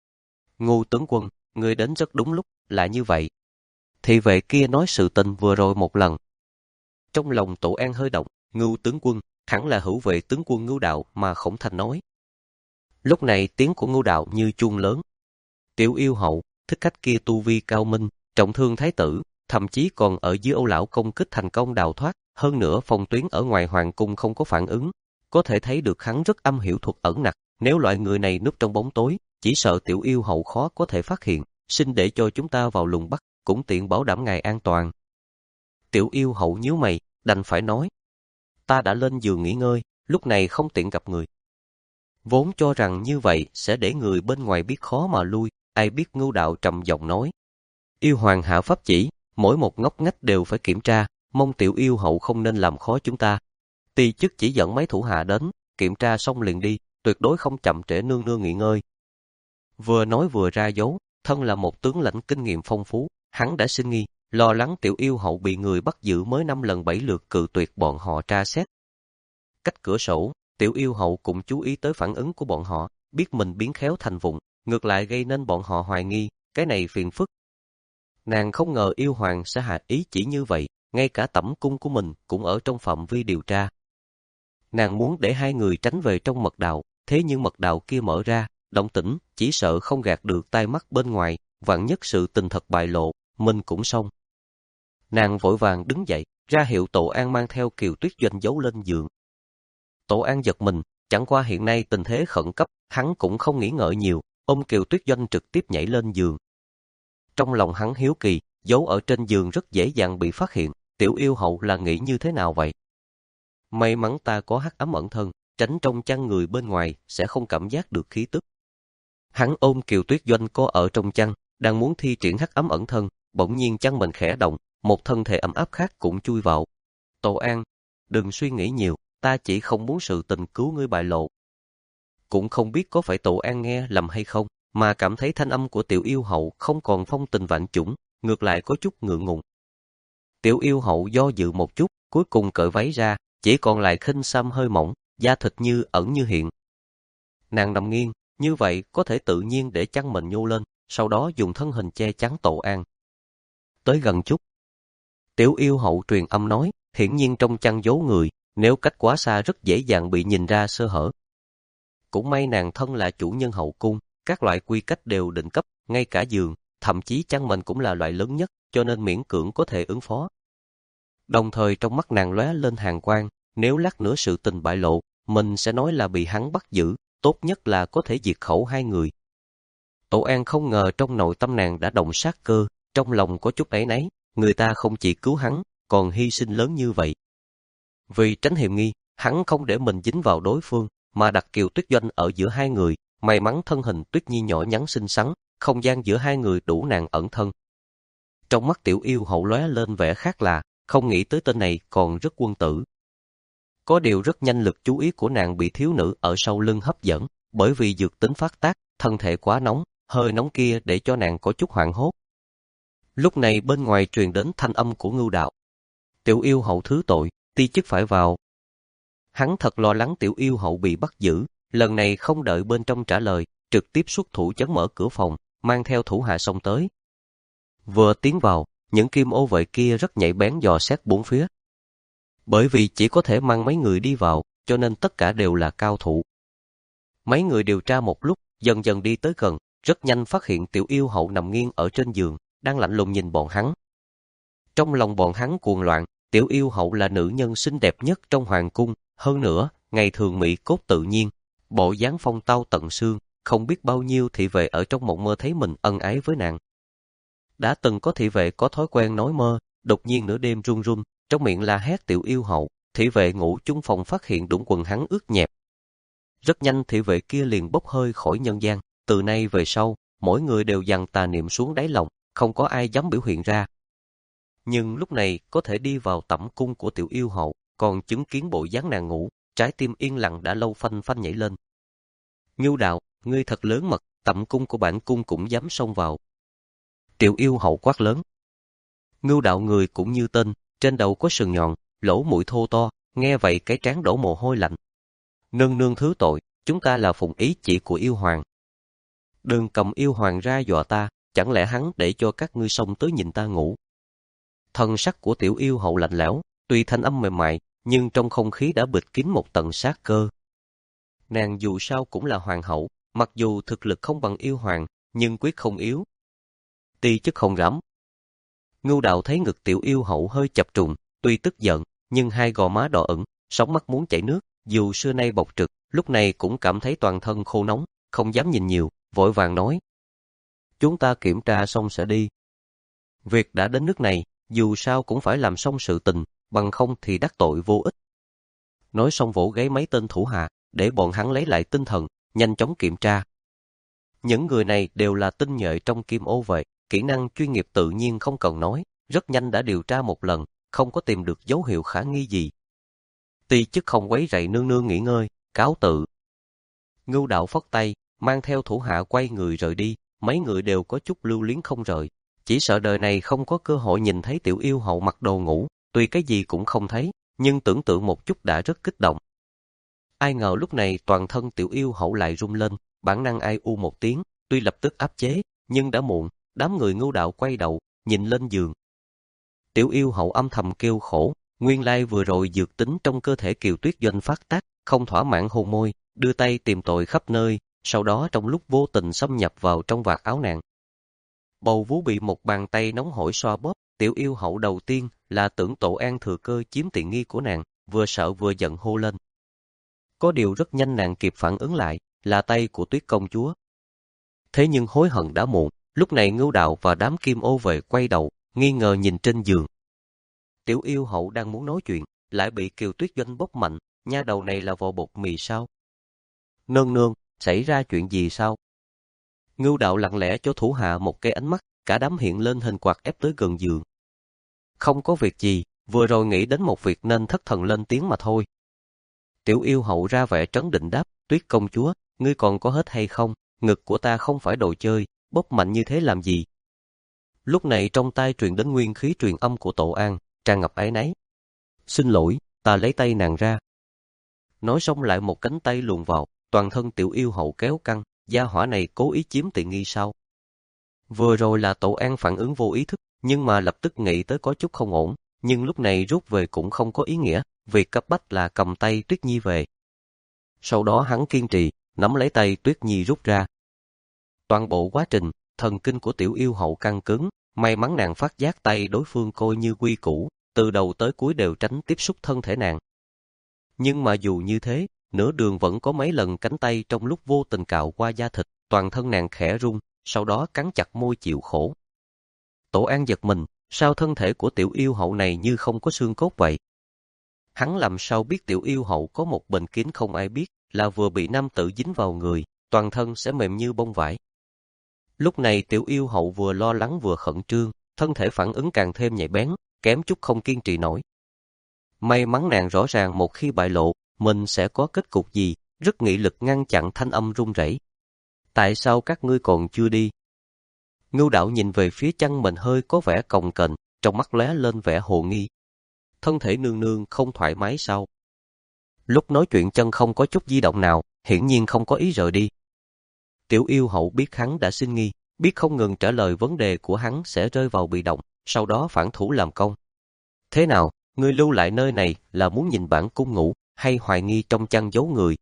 Ngô tướng quân, người đến rất đúng lúc, là như vậy. Thị vệ kia nói sự tình vừa rồi một lần. Trong lòng Tổ An hơi động, Ngưu tướng quân, hẳn là hữu vệ tướng quân Ngưu Đạo mà Khổng Thành nói. Lúc này tiếng của Ngưu Đạo như chuông lớn. Tiểu yêu hậu, thích khách kia tu vi cao minh, trọng thương thái tử, thậm chí còn ở dưới Âu lão công kích thành công đào thoát, hơn nữa phòng tuyến ở ngoài hoàng cung không có phản ứng, có thể thấy được hắn rất âm hiểu thuật ẩn nặc, nếu loại người này núp trong bóng tối, chỉ sợ tiểu yêu hậu khó có thể phát hiện, xin để cho chúng ta vào lùng bắt, cũng tiện bảo đảm ngài an toàn. Tiểu yêu hậu nhíu mày, đành phải nói, ta đã lên giường nghỉ ngơi, lúc này không tiện gặp người. Vốn cho rằng như vậy sẽ để người bên ngoài biết khó mà lui, ai biết Ngưu Đạo trầm giọng nói. Yêu hoàng hạ pháp chỉ, mỗi một ngóc ngách đều phải kiểm tra, mong tiểu yêu hậu không nên làm khó chúng ta. Ti chức chỉ dẫn mấy thủ hạ đến, kiểm tra xong liền đi, tuyệt đối không chậm trễ nương nương nghỉ ngơi. Vừa nói vừa ra dấu, thân là một tướng lãnh kinh nghiệm phong phú, hắn đã sinh nghi, lo lắng tiểu yêu hậu bị người bắt giữ mới năm lần bảy lượt cự tuyệt bọn họ tra xét. Cách cửa sổ, tiểu yêu hậu cũng chú ý tới phản ứng của bọn họ, biết mình biến khéo thành vụng, ngược lại gây nên bọn họ hoài nghi, cái này phiền phức. Nàng không ngờ yêu hoàng sẽ hạ ý chỉ như vậy, ngay cả tẩm cung của mình cũng ở trong phạm vi điều tra. Nàng muốn để hai người tránh về trong mật đạo, thế nhưng mật đạo kia mở ra, động tĩnh chỉ sợ không gạt được tai mắt bên ngoài, vạn nhất sự tình thật bại lộ, mình cũng xong. Nàng vội vàng đứng dậy, ra hiệu Tổ An mang theo Kiều Tuyết Doanh giấu lên giường. Tổ An giật mình, chẳng qua hiện nay tình thế khẩn cấp, hắn cũng không nghĩ ngợi nhiều, ôm Kiều Tuyết Doanh trực tiếp nhảy lên giường. Trong lòng hắn hiếu kỳ, giấu ở trên giường rất dễ dàng bị phát hiện, Tiểu Yêu Hậu là nghĩ như thế nào vậy? May mắn ta có hắc ám ẩn thân, tránh trong chăn người bên ngoài sẽ không cảm giác được khí tức. Hắn ôm Kiều Tuyết Doanh có ở trong chăn, đang muốn thi triển hắc ám ẩn thân, bỗng nhiên chăn mình khẽ động, một thân thể ấm áp khác cũng chui vào. Tổ An, đừng suy nghĩ nhiều, ta chỉ không muốn sự tình cứu ngươi bại lộ. Cũng không biết có phải Tổ An nghe lầm hay không, mà cảm thấy thanh âm của Tiểu Yêu Hậu không còn phong tình vạn chủng, ngược lại có chút ngượng ngùng. Tiểu Yêu Hậu do dự một chút, cuối cùng cởi váy ra, chỉ còn lại khinh xăm hơi mỏng, da thịt như ẩn như hiện. Nàng nằm nghiêng, như vậy có thể tự nhiên để chăn mình nhô lên, sau đó dùng thân hình che chắn Tổ An. Tới gần chút. Tiểu Yêu Hậu truyền âm nói, hiển nhiên trong chăn giấu người, nếu cách quá xa rất dễ dàng bị nhìn ra sơ hở. Cũng may nàng thân là chủ nhân hậu cung, các loại quy cách đều định cấp, ngay cả giường, thậm chí chăn mền cũng là loại lớn nhất, cho nên miễn cưỡng có thể ứng phó. Đồng thời trong mắt nàng lóe lên hàn quang, nếu lát nữa sự tình bại lộ, mình sẽ nói là bị hắn bắt giữ, tốt nhất là có thể diệt khẩu hai người. Tổ An không ngờ trong nội tâm nàng đã động sát cơ, trong lòng có chút áy náy, người ta không chỉ cứu hắn, còn hy sinh lớn như vậy. Vì tránh hiểm nghi, hắn không để mình dính vào đối phương, mà đặt Kiều Tuyết Doanh ở giữa hai người, may mắn thân hình Tuyết Nhi nhỏ nhắn xinh xắn, không gian giữa hai người đủ nàng ẩn thân. Trong mắt Tiểu Yêu Hậu lóe lên vẻ khác lạ, không nghĩ tới tên này còn rất quân tử. Có điều rất nhanh lực chú ý của nàng bị thiếu nữ ở sau lưng hấp dẫn, bởi vì dược tính phát tác, thân thể quá nóng, hơi nóng kia để cho nàng có chút hoảng hốt. Lúc này bên ngoài truyền đến thanh âm của Ngưu Đạo. Tiểu Yêu Hậu thứ tội, ti chức phải vào. Hắn thật lo lắng Tiểu Yêu Hậu bị bắt giữ, lần này không đợi bên trong trả lời, trực tiếp xuất thủ chấn mở cửa phòng, mang theo thủ hạ xông tới. Vừa tiến vào, những kim ô vệ kia rất nhạy bén dò xét bốn phía. Bởi vì chỉ có thể mang mấy người đi vào, cho nên tất cả đều là cao thủ. Mấy người điều tra một lúc, dần dần đi tới gần, rất nhanh phát hiện Tiểu Yêu Hậu nằm nghiêng ở trên giường, đang lạnh lùng nhìn bọn hắn. Trong lòng bọn hắn cuồng loạn, Tiểu Yêu Hậu là nữ nhân xinh đẹp nhất trong hoàng cung, hơn nữa, ngày thường mỹ cốt tự nhiên, bộ dáng phong tao tận xương, không biết bao nhiêu thị vệ ở trong mộng mơ thấy mình ân ái với nàng. Đã từng có thị vệ có thói quen nói mơ, đột nhiên nửa đêm run run, trong miệng la hét Tiểu Yêu Hậu, thị vệ ngủ chung phòng phát hiện đũng quần hắn ướt nhẹp. Rất nhanh thị vệ kia liền bốc hơi khỏi nhân gian, từ nay về sau, mỗi người đều dằn tà niệm xuống đáy lòng, không có ai dám biểu hiện ra. Nhưng lúc này có thể đi vào tẩm cung của Tiểu Yêu Hậu, còn chứng kiến bộ dáng nàng ngủ, trái tim yên lặng đã lâu phanh phanh nhảy lên. Ngưu Đạo, ngươi thật lớn mật, tẩm cung của bản cung cũng dám xông vào. Tiểu Yêu Hậu quát lớn. Ngưu Đạo người cũng như tên, trên đầu có sừng nhọn, lỗ mũi thô to, nghe vậy cái trán đổ mồ hôi lạnh. Nương nương thứ tội, chúng ta là phụng ý chỉ của yêu hoàng. Đừng cầm yêu hoàng ra dọa ta, chẳng lẽ hắn để cho các ngươi xông tới nhìn ta ngủ. Thân sắc của Tiểu Yêu Hậu lạnh lẽo, tuy thanh âm mềm mại, nhưng trong không khí đã bịt kín một tầng sát cơ. Nàng dù sao cũng là hoàng hậu, mặc dù thực lực không bằng yêu hoàng, nhưng quyết không yếu. Ti chức không dám. Ngưu Đạo thấy ngực Tiểu Yêu Hậu hơi chập trùng, tuy tức giận, nhưng hai gò má đỏ ửng, sóng mắt muốn chảy nước, dù xưa nay bộc trực, lúc này cũng cảm thấy toàn thân khô nóng, không dám nhìn nhiều, vội vàng nói. Chúng ta kiểm tra xong sẽ đi. Việc đã đến nước này, dù sao cũng phải làm xong sự tình, bằng không thì đắc tội vô ích. Nói xong vỗ gáy mấy tên thủ hạ, để bọn hắn lấy lại tinh thần, nhanh chóng kiểm tra. Những người này đều là tinh nhuệ trong kim ô vệ, kỹ năng chuyên nghiệp tự nhiên không cần nói, rất nhanh đã điều tra một lần, không có tìm được dấu hiệu khả nghi gì. Ti chức không quấy rầy nương nương nghỉ ngơi, cáo tự. Ngưu Đạo phất tay, mang theo thủ hạ quay người rời đi, mấy người đều có chút lưu luyến không rời, chỉ sợ đời này không có cơ hội nhìn thấy Tiểu Yêu Hậu mặc đồ ngủ, tuy cái gì cũng không thấy, nhưng tưởng tượng một chút đã rất kích động. Ai ngờ lúc này toàn thân Tiểu Yêu Hậu lại rung lên, bản năng ai u một tiếng, tuy lập tức áp chế, nhưng đã muộn, đám người Ngưu Đạo quay đầu, nhìn lên giường. Tiểu Yêu Hậu âm thầm kêu khổ, nguyên lai vừa rồi dược tính trong cơ thể Kiều Tuyết Doanh phát tác, không thỏa mãn hôn môi, đưa tay tìm tội khắp nơi, sau đó trong lúc vô tình xâm nhập vào trong vạt áo nàng. Bầu vú bị một bàn tay nóng hổi xoa bóp, Tiểu Yêu Hậu đầu tiên là tưởng Tổ An thừa cơ chiếm tiện nghi của nàng, vừa sợ vừa giận hô lên. Có điều rất nhanh nàng kịp phản ứng lại, là tay của Tuyết công chúa. Thế nhưng hối hận đã muộn, lúc này Ngưu Đạo và đám kim ô về quay đầu, nghi ngờ nhìn trên giường. Tiểu Yêu Hậu đang muốn nói chuyện, lại bị Kiều Tuyết Doanh bóp mạnh, nha đầu này là vò bột mì sao? Nương nương, xảy ra chuyện gì sao? Ngưu Đạo lặng lẽ cho thủ hạ một cái ánh mắt, cả đám hiện lên hình quạt ép tới gần giường. Không có việc gì, vừa rồi nghĩ đến một việc nên thất thần lên tiếng mà thôi. Tiểu Yêu Hậu ra vẻ trấn định đáp, Tuyết công chúa, ngươi còn có hết hay không? Ngực của ta không phải đồ chơi, bóp mạnh như thế làm gì? Lúc này trong tai truyền đến nguyên khí truyền âm của Tổ An, tràn ngập áy náy. Xin lỗi, ta lấy tay nàng ra. Nói xong lại một cánh tay luồn vào, toàn thân Tiểu Yêu Hậu kéo căng, gia hỏa này cố ý chiếm tiện nghi sao? Vừa rồi là Tổ An phản ứng vô ý thức, nhưng mà lập tức nghĩ tới có chút không ổn, nhưng lúc này rút về cũng không có ý nghĩa, việc cấp bách là cầm tay Tuyết Nhi về. Sau đó hắn kiên trì, nắm lấy tay Tuyết Nhi rút ra. Toàn bộ quá trình, thần kinh của Tiểu Yêu Hậu căng cứng, may mắn nàng phát giác tay đối phương coi như quy củ, từ đầu tới cuối đều tránh tiếp xúc thân thể nàng. Nhưng mà dù như thế, nửa đường vẫn có mấy lần cánh tay trong lúc vô tình cạo qua da thịt, toàn thân nàng khẽ run, sau đó cắn chặt môi chịu khổ. Tổ An giật mình, sao thân thể của Tiểu Yêu Hậu này như không có xương cốt vậy? Hắn làm sao biết Tiểu Yêu Hậu có một bệnh kín không ai biết, là vừa bị nam tử dính vào người, toàn thân sẽ mềm như bông vải. Lúc này Tiểu Yêu Hậu vừa lo lắng vừa khẩn trương, thân thể phản ứng càng thêm nhạy bén, kém chút không kiên trì nổi. May mắn nàng rõ ràng một khi bại lộ, mình sẽ có kết cục gì, rất nghị lực ngăn chặn thanh âm run rẩy. Tại sao các ngươi còn chưa đi? Ngưu Đạo nhìn về phía chân mình hơi có vẻ cồng kềnh, trong mắt lóe lên vẻ hồ nghi. Thân thể nương nương không thoải mái sao? Lúc nói chuyện chân không có chút di động nào, hiển nhiên không có ý rời đi. Tiểu Yêu Hậu biết hắn đã sinh nghi, biết không ngừng trả lời vấn đề của hắn sẽ rơi vào bị động, sau đó phản thủ làm công. Thế nào, ngươi lưu lại nơi này là muốn nhìn bản cung ngủ, hay hoài nghi trong chăn giấu người?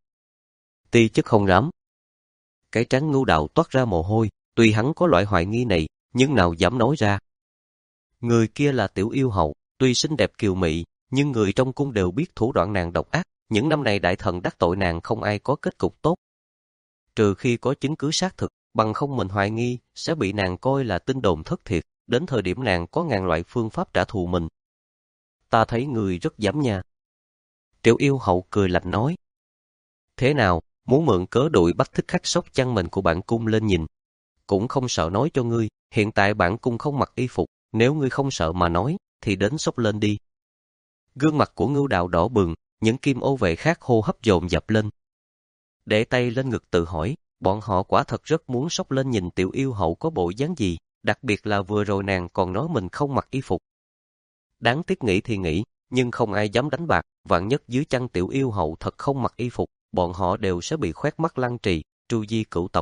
Ti chức không dám. Cái trán Ngưu Đạo toát ra mồ hôi, tuy hắn có loại hoài nghi này, nhưng nào dám nói ra. Người kia là Tiểu Yêu Hậu, tuy xinh đẹp kiều mị, nhưng người trong cung đều biết thủ đoạn nàng độc ác, những năm này đại thần đắc tội nàng không ai có kết cục tốt. Trừ khi có chứng cứ xác thực, bằng không mình hoài nghi, sẽ bị nàng coi là tin đồn thất thiệt, đến thời điểm nàng có ngàn loại phương pháp trả thù mình. Ta thấy người rất dám nha. Tiểu Yêu Hậu cười lạnh nói. Thế nào, muốn mượn cớ đuổi bắt thích khách xốc chăn mình của bản cung lên nhìn? Cũng không sợ nói cho ngươi, hiện tại bản cung không mặc y phục, nếu ngươi không sợ mà nói, thì đến xốc lên đi. Gương mặt của Ngưu Đạo đỏ bừng, những kim ô vệ khác hô hấp dồn dập lên. Để tay lên ngực tự hỏi, bọn họ quả thật rất muốn xốc lên nhìn Tiểu Yêu Hậu có bộ dáng gì, đặc biệt là vừa rồi nàng còn nói mình không mặc y phục. Đáng tiếc nghĩ thì nghĩ, nhưng không ai dám đánh bạc, vạn nhất dưới chân Tiểu Yêu Hậu thật không mặc y phục, bọn họ đều sẽ bị khoét mắt lăng trì, tru di cửu tộc.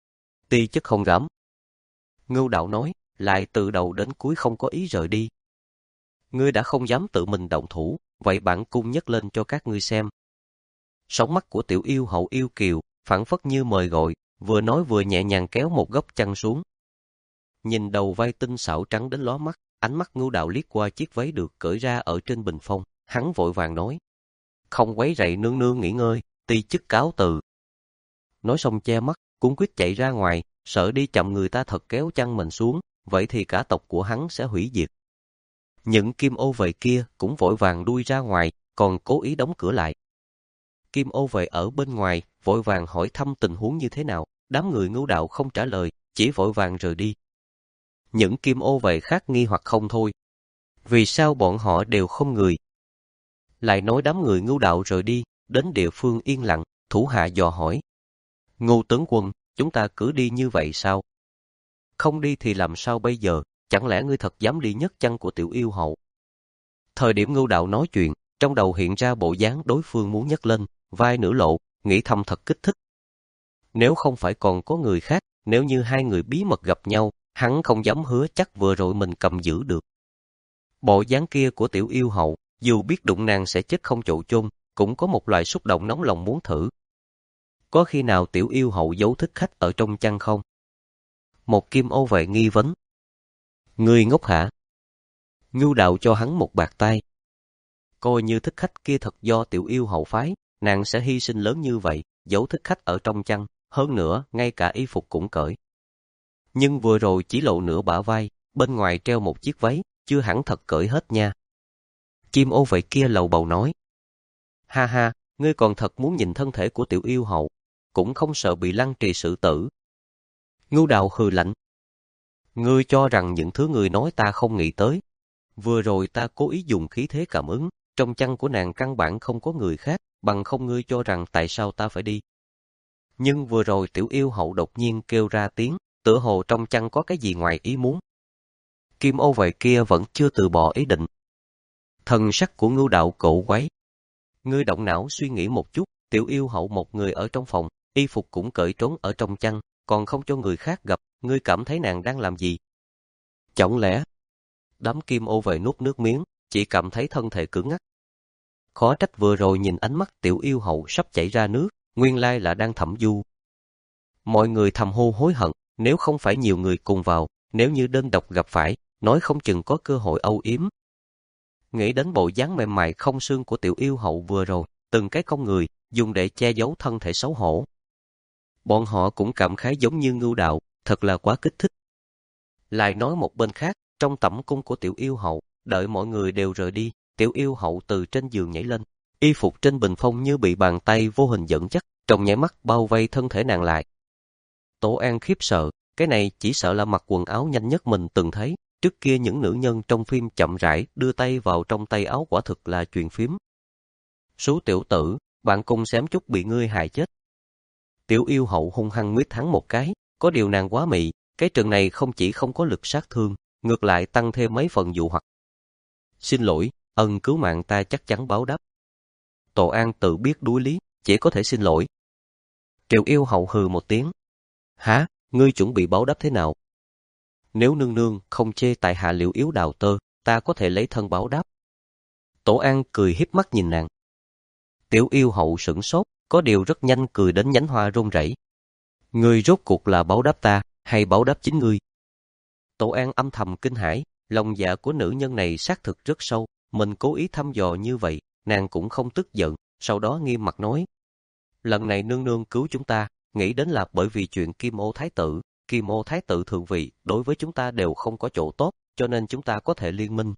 Ti chức không dám. Ngưu Đạo nói, lại từ đầu đến cuối không có ý rời đi. Ngươi đã không dám tự mình động thủ, vậy bản cung nhấc lên cho các ngươi xem. Sóng mắt của Tiểu Yêu Hậu yêu kiều, phảng phất như mời gọi, vừa nói vừa nhẹ nhàng kéo một góc chăn xuống. Nhìn đầu vai tinh xảo trắng đến lóa mắt, ánh mắt Ngưu Đạo liếc qua chiếc váy được cởi ra ở trên bình phong, hắn vội vàng nói. Không quấy rầy nương nương nghỉ ngơi, ti chức cáo từ. Nói xong che mắt, cuống quýt chạy ra ngoài, sợ đi chậm người ta thật kéo chăn mình xuống, vậy thì cả tộc của hắn sẽ hủy diệt. Những kim ô vệ kia cũng vội vàng đuôi ra ngoài, còn cố ý đóng cửa lại. Kim ô vệ ở bên ngoài, vội vàng hỏi thăm tình huống như thế nào, đám người Ngưu Đạo không trả lời, chỉ vội vàng rời đi. Những kim ô vệ khác nghi hoặc không thôi. Vì sao bọn họ đều không người? Lại nói đám người Ngưu Đạo rời đi, đến địa phương yên lặng, thủ hạ dò hỏi. Ngưu tướng quân, chúng ta cứ đi như vậy sao? Không đi thì làm sao bây giờ, chẳng lẽ ngươi thật dám đi nhấc chân của Tiểu Yêu Hậu? Thời điểm Ngưu Đạo nói chuyện, trong đầu hiện ra bộ dáng đối phương muốn nhấc lên, vai nửa lộ, nghĩ thầm thật kích thích. Nếu không phải còn có người khác, nếu như hai người bí mật gặp nhau, hắn không dám hứa chắc vừa rồi mình cầm giữ được. Bộ dáng kia của Tiểu Yêu Hậu, dù biết đụng nàng sẽ chết không chỗ chôn, cũng có một loại xúc động nóng lòng muốn thử. Có khi nào tiểu yêu hậu giấu thích khách ở trong chăn không? Một kim ô vệ nghi vấn. Ngươi ngốc hả? Ngưu Đạo cho hắn một bạt tai. Coi như thích khách kia thật do tiểu yêu hậu phái, nàng sẽ hy sinh lớn như vậy, giấu thích khách ở trong chăn, hơn nữa, ngay cả y phục cũng cởi. Nhưng vừa rồi chỉ lộ nửa bả vai, bên ngoài treo một chiếc váy, chưa hẳn thật cởi hết nha. Kim ô vệ kia lầu bầu nói. Ha ha, ngươi còn thật muốn nhìn thân thể của tiểu yêu hậu, cũng không sợ bị lăng trì xử tử. Ngưu Đạo hừ lạnh. Ngươi cho rằng những thứ ngươi nói ta không nghĩ tới. Vừa rồi ta cố ý dùng khí thế cảm ứng, trong chăn của nàng căn bản không có người khác, bằng không ngươi cho rằng tại sao ta phải đi. Nhưng vừa rồi tiểu yêu hậu đột nhiên kêu ra tiếng, tựa hồ trong chăn có cái gì ngoài ý muốn. Kim ô vệ kia vẫn chưa từ bỏ ý định. Thần sắc của Ngưu Đạo cổ quái. Ngươi động não suy nghĩ một chút, tiểu yêu hậu một người ở trong phòng, y phục cũng cởi trốn ở trong chăn, còn không cho người khác gặp, ngươi cảm thấy nàng đang làm gì? Chẳng lẽ? Đám kim ô vệ nuốt nước miếng, chỉ cảm thấy thân thể cứng ngắc. Khó trách vừa rồi nhìn ánh mắt tiểu yêu hậu sắp chảy ra nước, nguyên lai là đang thẩm du. Mọi người thầm hô hối hận, nếu không phải nhiều người cùng vào, nếu như đơn độc gặp phải, nói không chừng có cơ hội âu yếm. Nghĩ đến bộ dáng mềm mại không xương của tiểu yêu hậu vừa rồi, từng cái con người, dùng để che giấu thân thể xấu hổ. Bọn họ cũng cảm khái giống như Ngưu Đạo, thật là quá kích thích. Lại nói một bên khác, trong tẩm cung của tiểu yêu hậu, đợi mọi người đều rời đi, tiểu yêu hậu từ trên giường nhảy lên, y phục trên bình phong như bị bàn tay vô hình dẫn dắt, trong nháy mắt bao vây thân thể nàng lại. Tổ An khiếp sợ, cái này chỉ sợ là mặc quần áo nhanh nhất mình từng thấy, trước kia những nữ nhân trong phim chậm rãi đưa tay vào trong tay áo quả thực là chuyện phím. Số tiểu tử, bạn cùng xém chút bị ngươi hại chết. Tiểu yêu hậu hung hăng nguyết hắn một cái, có điều nàng quá mị, cái trận này không chỉ không có lực sát thương, ngược lại tăng thêm mấy phần dụ hoặc. Xin lỗi, ân cứu mạng ta chắc chắn báo đáp. Tổ An tự biết đuối lý, chỉ có thể xin lỗi. Triệu yêu hậu hừ một tiếng. Hả, ngươi chuẩn bị báo đáp thế nào? Nếu nương nương không chê tại hạ Liễu Yếu đào tơ, ta có thể lấy thân báo đáp. Tổ An cười hiếp mắt nhìn nàng. Tiểu yêu hậu sửng sốt, có điều rất nhanh cười đến nhánh hoa run rẩy. Ngươi rốt cuộc là báo đáp ta, hay báo đáp chính ngươi? Tổ An âm thầm kinh hãi, lòng dạ của nữ nhân này xác thực rất sâu, mình cố ý thăm dò như vậy, nàng cũng không tức giận, sau đó nghiêm mặt nói. Lần này nương nương cứu chúng ta, nghĩ đến là bởi vì chuyện Kim Ô Thái Tử, Kim Ô Thái Tử thượng vị, đối với chúng ta đều không có chỗ tốt, cho nên chúng ta có thể liên minh.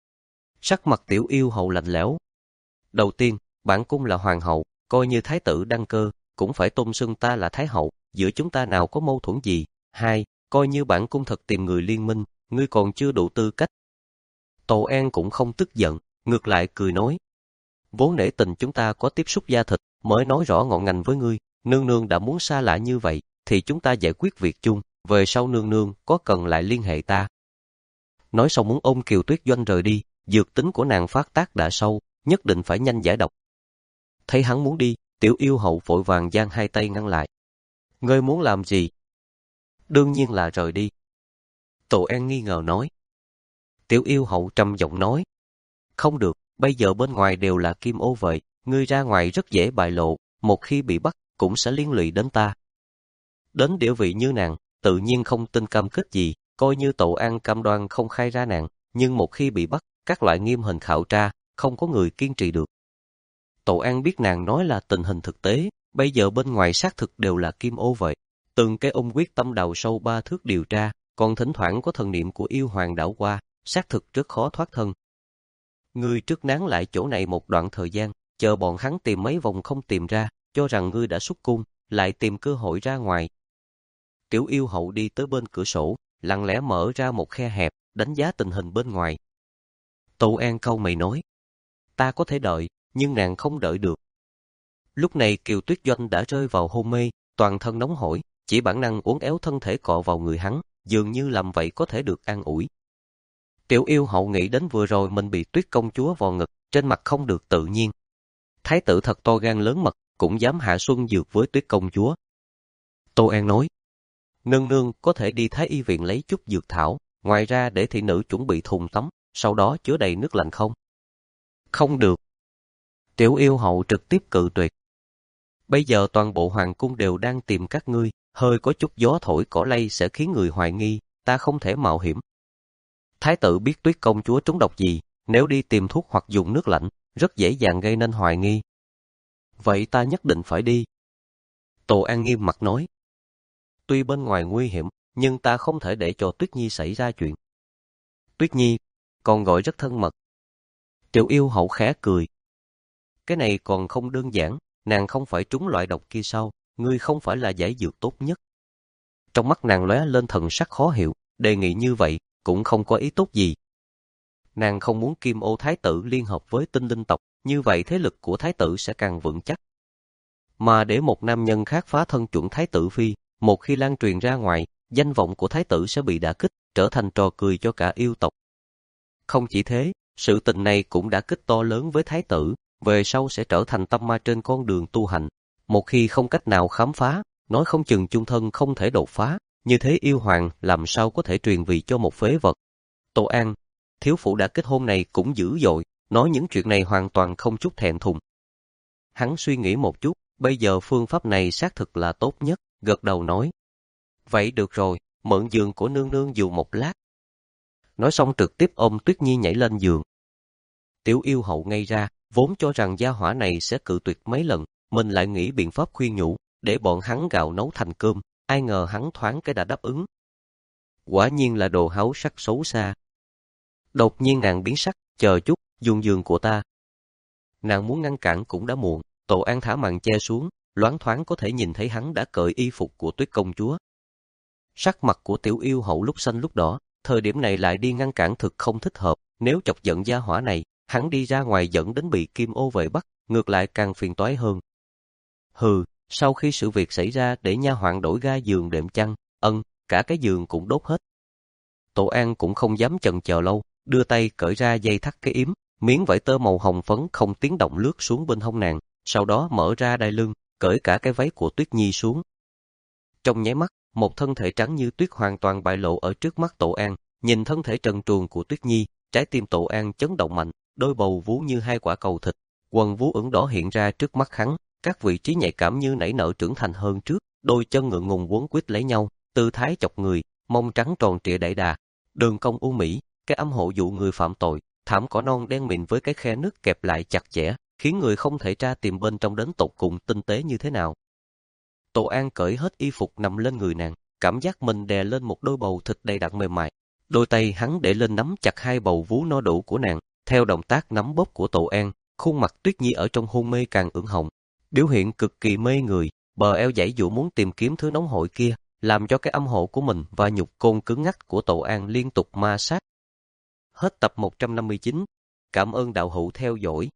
Sắc mặt tiểu yêu hậu lạnh lẽo. Đầu tiên, bản cung là hoàng hậu, coi như Thái Tử đăng cơ, cũng phải tôn xưng ta là Thái Hậu, giữa chúng ta nào có mâu thuẫn gì. Hai, coi như bản cung thật tìm người liên minh, ngươi còn chưa đủ tư cách. Tổ An cũng không tức giận, ngược lại cười nói. Vốn nể tình chúng ta có tiếp xúc da thịt, mới nói rõ ngọn ngành với ngươi, nương nương đã muốn xa lạ như vậy, thì chúng ta giải quyết việc chung, về sau nương nương có cần lại liên hệ ta. Nói xong muốn ôm Kiều Tuyết Doanh rời đi, dược tính của nàng phát tác đã sâu, nhất định phải nhanh giải độc. Thấy hắn muốn đi, tiểu yêu hậu vội vàng giang hai tay ngăn lại. Ngươi muốn làm gì? Đương nhiên là rời đi. Tổ An nghi ngờ nói. Tiểu yêu hậu trầm giọng nói. Không được, bây giờ bên ngoài đều là kim ô vệ, ngươi ra ngoài rất dễ bại lộ, một khi bị bắt, cũng sẽ liên lụy đến ta. Đến địa vị như nàng, tự nhiên không tin cam kết gì, coi như Tổ An cam đoan không khai ra nàng, nhưng một khi bị bắt, các loại nghiêm hình khảo tra, không có người kiên trì được. Tổ An biết nàng nói là tình hình thực tế, bây giờ bên ngoài xác thực đều là kim ô vệ. Từng cái ông quyết tâm đào sâu ba thước điều tra, còn thỉnh thoảng có thần niệm của yêu hoàng đảo qua, xác thực rất khó thoát thân. Ngươi trước nán lại chỗ này một đoạn thời gian, chờ bọn hắn tìm mấy vòng không tìm ra, cho rằng ngươi đã xuất cung, lại tìm cơ hội ra ngoài. Tiểu yêu hậu đi tới bên cửa sổ, lặng lẽ mở ra một khe hẹp, đánh giá tình hình bên ngoài. Tổ An cau mày nói, ta có thể đợi, nhưng nàng không đợi được. Lúc này Kiều Tuyết Doanh đã rơi vào hôn mê, toàn thân nóng hổi, chỉ bản năng uốn éo thân thể cọ vào người hắn, dường như làm vậy có thể được an ủi. Tiểu yêu hậu nghĩ đến vừa rồi mình bị Tuyết công chúa vò ngực, trên mặt không được tự nhiên. Thái tử thật to gan lớn mật, cũng dám hạ xuân dược với Tuyết công chúa. Tô An nói, nương nương có thể đi Thái y viện lấy chút dược thảo, ngoài ra để thị nữ chuẩn bị thùng tắm, sau đó chứa đầy nước lạnh không? Không được. Tiểu yêu hậu trực tiếp cự tuyệt. Bây giờ toàn bộ hoàng cung đều đang tìm các ngươi, hơi có chút gió thổi cỏ lay sẽ khiến người hoài nghi, ta không thể mạo hiểm. Thái tử biết Tuyết công chúa trúng độc gì, nếu đi tìm thuốc hoặc dùng nước lạnh, rất dễ dàng gây nên hoài nghi. Vậy ta nhất định phải đi. Tô An nghiêm mặt nói. Tuy bên ngoài nguy hiểm, nhưng ta không thể để cho Tuyết Nhi xảy ra chuyện. Tuyết Nhi, còn gọi rất thân mật. Triệu Yêu Hậu khẽ cười. Cái này còn không đơn giản, nàng không phải trúng loại độc kia sao, ngươi không phải là giải dược tốt nhất. Trong mắt nàng lóe lên thần sắc khó hiểu, đề nghị như vậy, cũng không có ý tốt gì. Nàng không muốn Kim Ô Thái tử liên hợp với tinh linh tộc, như vậy thế lực của Thái tử sẽ càng vững chắc. Mà để một nam nhân khác phá thân chuẩn Thái tử Phi, một khi lan truyền ra ngoài, danh vọng của Thái tử sẽ bị đả kích, trở thành trò cười cho cả yêu tộc. Không chỉ thế, sự tình này cũng đã kích to lớn với Thái tử, về sau sẽ trở thành tâm ma trên con đường tu hành. Một khi không cách nào khám phá, nói không chừng chung thân không thể đột phá, như thế yêu hoàng làm sao có thể truyền vị cho một phế vật. Tô An, thiếu phụ đã kết hôn này cũng dữ dội, nói những chuyện này hoàn toàn không chút thẹn thùng. Hắn suy nghĩ một chút, bây giờ phương pháp này xác thực là tốt nhất, gật đầu nói. Vậy được rồi, mượn giường của nương nương dù một lát. Nói xong trực tiếp ôm Tuyết Nhi nhảy lên giường. Tiểu Yêu Hậu ngây ra, vốn cho rằng gia hỏa này sẽ cự tuyệt mấy lần, mình lại nghĩ biện pháp khuyên nhủ, để bọn hắn gạo nấu thành cơm, ai ngờ hắn thoáng cái đã đáp ứng. Quả nhiên là đồ háo sắc xấu xa. Đột nhiên nàng biến sắc, chờ chút, dùng giường của ta. Nàng muốn ngăn cản cũng đã muộn, Tô An thả màn che xuống, loáng thoáng có thể nhìn thấy hắn đã cởi y phục của Tuyết công chúa. Sắc mặt của Tiểu Yêu Hậu lúc xanh lúc đỏ, thời điểm này lại đi ngăn cản thực không thích hợp, nếu chọc giận gia hỏa này, hắn đi ra ngoài dẫn đến bị Kim Ô vệ bắt, ngược lại càng phiền toái hơn. Hừ, sau khi sự việc xảy ra để nha hoàn đổi ga giường đệm chăn, ân, cả cái giường cũng đốt hết. Tô An cũng không dám chần chờ lâu, đưa tay cởi ra dây thắt cái yếm, miếng vải tơ màu hồng phấn không tiếng động lướt xuống bên hông nàng, sau đó mở ra đai lưng, cởi cả cái váy của Tuyết Nhi xuống. Trong nháy mắt, một thân thể trắng như tuyết hoàn toàn bại lộ ở trước mắt Tô An, nhìn thân thể trần truồng của Tuyết Nhi, trái tim Tô An chấn động mạnh, đôi bầu vú như hai quả cầu thịt, quần vú ửng đỏ hiện ra trước mắt hắn, các vị trí nhạy cảm như nảy nở trưởng thành hơn trước, đôi chân ngượng ngùng quấn quýt lấy nhau, tư thái chọc người, mông trắng tròn trịa đẩy đà, đường cong u mỹ, cái âm hộ dụ người phạm tội, thảm cỏ non đen mịn với cái khe nước kẹp lại chặt chẽ, khiến người không thể tra tìm bên trong đến tột cùng tinh tế như thế nào. Tô An cởi hết y phục nằm lên người nàng, cảm giác mình đè lên một đôi bầu thịt đầy đặn mềm mại, đôi tay hắn để lên nắm chặt hai bầu vú no đủ của nàng, theo động tác nắm bóp của Tô An, khuôn mặt Tuyết Nhi ở trong hôn mê càng ửng hồng, biểu hiện cực kỳ mê người, bờ eo giãy giụa muốn tìm kiếm thứ nóng hổi kia, làm cho cái âm hộ của mình và nhục côn cứng ngắc của Tô An liên tục ma sát. Hết tập một trăm năm mươi chín. Cảm ơn đạo hữu theo dõi.